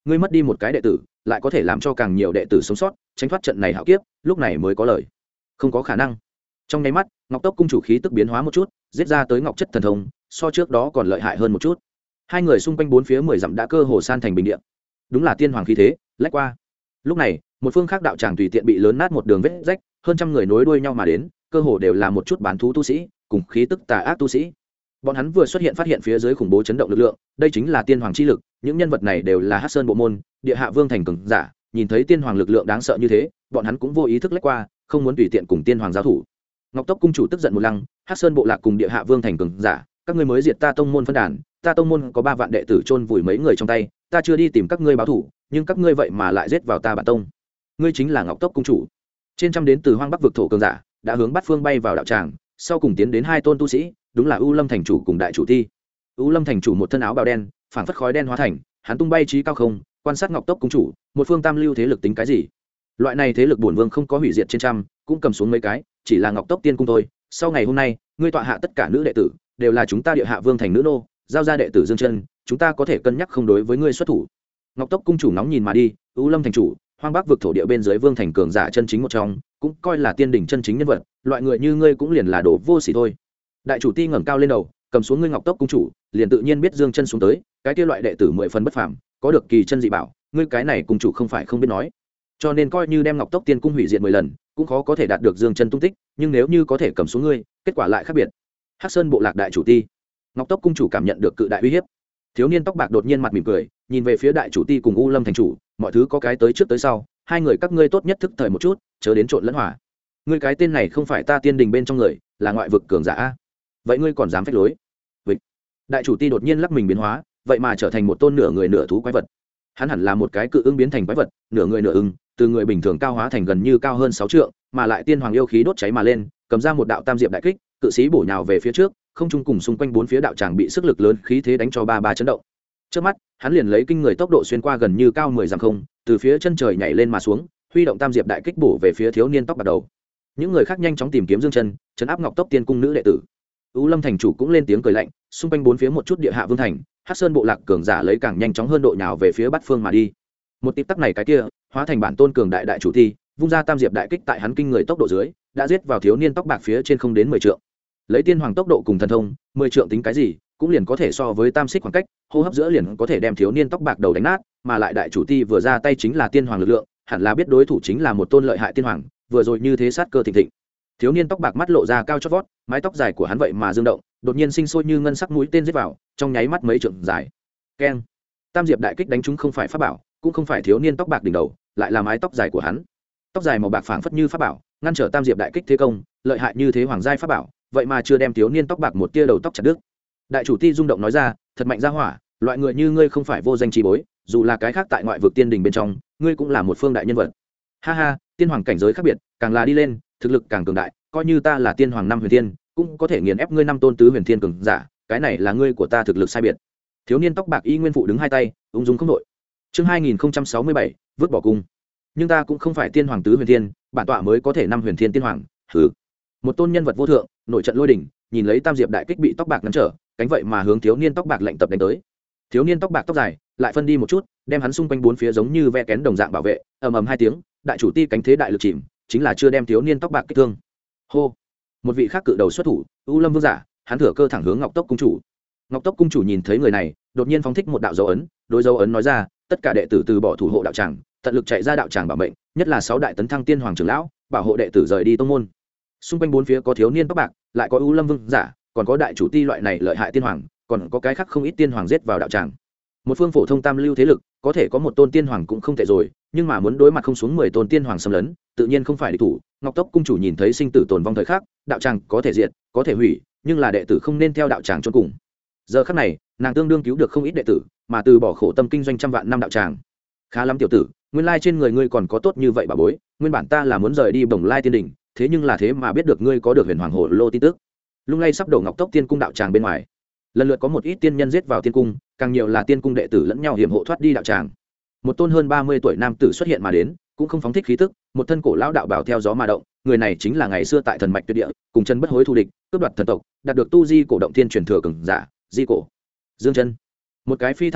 ngươi mất đi một cái đệ tử lại có thể làm cho càng nhiều đệ tử sống sót tránh thoát trận này hạo kiếp, lúc này mới có lời. Không có khả năng. Trong nháy mắt Ngọc Tốc cung chủ khí tức biến hóa một chút, giết ra tới ngọc chất thần thông so trước đó còn lợi hại hơn một chút. Hai người xung quanh bốn phía 10 dặm đã cơ hồ san thành bình địa. Đúng là tiên hoàng khí thế lách qua. Lúc này một phương khác đạo tràng tùy tiện bị lớn nát một đường vết rách, hơn trăm người nối đuôi nhau mà đến, cơ hồ đều là một chút bán thú tu sĩ cùng khí tức tà ác tu sĩ. Bọn hắn vừa xuất hiện phát hiện phía dưới khủng bố chấn động lực lượng, đây chính là tiên hoàng chi lực. Những nhân vật này đều là Hắc Sơn bộ môn địa hạ vương thành cường giả, nhìn thấy tiên hoàng lực lượng đáng sợ như thế, bọn hắn cũng vô ý thức lách qua, không muốn tùy tiện cùng tiên hoàng giao thủ. Ngọc Tốc cung chủ tức giận một lăng, Hắc Sơn bộ lạc cùng địa hạ vương thành cường giả, các ngươi mới diệt ta tông môn phân đàn, ta tông môn có 3 vạn đệ tử chôn vùi mấy người trong tay, ta chưa đi tìm các ngươi báo thù, nhưng các ngươi vậy mà lại giết vào ta bản tông. Ngươi chính là Ngọc Tốc cung chủ. Trên trăm đến từ hoang bắc vực thổ cường giả đã hướng bát phương bay vào đạo tràng, sau cùng tiến đến 2 tôn tu sĩ, đúng là U Lâm thành chủ cùng đại chủ ti. U Lâm thành chủ một thân áo bào đen, phảng phất khói đen hóa thành, hắn tung bay trí cao không, quan sát Ngọc Tốc cung chủ, một phương tam lưu thế lực tính cái gì? Loại này thế lực bổn vương không có hủy diệt trên trăm, cũng cầm xuống mấy cái, chỉ là Ngọc Tốc tiên cung thôi. Sau ngày hôm nay, ngươi tọa hạ tất cả nữ đệ tử đều là chúng ta địa hạ vương thành nữ nô, giao ra đệ tử Dương Chân, chúng ta có thể cân nhắc không đối với ngươi xuất thủ. Ngọc Tốc cung chủ nóng nhìn mà đi, U Lâm thành chủ, hoang bắc vực thổ địa bên dưới vương thành cường giả chân chính một trong, cũng coi là tiên đỉnh chân chính nhân vật, loại người như ngươi cũng liền là đồ vô sỉ thôi. Đại chủ ti ngẩng cao lên đầu, cầm xuống ngươi Ngọc Tốc cung chủ, liền tự nhiên biết Dương Chân xuống tới, cái kia loại đệ tử 10 phần bất phàm, có được kỳ chân dị bảo, ngươi cái này cung chủ không phải không biết nói. Cho nên coi như đem Ngọc Tốc tiên cung hủy diệt 10 lần, cũng khó có thể đạt được Dương Chân tung tích, nhưng nếu như có thể cầm xuống ngươi, kết quả lại khác biệt. Hắc Sơn bộ lạc đại chủ ti, Ngọc Tốc cung chủ cảm nhận được cự đại uy hiếp. Thiếu niên tóc bạc đột nhiên mặt mỉm cười, nhìn về phía đại chủ ti cùng U Lâm thành chủ, mọi thứ có cái tới trước tới sau, hai người các ngươi tốt nhất thức thời một chút, chớ đến trộn lẫn hỏa. Ngươi cái tên này không phải ta tiên đình bên trong người, là ngoại vực cường giả a. Vậy ngươi còn dám phách lối? Vậy. Đại chủ ti đột nhiên lắc mình biến hóa, vậy mà trở thành một tôn nửa người nửa thú quái vật. Hắn hẳn là một cái cự ưng biến thành quái vật, nửa người nửa ưng, từ người bình thường cao hóa thành gần như cao hơn 6 trượng, mà lại tiên hoàng yêu khí đốt cháy mà lên, cầm ra một đạo tam diệp đại kích, cự sĩ bổ nhào về phía trước, không trung cùng xung quanh bốn phía đạo tràng bị sức lực lớn khí thế đánh cho ba chấn động. Trước mắt, hắn liền lấy kinh người tốc độ xuyên qua gần như cao 10 dặm không, từ phía chân trời nhảy lên mà xuống, huy động tam diệp đại kích bổ về phía thiếu niên tóc bạc đầu. Những người khác nhanh chóng tìm kiếm Dương Chân, trấn áp Ngọc Tốc tiên cung nữ đệ tử. U Lâm thành chủ cũng lên tiếng cười lạnh, xung quanh bốn phía một chút địa hạ vương thành, Hắc Sơn bộ lạc cường giả lấy càng nhanh chóng hơn độ nhào về phía Bát Phương mà đi. Một tịp tắc này cái kia, hóa thành bản tôn cường đại đại chủ thi, vung ra tam diệp đại kích tại hắn kinh người tốc độ dưới, đã giết vào thiếu niên tóc bạc phía trên không đến 10 trượng. Lấy tiên hoàng tốc độ cùng thần thông, 10 trượng tính cái gì, cũng liền có thể so với tam xích khoảng cách, hô hấp giữa liền có thể đem thiếu niên tóc bạc đầu đánh nát, mà lại đại chủ ti vừa ra tay chính là tiên hoàng lực lượng, hẳn là biết đối thủ chính là một tôn lợi hại tiên hoàng, vừa rồi như thế sát cơ thịnh thịnh. Thiếu niên tóc bạc mắt lộ ra cao chót vót, mái tóc dài của hắn vậy mà dương động, đột nhiên sinh sôi như ngân sắc mũi tên giết vào, trong nháy mắt mấy trượng dài. Keng! Tam diệp đại kích đánh trúng không phải pháp bảo, cũng không phải thiếu niên tóc bạc đỉnh đầu, lại là mái tóc dài của hắn. Tóc dài màu bạc phảng phất như pháp bảo, ngăn trở tam diệp đại kích thế công, lợi hại như thế hoàng giai pháp bảo, vậy mà chưa đem thiếu niên tóc bạc một tia đầu tóc chặt đứt. Đại chủ ti rung động nói ra, thật mạnh ra hỏa, loại người như ngươi không phải vô danh chi bối, dù là cái khác tại ngoại vực tiên đình bên trong, ngươi cũng là một phương đại nhân vật. Ha ha, tiên hoàng cảnh giới khác biệt, càng là đi lên, thực lực càng cường đại, coi như ta là tiên hoàng năm huyền thiên, cũng có thể nghiền ép ngươi năm tôn tứ huyền thiên cường giả, cái này là ngươi của ta thực lực sai biệt. Thiếu niên tóc bạc y nguyên phụ đứng hai tay, ung dung không đội. Chương 2067, vứt bỏ cung. Nhưng ta cũng không phải tiên hoàng tứ huyền thiên, bản tọa mới có thể năm huyền thiên tiên hoàng. Hừ. Một tôn nhân vật vô thượng, nổi trận lôi đỉnh, nhìn lấy tam diệp đại kích bị tóc bạc ngăn trở, cánh vậy mà hướng thiếu niên tóc bạc lệnh tập đánh tới. Thiếu niên tóc bạc tóc dài, lại phân đi một chút, đem hắn xung quanh bốn phía giống như ve kén đồng dạng bảo vệ, ầm ầm hai tiếng, đại chủ ti cánh thế đại lực chìm, chính là chưa đem thiếu niên tóc bạc kích thương. Hô. Một vị khác cự đầu xuất thủ, U Lâm vương giả, hắn thừa cơ thẳng hướng Ngọc Tốc cung chủ. Ngọc Tốc cung chủ nhìn thấy người này, đột nhiên phóng thích một đạo dấu ấn, đối dấu ấn nói ra, tất cả đệ tử từ bỏ thủ hộ đạo tràng, tận lực chạy ra đạo tràng bảo mệnh, nhất là 6 đại tấn thăng tiên hoàng trưởng lão, bảo hộ đệ tử rời đi tông môn. Xung quanh bốn phía có thiếu niên tóc bạc, lại có U Lâm vương giả, còn có đại chủ ti loại này lợi hại tiên hoàng, còn có cái khác không ít tiên hoàng giết vào đạo tràng. Một phương phổ thông tam lưu thế lực, có thể có một tôn tiên hoàng cũng không tệ rồi, nhưng mà muốn đối mặt không xuống 10 tôn tiên hoàng xâm lấn, tự nhiên không phải địch thủ. Ngọc Tốc cung chủ nhìn thấy sinh tử tồn vong thời khắc, đạo tràng có thể diệt, có thể hủy, nhưng là đệ tử không nên theo đạo tràng chôn cùng. Giờ khắc này, nàng tương đương cứu được không ít đệ tử, mà từ bỏ khổ tâm kinh doanh trăm vạn năm đạo tràng. Khá lắm tiểu tử, nguyên lai trên người ngươi còn có tốt như vậy bà bối, nguyên bản ta là muốn rời đi Bồng Lai tiên đỉnh, thế nhưng là thế mà biết được ngươi có được huyền hoàng hồ lô tin tức. Lung lay sắp đổ Ngọc Tốc tiên cung đạo tràng bên ngoài, lần lượt có một ít tiên nhân giết vào tiên cung, càng nhiều là tiên cung đệ tử lẫn nhau hiểm hộ thoát đi đạo tràng. Một tôn hơn 30 tuổi nam tử xuất hiện mà đến, cũng không phóng thích khí tức, một thân cổ lão đạo bảo theo gió mà động, người này chính là ngày xưa tại thần mạch tuyệt địa, cùng chân bất hối thù địch, cướp đoạt thần tộc, đạt được tu di cổ động thiên truyền thừa cường giả, di cổ. Dương Chân, một cái phi thăng giả,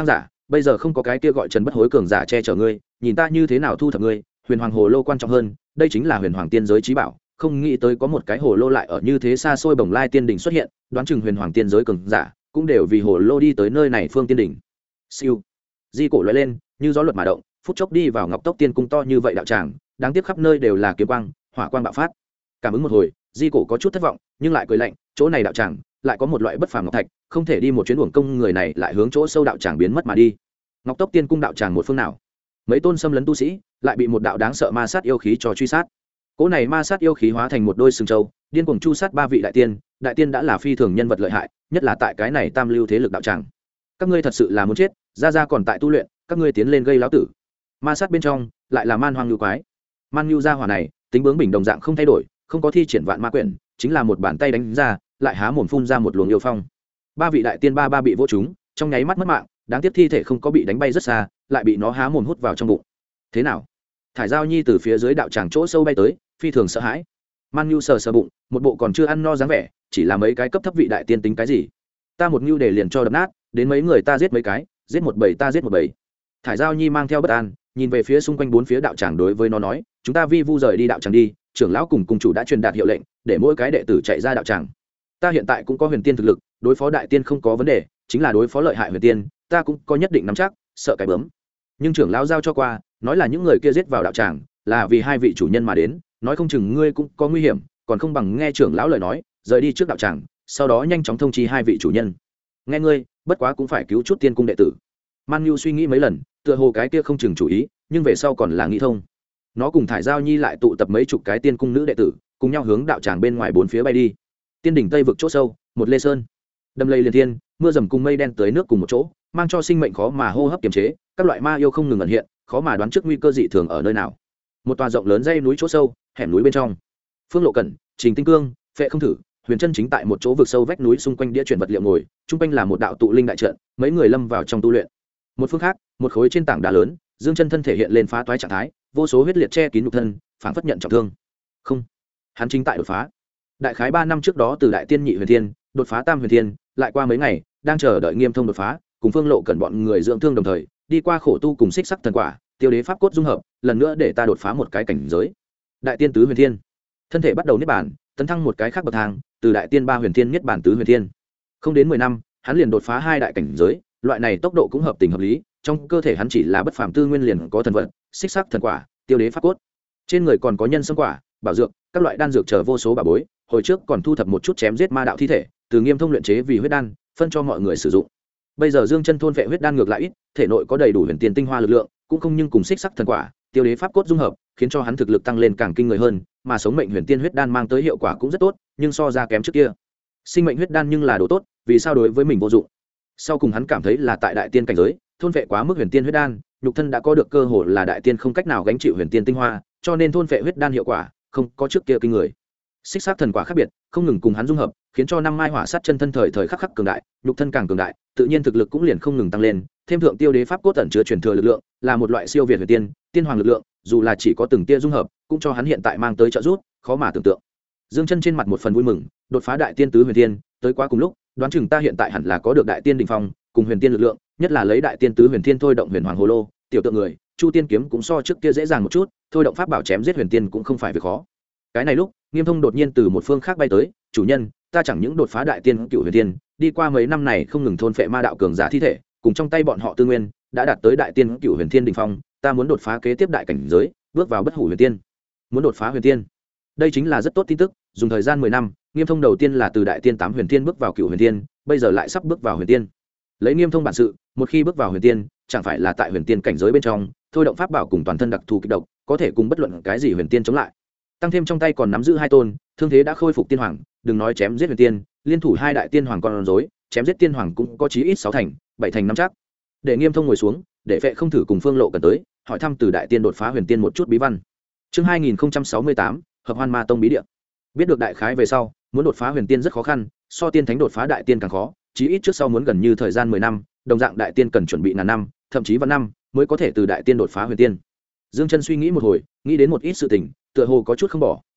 bây giờ không có cái kia gọi trần bất hối cường giả che chở ngươi, nhìn ta như thế nào thu thập ngươi. Huyền hoàng hồ lô quan trọng hơn, đây chính là huyền hoàng tiên giới trí bảo, không nghĩ tới có một cái hồ lô lại ở như thế xa xôi bồng lai tiên đỉnh xuất hiện, đoán chừng huyền hoàng tiên giới cường giả cũng đều vì hồ lô đi tới nơi này phương tiên đỉnh. Siêu, di cổ lóe lên như gió luật mà động, phút chốc đi vào ngọc tốc tiên cung to như vậy đạo tràng, đáng tiếc khắp nơi đều là kiếm quang, hỏa quang bạo phát. Cảm ứng một hồi, di cổ có chút thất vọng, nhưng lại cười lạnh, chỗ này đạo tràng lại có một loại bất phàm ngọc thạch, không thể đi một chuyến uổng công, người này lại hướng chỗ sâu đạo tràng biến mất mà đi. Ngọc tốc tiên cung đạo tràng một phương nào, mấy tôn xâm lấn tu sĩ lại bị một đạo đáng sợ ma sát yêu khí cho truy sát. Cỗ này ma sát yêu khí hóa thành một đôi sừng trâu, điên cuồng chu sát ba vị đại tiên đã là phi thường nhân vật lợi hại, nhất là tại cái này tam lưu thế lực đạo tràng. Các ngươi thật sự là muốn chết, ra còn tại tu luyện, các ngươi tiến lên gây lão tử. Ma sát bên trong lại là man hoang lưu quái. Man lưu gia hỏa này tính bướng bình đồng dạng không thay đổi, không có thi triển vạn ma quyển, chính là một bàn tay đánh ra lại há mồm phun ra một luồng yêu phong. Ba vị đại tiên ba bị vỗ trúng, trong nháy mắt mất mạng, đáng tiếc thi thể không có bị đánh bay rất xa, lại bị nó há mồm hút vào trong bụng. Thế nào? Thải Giao Nhi từ phía dưới đạo tràng chỗ sâu bay tới, phi thường sợ hãi. Man Nhu sờ bụng, một bộ còn chưa ăn no dáng vẻ, chỉ là mấy cái cấp thấp vị đại tiên tính cái gì? Ta một nhu để liền cho đập nát, đến mấy người ta giết mấy cái, giết một bầy ta giết một bầy. Thải Giao Nhi mang theo bất an, nhìn về phía xung quanh bốn phía đạo tràng, đối với nó nói, chúng ta vi vu rời đi đạo tràng đi, trưởng lão cùng cung chủ đã truyền đạt hiệu lệnh, để mỗi cái đệ tử chạy ra đạo tràng. Ta hiện tại cũng có huyền tiên thực lực, đối phó đại tiên không có vấn đề, chính là đối phó lợi hại huyền tiên, ta cũng có nhất định nắm chắc, sợ cái bướm. Nhưng trưởng lão giao cho qua, nói là những người kia giết vào đạo tràng là vì hai vị chủ nhân mà đến, nói không chừng ngươi cũng có nguy hiểm, còn không bằng nghe trưởng lão lời nói, rời đi trước đạo tràng, sau đó nhanh chóng thông chi hai vị chủ nhân. Nghe ngươi, bất quá cũng phải cứu chút tiên cung đệ tử. Man Nhu suy nghĩ mấy lần, tựa hồ cái kia không chừng chủ ý, nhưng về sau còn là nghĩ thông. Nó cùng Thải Giao Nhi lại tụ tập mấy chục cái tiên cung nữ đệ tử, cùng nhau hướng đạo tràng bên ngoài bốn phía bay đi. Tiên đỉnh tây vực chỗ sâu, một lê sơn, đầm lầy liền thiên, mưa dầm cùng mây đen tới nước cùng một chỗ, mang cho sinh mệnh khó mà hô hấp kiềm chế, các loại ma yêu không ngừng ẩn hiện, khó mà đoán trước nguy cơ dị thường ở nơi nào. Một tòa rộng lớn dãy núi chỗ sâu, hẻm núi bên trong, Phương Lộ Cẩn, Trình Tinh Cương, Phệ Không Thử, Huyền Chân chính tại một chỗ vực sâu vách núi xung quanh đĩa chuyển vật liệu ngồi, trung quanh là một đạo tụ linh đại trận, mấy người lâm vào trong tu luyện. Một phương khác, một khối trên tảng đá lớn, Dương Chân thân thể hiện lên phá toái trạng thái, vô số huyết liệt che kín nhục thân, phảng phất nhận trọng thương. Không, hắn chính tại đột phá. Đại khái 3 năm trước đó từ đại tiên nhị huyền thiên, đột phá tam huyền thiên, lại qua mấy ngày, đang chờ đợi Nghiêm Thông đột phá, cùng Phương Lộ Cẩn bọn người dưỡng thương đồng thời, đi qua khổ tu cùng xích sắc thần quả, tiêu đế pháp cốt dung hợp, lần nữa để ta đột phá một cái cảnh giới. Đại tiên tứ huyền thiên, thân thể bắt đầu niết bàn, tấn thăng một cái khác bậc thang, từ đại tiên 3 huyền thiên niết bàn tứ huyền thiên. Không đến 10 năm, hắn liền đột phá 2 đại cảnh giới, loại này tốc độ cũng hợp tình hợp lý, trong cơ thể hắn chỉ là bất phàm tư nguyên liền có thần vật, xích sắc thần quả, tiêu đế pháp cốt. Trên người còn có nhân sâm quả, bảo dược, các loại đan dược chờ vô số bảo bối, hồi trước còn thu thập một chút chém giết ma đạo thi thể, từ Nghiêm Thông luyện chế vì huyết đan, phân cho mọi người sử dụng. Bây giờ Dương Chân thôn vệ huyết đan ngược lại ít, thể nội có đầy đủ huyền tiên tinh hoa lực lượng, cũng không nhưng cùng xích sắc thần quả, tiêu đế pháp cốt dung hợp, khiến cho hắn thực lực tăng lên càng kinh người hơn, mà sống mệnh huyền tiên huyết đan mang tới hiệu quả cũng rất tốt, nhưng so ra kém trước kia. Sinh mệnh huyết đan nhưng là đồ tốt, vì sao đối với mình vô dụng? Sau cùng hắn cảm thấy là tại đại tiên cảnh giới, thôn vệ quá mức huyền tiên huyết đan, nhục thân đã có được cơ hội là đại tiên không cách nào gánh chịu huyền tiên tinh hoa, cho nên thôn vệ huyết đan hiệu quả không có trước kia kinh người. Xích sắc thần quả khác biệt, không ngừng cùng hắn dung hợp, khiến cho năm mai hỏa sát chân thân thời thời khắc khắc cường đại, nhục thân càng cường đại, tự nhiên thực lực cũng liền không ngừng tăng lên, thêm thượng tiêu đế pháp cốt ẩn chứa truyền thừa lực lượng, là một loại siêu việt huyền tiên, tiên hoàng lực lượng, dù là chỉ có từng tia dung hợp, cũng cho hắn hiện tại mang tới trợ giúp, khó mà tưởng tượng. Dương Chân trên mặt một phần vui mừng, đột phá đại tiên tứ huyền tiên, tới quá cùng lúc, đoán chừng ta hiện tại hẳn là có được đại tiên đỉnh phong, cùng huyền tiên lực lượng, nhất là lấy đại tiên tứ huyền tiên thôi động huyền hoàng hồ lô, tiểu tượng người, Chu Tiên kiếm cũng so trước kia dễ dàng một chút, thôi động pháp bảo chém giết huyền tiên cũng không phải việc khó. Cái này lúc, Nghiêm Thông đột nhiên từ một phương khác bay tới, chủ nhân, ta chẳng những đột phá đại tiên cựu huyền tiên, đi qua mấy năm này không ngừng thôn phệ ma đạo cường giả thi thể, cùng trong tay bọn họ tư nguyên đã đạt tới đại tiên cựu huyền tiên đỉnh phong, ta muốn đột phá kế tiếp đại cảnh giới, bước vào bất hủ huyền tiên. Muốn đột phá huyền tiên, đây chính là rất tốt tin tức. Dùng thời gian 10 năm, Nghiêm Thông đầu tiên là từ đại tiên 8 huyền tiên bước vào cựu huyền tiên, bây giờ lại sắp bước vào huyền tiên. Lấy Nghiêm Thông bản sự, một khi bước vào huyền tiên, chẳng phải là tại huyền tiên cảnh giới bên trong, thôi động pháp bảo cùng toàn thân đặc thù kịch độc, có thể cùng bất luận cái gì huyền tiên chống lại. Tăng thêm trong tay còn nắm giữ 2 tôn, thương thế đã khôi phục tiên hoàng, đừng nói chém giết huyền tiên, liên thủ 2 đại tiên hoàng con rối, chém giết tiên hoàng cũng có chí ít 6 thành, 7 thành nắm chắc. Để Nghiêm Thông ngồi xuống, để Phệ Không Thử cùng Phương Lộ Cẩn tới, hỏi thăm từ đại tiên đột phá huyền tiên một chút bí văn. Chương 2068, Hợp Hoan Ma Tông bí địa. Biết được đại khái về sau, muốn đột phá huyền tiên rất khó khăn, so tiên thánh đột phá đại tiên càng khó, chí ít trước sau muốn gần như thời gian 10 năm, đồng dạng đại tiên cần chuẩn bị ngàn năm, thậm chí vạn năm mới có thể từ đại tiên đột phá huyền tiên. Dương Chân suy nghĩ một hồi, nghĩ đến một ít sự tình, tựa hồ có chút không bỏ,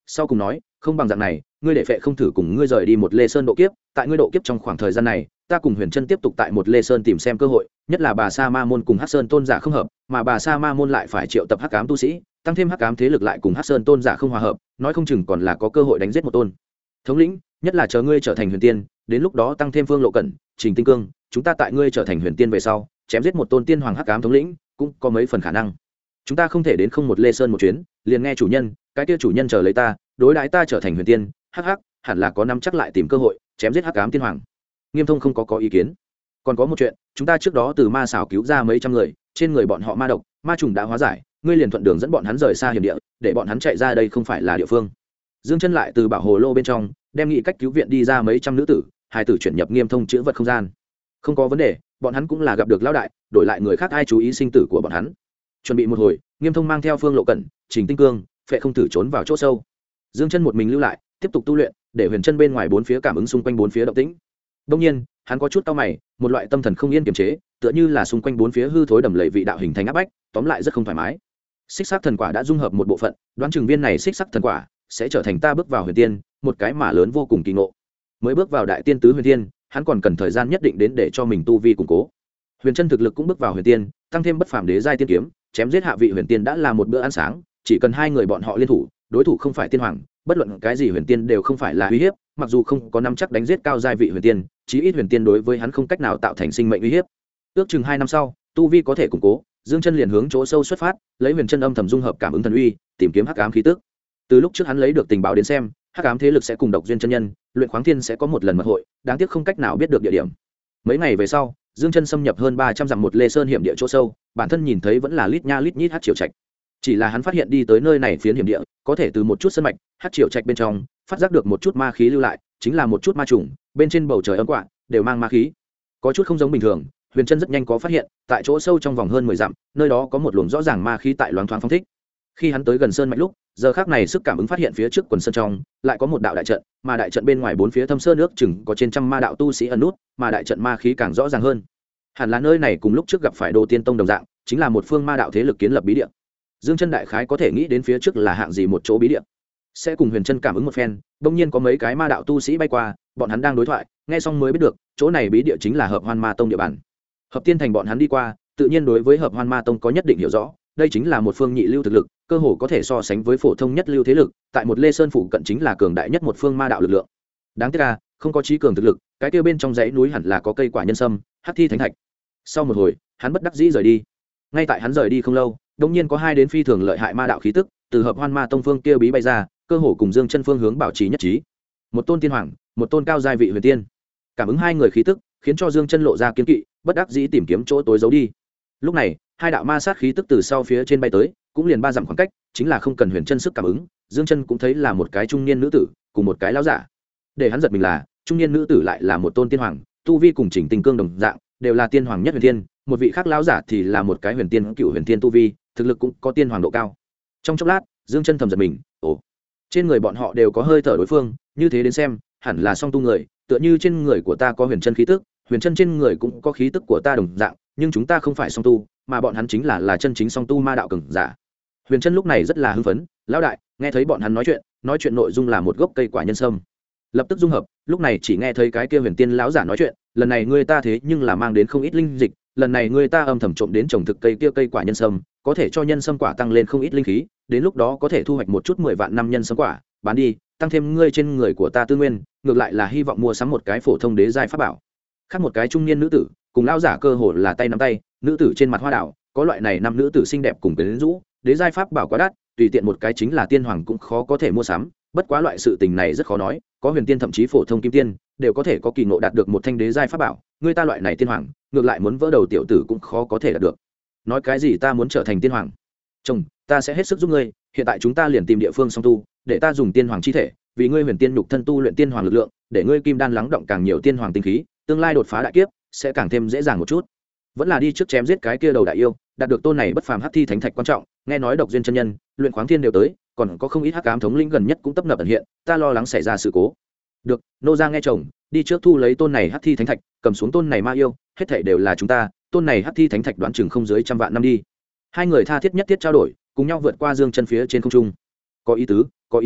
sau cùng nói không bằng dạng này, ngươi để phệ không thử cùng ngươi rời đi một lê sơn độ kiếp, tại ngươi độ kiếp trong khoảng thời gian này ta cùng huyền chân tiếp tục tại một lê sơn tìm xem cơ hội, nhất là bà sa ma môn cùng hắc sơn tôn giả không hợp, mà bà sa ma môn lại phải triệu tập hắc ám tu sĩ, tăng thêm hắc ám thế lực lại cùng hắc sơn tôn giả không hòa hợp, nói không chừng còn là có cơ hội đánh giết một tôn thống lĩnh, nhất là chờ ngươi trở thành huyền tiên, đến lúc đó tăng thêm phương lộ cẩn, trình tinh cương, chúng ta tại ngươi trở thành huyền tiên về sau chém giết một tôn tiên hoàng hắc ám thống lĩnh cũng có mấy phần khả năng. Chúng ta không thể đến không một lê sơn một chuyến liền nghe chủ nhân, cái kia chủ nhân chờ lấy ta, đối đãi ta trở thành huyền tiên, hắc hắc hẳn là có năm chắc lại tìm cơ hội chém giết hắc ám tiên hoàng. Nghiêm Thông không có ý kiến. Còn có một chuyện, chúng ta trước đó từ ma xảo cứu ra mấy trăm người, trên người bọn họ ma độc ma trùng đã hóa giải, ngươi liền thuận đường dẫn bọn hắn rời xa hiểm địa, để bọn hắn chạy ra đây không phải là địa phương. Dương Chân lại từ bảo hồ lô bên trong đem nghị cách cứu viện đi ra mấy trăm nữ tử, hai tử chuyển nhập Nghiêm Thông chữ vật không gian. Không có vấn đề, bọn hắn cũng là gặp được lão đại, đổi lại người khác ai chú ý sinh tử của bọn hắn. Chuẩn bị một hồi, Nghiêm Thông mang theo Phương Lộ Cẩn, Trình Tinh Cương, Phệ Không Tử trốn vào chỗ sâu. Dương Chân một mình lưu lại, tiếp tục tu luyện, để huyền chân bên ngoài bốn phía cảm ứng xung quanh bốn phía động tĩnh. Đương nhiên, hắn có chút cau mày, một loại tâm thần không yên kiềm chế, tựa như là xung quanh bốn phía hư thối đầm lầy vị đạo hình thành áp bách, tóm lại rất không thoải mái. Xích sắc thần quả đã dung hợp một bộ phận, đoán chừng viên này xích sắc thần quả sẽ trở thành ta bước vào huyền tiên, một cái mà lớn vô cùng kỳ ngộ. Mới bước vào đại tiên tứ huyền tiên, hắn còn cần thời gian nhất định đến để cho mình tu vi củng cố. Huyền chân thực lực cũng bước vào huyền tiên, tăng thêm bất phàm đế giai tiên kiếm, chém giết hạ vị huyền tiên đã là một bữa ăn sáng, chỉ cần hai người bọn họ liên thủ, đối thủ không phải tiên hoàng, bất luận cái gì huyền tiên đều không phải là uy hiếp, mặc dù không có nắm chắc đánh giết cao giai vị huyền tiên, chí ít huyền tiên đối với hắn không cách nào tạo thành sinh mệnh uy hiếp. Ước chừng 2 năm sau, tu vi có thể củng cố, Dương Chân liền hướng chỗ sâu xuất phát, lấy huyền chân âm thầm dung hợp cảm ứng thần uy, tìm kiếm hắc ám khí tức. Từ lúc trước hắn lấy được tình báo đến xem, hắc ám thế lực sẽ cùng độc duyên chân nhân, luyện khoáng thiên sẽ có một lần mật hội, đáng tiếc không cách nào biết được địa điểm. Mấy ngày về sau, Dương Chân xâm nhập hơn 300 dặm một lê sơn hiểm địa chỗ sâu, bản thân nhìn thấy vẫn là lít nha lít nhít hắc triều trạch. Chỉ là hắn phát hiện đi tới nơi này phiến hiểm địa, có thể từ một chút sơn mạch, hắc triều trạch bên trong, phát giác được một chút ma khí lưu lại, chính là một chút ma trùng, bên trên bầu trời ấm quạ, đều mang ma khí. Có chút không giống bình thường, huyền chân rất nhanh có phát hiện, tại chỗ sâu trong vòng hơn 10 dặm, nơi đó có một luồng rõ ràng ma khí tại loáng thoáng phóng thích. Khi hắn tới gần sơn mạch lúc, giờ khắc này sức cảm ứng phát hiện phía trước quần sơn trong, lại có một đạo đại trận, mà đại trận bên ngoài bốn phía thâm sơn nước chừng có trên trăm ma đạo tu sĩ ẩn nút, mà đại trận ma khí càng rõ ràng hơn. Hẳn là nơi này cùng lúc trước gặp phải Đồ Tiên Tông đồng dạng, chính là một phương ma đạo thế lực kiến lập bí địa. Dương Chân đại khái có thể nghĩ đến phía trước là hạng gì một chỗ bí địa. Sẽ cùng huyền chân cảm ứng một phen, bỗng nhiên có mấy cái ma đạo tu sĩ bay qua, bọn hắn đang đối thoại, nghe xong mới biết được, chỗ này bí địa chính là Hợp Hoan Ma Tông địa bàn. Hợp Tiên Thành bọn hắn đi qua, tự nhiên đối với Hợp Hoan Ma Tông có nhất định hiểu rõ, đây chính là một phương nhị lưu thực lực, cơ hồ có thể so sánh với phổ thông nhất lưu thế lực, tại một Lê Sơn phủ cận chính là cường đại nhất một phương ma đạo lực lượng. Đáng tiếc là không có trí cường thực lực, cái kia bên trong dãy núi hẳn là có cây quả nhân sâm, hắc thi thánh thạch. Sau một hồi, hắn bất đắc dĩ rời đi. Ngay tại hắn rời đi không lâu, đột nhiên có hai đến phi thường lợi hại ma đạo khí tức từ Hợp Hoan Ma Tông phương kia bí bay ra, cơ hồ cùng Dương Chân phương hướng bảo trì nhất trí. Một tôn tiên hoàng, một tôn cao giai vị huyền tiên. Cảm ứng hai người khí tức, khiến cho Dương Chân lộ ra kiên kỵ, bất đắc dĩ tìm kiếm chỗ tối giấu đi. Lúc này, hai đạo ma sát khí tức từ sau phía trên bay tới, cũng liền 3 dặm khoảng cách, chính là không cần huyền chân sức cảm ứng, Dương Chân cũng thấy là một cái trung niên nữ tử, cùng một cái lão giả. Để hắn giật mình là, trung niên nữ tử lại là một tôn tiên hoàng, tu vi cùng Trình Tình Cương đồng dạng, đều là tiên hoàng nhất huyền tiên, một vị khác lão giả thì là một cái huyền tiên cựu huyền tiên tu vi, thực lực cũng có tiên hoàng độ cao. Trong chốc lát, Dương Chân thầm giật mình, ồ, trên người bọn họ đều có hơi thở đối phương, như thế đến xem, hẳn là song tu người, tựa như trên người của ta có huyền chân khí tức, huyền chân trên người cũng có khí tức của ta đồng dạng, nhưng chúng ta không phải song tu, mà bọn hắn chính là chân chính song tu ma đạo cường giả. Huyền chân lúc này rất là hưng phấn, lão đại, nghe thấy bọn hắn nói chuyện nội dung là một gốc cây quả nhân sâm. Lập tức dung hợp, lúc này chỉ nghe thấy cái kia huyền tiên lão giả nói chuyện, lần này người ta thế nhưng là mang đến không ít linh dịch, lần này người ta âm thầm trộm đến trồng thực cây kia cây quả nhân sâm, có thể cho nhân sâm quả tăng lên không ít linh khí, đến lúc đó có thể thu hoạch một chút 10 vạn năm nhân sâm quả, bán đi, tăng thêm ngươi trên người của ta tư nguyên, ngược lại là hy vọng mua sắm một cái phổ thông đế giai pháp bảo. Khác một cái trung niên nữ tử, cùng lão giả cơ hồ là tay nắm tay, nữ tử trên mặt hoa đảo, có loại này năm nữ tử xinh đẹp cùng quyến rũ, đế giai pháp bảo quá đắt, tùy tiện một cái chính là tiên hoàng cũng khó có thể mua sắm, bất quá loại sự tình này rất khó nói, có huyền tiên thậm chí phổ thông kim tiên đều có thể có kỳ ngộ đạt được một thanh đế giai pháp bảo, người ta loại này tiên hoàng, ngược lại muốn vỡ đầu tiểu tử cũng khó có thể đạt được. Nói cái gì ta muốn trở thành tiên hoàng? Chồng, ta sẽ hết sức giúp ngươi, hiện tại chúng ta liền tìm địa phương song tu, để ta dùng tiên hoàng chi thể, vì ngươi huyền tiên nhục thân tu luyện tiên hoàng lực lượng, để ngươi kim đan lắng động càng nhiều tiên hoàng tinh khí, tương lai đột phá đại kiếp sẽ càng thêm dễ dàng một chút. Vẫn là đi trước chém giết cái kia đầu đại yêu, đạt được tôn này bất phàm hắc thi thánh thạch quan trọng, nghe nói độc duyên chân nhân, luyện khoáng thiên đều tới, còn có không ít hắc ám thống lĩnh gần nhất cũng tấp nập ẩn hiện, ta lo lắng xảy ra sự cố. Được, nô gia nghe chồng, đi trước thu lấy tôn này hắc thi thánh thạch, cầm xuống tôn này ma yêu, hết thảy đều là chúng ta, tôn này hắc thi thánh thạch đoán chừng không dưới 100 vạn năm đi. Hai người tha thiết nhất thiết trao đổi, cùng nhau vượt qua Dương Chân phía trên không trung. Có ý tứ,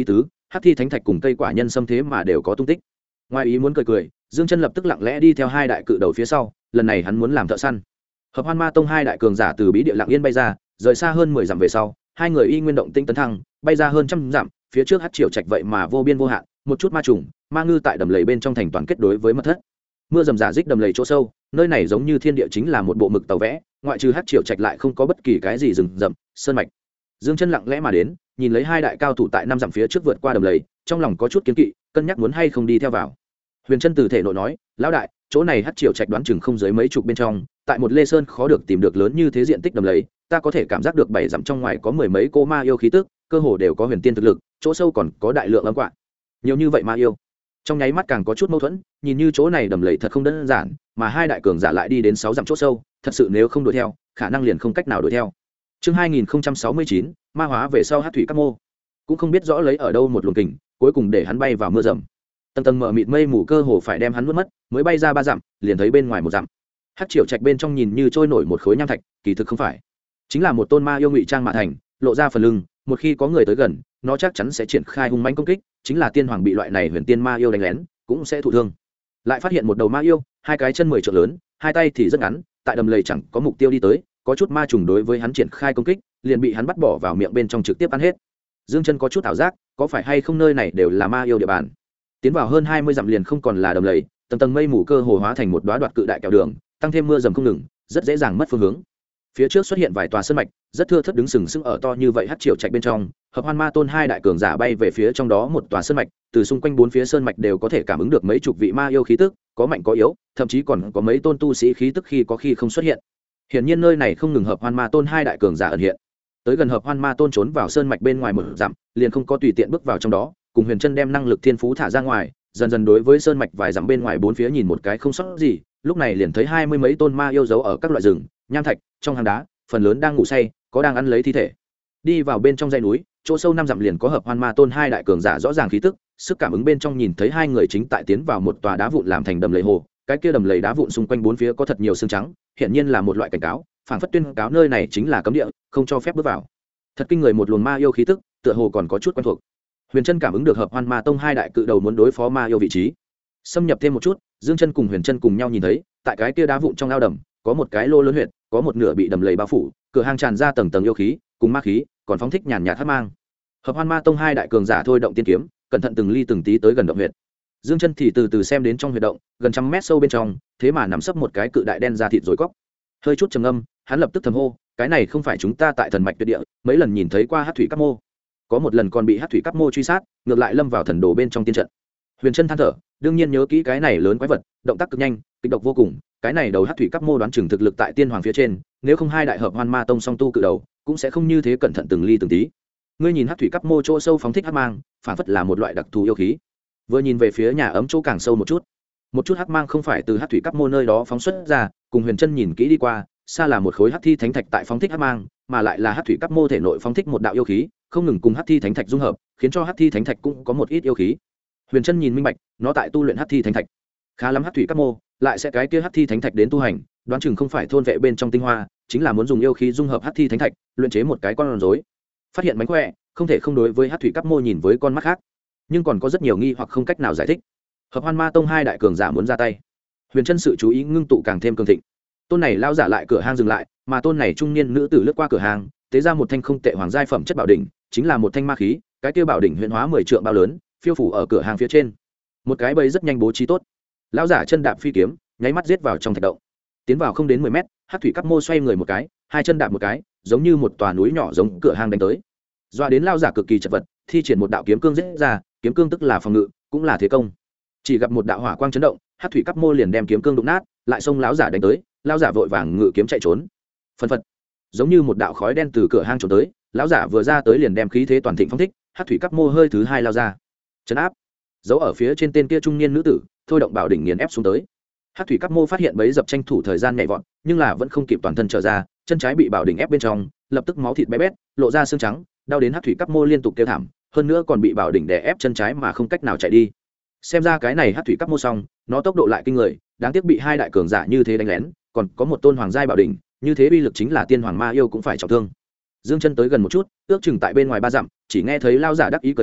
hắc thi thánh thạch cùng cây quả nhân xâm thế mà đều có tung tích. Ngoài ý muốn cười, Dương Chân lập tức lặng lẽ đi theo hai đại cự đầu phía sau, lần này hắn muốn làm thợ săn. Hợp Hoan Ma Tông hai đại cường giả từ bí địa lặng yên bay ra, rời xa hơn 10 dặm về sau, hai người y nguyên động tinh tấn thăng, bay ra hơn trăm dặm, phía trước Hắc Triều Trạch vậy mà vô biên vô hạn, một chút ma trùng, ma ngư tại đầm lầy bên trong thành toàn kết đối với mật thất. Mưa rầm rả rích đầm lầy chỗ sâu, nơi này giống như thiên địa chính là một bộ mực tàu vẽ, ngoại trừ Hắc Triều Trạch lại không có bất kỳ cái gì rừng rậm, sơn mạch. Dương Chân lặng lẽ mà đến, nhìn lấy hai đại cao thủ tại 5 dặm phía trước vượt qua đầm lầy, trong lòng có chút kiêng kỵ, cân nhắc muốn hay không đi theo vào. Huyền Chân từ thể nội nói, lão đại, chỗ này Hắc Triều Trạch đoán chừng không dưới mấy chục bên trong, tại một lê sơn khó được tìm được lớn như thế diện tích đầm lầy, ta có thể cảm giác được 7 dặm trong ngoài có mười mấy cô ma yêu khí tức, cơ hồ đều có huyền tiên thực lực, chỗ sâu còn có đại lượng âm quạ. Nhiều như vậy ma yêu. Trong nháy mắt càng có chút mâu thuẫn, nhìn như chỗ này đầm lầy thật không đơn giản, mà hai đại cường giả lại đi đến 6 dặm chỗ sâu, thật sự nếu không đuổi theo, khả năng liền không cách nào đuổi theo. Chương 2069, ma hóa về sau Hắc thủy các mô. Cũng không biết rõ lấy ở đâu một luồng kình, cuối cùng để hắn bay vào mưa rầm. Tầng tầng mở mịt mây mù cơ hồ phải đem hắn nuốt mất, mới bay ra 3 dặm, liền thấy bên ngoài 1 dặm. Hắc Triều Trạch bên trong nhìn như trôi nổi một khối nham thạch, kỳ thực không phải, chính là một tôn ma yêu ngụy trang mạ thành, lộ ra phần lưng, một khi có người tới gần, nó chắc chắn sẽ triển khai hung mãnh công kích, chính là tiên hoàng bị loại này huyền tiên ma yêu đánh lén, cũng sẽ thụ thương. Lại phát hiện một đầu ma yêu, hai cái chân 10 trượng lớn, hai tay thì rất ngắn, tại đầm lầy chẳng có mục tiêu đi tới, có chút ma trùng đối với hắn triển khai công kích, liền bị hắn bắt bỏ vào miệng bên trong trực tiếp ăn hết. Dương Chân có chút ảo giác, có phải hay không nơi này đều là ma yêu địa bàn. Tiến vào hơn 20 dặm liền không còn là đầm lầy, tầng tầng mây mù cơ hồ hóa thành một đóa đoạt cự đại kẹo đường, tăng thêm mưa dầm không ngừng, rất dễ dàng mất phương hướng. Phía trước xuất hiện vài tòa sơn mạch, rất thưa thớt đứng sừng sững ở to như vậy Hắc Triều Trạch bên trong, Hợp Hoan Ma Tôn hai đại cường giả bay về phía trong đó một tòa sơn mạch, từ xung quanh bốn phía sơn mạch đều có thể cảm ứng được mấy chục vị ma yêu khí tức, có mạnh có yếu, thậm chí còn có mấy tôn tu sĩ khí tức khi có khi không xuất hiện. Hiển nhiên nơi này không ngừng Hợp Hoan Ma Tôn hai đại cường giả ẩn hiện. Tới gần Hợp Hoan Ma Tôn trốn vào sơn mạch bên ngoài một dặm, liền không có tùy tiện bước vào trong đó, cùng Huyền Chân đem năng lực thiên phú thả ra ngoài, dần dần đối với sơn mạch vài dặm bên ngoài bốn phía nhìn một cái không sót gì, lúc này liền thấy 20 mấy tôn ma yêu giấu ở các loại rừng, nham thạch, trong hang đá, phần lớn đang ngủ say, có đang ăn lấy thi thể. Đi vào bên trong dãy núi, chỗ sâu 5 dặm liền có Hợp Hoan Ma Tôn hai đại cường giả rõ ràng khí tức, sức cảm ứng bên trong nhìn thấy hai người chính tại tiến vào một tòa đá vụn làm thành đầm lầy hồ, cái kia đầm lầy đá vụn xung quanh bốn phía có thật nhiều xương trắng, hiển nhiên là một loại cảnh cáo, phảng phất tuyên cáo nơi này chính là cấm địa, không cho phép bước vào. Thật kinh người một luồng ma yêu khí tức, tựa hồ còn có chút quen thuộc. Huyền Chân cảm ứng được Hợp Hoan Ma Tông hai đại cự đầu muốn đối phó ma yêu vị trí. Xâm nhập thêm một chút, Dương Chân cùng Huyền Chân cùng nhau nhìn thấy, tại cái kia đá vụn trong ao đầm, có một cái lô lớn huyệt, có một nửa bị đầm lầy bao phủ, cửa hang tràn ra tầng tầng yêu khí, cùng ma khí, còn phóng thích nhàn nhạt hắc mang. Hợp Hoan Ma Tông hai đại cường giả thôi động tiên kiếm, cẩn thận từng ly từng tí tới gần động huyệt. Dương Chân thì từ từ xem đến trong huyệt động, gần trăm mét sâu bên trong, thế mà nằm sấp một cái cự đại đen da thịt rồi cóc. Hơi chút trầm ngâm, hắn lập tức thầm hô, cái này không phải chúng ta tại thần mạch tuyệt địa, mấy lần nhìn thấy qua Hắc thủy các mô. Có một lần còn bị Hắc thủy các mô truy sát, ngược lại lâm vào thần đồ bên trong tiên trận. Huyền Chân than thở, đương nhiên nhớ kỹ cái này lớn quái vật, động tác cực nhanh, kịch độc vô cùng, cái này đầu Hắc thủy các mô đoán chừng thực lực tại tiên hoàng phía trên, nếu không hai đại Hợp Hoan Ma Tông song tu cự đầu, cũng sẽ không như thế cẩn thận từng ly từng tí. Ngươi nhìn Hắc thủy các mô chỗ sâu phóng thích hắc mang, phản phất là một loại đặc thù yêu khí. Vừa nhìn về phía nhà ấm chỗ càng sâu một chút hắc mang không phải từ Hắc thủy các mô nơi đó phóng xuất ra, cùng Huyền Chân nhìn kỹ đi qua, xa là một khối hắc thi thánh thạch tại phóng thích hắc mang, mà lại là Hắc thủy các mô thể nội phóng thích một đạo yêu khí, không ngừng cùng hắc thi thánh thạch dung hợp, khiến cho hắc thi thánh thạch cũng có một ít yêu khí. Huyền Chân nhìn minh bạch, nó tại tu luyện hắc thi thánh thạch. Khá lắm Hắc thủy các mô, lại sẽ cái kia hắc thi thánh thạch đến tu hành, đoán chừng không phải thôn vệ bên trong tinh hoa, chính là muốn dùng yêu khí dung hợp hắc thi thánh thạch, luyện chế một cái con rối. Phát hiện mánh khỏe, không thể không đối với Hắc thủy các mô nhìn với con mắt khác, nhưng còn có rất nhiều nghi hoặc không cách nào giải thích. Hợp Hoan Ma Tông hai đại cường giả muốn ra tay. Huyền Chân sự chú ý ngưng tụ càng thêm cường thịnh. Tôn này lao giả lại cửa hang dừng lại, mà tôn này trung niên nữ tử lướt qua cửa hang, tế ra một thanh không tệ hoàng giai phẩm chất bảo đỉnh, chính là một thanh ma khí, cái kia bảo đỉnh huyền hóa 10 trượng bao lớn, phiêu phủ ở cửa hang phía trên. Một cái bẫy rất nhanh bố trí tốt. Lão giả chân đạp phi kiếm, nháy mắt giết vào trong thạch động. Tiến vào không đến 10 mét, Hắc thủy các mô xoay người một cái, hai chân đạp một cái, giống như một tòa núi nhỏ giống cửa hang đánh tới. Doa đến lão giả cực kỳ chật vật, thi triển một đạo kiếm cương giết ra, kiếm cương tức là phòng ngự, cũng là thế công. Chỉ gặp một đạo hỏa quang chấn động, Hắc thủy các mô liền đem kiếm cương đụng nát, lại xông lão giả đánh tới, lão giả vội vàng ngự kiếm chạy trốn. Phân phật, giống như một đạo khói đen từ cửa hang trốn tới, lão giả vừa ra tới liền đem khí thế toàn thịnh phóng thích, Hắc thủy các mô hơi thứ hai lao ra, chấn áp, giấu ở phía trên tên kia trung niên nữ tử, thôi động bảo đỉnh nghiền ép xuống tới. Hắc thủy các mô phát hiện bấy dập tranh thủ thời gian nhảy vọt, nhưng là vẫn không kịp toàn thân trở ra, chân trái bị bảo đỉnh ép bên trong, lập tức máu thịt bé bét, lộ ra xương trắng, đau đến Hắc thủy các mô liên tục kêu thảm, hơn nữa còn bị bảo đỉnh đè ép chân trái mà không cách nào chạy đi. Xem ra cái này Hắc thủy các mô xong, nó tốc độ lại kinh người, đáng tiếc bị hai đại cường giả như thế đánh lén, còn có một tôn hoàng giai bảo đỉnh, như thế uy lực chính là tiên hoàng ma yêu cũng phải trọng thương. Dương Chân tới gần một chút, ước chừng tại bên ngoài 3 dặm, chỉ nghe thấy lao giả đắc ý cười nói,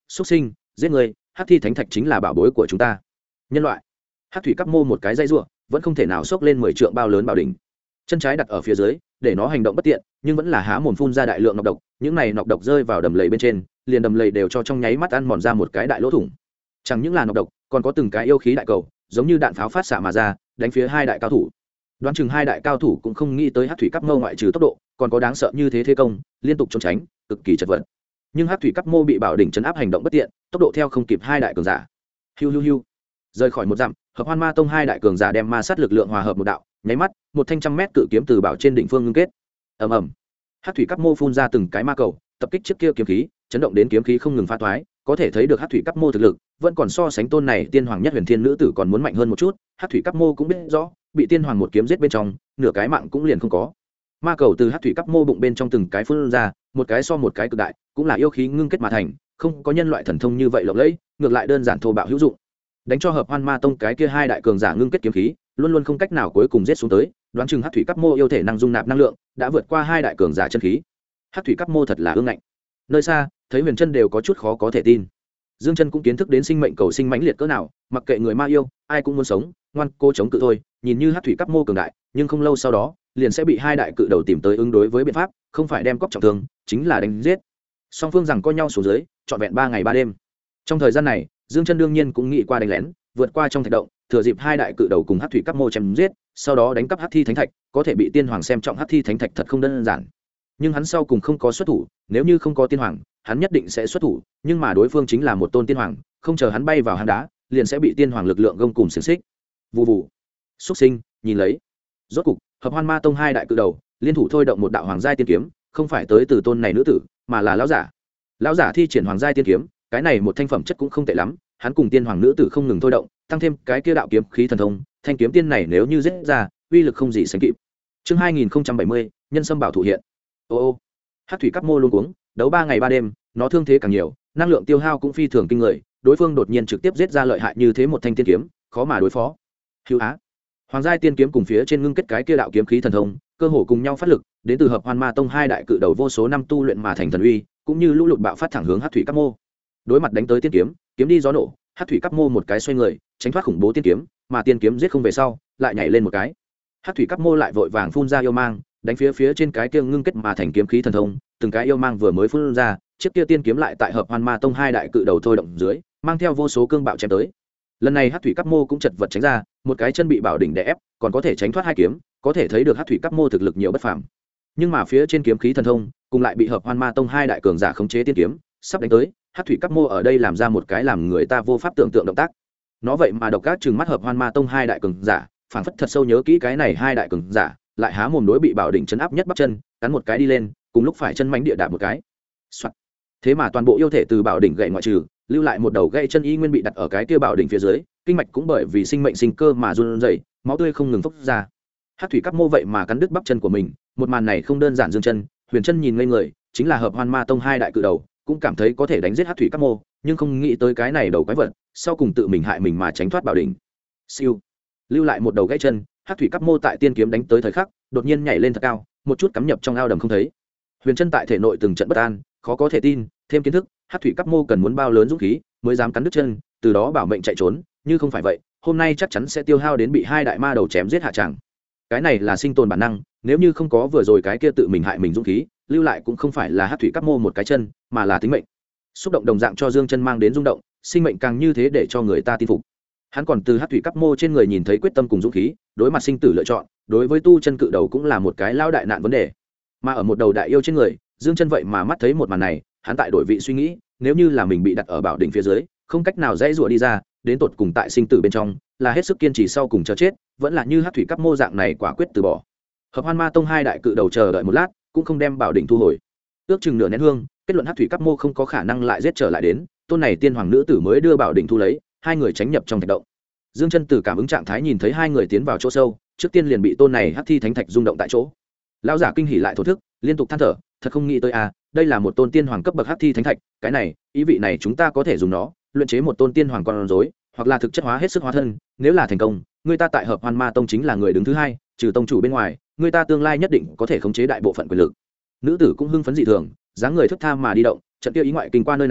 xuất sinh, giết người, hắc thi thánh thạch chính là bảo bối của chúng ta. Nhân loại. Hắc thủy cấp mô một cái dây rủa, vẫn không thể nào xốc lên 10 trượng bao lớn bảo đỉnh. Chân trái đặt ở phía dưới, để nó hành động bất tiện, nhưng vẫn là há mồm phun ra đại lượng nọc độc, những này nọc độc rơi vào đầm lầy bên trên, liền đầm lầy đều cho trong nháy mắt ăn mòn ra một cái đại lỗ thủng. Chẳng những là nọc độc, còn có từng cái yêu khí đại cầu, giống như đạn pháo phát xạ mà ra, đánh phía hai đại cao thủ. Đoán chừng hai đại cao thủ cũng không nghĩ tới hắc thủy cấp mô ngoại trừ tốc độ, còn có đáng sợ như thế công, liên tục trốn tránh, cực kỳ chật vật. Nhưng hắc thủy cấp mô bị bảo đỉnh chấn áp hành động bất tiện, tốc độ theo không kịp hai đại cường giả. Hiu hiu hiu. Rời khỏi một dặm, Hợp Hoan Ma Tông hai đại cường giả đem ma sát lực lượng hòa hợp một đạo, nháy mắt, một thanh 100 mét cự kiếm từ bảo trên đỉnh phương ngưng kết. Ầm ầm. Hắc thủy cấp mô phun ra từng cái ma cầu, tập kích trước kia kiếm khí, chấn động đến kiếm khí không ngừng phá toái, có thể thấy được hắc thủy cấp mô thực lực, vẫn còn so sánh tôn này tiên hoàng nhất huyền thiên nữ tử còn muốn mạnh hơn một chút. Hắc thủy cấp mô cũng biết rõ, bị tiên hoàng một kiếm giết bên trong, nửa cái mạng cũng liền không có. Ma cầu từ hắc thủy cấp mô bụng bên trong từng cái phun ra, một cái so một cái cực đại, cũng là yêu khí ngưng kết mà thành, không có nhân loại thần thông như vậy lộng lẫy, ngược lại đơn giản thô bạo hữu dụng. Đánh cho Hợp Hoan Ma Tông cái kia hai đại cường giả ngưng kết kiếm khí, luôn luôn không cách nào cuối cùng giết xuống tới, đoán chừng hắc thủy cấp mô yêu thể năng dung nạp năng lượng, đã vượt qua hai đại cường giả chân khí. Hắc thủy cấp mô thật là ương ngạnh. Nơi xa, thấy Huyền Chân đều có chút khó có thể tin. Dương Chân cũng kiến thức đến sinh mệnh cầu sinh mãnh liệt cỡ nào, mặc kệ người ma yêu, ai cũng muốn sống, ngoan cố chống cự thôi, nhìn như hắc thủy cấp mô cường đại, nhưng không lâu sau đó, liền sẽ bị hai đại cự đầu tìm tới ứng đối với biện pháp, không phải đem cóc trọng thương, chính là đánh giết. Song phương rằng co nhau xuống dưới, trọn vẹn 3 ngày 3 đêm. Trong thời gian này, Dương Chân đương nhiên cũng nghĩ qua đánh lén, vượt qua trong thạch động, thừa dịp hai đại cự đầu cùng hắc thủy cấp mô chém giết, sau đó đánh cắp hắc thi thánh thạch, có thể bị tiên hoàng xem trọng hắc thi thánh thạch thật không đơn giản. Nhưng hắn sau cùng không có xuất thủ, nếu như không có tiên hoàng, hắn nhất định sẽ xuất thủ, nhưng mà đối phương chính là một tôn tiên hoàng, không chờ hắn bay vào hang đá, liền sẽ bị tiên hoàng lực lượng gông cùm xiển xích. Vù vù. Súc sinh, nhìn lấy. Rốt cục, Hợp Hoan Ma Tông hai đại cự đầu, liên thủ thôi động một đạo hoàng giai tiên kiếm, không phải tới từ tôn này nữ tử, mà là lão giả. Lão giả thi triển hoàng giai tiên kiếm, cái này một thanh phẩm chất cũng không tệ lắm, hắn cùng tiên hoàng nữ tử không ngừng thôi động, tăng thêm cái kia đạo kiếm khí thần thông, thanh kiếm tiên này nếu như giết ra, uy lực không gì sánh kịp. Chương 2070, nhân sâm bảo thủ hiện. Ô, hắc thủy cấp mô luôn cuống, đấu 3 ngày 3 đêm, nó thương thế càng nhiều, năng lượng tiêu hao cũng phi thường kinh người, đối phương đột nhiên trực tiếp giết ra lợi hại như thế một thanh tiên kiếm, khó mà đối phó. Hữu á. Hoàng giai tiên kiếm cùng phía trên ngưng kết cái kia đạo kiếm khí thần thông, cơ hồ cùng nhau phát lực, đến từ Hợp Hoan Ma Tông hai đại cự đầu vô số năm tu luyện mà thành thần uy, cũng như lũ lụt bạo phát thẳng hướng hắc thủy cấp mô. Đối mặt đánh tới tiên kiếm, kiếm đi gió nổ, hắc thủy cấp mô một cái xoay người, tránh thoát khủng bố tiên kiếm, mà tiên kiếm giết không về sau, lại nhảy lên một cái. Hắc thủy cấp mô lại vội vàng phun ra yêu mang, đánh phía trên cái kia ngưng kết mà thành kiếm khí thần thông, từng cái yêu mang vừa mới phun ra, chiếc kia tiên kiếm lại tại Hợp Hoan Ma Tông hai đại cự đầu thôi động dưới, mang theo vô số cương bạo chém tới. Lần này hắc thủy cấp mô cũng chật vật tránh ra, một cái chân bị bảo đỉnh đè ép, còn có thể tránh thoát hai kiếm, có thể thấy được hắc thủy cấp mô thực lực nhiều bất phàm. Nhưng mà phía trên kiếm khí thần thông, cùng lại bị Hợp Hoan Ma Tông hai đại cường giả khống chế tiên kiếm, sắp đánh tới, hắc thủy cấp mô ở đây làm ra một cái làm người ta vô pháp tưởng tượng động tác. Nó vậy mà độc ác trừng mắt Hợp Hoan Ma Tông hai đại cường giả, phảng phất thật sâu nhớ kỹ cái này hai đại cường giả, lại há mồm đối bị bảo đỉnh chấn áp nhất bắp chân, cắn một cái đi lên, cùng lúc phải chân mãnh địa đạp một cái. Soạt. Thế mà toàn bộ yêu thể từ bảo đỉnh gãy ngoại trừ, lưu lại một đầu gãy chân y nguyên bị đặt ở cái kia bảo đỉnh phía dưới, kinh mạch cũng bởi vì sinh mệnh sinh cơ mà run rẩy, máu tươi không ngừng phốc ra. Hắc thủy cấp mô vậy mà cắn đứt bắp chân của mình, một màn này không đơn giản. Dương Chân, Huyền Chân nhìn ngây người, chính là Hợp Hoan Ma Tông hai đại cự đầu, cũng cảm thấy có thể đánh giết hắc thủy cấp mô, nhưng không nghĩ tới cái này đầu quái vật, sau cùng tự mình hại mình mà tránh thoát bảo đỉnh. Siêu. Lưu lại một đầu gãy chân, hắc thủy cấp mô tại tiên kiếm đánh tới thời khắc, đột nhiên nhảy lên thật cao, một chút cắm nhập trong ao đầm không thấy. Huyền Chân tại thể nội từng trận bất an, khó có thể tin, thêm kiến thức, hắc thủy cấp mô cần muốn bao lớn dũng khí mới dám cắn đứt chân, từ đó bảo mệnh chạy trốn, như không phải vậy, hôm nay chắc chắn sẽ tiêu hao đến bị hai đại ma đầu chém giết hạ tràng. Cái này là sinh tồn bản năng, nếu như không có vừa rồi cái kia tự mình hại mình dũng khí, lưu lại cũng không phải là hắc thủy cấp mô một cái chân, mà là tính mệnh. Xúc động đồng dạng cho Dương Chân mang đến rung động, sinh mệnh càng như thế để cho người ta tin phục. Hắn còn từ hắc thủy cấp mô trên người nhìn thấy quyết tâm cùng dũng khí, đối mặt sinh tử lựa chọn, đối với tu chân cự đầu cũng là một cái lao đại nạn vấn đề. Mà ở một đầu đại yêu trên người, Dương Chân vậy mà mắt thấy một màn này, hắn tại đổi vị suy nghĩ, nếu như là mình bị đặt ở bảo đỉnh phía dưới, không cách nào dễ dụa đi ra, đến tột cùng tại sinh tử bên trong, là hết sức kiên trì sau cùng chờ chết, vẫn là như hắc thủy cấp mô dạng này quả quyết từ bỏ. Hợp Hoan Ma Tông hai đại cự đầu chờ đợi một lát, cũng không đem bảo đỉnh thu hồi. Ước chừng nửa nén hương, kết luận hắc thủy cấp mô không có khả năng lại giết trở lại đến, tôn này tiên hoàng nữ tử mới đưa bảo đỉnh thu lấy, hai người tránh nhập trong thạch động. Dương Chân từ cảm ứng trạng thái nhìn thấy hai người tiến vào chỗ sâu, trước tiên liền bị tôn này hắc thi thánh thạch rung động tại chỗ. Lão giả kinh hỉ lại thổ thức, liên tục than thở, thật không nghĩ tới à, đây là một tôn tiên hoàng cấp bậc hắc thi thánh thạch, cái này, ý vị này chúng ta có thể dùng nó luyện chế một tôn tiên hoàng con rối, hoặc là thực chất hóa hết sức hóa thân, nếu là thành công, người ta tại Hợp Hoan Ma Tông chính là người đứng thứ hai, trừ tông chủ bên ngoài, người ta tương lai nhất định có thể khống chế đại bộ phận quyền lực. Nữ tử cũng hưng phấn dị thường, dáng người thức tha mà đi động, trận kia ý ngoại kinh qua nơi này,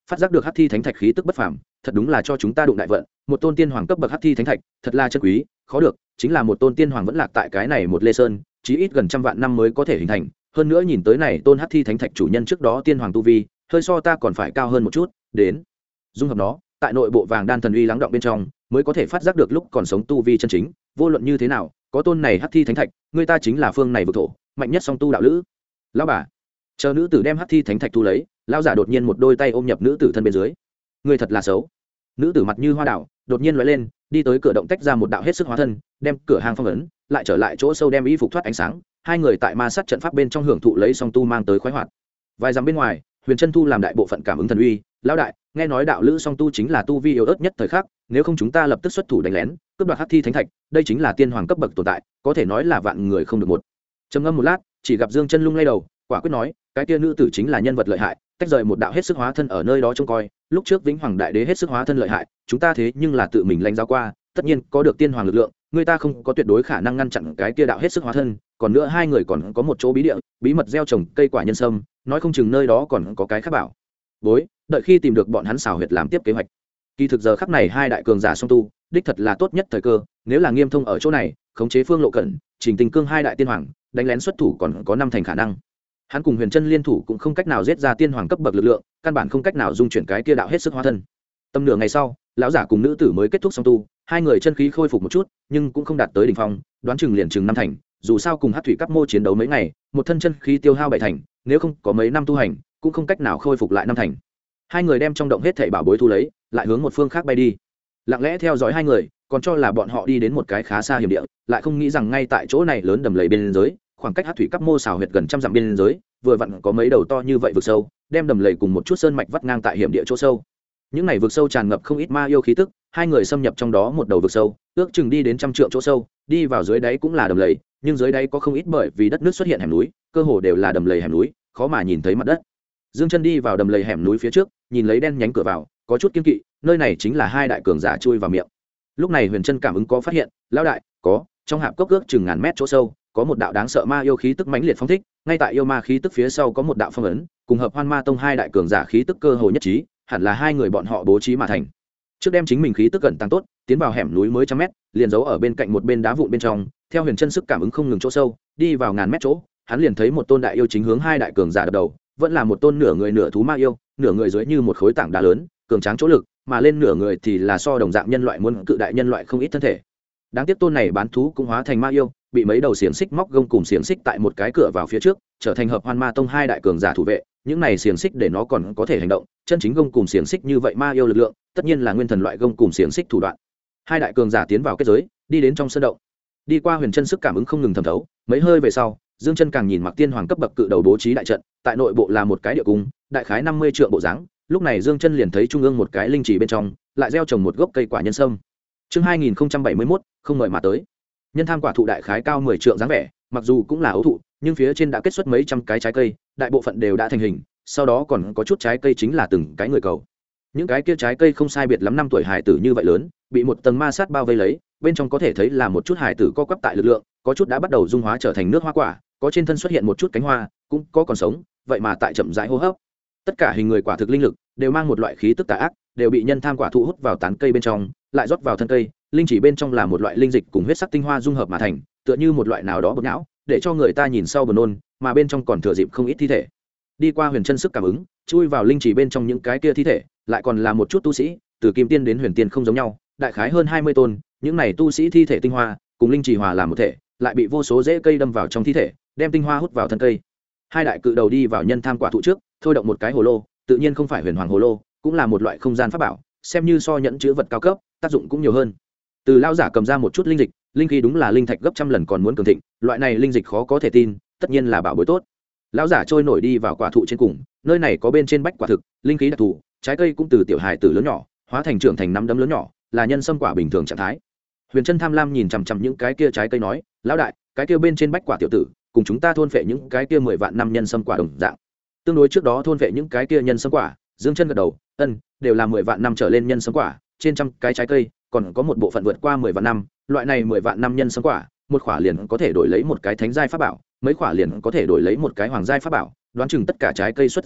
phát giác được hắc thi thánh thạch khí tức bất phàm, thật đúng là cho chúng ta đụng đại vận, một tôn tiên hoàng cấp bậc hắc thi thánh thạch thật là chân quý, khó được, chính là một tôn tiên hoàng vẫn lạc tại cái này một lê sơn, chí ít gần trăm vạn năm mới có thể hình thành. Hơn nữa nhìn tới này tôn hắc thi thánh thạch chủ nhân trước đó tiên hoàng tu vi hơi so ta còn phải cao hơn một chút, đến dung hợp nó tại nội bộ vàng đan thần uy lắng động bên trong mới có thể phát giác được lúc còn sống tu vi chân chính. Vô luận như thế nào, có tôn này hắc thi thánh thạch, người ta chính là phương này vực thổ mạnh nhất song tu đạo lữ. Lão bà, chờ nữ tử đem hắc thi thánh thạch thu lấy, lão giả đột nhiên một đôi tay ôm nhập nữ tử thân bên dưới. Người thật là xấu. Nữ tử mặt như hoa đảo đột nhiên lóe lên, đi tới cửa động tách ra một đạo hết sức hóa thân, đem cửa hàng phong ấn, lại trở lại chỗ sâu đem y phục thoát ánh sáng. Hai người tại ma sát trận pháp bên trong hưởng thụ lấy song tu mang tới khoái hoạt. Vài dặm bên ngoài, Huyền Chân Thu làm đại bộ phận cảm ứng thần uy. Lão đại, nghe nói đạo lữ song tu chính là tu vi yếu ớt nhất thời khắc, nếu không chúng ta lập tức xuất thủ đánh lén, cướp đoạt hắc thi thánh thạch, đây chính là tiên hoàng cấp bậc tồn tại, có thể nói là vạn người không được một. Trầm ngâm một lát, chỉ gặp Dương Chân lung lay đầu, quả quyết nói, cái kia nữ tử chính là nhân vật lợi hại, tách rời một đạo hết sức hóa thân ở nơi đó trông coi, lúc trước Vĩnh Hoàng đại đế hết sức hóa thân lợi hại, chúng ta thế nhưng là tự mình lãnh giáo qua, tất nhiên có được tiên hoàng lực lượng, người ta không có tuyệt đối khả năng ngăn chặn cái kia đạo hết sức hóa thân, còn nữa hai người còn có một chỗ bí địa, bí mật gieo trồng cây quả nhân sâm, nói không chừng nơi đó còn có cái khác bảo bối, đợi khi tìm được bọn hắn xảo huyệt làm tiếp kế hoạch. Kỳ thực giờ khắc này hai đại cường giả song tu, đích thật là tốt nhất thời cơ, nếu là Nghiêm Thông ở chỗ này, khống chế Phương Lộ Cẩn, Trình Tình Cương hai đại tiên hoàng, đánh lén xuất thủ còn có năm thành khả năng. Hắn cùng Huyền Chân liên thủ cũng không cách nào giết ra tiên hoàng cấp bậc lực lượng, căn bản không cách nào dung chuyển cái kia đạo hết sức hóa thân. Tầm nửa ngày sau, lão giả cùng nữ tử mới kết thúc song tu, hai người chân khí khôi phục một chút, nhưng cũng không đạt tới đỉnh phong, đoán chừng liền chừng năm thành, dù sao cùng Hắc Thủy Cấp Mô chiến đấu mấy ngày, một thân chân khí tiêu hao bảy thành, nếu không có mấy năm tu hành, cũng không cách nào khôi phục lại năm thành. Hai người đem trong động hết thảy bảo bối thu lấy, lại hướng một phương khác bay đi. Lặng lẽ theo dõi hai người, còn cho là bọn họ đi đến một cái khá xa hiểm địa, lại không nghĩ rằng ngay tại chỗ này lớn đầm lầy biên giới, khoảng cách Hắc Thủy Cấp Mô xào huyệt gần trăm dặm biên giới, vừa vặn có mấy đầu to như vậy vực sâu, đem đầm lầy cùng một chút sơn mạch vắt ngang tại hiểm địa chỗ sâu. Những này vực sâu tràn ngập không ít ma yêu khí tức, hai người xâm nhập trong đó một đầu vực sâu, ước chừng đi đến trăm trượng chỗ sâu, đi vào dưới đáy cũng là đầm lầy, nhưng dưới đáy có không ít bởi vì đất nước xuất hiện hẻm núi, cơ hồ đều là đầm lầy hẻm núi, khó mà nhìn thấy mặt đất. Dương Chân đi vào đầm lầy hẻm núi phía trước, nhìn lấy đen nhánh cửa vào, có chút kiêng kỵ, nơi này chính là hai đại cường giả chui vào miệng. Lúc này Huyền Chân cảm ứng có phát hiện, lão đại, có, trong hạp cốc ước chừng ngàn mét chỗ sâu, có một đạo đáng sợ ma yêu khí tức mãnh liệt phóng thích, ngay tại yêu ma khí tức phía sau có một đạo phong ấn, cùng hợp Hoan Ma Tông hai đại cường giả khí tức cơ hồ nhất trí, hẳn là hai người bọn họ bố trí mà thành. Trước đem chính mình khí tức cẩn tăng tốt, tiến vào hẻm núi mới trăm mét, liền giấu ở bên cạnh một bên đá vụn bên trong, theo Huyền Chân sức cảm ứng không ngừng chỗ sâu, đi vào ngàn mét chỗ, hắn liền thấy một tôn đại yêu chính hướng hai đại cường giả đập đầu, vẫn là một tôn nửa người nửa thú ma yêu, nửa người dưới như một khối tảng đá lớn, cường tráng chỗ lực, mà lên nửa người thì là so đồng dạng nhân loại muốn cự đại nhân loại không ít thân thể. Đáng tiếc tôn này bán thú cũng hóa thành ma yêu, bị mấy đầu xiềng xích móc gông cùng xiềng xích tại một cái cửa vào phía trước, trở thành hợp Hoan Ma Tông hai đại cường giả thủ vệ. Những này xiềng xích để nó còn có thể hành động, chân chính gông cùng xiềng xích như vậy ma yêu lực lượng, tất nhiên là nguyên thần loại gông cùng xiềng xích thủ đoạn. Hai đại cường giả tiến vào kết giới, đi đến trong sân động. Đi qua Huyền Chân sức cảm ứng không ngừng thẩm thấu, mấy hơi về sau, Dương Chân càng nhìn Mặc Tiên Hoàng cấp bậc cự đầu bố trí đại trận, tại nội bộ là một cái địa cung, đại khái 50 trượng bộ dáng. Lúc này Dương Chân liền thấy trung ương một cái linh trì bên trong, lại gieo trồng một gốc cây quả nhân sâm. Chương 2071, không mời mà tới. Nhân tham quả thụ đại khái cao 10 trượng dáng vẻ, mặc dù cũng là ấu thụ, nhưng phía trên đã kết xuất mấy trăm cái trái cây, đại bộ phận đều đã thành hình, sau đó còn có chút trái cây chính là từng cái người cầu. Những cái kia trái cây không sai biệt lắm năm tuổi hải tử như vậy lớn, bị một tầng ma sát bao vây lấy, bên trong có thể thấy là một chút hải tử co quắp tại lực lượng, có chút đã bắt đầu dung hóa trở thành nước hoa quả, có trên thân xuất hiện một chút cánh hoa, cũng có còn sống, vậy mà tại chậm rãi hô hấp. Tất cả hình người quả thực linh lực đều mang một loại khí tức tà ác, đều bị nhân tham quả thụ hút vào tán cây bên trong, lại rót vào thân cây, linh chỉ bên trong là một loại linh dịch cùng huyết sắc tinh hoa dung hợp mà thành, tựa như một loại nào đó bột não, để cho người ta nhìn sau buồn nôn, mà bên trong còn thừa dịp không ít thi thể. Đi qua Huyền Chân sức cảm ứng, chui vào linh chỉ bên trong những cái kia thi thể, lại còn là một chút tu sĩ, từ kim tiên đến huyền tiên không giống nhau, đại khái hơn 20 tôn, những này tu sĩ thi thể tinh hoa cùng linh chỉ hòa làm một thể, lại bị vô số rễ cây đâm vào trong thi thể, đem tinh hoa hút vào thân cây. Hai đại cự đầu đi vào nhân tham quả thụ trước, thôi động một cái hồ lô, tự nhiên không phải huyền hoàng hồ lô, cũng là một loại không gian pháp bảo, xem như so nhẫn chứa vật cao cấp, tác dụng cũng nhiều hơn. Từ lão giả cầm ra một chút linh dịch, linh khí đúng là linh thạch gấp trăm lần còn muốn cường thịnh, loại này linh dịch khó có thể tin, tất nhiên là bảo bối tốt. Lão giả trôi nổi đi vào quả thụ trên cùng, nơi này có bên trên bách quả thực, linh khí đặc thù, trái cây cũng từ tiểu hài từ lớn nhỏ, hóa thành trưởng thành nắm đấm lớn nhỏ, là nhân sâm quả bình thường trạng thái. Huyền Chân tham lam nhìn chằm chằm những cái kia trái cây nói, lão đại, cái kia bên trên bách quả tiểu tử, cùng chúng ta thôn phệ những cái kia 10 vạn năm nhân sâm quả đồng dạng. Tương đối trước đó thôn phệ những cái kia nhân sâm quả, Dương Chân gật đầu, đều là 10 vạn năm trở lên nhân sâm quả, trên trăm cái trái cây, còn có một bộ phận vượt qua 10 vạn năm, loại này 10 vạn năm nhân sâm quả, một quả liền có thể đổi lấy một cái thánh giai pháp bảo, mấy quả liền có thể đổi lấy một cái hoàng giai pháp bảo, đoán chừng tất cả trái cây xuất ra đi,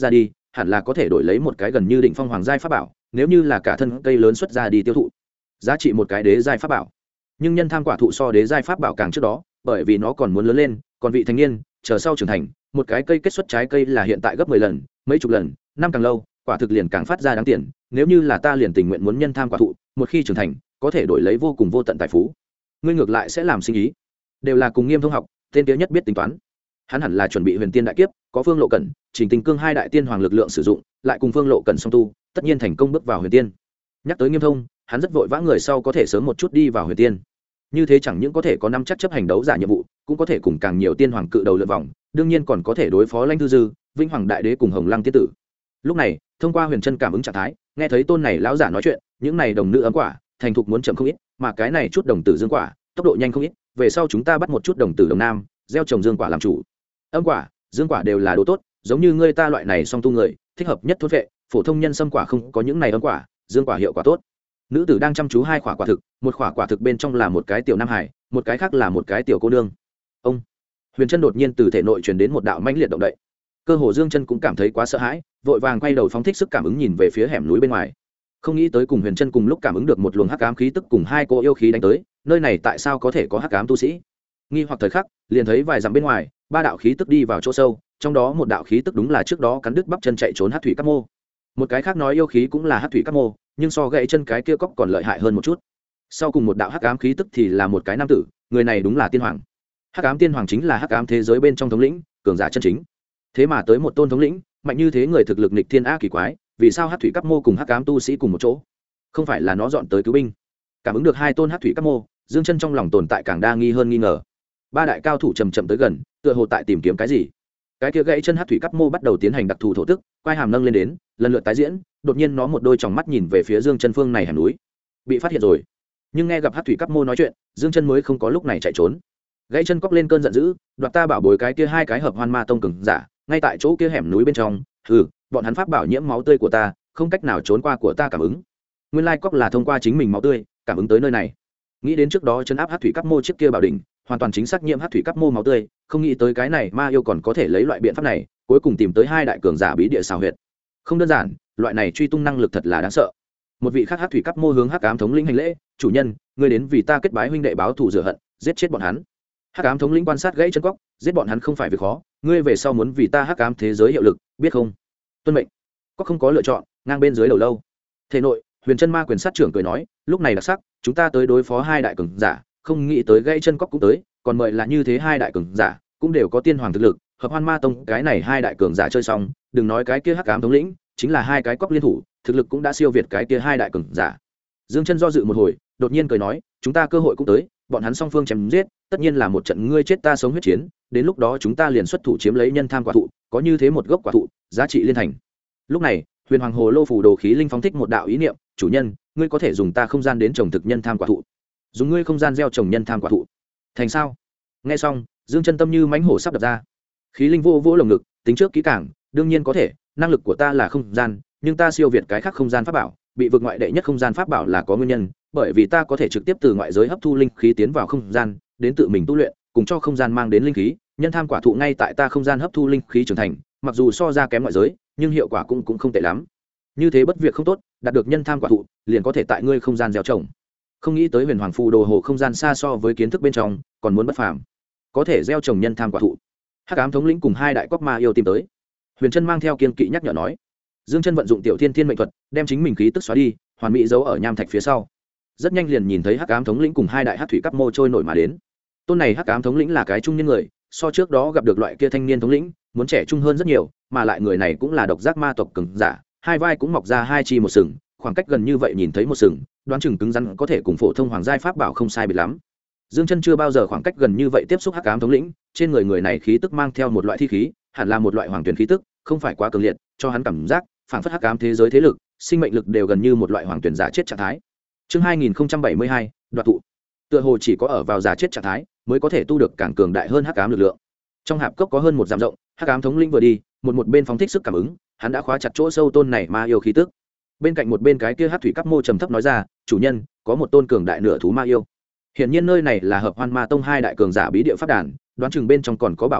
hẳn là có thể đổi lấy một cái gần như đỉnh phong hoàng giai pháp bảo, nếu như là cả thân cây lớn xuất ra đi tiêu thụ, giá trị một cái đế giai pháp bảo. Nhưng nhân tham quả thụ so đế giai pháp bảo càng trước đó, bởi vì nó còn muốn lớn lên, còn vị thành niên, chờ sau trưởng thành, một cái cây kết xuất trái cây là hiện tại gấp 10 lần, mấy chục lần, năm càng lâu, quả thực liền càng phát ra đáng tiền. Nếu như là ta liền tình nguyện muốn nhân tham quả thụ, một khi trưởng thành, có thể đổi lấy vô cùng vô tận tài phú. Ngươi ngược lại sẽ làm sinh ý, đều là cùng Nghiêm Thông học, tên kia nhất biết tính toán. Hắn hẳn là chuẩn bị Huyền Tiên đại kiếp, có Phương Lộ Cẩn, Trình Tình Cương hai đại tiên hoàng lực lượng sử dụng, lại cùng Phương Lộ Cẩn song tu, tất nhiên thành công bước vào Huyền Tiên. Nhắc tới Nghiêm Thông, hắn rất vội vã người sau có thể sớm một chút đi vào Huyền Tiên. Như thế chẳng những có thể có năm chắc chấp hành đấu giả nhiệm vụ, cũng có thể cùng càng nhiều tiên hoàng cự đầu lượn vòng, đương nhiên còn có thể đối phó Lãnh Thư Dư, Vĩnh Hoàng đại đế cùng Hồng Lăng tiên tử. Lúc này, thông qua Huyền Chân cảm ứng trạng thái, nghe thấy tôn này lão giả nói chuyện, những này đồng nữ ấm quả, thành thục muốn chậm không ít, mà cái này chút đồng tử dương quả, tốc độ nhanh không ít, về sau chúng ta bắt một chút đồng tử đồng nam, gieo trồng dương quả làm chủ. Âm quả, dương quả đều là đồ tốt, giống như ngươi ta loại này song tu người, thích hợp nhất thốt vệ, phổ thông nhân sâm quả không có những này âm quả, dương quả hiệu quả tốt. Nữ tử đang chăm chú hai quả quả thực, một quả quả thực bên trong là một cái tiểu nam hải, một cái khác là một cái tiểu cô nương. Ông Huyền Chân đột nhiên từ thể nội truyền đến một đạo mãnh liệt động đậy. Cơ hồ Dương Chân cũng cảm thấy quá sợ hãi, vội vàng quay đầu phóng thích sức cảm ứng nhìn về phía hẻm núi bên ngoài. Không nghĩ tới cùng Huyền Chân cùng lúc cảm ứng được một luồng hắc ám khí tức cùng hai cô yêu khí đánh tới, nơi này tại sao có thể có hắc ám tu sĩ? Nghi hoặc thời khắc, liền thấy vài dặm bên ngoài, ba đạo khí tức đi vào chỗ sâu, trong đó một đạo khí tức đúng là trước đó cắn đứt bắp chân chạy trốn hắc thủy các mô. Một cái khác nói yêu khí cũng là hắc thủy các mô, nhưng so gãy chân cái kia cóc còn lợi hại hơn một chút. Sau cùng một đạo hắc ám khí tức thì là một cái nam tử, người này đúng là tiên hoàng. Hắc ám tiên hoàng chính là hắc ám thế giới bên trong thống lĩnh, cường giả chân chính. Thế mà tới một tôn thống lĩnh, mạnh như thế người thực lực nghịch thiên a kỳ quái, vì sao hắc thủy các mô cùng hắc ám tu sĩ cùng một chỗ? Không phải là nó dọn tới cứu binh? Cảm ứng được hai tôn hắc thủy các mô, Dương Chân trong lòng tồn tại càng đa nghi hơn nghi ngờ. Ba đại cao thủ chậm chậm tới gần, tựa hồ tại tìm kiếm cái gì. Cái kia gãy chân hắc thủy các mô bắt đầu tiến hành đặc thù thổ tức, quai hàm nâng lên đến, lần lượt tái diễn, đột nhiên nó một đôi tròng mắt nhìn về phía Dương Chân phương này hẻm núi. Bị phát hiện rồi. Nhưng nghe gặp hắc thủy các mô nói chuyện, Dương Chân mới không có lúc này chạy trốn. Gãy chân cóc lên cơn giận dữ, đoạt ta bảo bối cái kia hai cái hợp hoan ma tông cường giả, ngay tại chỗ kia hẻm núi bên trong, bọn hắn pháp bảo nhiễm máu tươi của ta, không cách nào trốn qua của ta cảm ứng. Nguyên lai cóc là thông qua chính mình máu tươi, cảm ứng tới nơi này. Nghĩ đến trước đó chân áp hắc thủy các mô chiếc kia bảo đỉnh, hoàn toàn chính xác nhiễm hắc thủy các mô máu tươi, không nghĩ tới cái này ma yêu còn có thể lấy loại biện pháp này, cuối cùng tìm tới hai đại cường giả bí địa xào huyệt. Không đơn giản, loại này truy tung năng lực thật là đáng sợ. Một vị khác hắc thủy các mô hướng hắc ám thống lĩnh hành lễ, chủ nhân, ngươi đến vì ta kết bái huynh đệ báo thù rửa hận, giết chết bọn hắn. Hắc ám thống lĩnh quan sát gãy chân cóc, giết bọn hắn không phải việc khó, ngươi về sau muốn vì ta hắc ám thế giới hiệu lực, biết không? Tuân mệnh. Cóc không có lựa chọn, ngang bên dưới đầu lâu. Thể nội, Huyền Chân ma quyền sát trưởng cười nói, lúc này đặc sắc, chúng ta tới đối phó hai đại cường giả, không nghĩ tới gãy chân cóc cũng tới, còn mời là như thế hai đại cường giả, cũng đều có tiên hoàng thực lực, hợp hoan ma tông cái này hai đại cường giả chơi xong, đừng nói cái kia hắc ám thống lĩnh, chính là hai cái cóc liên thủ, thực lực cũng đã siêu việt cái kia hai đại cường giả. Dương Chân do dự một hồi, đột nhiên cười nói, chúng ta cơ hội cũng tới, bọn hắn song phương chém giết, tất nhiên là một trận ngươi chết ta sống huyết chiến, đến lúc đó chúng ta liền xuất thủ chiếm lấy nhân tham quả thụ, có như thế một gốc quả thụ, giá trị liên thành. Lúc này, Huyền Hoàng Hồ Lô phủ đồ khí linh phóng thích một đạo ý niệm, chủ nhân, ngươi có thể dùng ta không gian đến trồng thực nhân tham quả thụ. Dùng ngươi không gian gieo trồng nhân tham quả thụ. Thành sao? Nghe xong, Dương Chân tâm như mãnh hổ sắp đập ra. Khí linh vô vỗ lồng ngực, tính trước kỹ càng, đương nhiên có thể, năng lực của ta là không gian, nhưng ta siêu việt cái khác không gian pháp bảo, bị vượt ngoại đệ nhất không gian pháp bảo là có nguyên nhân, bởi vì ta có thể trực tiếp từ ngoại giới hấp thu linh khí tiến vào không gian, đến tự mình tu luyện, cùng cho không gian mang đến linh khí, nhân tham quả thụ ngay tại ta không gian hấp thu linh khí trưởng thành, mặc dù so ra kém ngoại giới, nhưng hiệu quả cũng không tệ lắm. Như thế bất việc không tốt, đạt được nhân tham quả thụ, liền có thể tại ngươi không gian gieo trồng. Không nghĩ tới Huyền Hoàng phù đồ hồ không gian xa so với kiến thức bên trong, còn muốn bất phàm. Có thể gieo trồng nhân tham quả thụ. Hắc ám thống lĩnh cùng hai đại cóc ma yêu tìm tới. Huyền Chân mang theo kiên kỵ nhắc nhở nói. Dương Chân vận dụng tiểu thiên thiên mệnh thuật, đem chính mình khí tức xóa đi, hoàn mỹ giấu ở nham thạch phía sau. Rất nhanh liền nhìn thấy Hắc ám thống lĩnh cùng hai đại hắc thủy cấp mô trôi nổi mà đến. Tôn này Hắc ám thống lĩnh là cái trung niên người, so trước đó gặp được loại kia thanh niên thống lĩnh, muốn trẻ trung hơn rất nhiều, mà lại người này cũng là độc giác ma tộc cường giả, hai vai cũng mọc ra hai chi một sừng, khoảng cách gần như vậy nhìn thấy một sừng, đoán chừng cứng rắn có thể cùng phổ thông hoàng giai pháp bảo không sai biệt lắm. Dương Chân chưa bao giờ khoảng cách gần như vậy tiếp xúc Hắc ám thống lĩnh, trên người này khí tức mang theo một loại thi khí, hẳn là một loại hoàng tuyển khí tức, không phải quá cường liệt, cho hắn cảm giác phảng phất hắc ám thế giới thế lực, sinh mệnh lực đều gần như một loại hoàng tuyển giả chết trạng thái. Chương 2072, đoạt tụ. Tựa hồ chỉ có ở vào giả chết trạng thái, mới có thể tu được càng cường đại hơn hắc ám lực lượng. Trong hạp cốc có hơn một dặm rộng, hắc ám thống lĩnh vừa đi, một bên phóng thích sức cảm ứng, hắn đã khóa chặt chỗ sâu tôn này ma yêu khí tức. Bên cạnh một bên cái kia hắc thủy cấp mô trầm thấp nói ra, chủ nhân, có một tôn cường đại nửa thú ma yêu. Hiển nhiên nơi này là hợp hoan ma tông hai đại cường giả bí địa pháp đàn, đoán chừng bên trong còn có bảo bối tốt,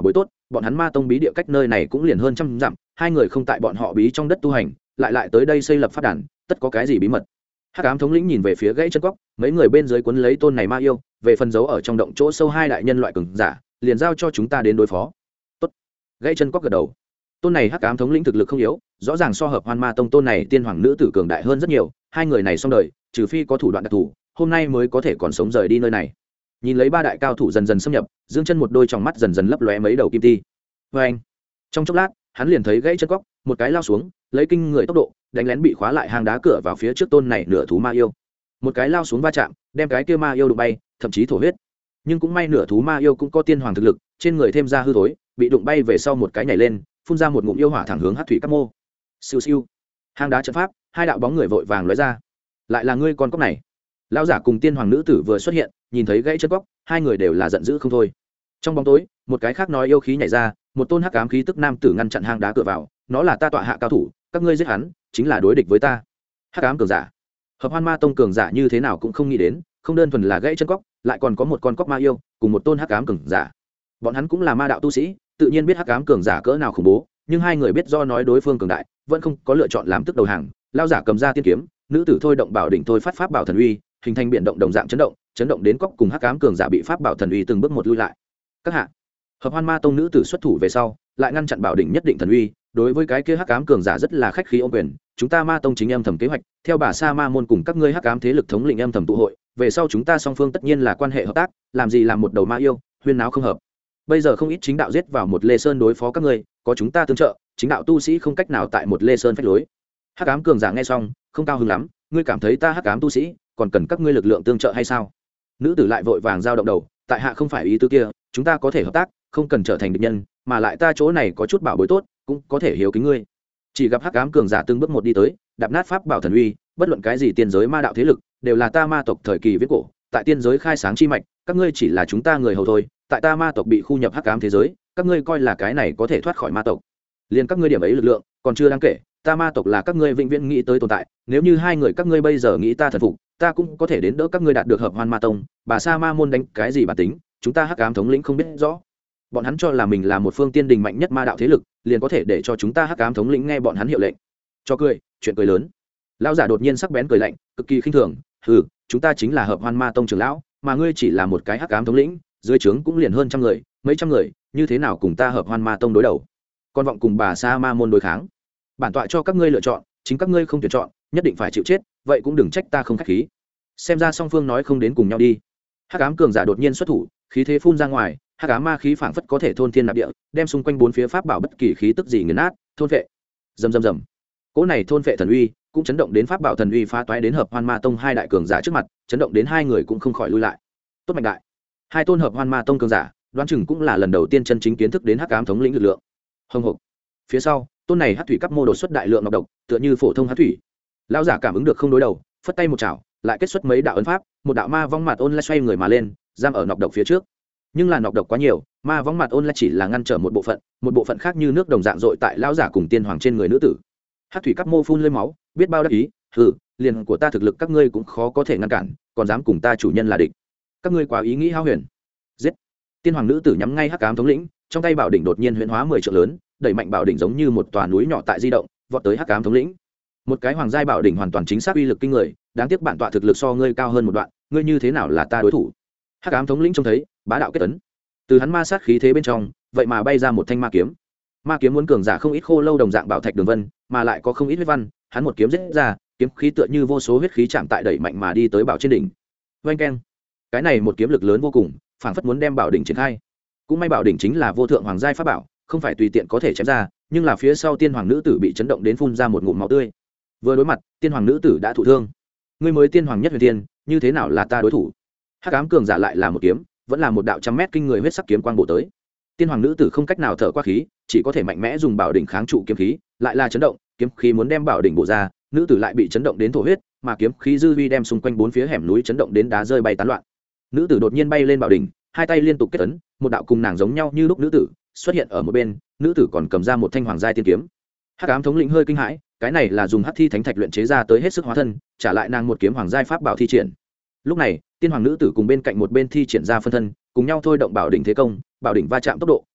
bọn hắn ma tông bí địa cách nơi này cũng liền hơn trăm dặm, hai người không tại bọn họ bí trong đất tu hành, lại tới đây xây lập pháp đàn, tất có cái gì bí mật. Hắc ám thống lĩnh nhìn về phía gãy chân cóc, mấy người bên dưới quấn lấy tôn này ma yêu, về phần giấu ở trong động chỗ sâu hai đại nhân loại cường giả, liền giao cho chúng ta đến đối phó. Tốt. Gãy chân cóc gật đầu. Tôn này Hắc ám thống lĩnh thực lực không yếu, rõ ràng so hợp Hoan Ma tông tôn này tiên hoàng nữ tử cường đại hơn rất nhiều, hai người này xong đời, trừ phi có thủ đoạn đặc thù, hôm nay mới có thể còn sống rời đi nơi này. Nhìn lấy ba đại cao thủ dần dần xâm nhập, Dương Chân một đôi tròng mắt dần dần lấp lóe mấy đầu kim ti. Và anh, trong chốc lát, hắn liền thấy gãy chân cóc, một cái lao xuống, lấy kinh người tốc độ, đánh lén bị khóa lại hang đá cửa vào phía trước tôn này nửa thú ma yêu. Một cái lao xuống va chạm, đem cái kia ma yêu đụng bay, thậm chí thổ huyết. Nhưng cũng may nửa thú ma yêu cũng có tiên hoàng thực lực, trên người thêm ra hư thối, bị đụng bay về sau một cái nhảy lên, phun ra một ngụm yêu hỏa thẳng hướng Hắc thủy các mô. Siêu siêu. Hang đá trận pháp, hai đạo bóng người vội vàng lóe ra. Lại là ngươi con cóc này. Lão giả cùng tiên hoàng nữ tử vừa xuất hiện, nhìn thấy gãy chân cóc, hai người đều là giận dữ không thôi. Trong bóng tối, một cái khác nói yêu khí nhảy ra, một tôn hắc ám khí tức nam tử ngăn chặn hang đá cửa vào, nó là ta tọa hạ cao thủ, các ngươi giết hắn, chính là đối địch với ta. Hắc ám cường giả. Hợp Hoan Ma tông cường giả như thế nào cũng không nghĩ đến, không đơn thuần là gãy chân cóc, lại còn có một con cóc ma yêu, cùng một tôn hắc ám cường giả. Bọn hắn cũng là ma đạo tu sĩ, tự nhiên biết hắc ám cường giả cỡ nào khủng bố, nhưng hai người biết do nói đối phương cường đại, vẫn không có lựa chọn làm tức đầu hàng. Lão giả cầm ra tiên kiếm, nữ tử thôi động bảo đỉnh thôi phát pháp bảo thần uy, hình thành biển động đồng dạng chấn động đến cóc cùng hắc ám cường giả bị pháp bảo thần uy từng bước một lui lại. Các hạ, Hợp Hoan Ma tông nữ tử xuất thủ về sau, lại ngăn chặn bảo đỉnh nhất định thần uy, đối với cái kia hắc ám cường giả rất là khách khí ôm quyền, chúng ta Ma tông chính âm thầm kế hoạch, theo bà sa ma môn cùng các ngươi hắc ám thế lực thống lĩnh âm thầm tụ hội, về sau chúng ta song phương tất nhiên là quan hệ hợp tác, làm gì làm một đầu ma yêu, huyên náo không hợp. Bây giờ không ít chính đạo giết vào một Lê Sơn đối phó các ngươi, có chúng ta tương trợ, chính đạo tu sĩ không cách nào tại một Lê Sơn phách lối. Hắc ám cường giả nghe xong, không cao hứng lắm, ngươi cảm thấy ta hắc ám tu sĩ, còn cần các ngươi lực lượng tương trợ hay sao? Nữ tử lại vội vàng giao động đầu, tại hạ không phải ý tứ kia, chúng ta có thể hợp tác, không cần trở thành địch nhân, mà lại ta chỗ này có chút bảo bối tốt, cũng có thể hiếu kính ngươi. Chỉ gặp hắc ám cường giả từng bước một đi tới, đạp nát pháp bảo thần uy, bất luận cái gì tiên giới ma đạo thế lực, đều là ta ma tộc thời kỳ viết cổ, tại tiên giới khai sáng chi mạch, các ngươi chỉ là chúng ta người hầu thôi, tại ta ma tộc bị khu nhập hắc ám thế giới, các ngươi coi là cái này có thể thoát khỏi ma tộc. Liên các ngươi điểm ấy lực lượng, còn chưa đáng kể, ta ma tộc là các ngươi vĩnh viễn nghĩ tới tồn tại, nếu như hai người các ngươi bây giờ nghĩ ta thần phục, ta cũng có thể đến đỡ các ngươi đạt được Hợp Hoan Ma tông, bà sa ma môn đánh cái gì bản tính, chúng ta hắc ám thống lĩnh không biết rõ. Bọn hắn cho là mình là một phương tiên đình mạnh nhất ma đạo thế lực, liền có thể để cho chúng ta hắc ám thống lĩnh nghe bọn hắn hiệu lệnh. Cho cười, chuyện cười lớn. Lão giả đột nhiên sắc bén cười lạnh, cực kỳ khinh thường, hừ, chúng ta chính là Hợp Hoan Ma tông trưởng lão, mà ngươi chỉ là một cái hắc ám thống lĩnh, dưới trướng cũng liền hơn trăm người, mấy trăm người, như thế nào cùng ta Hợp Hoan Ma tông đối đầu? Con vọng cùng bà sa ma môn đối kháng. Bản tọa cho các ngươi lựa chọn, chính các ngươi không tuyển chọn, nhất định phải chịu chết, vậy cũng đừng trách ta không khách khí. Xem ra song phương nói không đến cùng nhau đi. Hắc ám cường giả đột nhiên xuất thủ, khí thế phun ra ngoài, hắc ám ma khí phảng phất có thể thôn thiên nạp địa, đem xung quanh bốn phía pháp bảo bất kỳ khí tức gì nghiền nát, thôn vệ. Rầm rầm rầm. Cỗ này thôn vệ thần uy, cũng chấn động đến pháp bảo thần uy phá toái đến Hợp Hoan Ma tông hai đại cường giả trước mặt, chấn động đến hai người cũng không khỏi lui lại. Tốt mạnh đại. Hai tôn Hợp Hoan Ma tông cường giả, đoán chừng cũng là lần đầu tiên chân chính kiến thức đến hắc ám thống lĩnh lực lượng. Hồng hộc. Phía sau, tôn này hắc thủy cấp mô đột xuất đại lượng ngọc độc, tựa như phổ thông hắc thủy. Lão giả cảm ứng được không đối đầu, phất tay một chảo, lại kết xuất mấy đạo ấn pháp, một đạo ma vong mặt ôn lại xoay người mà lên, giam ở ngọc độc phía trước. Nhưng là ngọc độc quá nhiều, ma vong mặt ôn lại chỉ là ngăn trở một bộ phận khác như nước đồng dạng dội tại lão giả cùng tiên hoàng trên người nữ tử. Hắc thủy cấp mô phun lên máu, biết bao đắc ý, hừ, liền của ta thực lực các ngươi cũng khó có thể ngăn cản, còn dám cùng ta chủ nhân là địch. Các ngươi quá ý nghĩ hao huyền. Giết. Tiên hoàng nữ tử nhắm ngay hắc ám thống lĩnh, trong tay bảo đỉnh đột nhiên huyễn hóa 10 trượng lớn, đẩy mạnh bảo đỉnh giống như một tòa núi nhỏ tại di động, vọt tới hắc ám thống lĩnh. Một cái hoàng giai bảo đỉnh hoàn toàn chính xác uy lực kinh người, đáng tiếc bản tọa thực lực so ngươi cao hơn một đoạn, ngươi như thế nào là ta đối thủ? Hắc ám thống lĩnh trông thấy, bá đạo kết ấn. Từ hắn ma sát khí thế bên trong, vậy mà bay ra một thanh ma kiếm. Ma kiếm muốn cường giả không ít khô lâu đồng dạng bảo thạch đường vân, mà lại có không ít huyết văn, hắn một kiếm giết ra, kiếm khí tựa như vô số huyết khí chạm tại đẩy mạnh mà đi tới bảo trên đỉnh. Oeng keng. Cái này một kiếm lực lớn vô cùng, phảng phất muốn đem bảo đỉnh triển khai. Cũng may bảo đỉnh chính là vô thượng hoàng giai pháp bảo, không phải tùy tiện có thể chém ra, nhưng là phía sau tiên hoàng nữ tử bị chấn động đến phun ra một ngụm máu tươi. Vừa đối mặt, tiên hoàng nữ tử đã thụ thương. Ngươi mới tiên hoàng nhất huyền tiên, như thế nào là ta đối thủ? Hắc ám cường giả lại là một kiếm, vẫn là một đạo trăm mét kinh người huyết sắc kiếm quang bổ tới. Tiên hoàng nữ tử không cách nào thở qua khí, chỉ có thể mạnh mẽ dùng bảo đỉnh kháng trụ kiếm khí, lại là chấn động, kiếm khí muốn đem bảo đỉnh bổ ra, nữ tử lại bị chấn động đến thổ huyết, mà kiếm khí dư vi đem xung quanh bốn phía hẻm núi chấn động đến đá rơi bay tán loạn. Nữ tử đột nhiên bay lên bảo đỉnh, hai tay liên tục kết ấn, một đạo cùng nàng giống nhau như lúc nữ tử xuất hiện ở một bên, nữ tử còn cầm ra một thanh hoàng giai tiên kiếm. Hắc ám thống lĩnh hơi kinh hãi, cái này là dùng hắc thi thánh thạch luyện chế ra tới hết sức hóa thân, trả lại nàng một kiếm hoàng giai pháp bảo thi triển. Lúc này, tiên hoàng nữ tử cùng bên cạnh một bên thi triển ra phân thân, cùng nhau thôi động bảo đỉnh thế công, bảo đỉnh va chạm tốc độ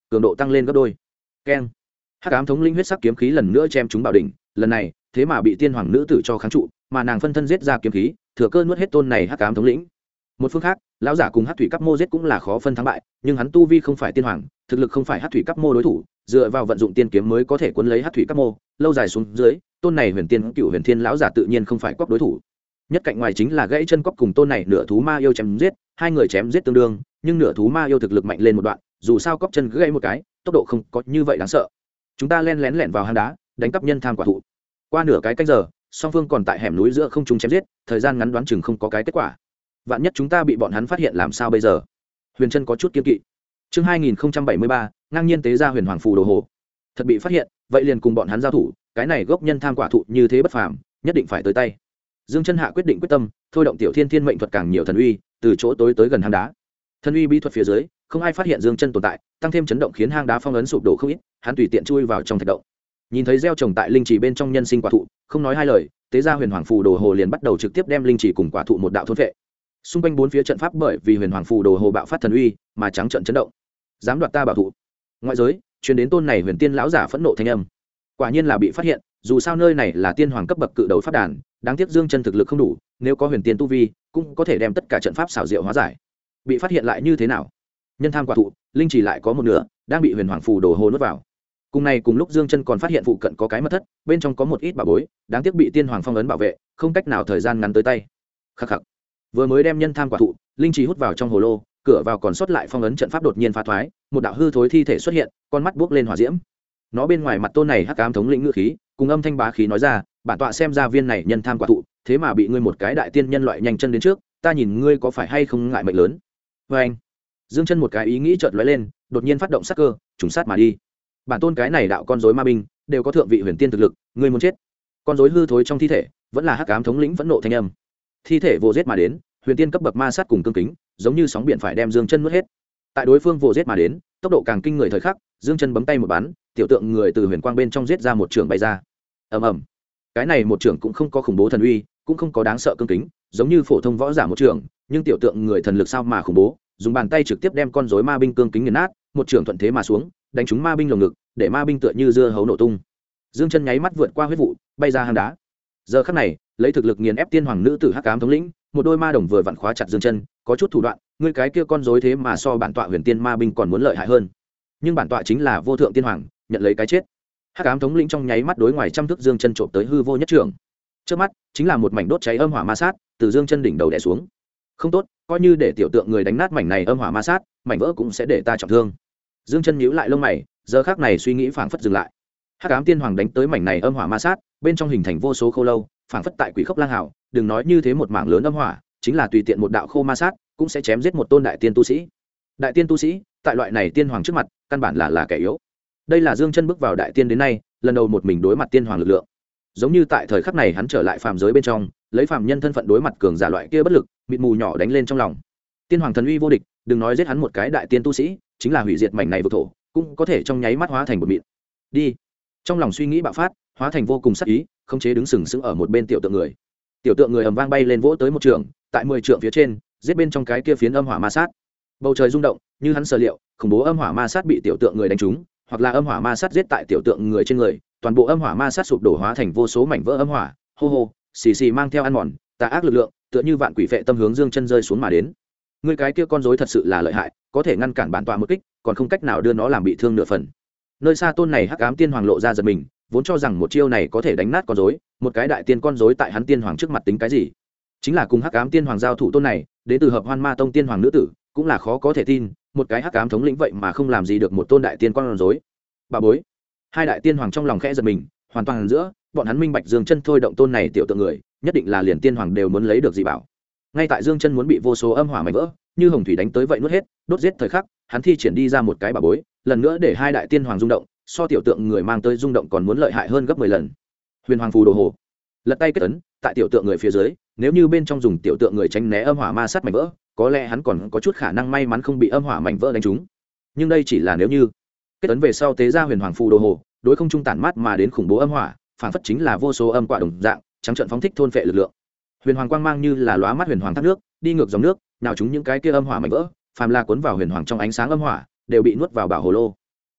cường độ tăng lên gấp đôi. Keng. Hắc ám thống lĩnh huyết sắc kiếm khí lần nữa chém trúng bảo đỉnh, lần này thế mà bị tiên hoàng nữ tử cho kháng trụ, mà nàng phân thân giết ra kiếm khí, thừa cơ nuốt hết tôn này hắc ám thống lĩnh. Một phương khác, lão giả cùng hắc thủy cấp mô giết cũng là khó phân thắng bại, nhưng hắn tu vi không phải tiên hoàng, thực lực không phải hắc thủy cấp mô đối thủ, dựa vào vận dụng tiên kiếm mới có thể cuốn lấy hắc thủy cấp mô, lâu dài xuống dưới, tôn này huyền tiên cựu huyền thiên lão giả tự nhiên không phải cóc đối thủ. Nhất cạnh ngoài chính là gãy chân cóc cùng tôn này nửa thú ma yêu chém giết, hai người chém giết tương đương, nhưng nửa thú ma yêu thực lực mạnh lên một đoạn, dù sao cóc chân gãy một cái, tốc độ không có như vậy đáng sợ. Chúng ta len lén lẻn vào hang đá, đánh cắp nhân tham quả thụ. Qua nửa cái canh giờ, song phương còn tại hẻm núi giữa không trung chém giết, thời gian ngắn đoán chừng không có cái kết quả. Vạn nhất chúng ta bị bọn hắn phát hiện làm sao bây giờ? Huyền Trân có chút kiên kỵ. Chương 2073, ngang nhiên tế ra huyền hoàng phù đồ hồ. Thật bị phát hiện, vậy liền cùng bọn hắn giao thủ, cái này gốc nhân tham quả thụ như thế bất phàm, nhất định phải tới tay. Dương Chân Hạ quyết định quyết tâm, thôi động tiểu thiên thiên mệnh thuật càng nhiều thần uy, từ chỗ tối tới gần hang đá. Thần uy bí thuật phía dưới, không ai phát hiện Dương Chân tồn tại, tăng thêm chấn động khiến hang đá phong ấn sụp đổ không ít, hắn tùy tiện chui vào trong thạch động. Nhìn thấy gieo trồng tại linh trì bên trong nhân sinh quả thụ, không nói hai lời, tế ra huyền hoàng phù đồ hồ liền bắt đầu trực tiếp đem linh trì cùng quả thụ một đạo thôn vệ. Xung quanh bốn phía trận pháp bởi vì huyền hoàng phù đồ hồ bạo phát thần uy mà trắng trận chấn động. Dám đoạt ta bảo thụ. Ngoại giới truyền đến tôn này huyền tiên lão giả phẫn nộ thanh âm. Quả nhiên là bị phát hiện, dù sao nơi này là tiên hoàng cấp bậc cự đầu pháp đàn, đáng tiếc Dương Chân thực lực không đủ, nếu có huyền tiên tu vi, cũng có thể đem tất cả trận pháp xảo diệu hóa giải. Bị phát hiện lại như thế nào? Nhân tham quả thụ, linh chỉ lại có một nửa đang bị huyền hoàng phù đồ hồ nuốt vào. Cùng lúc Dương Chân còn phát hiện phụ cận có cái mật thất, bên trong có một ít bảo bối, đáng tiếc bị tiên hoàng phong ấn bảo vệ, không cách nào thời gian ngắn tới tay. Khắc khắc. Vừa mới đem nhân tham quả thụ, linh chỉ hút vào trong hồ lô, cửa vào còn sót lại phong ấn trận pháp đột nhiên phá thoái, một đạo hư thối thi thể xuất hiện, con mắt buốc lên hỏa diễm. Nó bên ngoài mặt tôn này hắc ám thống lĩnh ngự khí, cùng âm thanh bá khí nói ra, bản tọa xem ra viên này nhân tham quả thụ, thế mà bị ngươi một cái đại tiên nhân loại nhanh chân đến trước, ta nhìn ngươi có phải hay không ngại mệnh lớn. Và anh, Dương Chân một cái ý nghĩ chợt lóe lên, đột nhiên phát động sát cơ, trùng sát mà đi. Bản tôn cái này đạo con rối ma binh, đều có thượng vị huyền tiên thực lực, ngươi muốn chết. Con rối hư thối trong thi thể, vẫn là hắc ám thống lĩnh vẫn nộ thanh âm. Thi thể vô giết mà đến, huyền tiên cấp bậc ma sát cùng cương kính, giống như sóng biển phải đem Dương Chân nuốt hết. Tại đối phương vô giết mà đến, tốc độ càng kinh người thời khắc, Dương Chân bấm tay một bắn, tiểu tượng người từ huyền quang bên trong giết ra một trường bay ra. Ầm ầm. Cái này một trường cũng không có khủng bố thần uy, cũng không có đáng sợ cương kính, giống như phổ thông võ giả một trường, nhưng tiểu tượng người thần lực sao mà khủng bố, dùng bàn tay trực tiếp đem con rối ma binh cương kính nghiền nát, một trường thuận thế mà xuống, đánh trúng ma binh lồng ngực, để ma binh tựa như dưa hấu nổ tung. Dương Chân nháy mắt vượt qua huyết vụ, bay ra hang đá. Giờ khắc này, lấy thực lực nghiền ép tiên hoàng nữ tử hắc ám thống lĩnh, một đôi ma đồng vừa vặn khóa chặt Dương Chân, có chút thủ đoạn, ngươi cái kia con rối thế mà so bản tọa huyền tiên ma binh còn muốn lợi hại hơn. Nhưng bản tọa chính là vô thượng tiên hoàng, nhận lấy cái chết. Hắc ám thống lĩnh trong nháy mắt đối ngoài trăm thước Dương Chân trộm tới hư vô nhất trường. Trước mắt chính là một mảnh đốt cháy âm hỏa ma sát, từ Dương Chân đỉnh đầu đè xuống. Không tốt, coi như để tiểu tượng người đánh nát mảnh này âm hỏa ma sát, mảnh vỡ cũng sẽ để ta trọng thương. Dương Chân nhíu lại lông mày, giờ khắc này suy nghĩ phảng phất dừng lại. Hắc ám tiên hoàng đánh tới mảnh này âm hỏa ma sát, bên trong hình thành vô số khô lâu, phảng phất tại quỷ khốc lang hảo, đừng nói như thế một mảng lớn âm hỏa, chính là tùy tiện một đạo khô ma sát, cũng sẽ chém giết một tôn đại tiên tu sĩ. Đại tiên tu sĩ, tại loại này tiên hoàng trước mặt, căn bản là kẻ yếu. Đây là Dương Chân bước vào đại tiên đến nay, lần đầu một mình đối mặt tiên hoàng lực lượng. Giống như tại thời khắc này hắn trở lại phàm giới bên trong, lấy phàm nhân thân phận đối mặt cường giả loại kia bất lực, mịt mù nhỏ đánh lên trong lòng. Tiên hoàng thần uy vô địch, đừng nói giết hắn một cái đại tiên tu sĩ, chính là hủy diệt mảnh này vực thổ, cũng có thể trong nháy mắt hóa thành một mịn. Đi. Trong lòng suy nghĩ bạo phát, hóa thành vô cùng sắc ý, khống chế đứng sừng sững ở một bên tiểu tượng người. Tiểu tượng người ầm vang bay lên vỗ tới một trường, tại 10 trượng phía trên, giết bên trong cái kia phiến âm hỏa ma sát. Bầu trời rung động, như hắn sở liệu, khủng bố âm hỏa ma sát bị tiểu tượng người đánh trúng, hoặc là âm hỏa ma sát giết tại tiểu tượng người trên người, toàn bộ âm hỏa ma sát sụp đổ hóa thành vô số mảnh vỡ âm hỏa, hô hô, xì xì mang theo ăn mòn, tà ác lực lượng, tựa như vạn quỷ phệ tâm hướng Dương Chân rơi xuống mà đến. Ngươi cái kia con rối thật sự là lợi hại, có thể ngăn cản bản tọa một kích, còn không cách nào đưa nó làm bị thương nửa phần. Nơi xa tôn này hắc ám tiên hoàng lộ ra giật mình, vốn cho rằng một chiêu này có thể đánh nát con rối, một cái đại tiên con rối tại hắn tiên hoàng trước mặt tính cái gì? Chính là cùng hắc ám tiên hoàng giao thủ tôn này, đến từ hợp Hoan Ma Tông tiên hoàng nữ tử, cũng là khó có thể tin, một cái hắc ám thống lĩnh vậy mà không làm gì được một tôn đại tiên con rối. Bà bối. Hai đại tiên hoàng trong lòng khẽ giật mình, hoàn toàn giữa, bọn hắn minh bạch Dương Chân thôi động tôn này tiểu tượng người, nhất định là liền tiên hoàng đều muốn lấy được dị bảo. Ngay tại Dương Chân muốn bị vô số âm hỏa mảnh vỡ, như hồng thủy đánh tới vậy nuốt hết, đốt giết thời khắc, hắn thi triển đi ra một cái bà bối, lần nữa để hai đại tiên hoàng rung động, so tiểu tượng người mang tới rung động còn muốn lợi hại hơn gấp 10 lần. Huyền Hoàng phù đồ hồ. Lật tay kết ấn, tại tiểu tượng người phía dưới, nếu như bên trong dùng tiểu tượng người tránh né âm hỏa ma sát mảnh vỡ, có lẽ hắn còn có chút khả năng may mắn không bị âm hỏa mảnh vỡ đánh trúng. Nhưng đây chỉ là nếu như. Kết ấn về sau tế ra Huyền Hoàng phù đồ hồ, đối không trung tản mát mà đến khủng bố âm hỏa, phản phất chính là vô số âm quả đồng dạng, trắng trợn phóng thích thôn phệ lực lượng. Huyền Hoàng quang mang như là lóa mắt huyền hoàng thác nước, đi ngược dòng nước, nào chúng những cái kia âm hỏa mảnh vỡ, phàm là cuốn vào huyền hoàng trong ánh sáng âm hỏa, đều bị nuốt vào bảo hồ lô.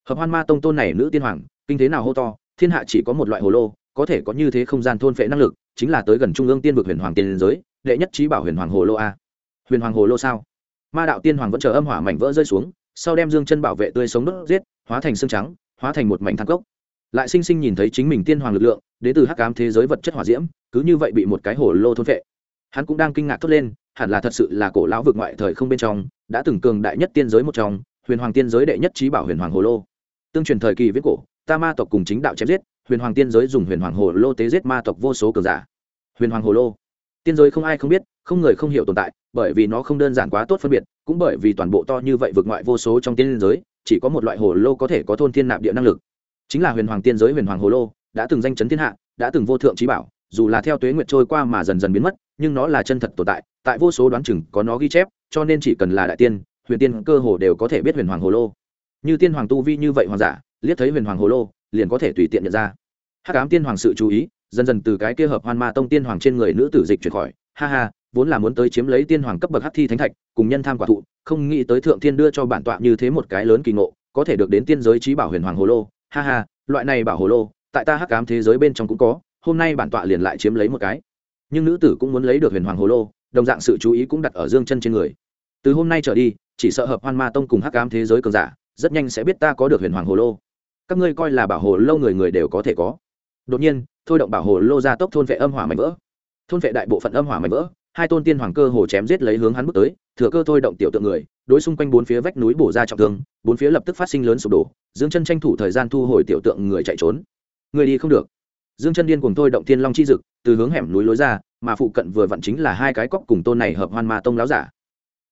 Hợp Hoan Ma Tông tôn này nữ tiên hoàng kinh thế nào hô to, thiên hạ chỉ có một loại hồ lô có thể có như thế không gian thôn phệ năng lực, chính là tới gần trung ương tiên vực huyền hoàng tiên giới đệ nhất trí bảo huyền hoàng hồ lô a. Huyền hoàng hồ lô sao? Ma đạo tiên hoàng vẫn chờ âm hỏa mảnh vỡ rơi xuống, sau đem dương chân bảo vệ tươi sống đốt giết, hóa thành xương trắng, hóa thành một mảnh than cốc, lại sinh sinh nhìn thấy chính mình tiên hoàng lực lượng đến từ hắc ám thế giới vật chất hỏa diễm cứ như vậy bị một cái hồ lô thôn phệ. Hắn cũng đang kinh ngạc thốt lên, hẳn là thật sự là cổ lão vực ngoại thời không bên trong đã từng cường đại nhất tiên giới một trong, huyền hoàng tiên giới đệ nhất trí bảo huyền hoàng hồ lô. Tương truyền thời kỳ viễn cổ, ta ma tộc cùng chính đạo chém giết, huyền hoàng tiên giới dùng huyền hoàng hồ lô tế giết ma tộc vô số cường giả. Huyền hoàng hồ lô, tiên giới không ai không biết, không người không hiểu tồn tại, bởi vì nó không đơn giản quá tốt phân biệt, cũng bởi vì toàn bộ to như vậy vực ngoại vô số trong tiên giới chỉ có một loại hồ lô có thể có thôn thiên nạp địa năng lực, chính là huyền hoàng tiên giới huyền hoàng hồ lô, đã từng danh chấn thiên hạ, đã từng vô thượng trí bảo, dù là theo tuế nguyệt trôi qua mà dần dần biến mất, nhưng nó là chân thật tồn tại, tại vô số đoán chừng có nó ghi chép, cho nên chỉ cần là đại tiên, huyền tiên cơ hồ đều có thể biết huyền hoàng hồ lô. Như tiên hoàng tu vi như vậy hoàng giả, liếc thấy huyền hoàng hồ lô, liền có thể tùy tiện nhận ra. Hắc ám tiên hoàng sự chú ý, dần dần từ cái kia Hợp Hoan Ma Tông tiên hoàng trên người nữ tử dịch chuyển khỏi, ha ha, vốn là muốn tới chiếm lấy tiên hoàng cấp bậc hắc thi thánh thạch, cùng nhân tham quả thụ, không nghĩ tới thượng thiên đưa cho bản tọa như thế một cái lớn kỳ ngộ, có thể được đến tiên giới trí bảo huyền hoàng hồ lô, ha ha, loại này bảo hồ lô, tại ta hắc ám thế giới bên trong cũng có, hôm nay bản tọa liền lại chiếm lấy một cái. Nhưng nữ tử cũng muốn lấy được huyền hoàng hồ lô, đồng dạng sự chú ý cũng đặt ở Dương Chân trên người. Từ hôm nay trở đi, chỉ sợ Hợp Hoan Ma Tông cùng hắc ám thế giới cường giả, rất nhanh sẽ biết ta có được huyền hoàng hồ lô. Các ngươi coi là bảo hồ lô người người đều có thể có. Đột nhiên, thôi động bảo hồ lô ra tốc thôn vệ âm hỏa mảnh vỡ. Thôn vệ đại bộ phận âm hỏa mảnh vỡ, hai tôn tiên hoàng cơ hồ chém giết lấy hướng hắn bước tới, thừa cơ thôi động tiểu tượng người, đối xung quanh bốn phía vách núi bổ ra trọng thương, bốn phía lập tức phát sinh lớn sụp đổ. Dương Chân tranh thủ thời gian thu hồi tiểu tượng người chạy trốn. Người đi không được. Dương Chân điên cuồng thôi động Thiên Long chi dực, từ hướng hẻm núi lối ra, mà phụ cận vừa vặn chính là hai cái cóc cùng tôn này Hợp Hoan Ma Tông láo giả.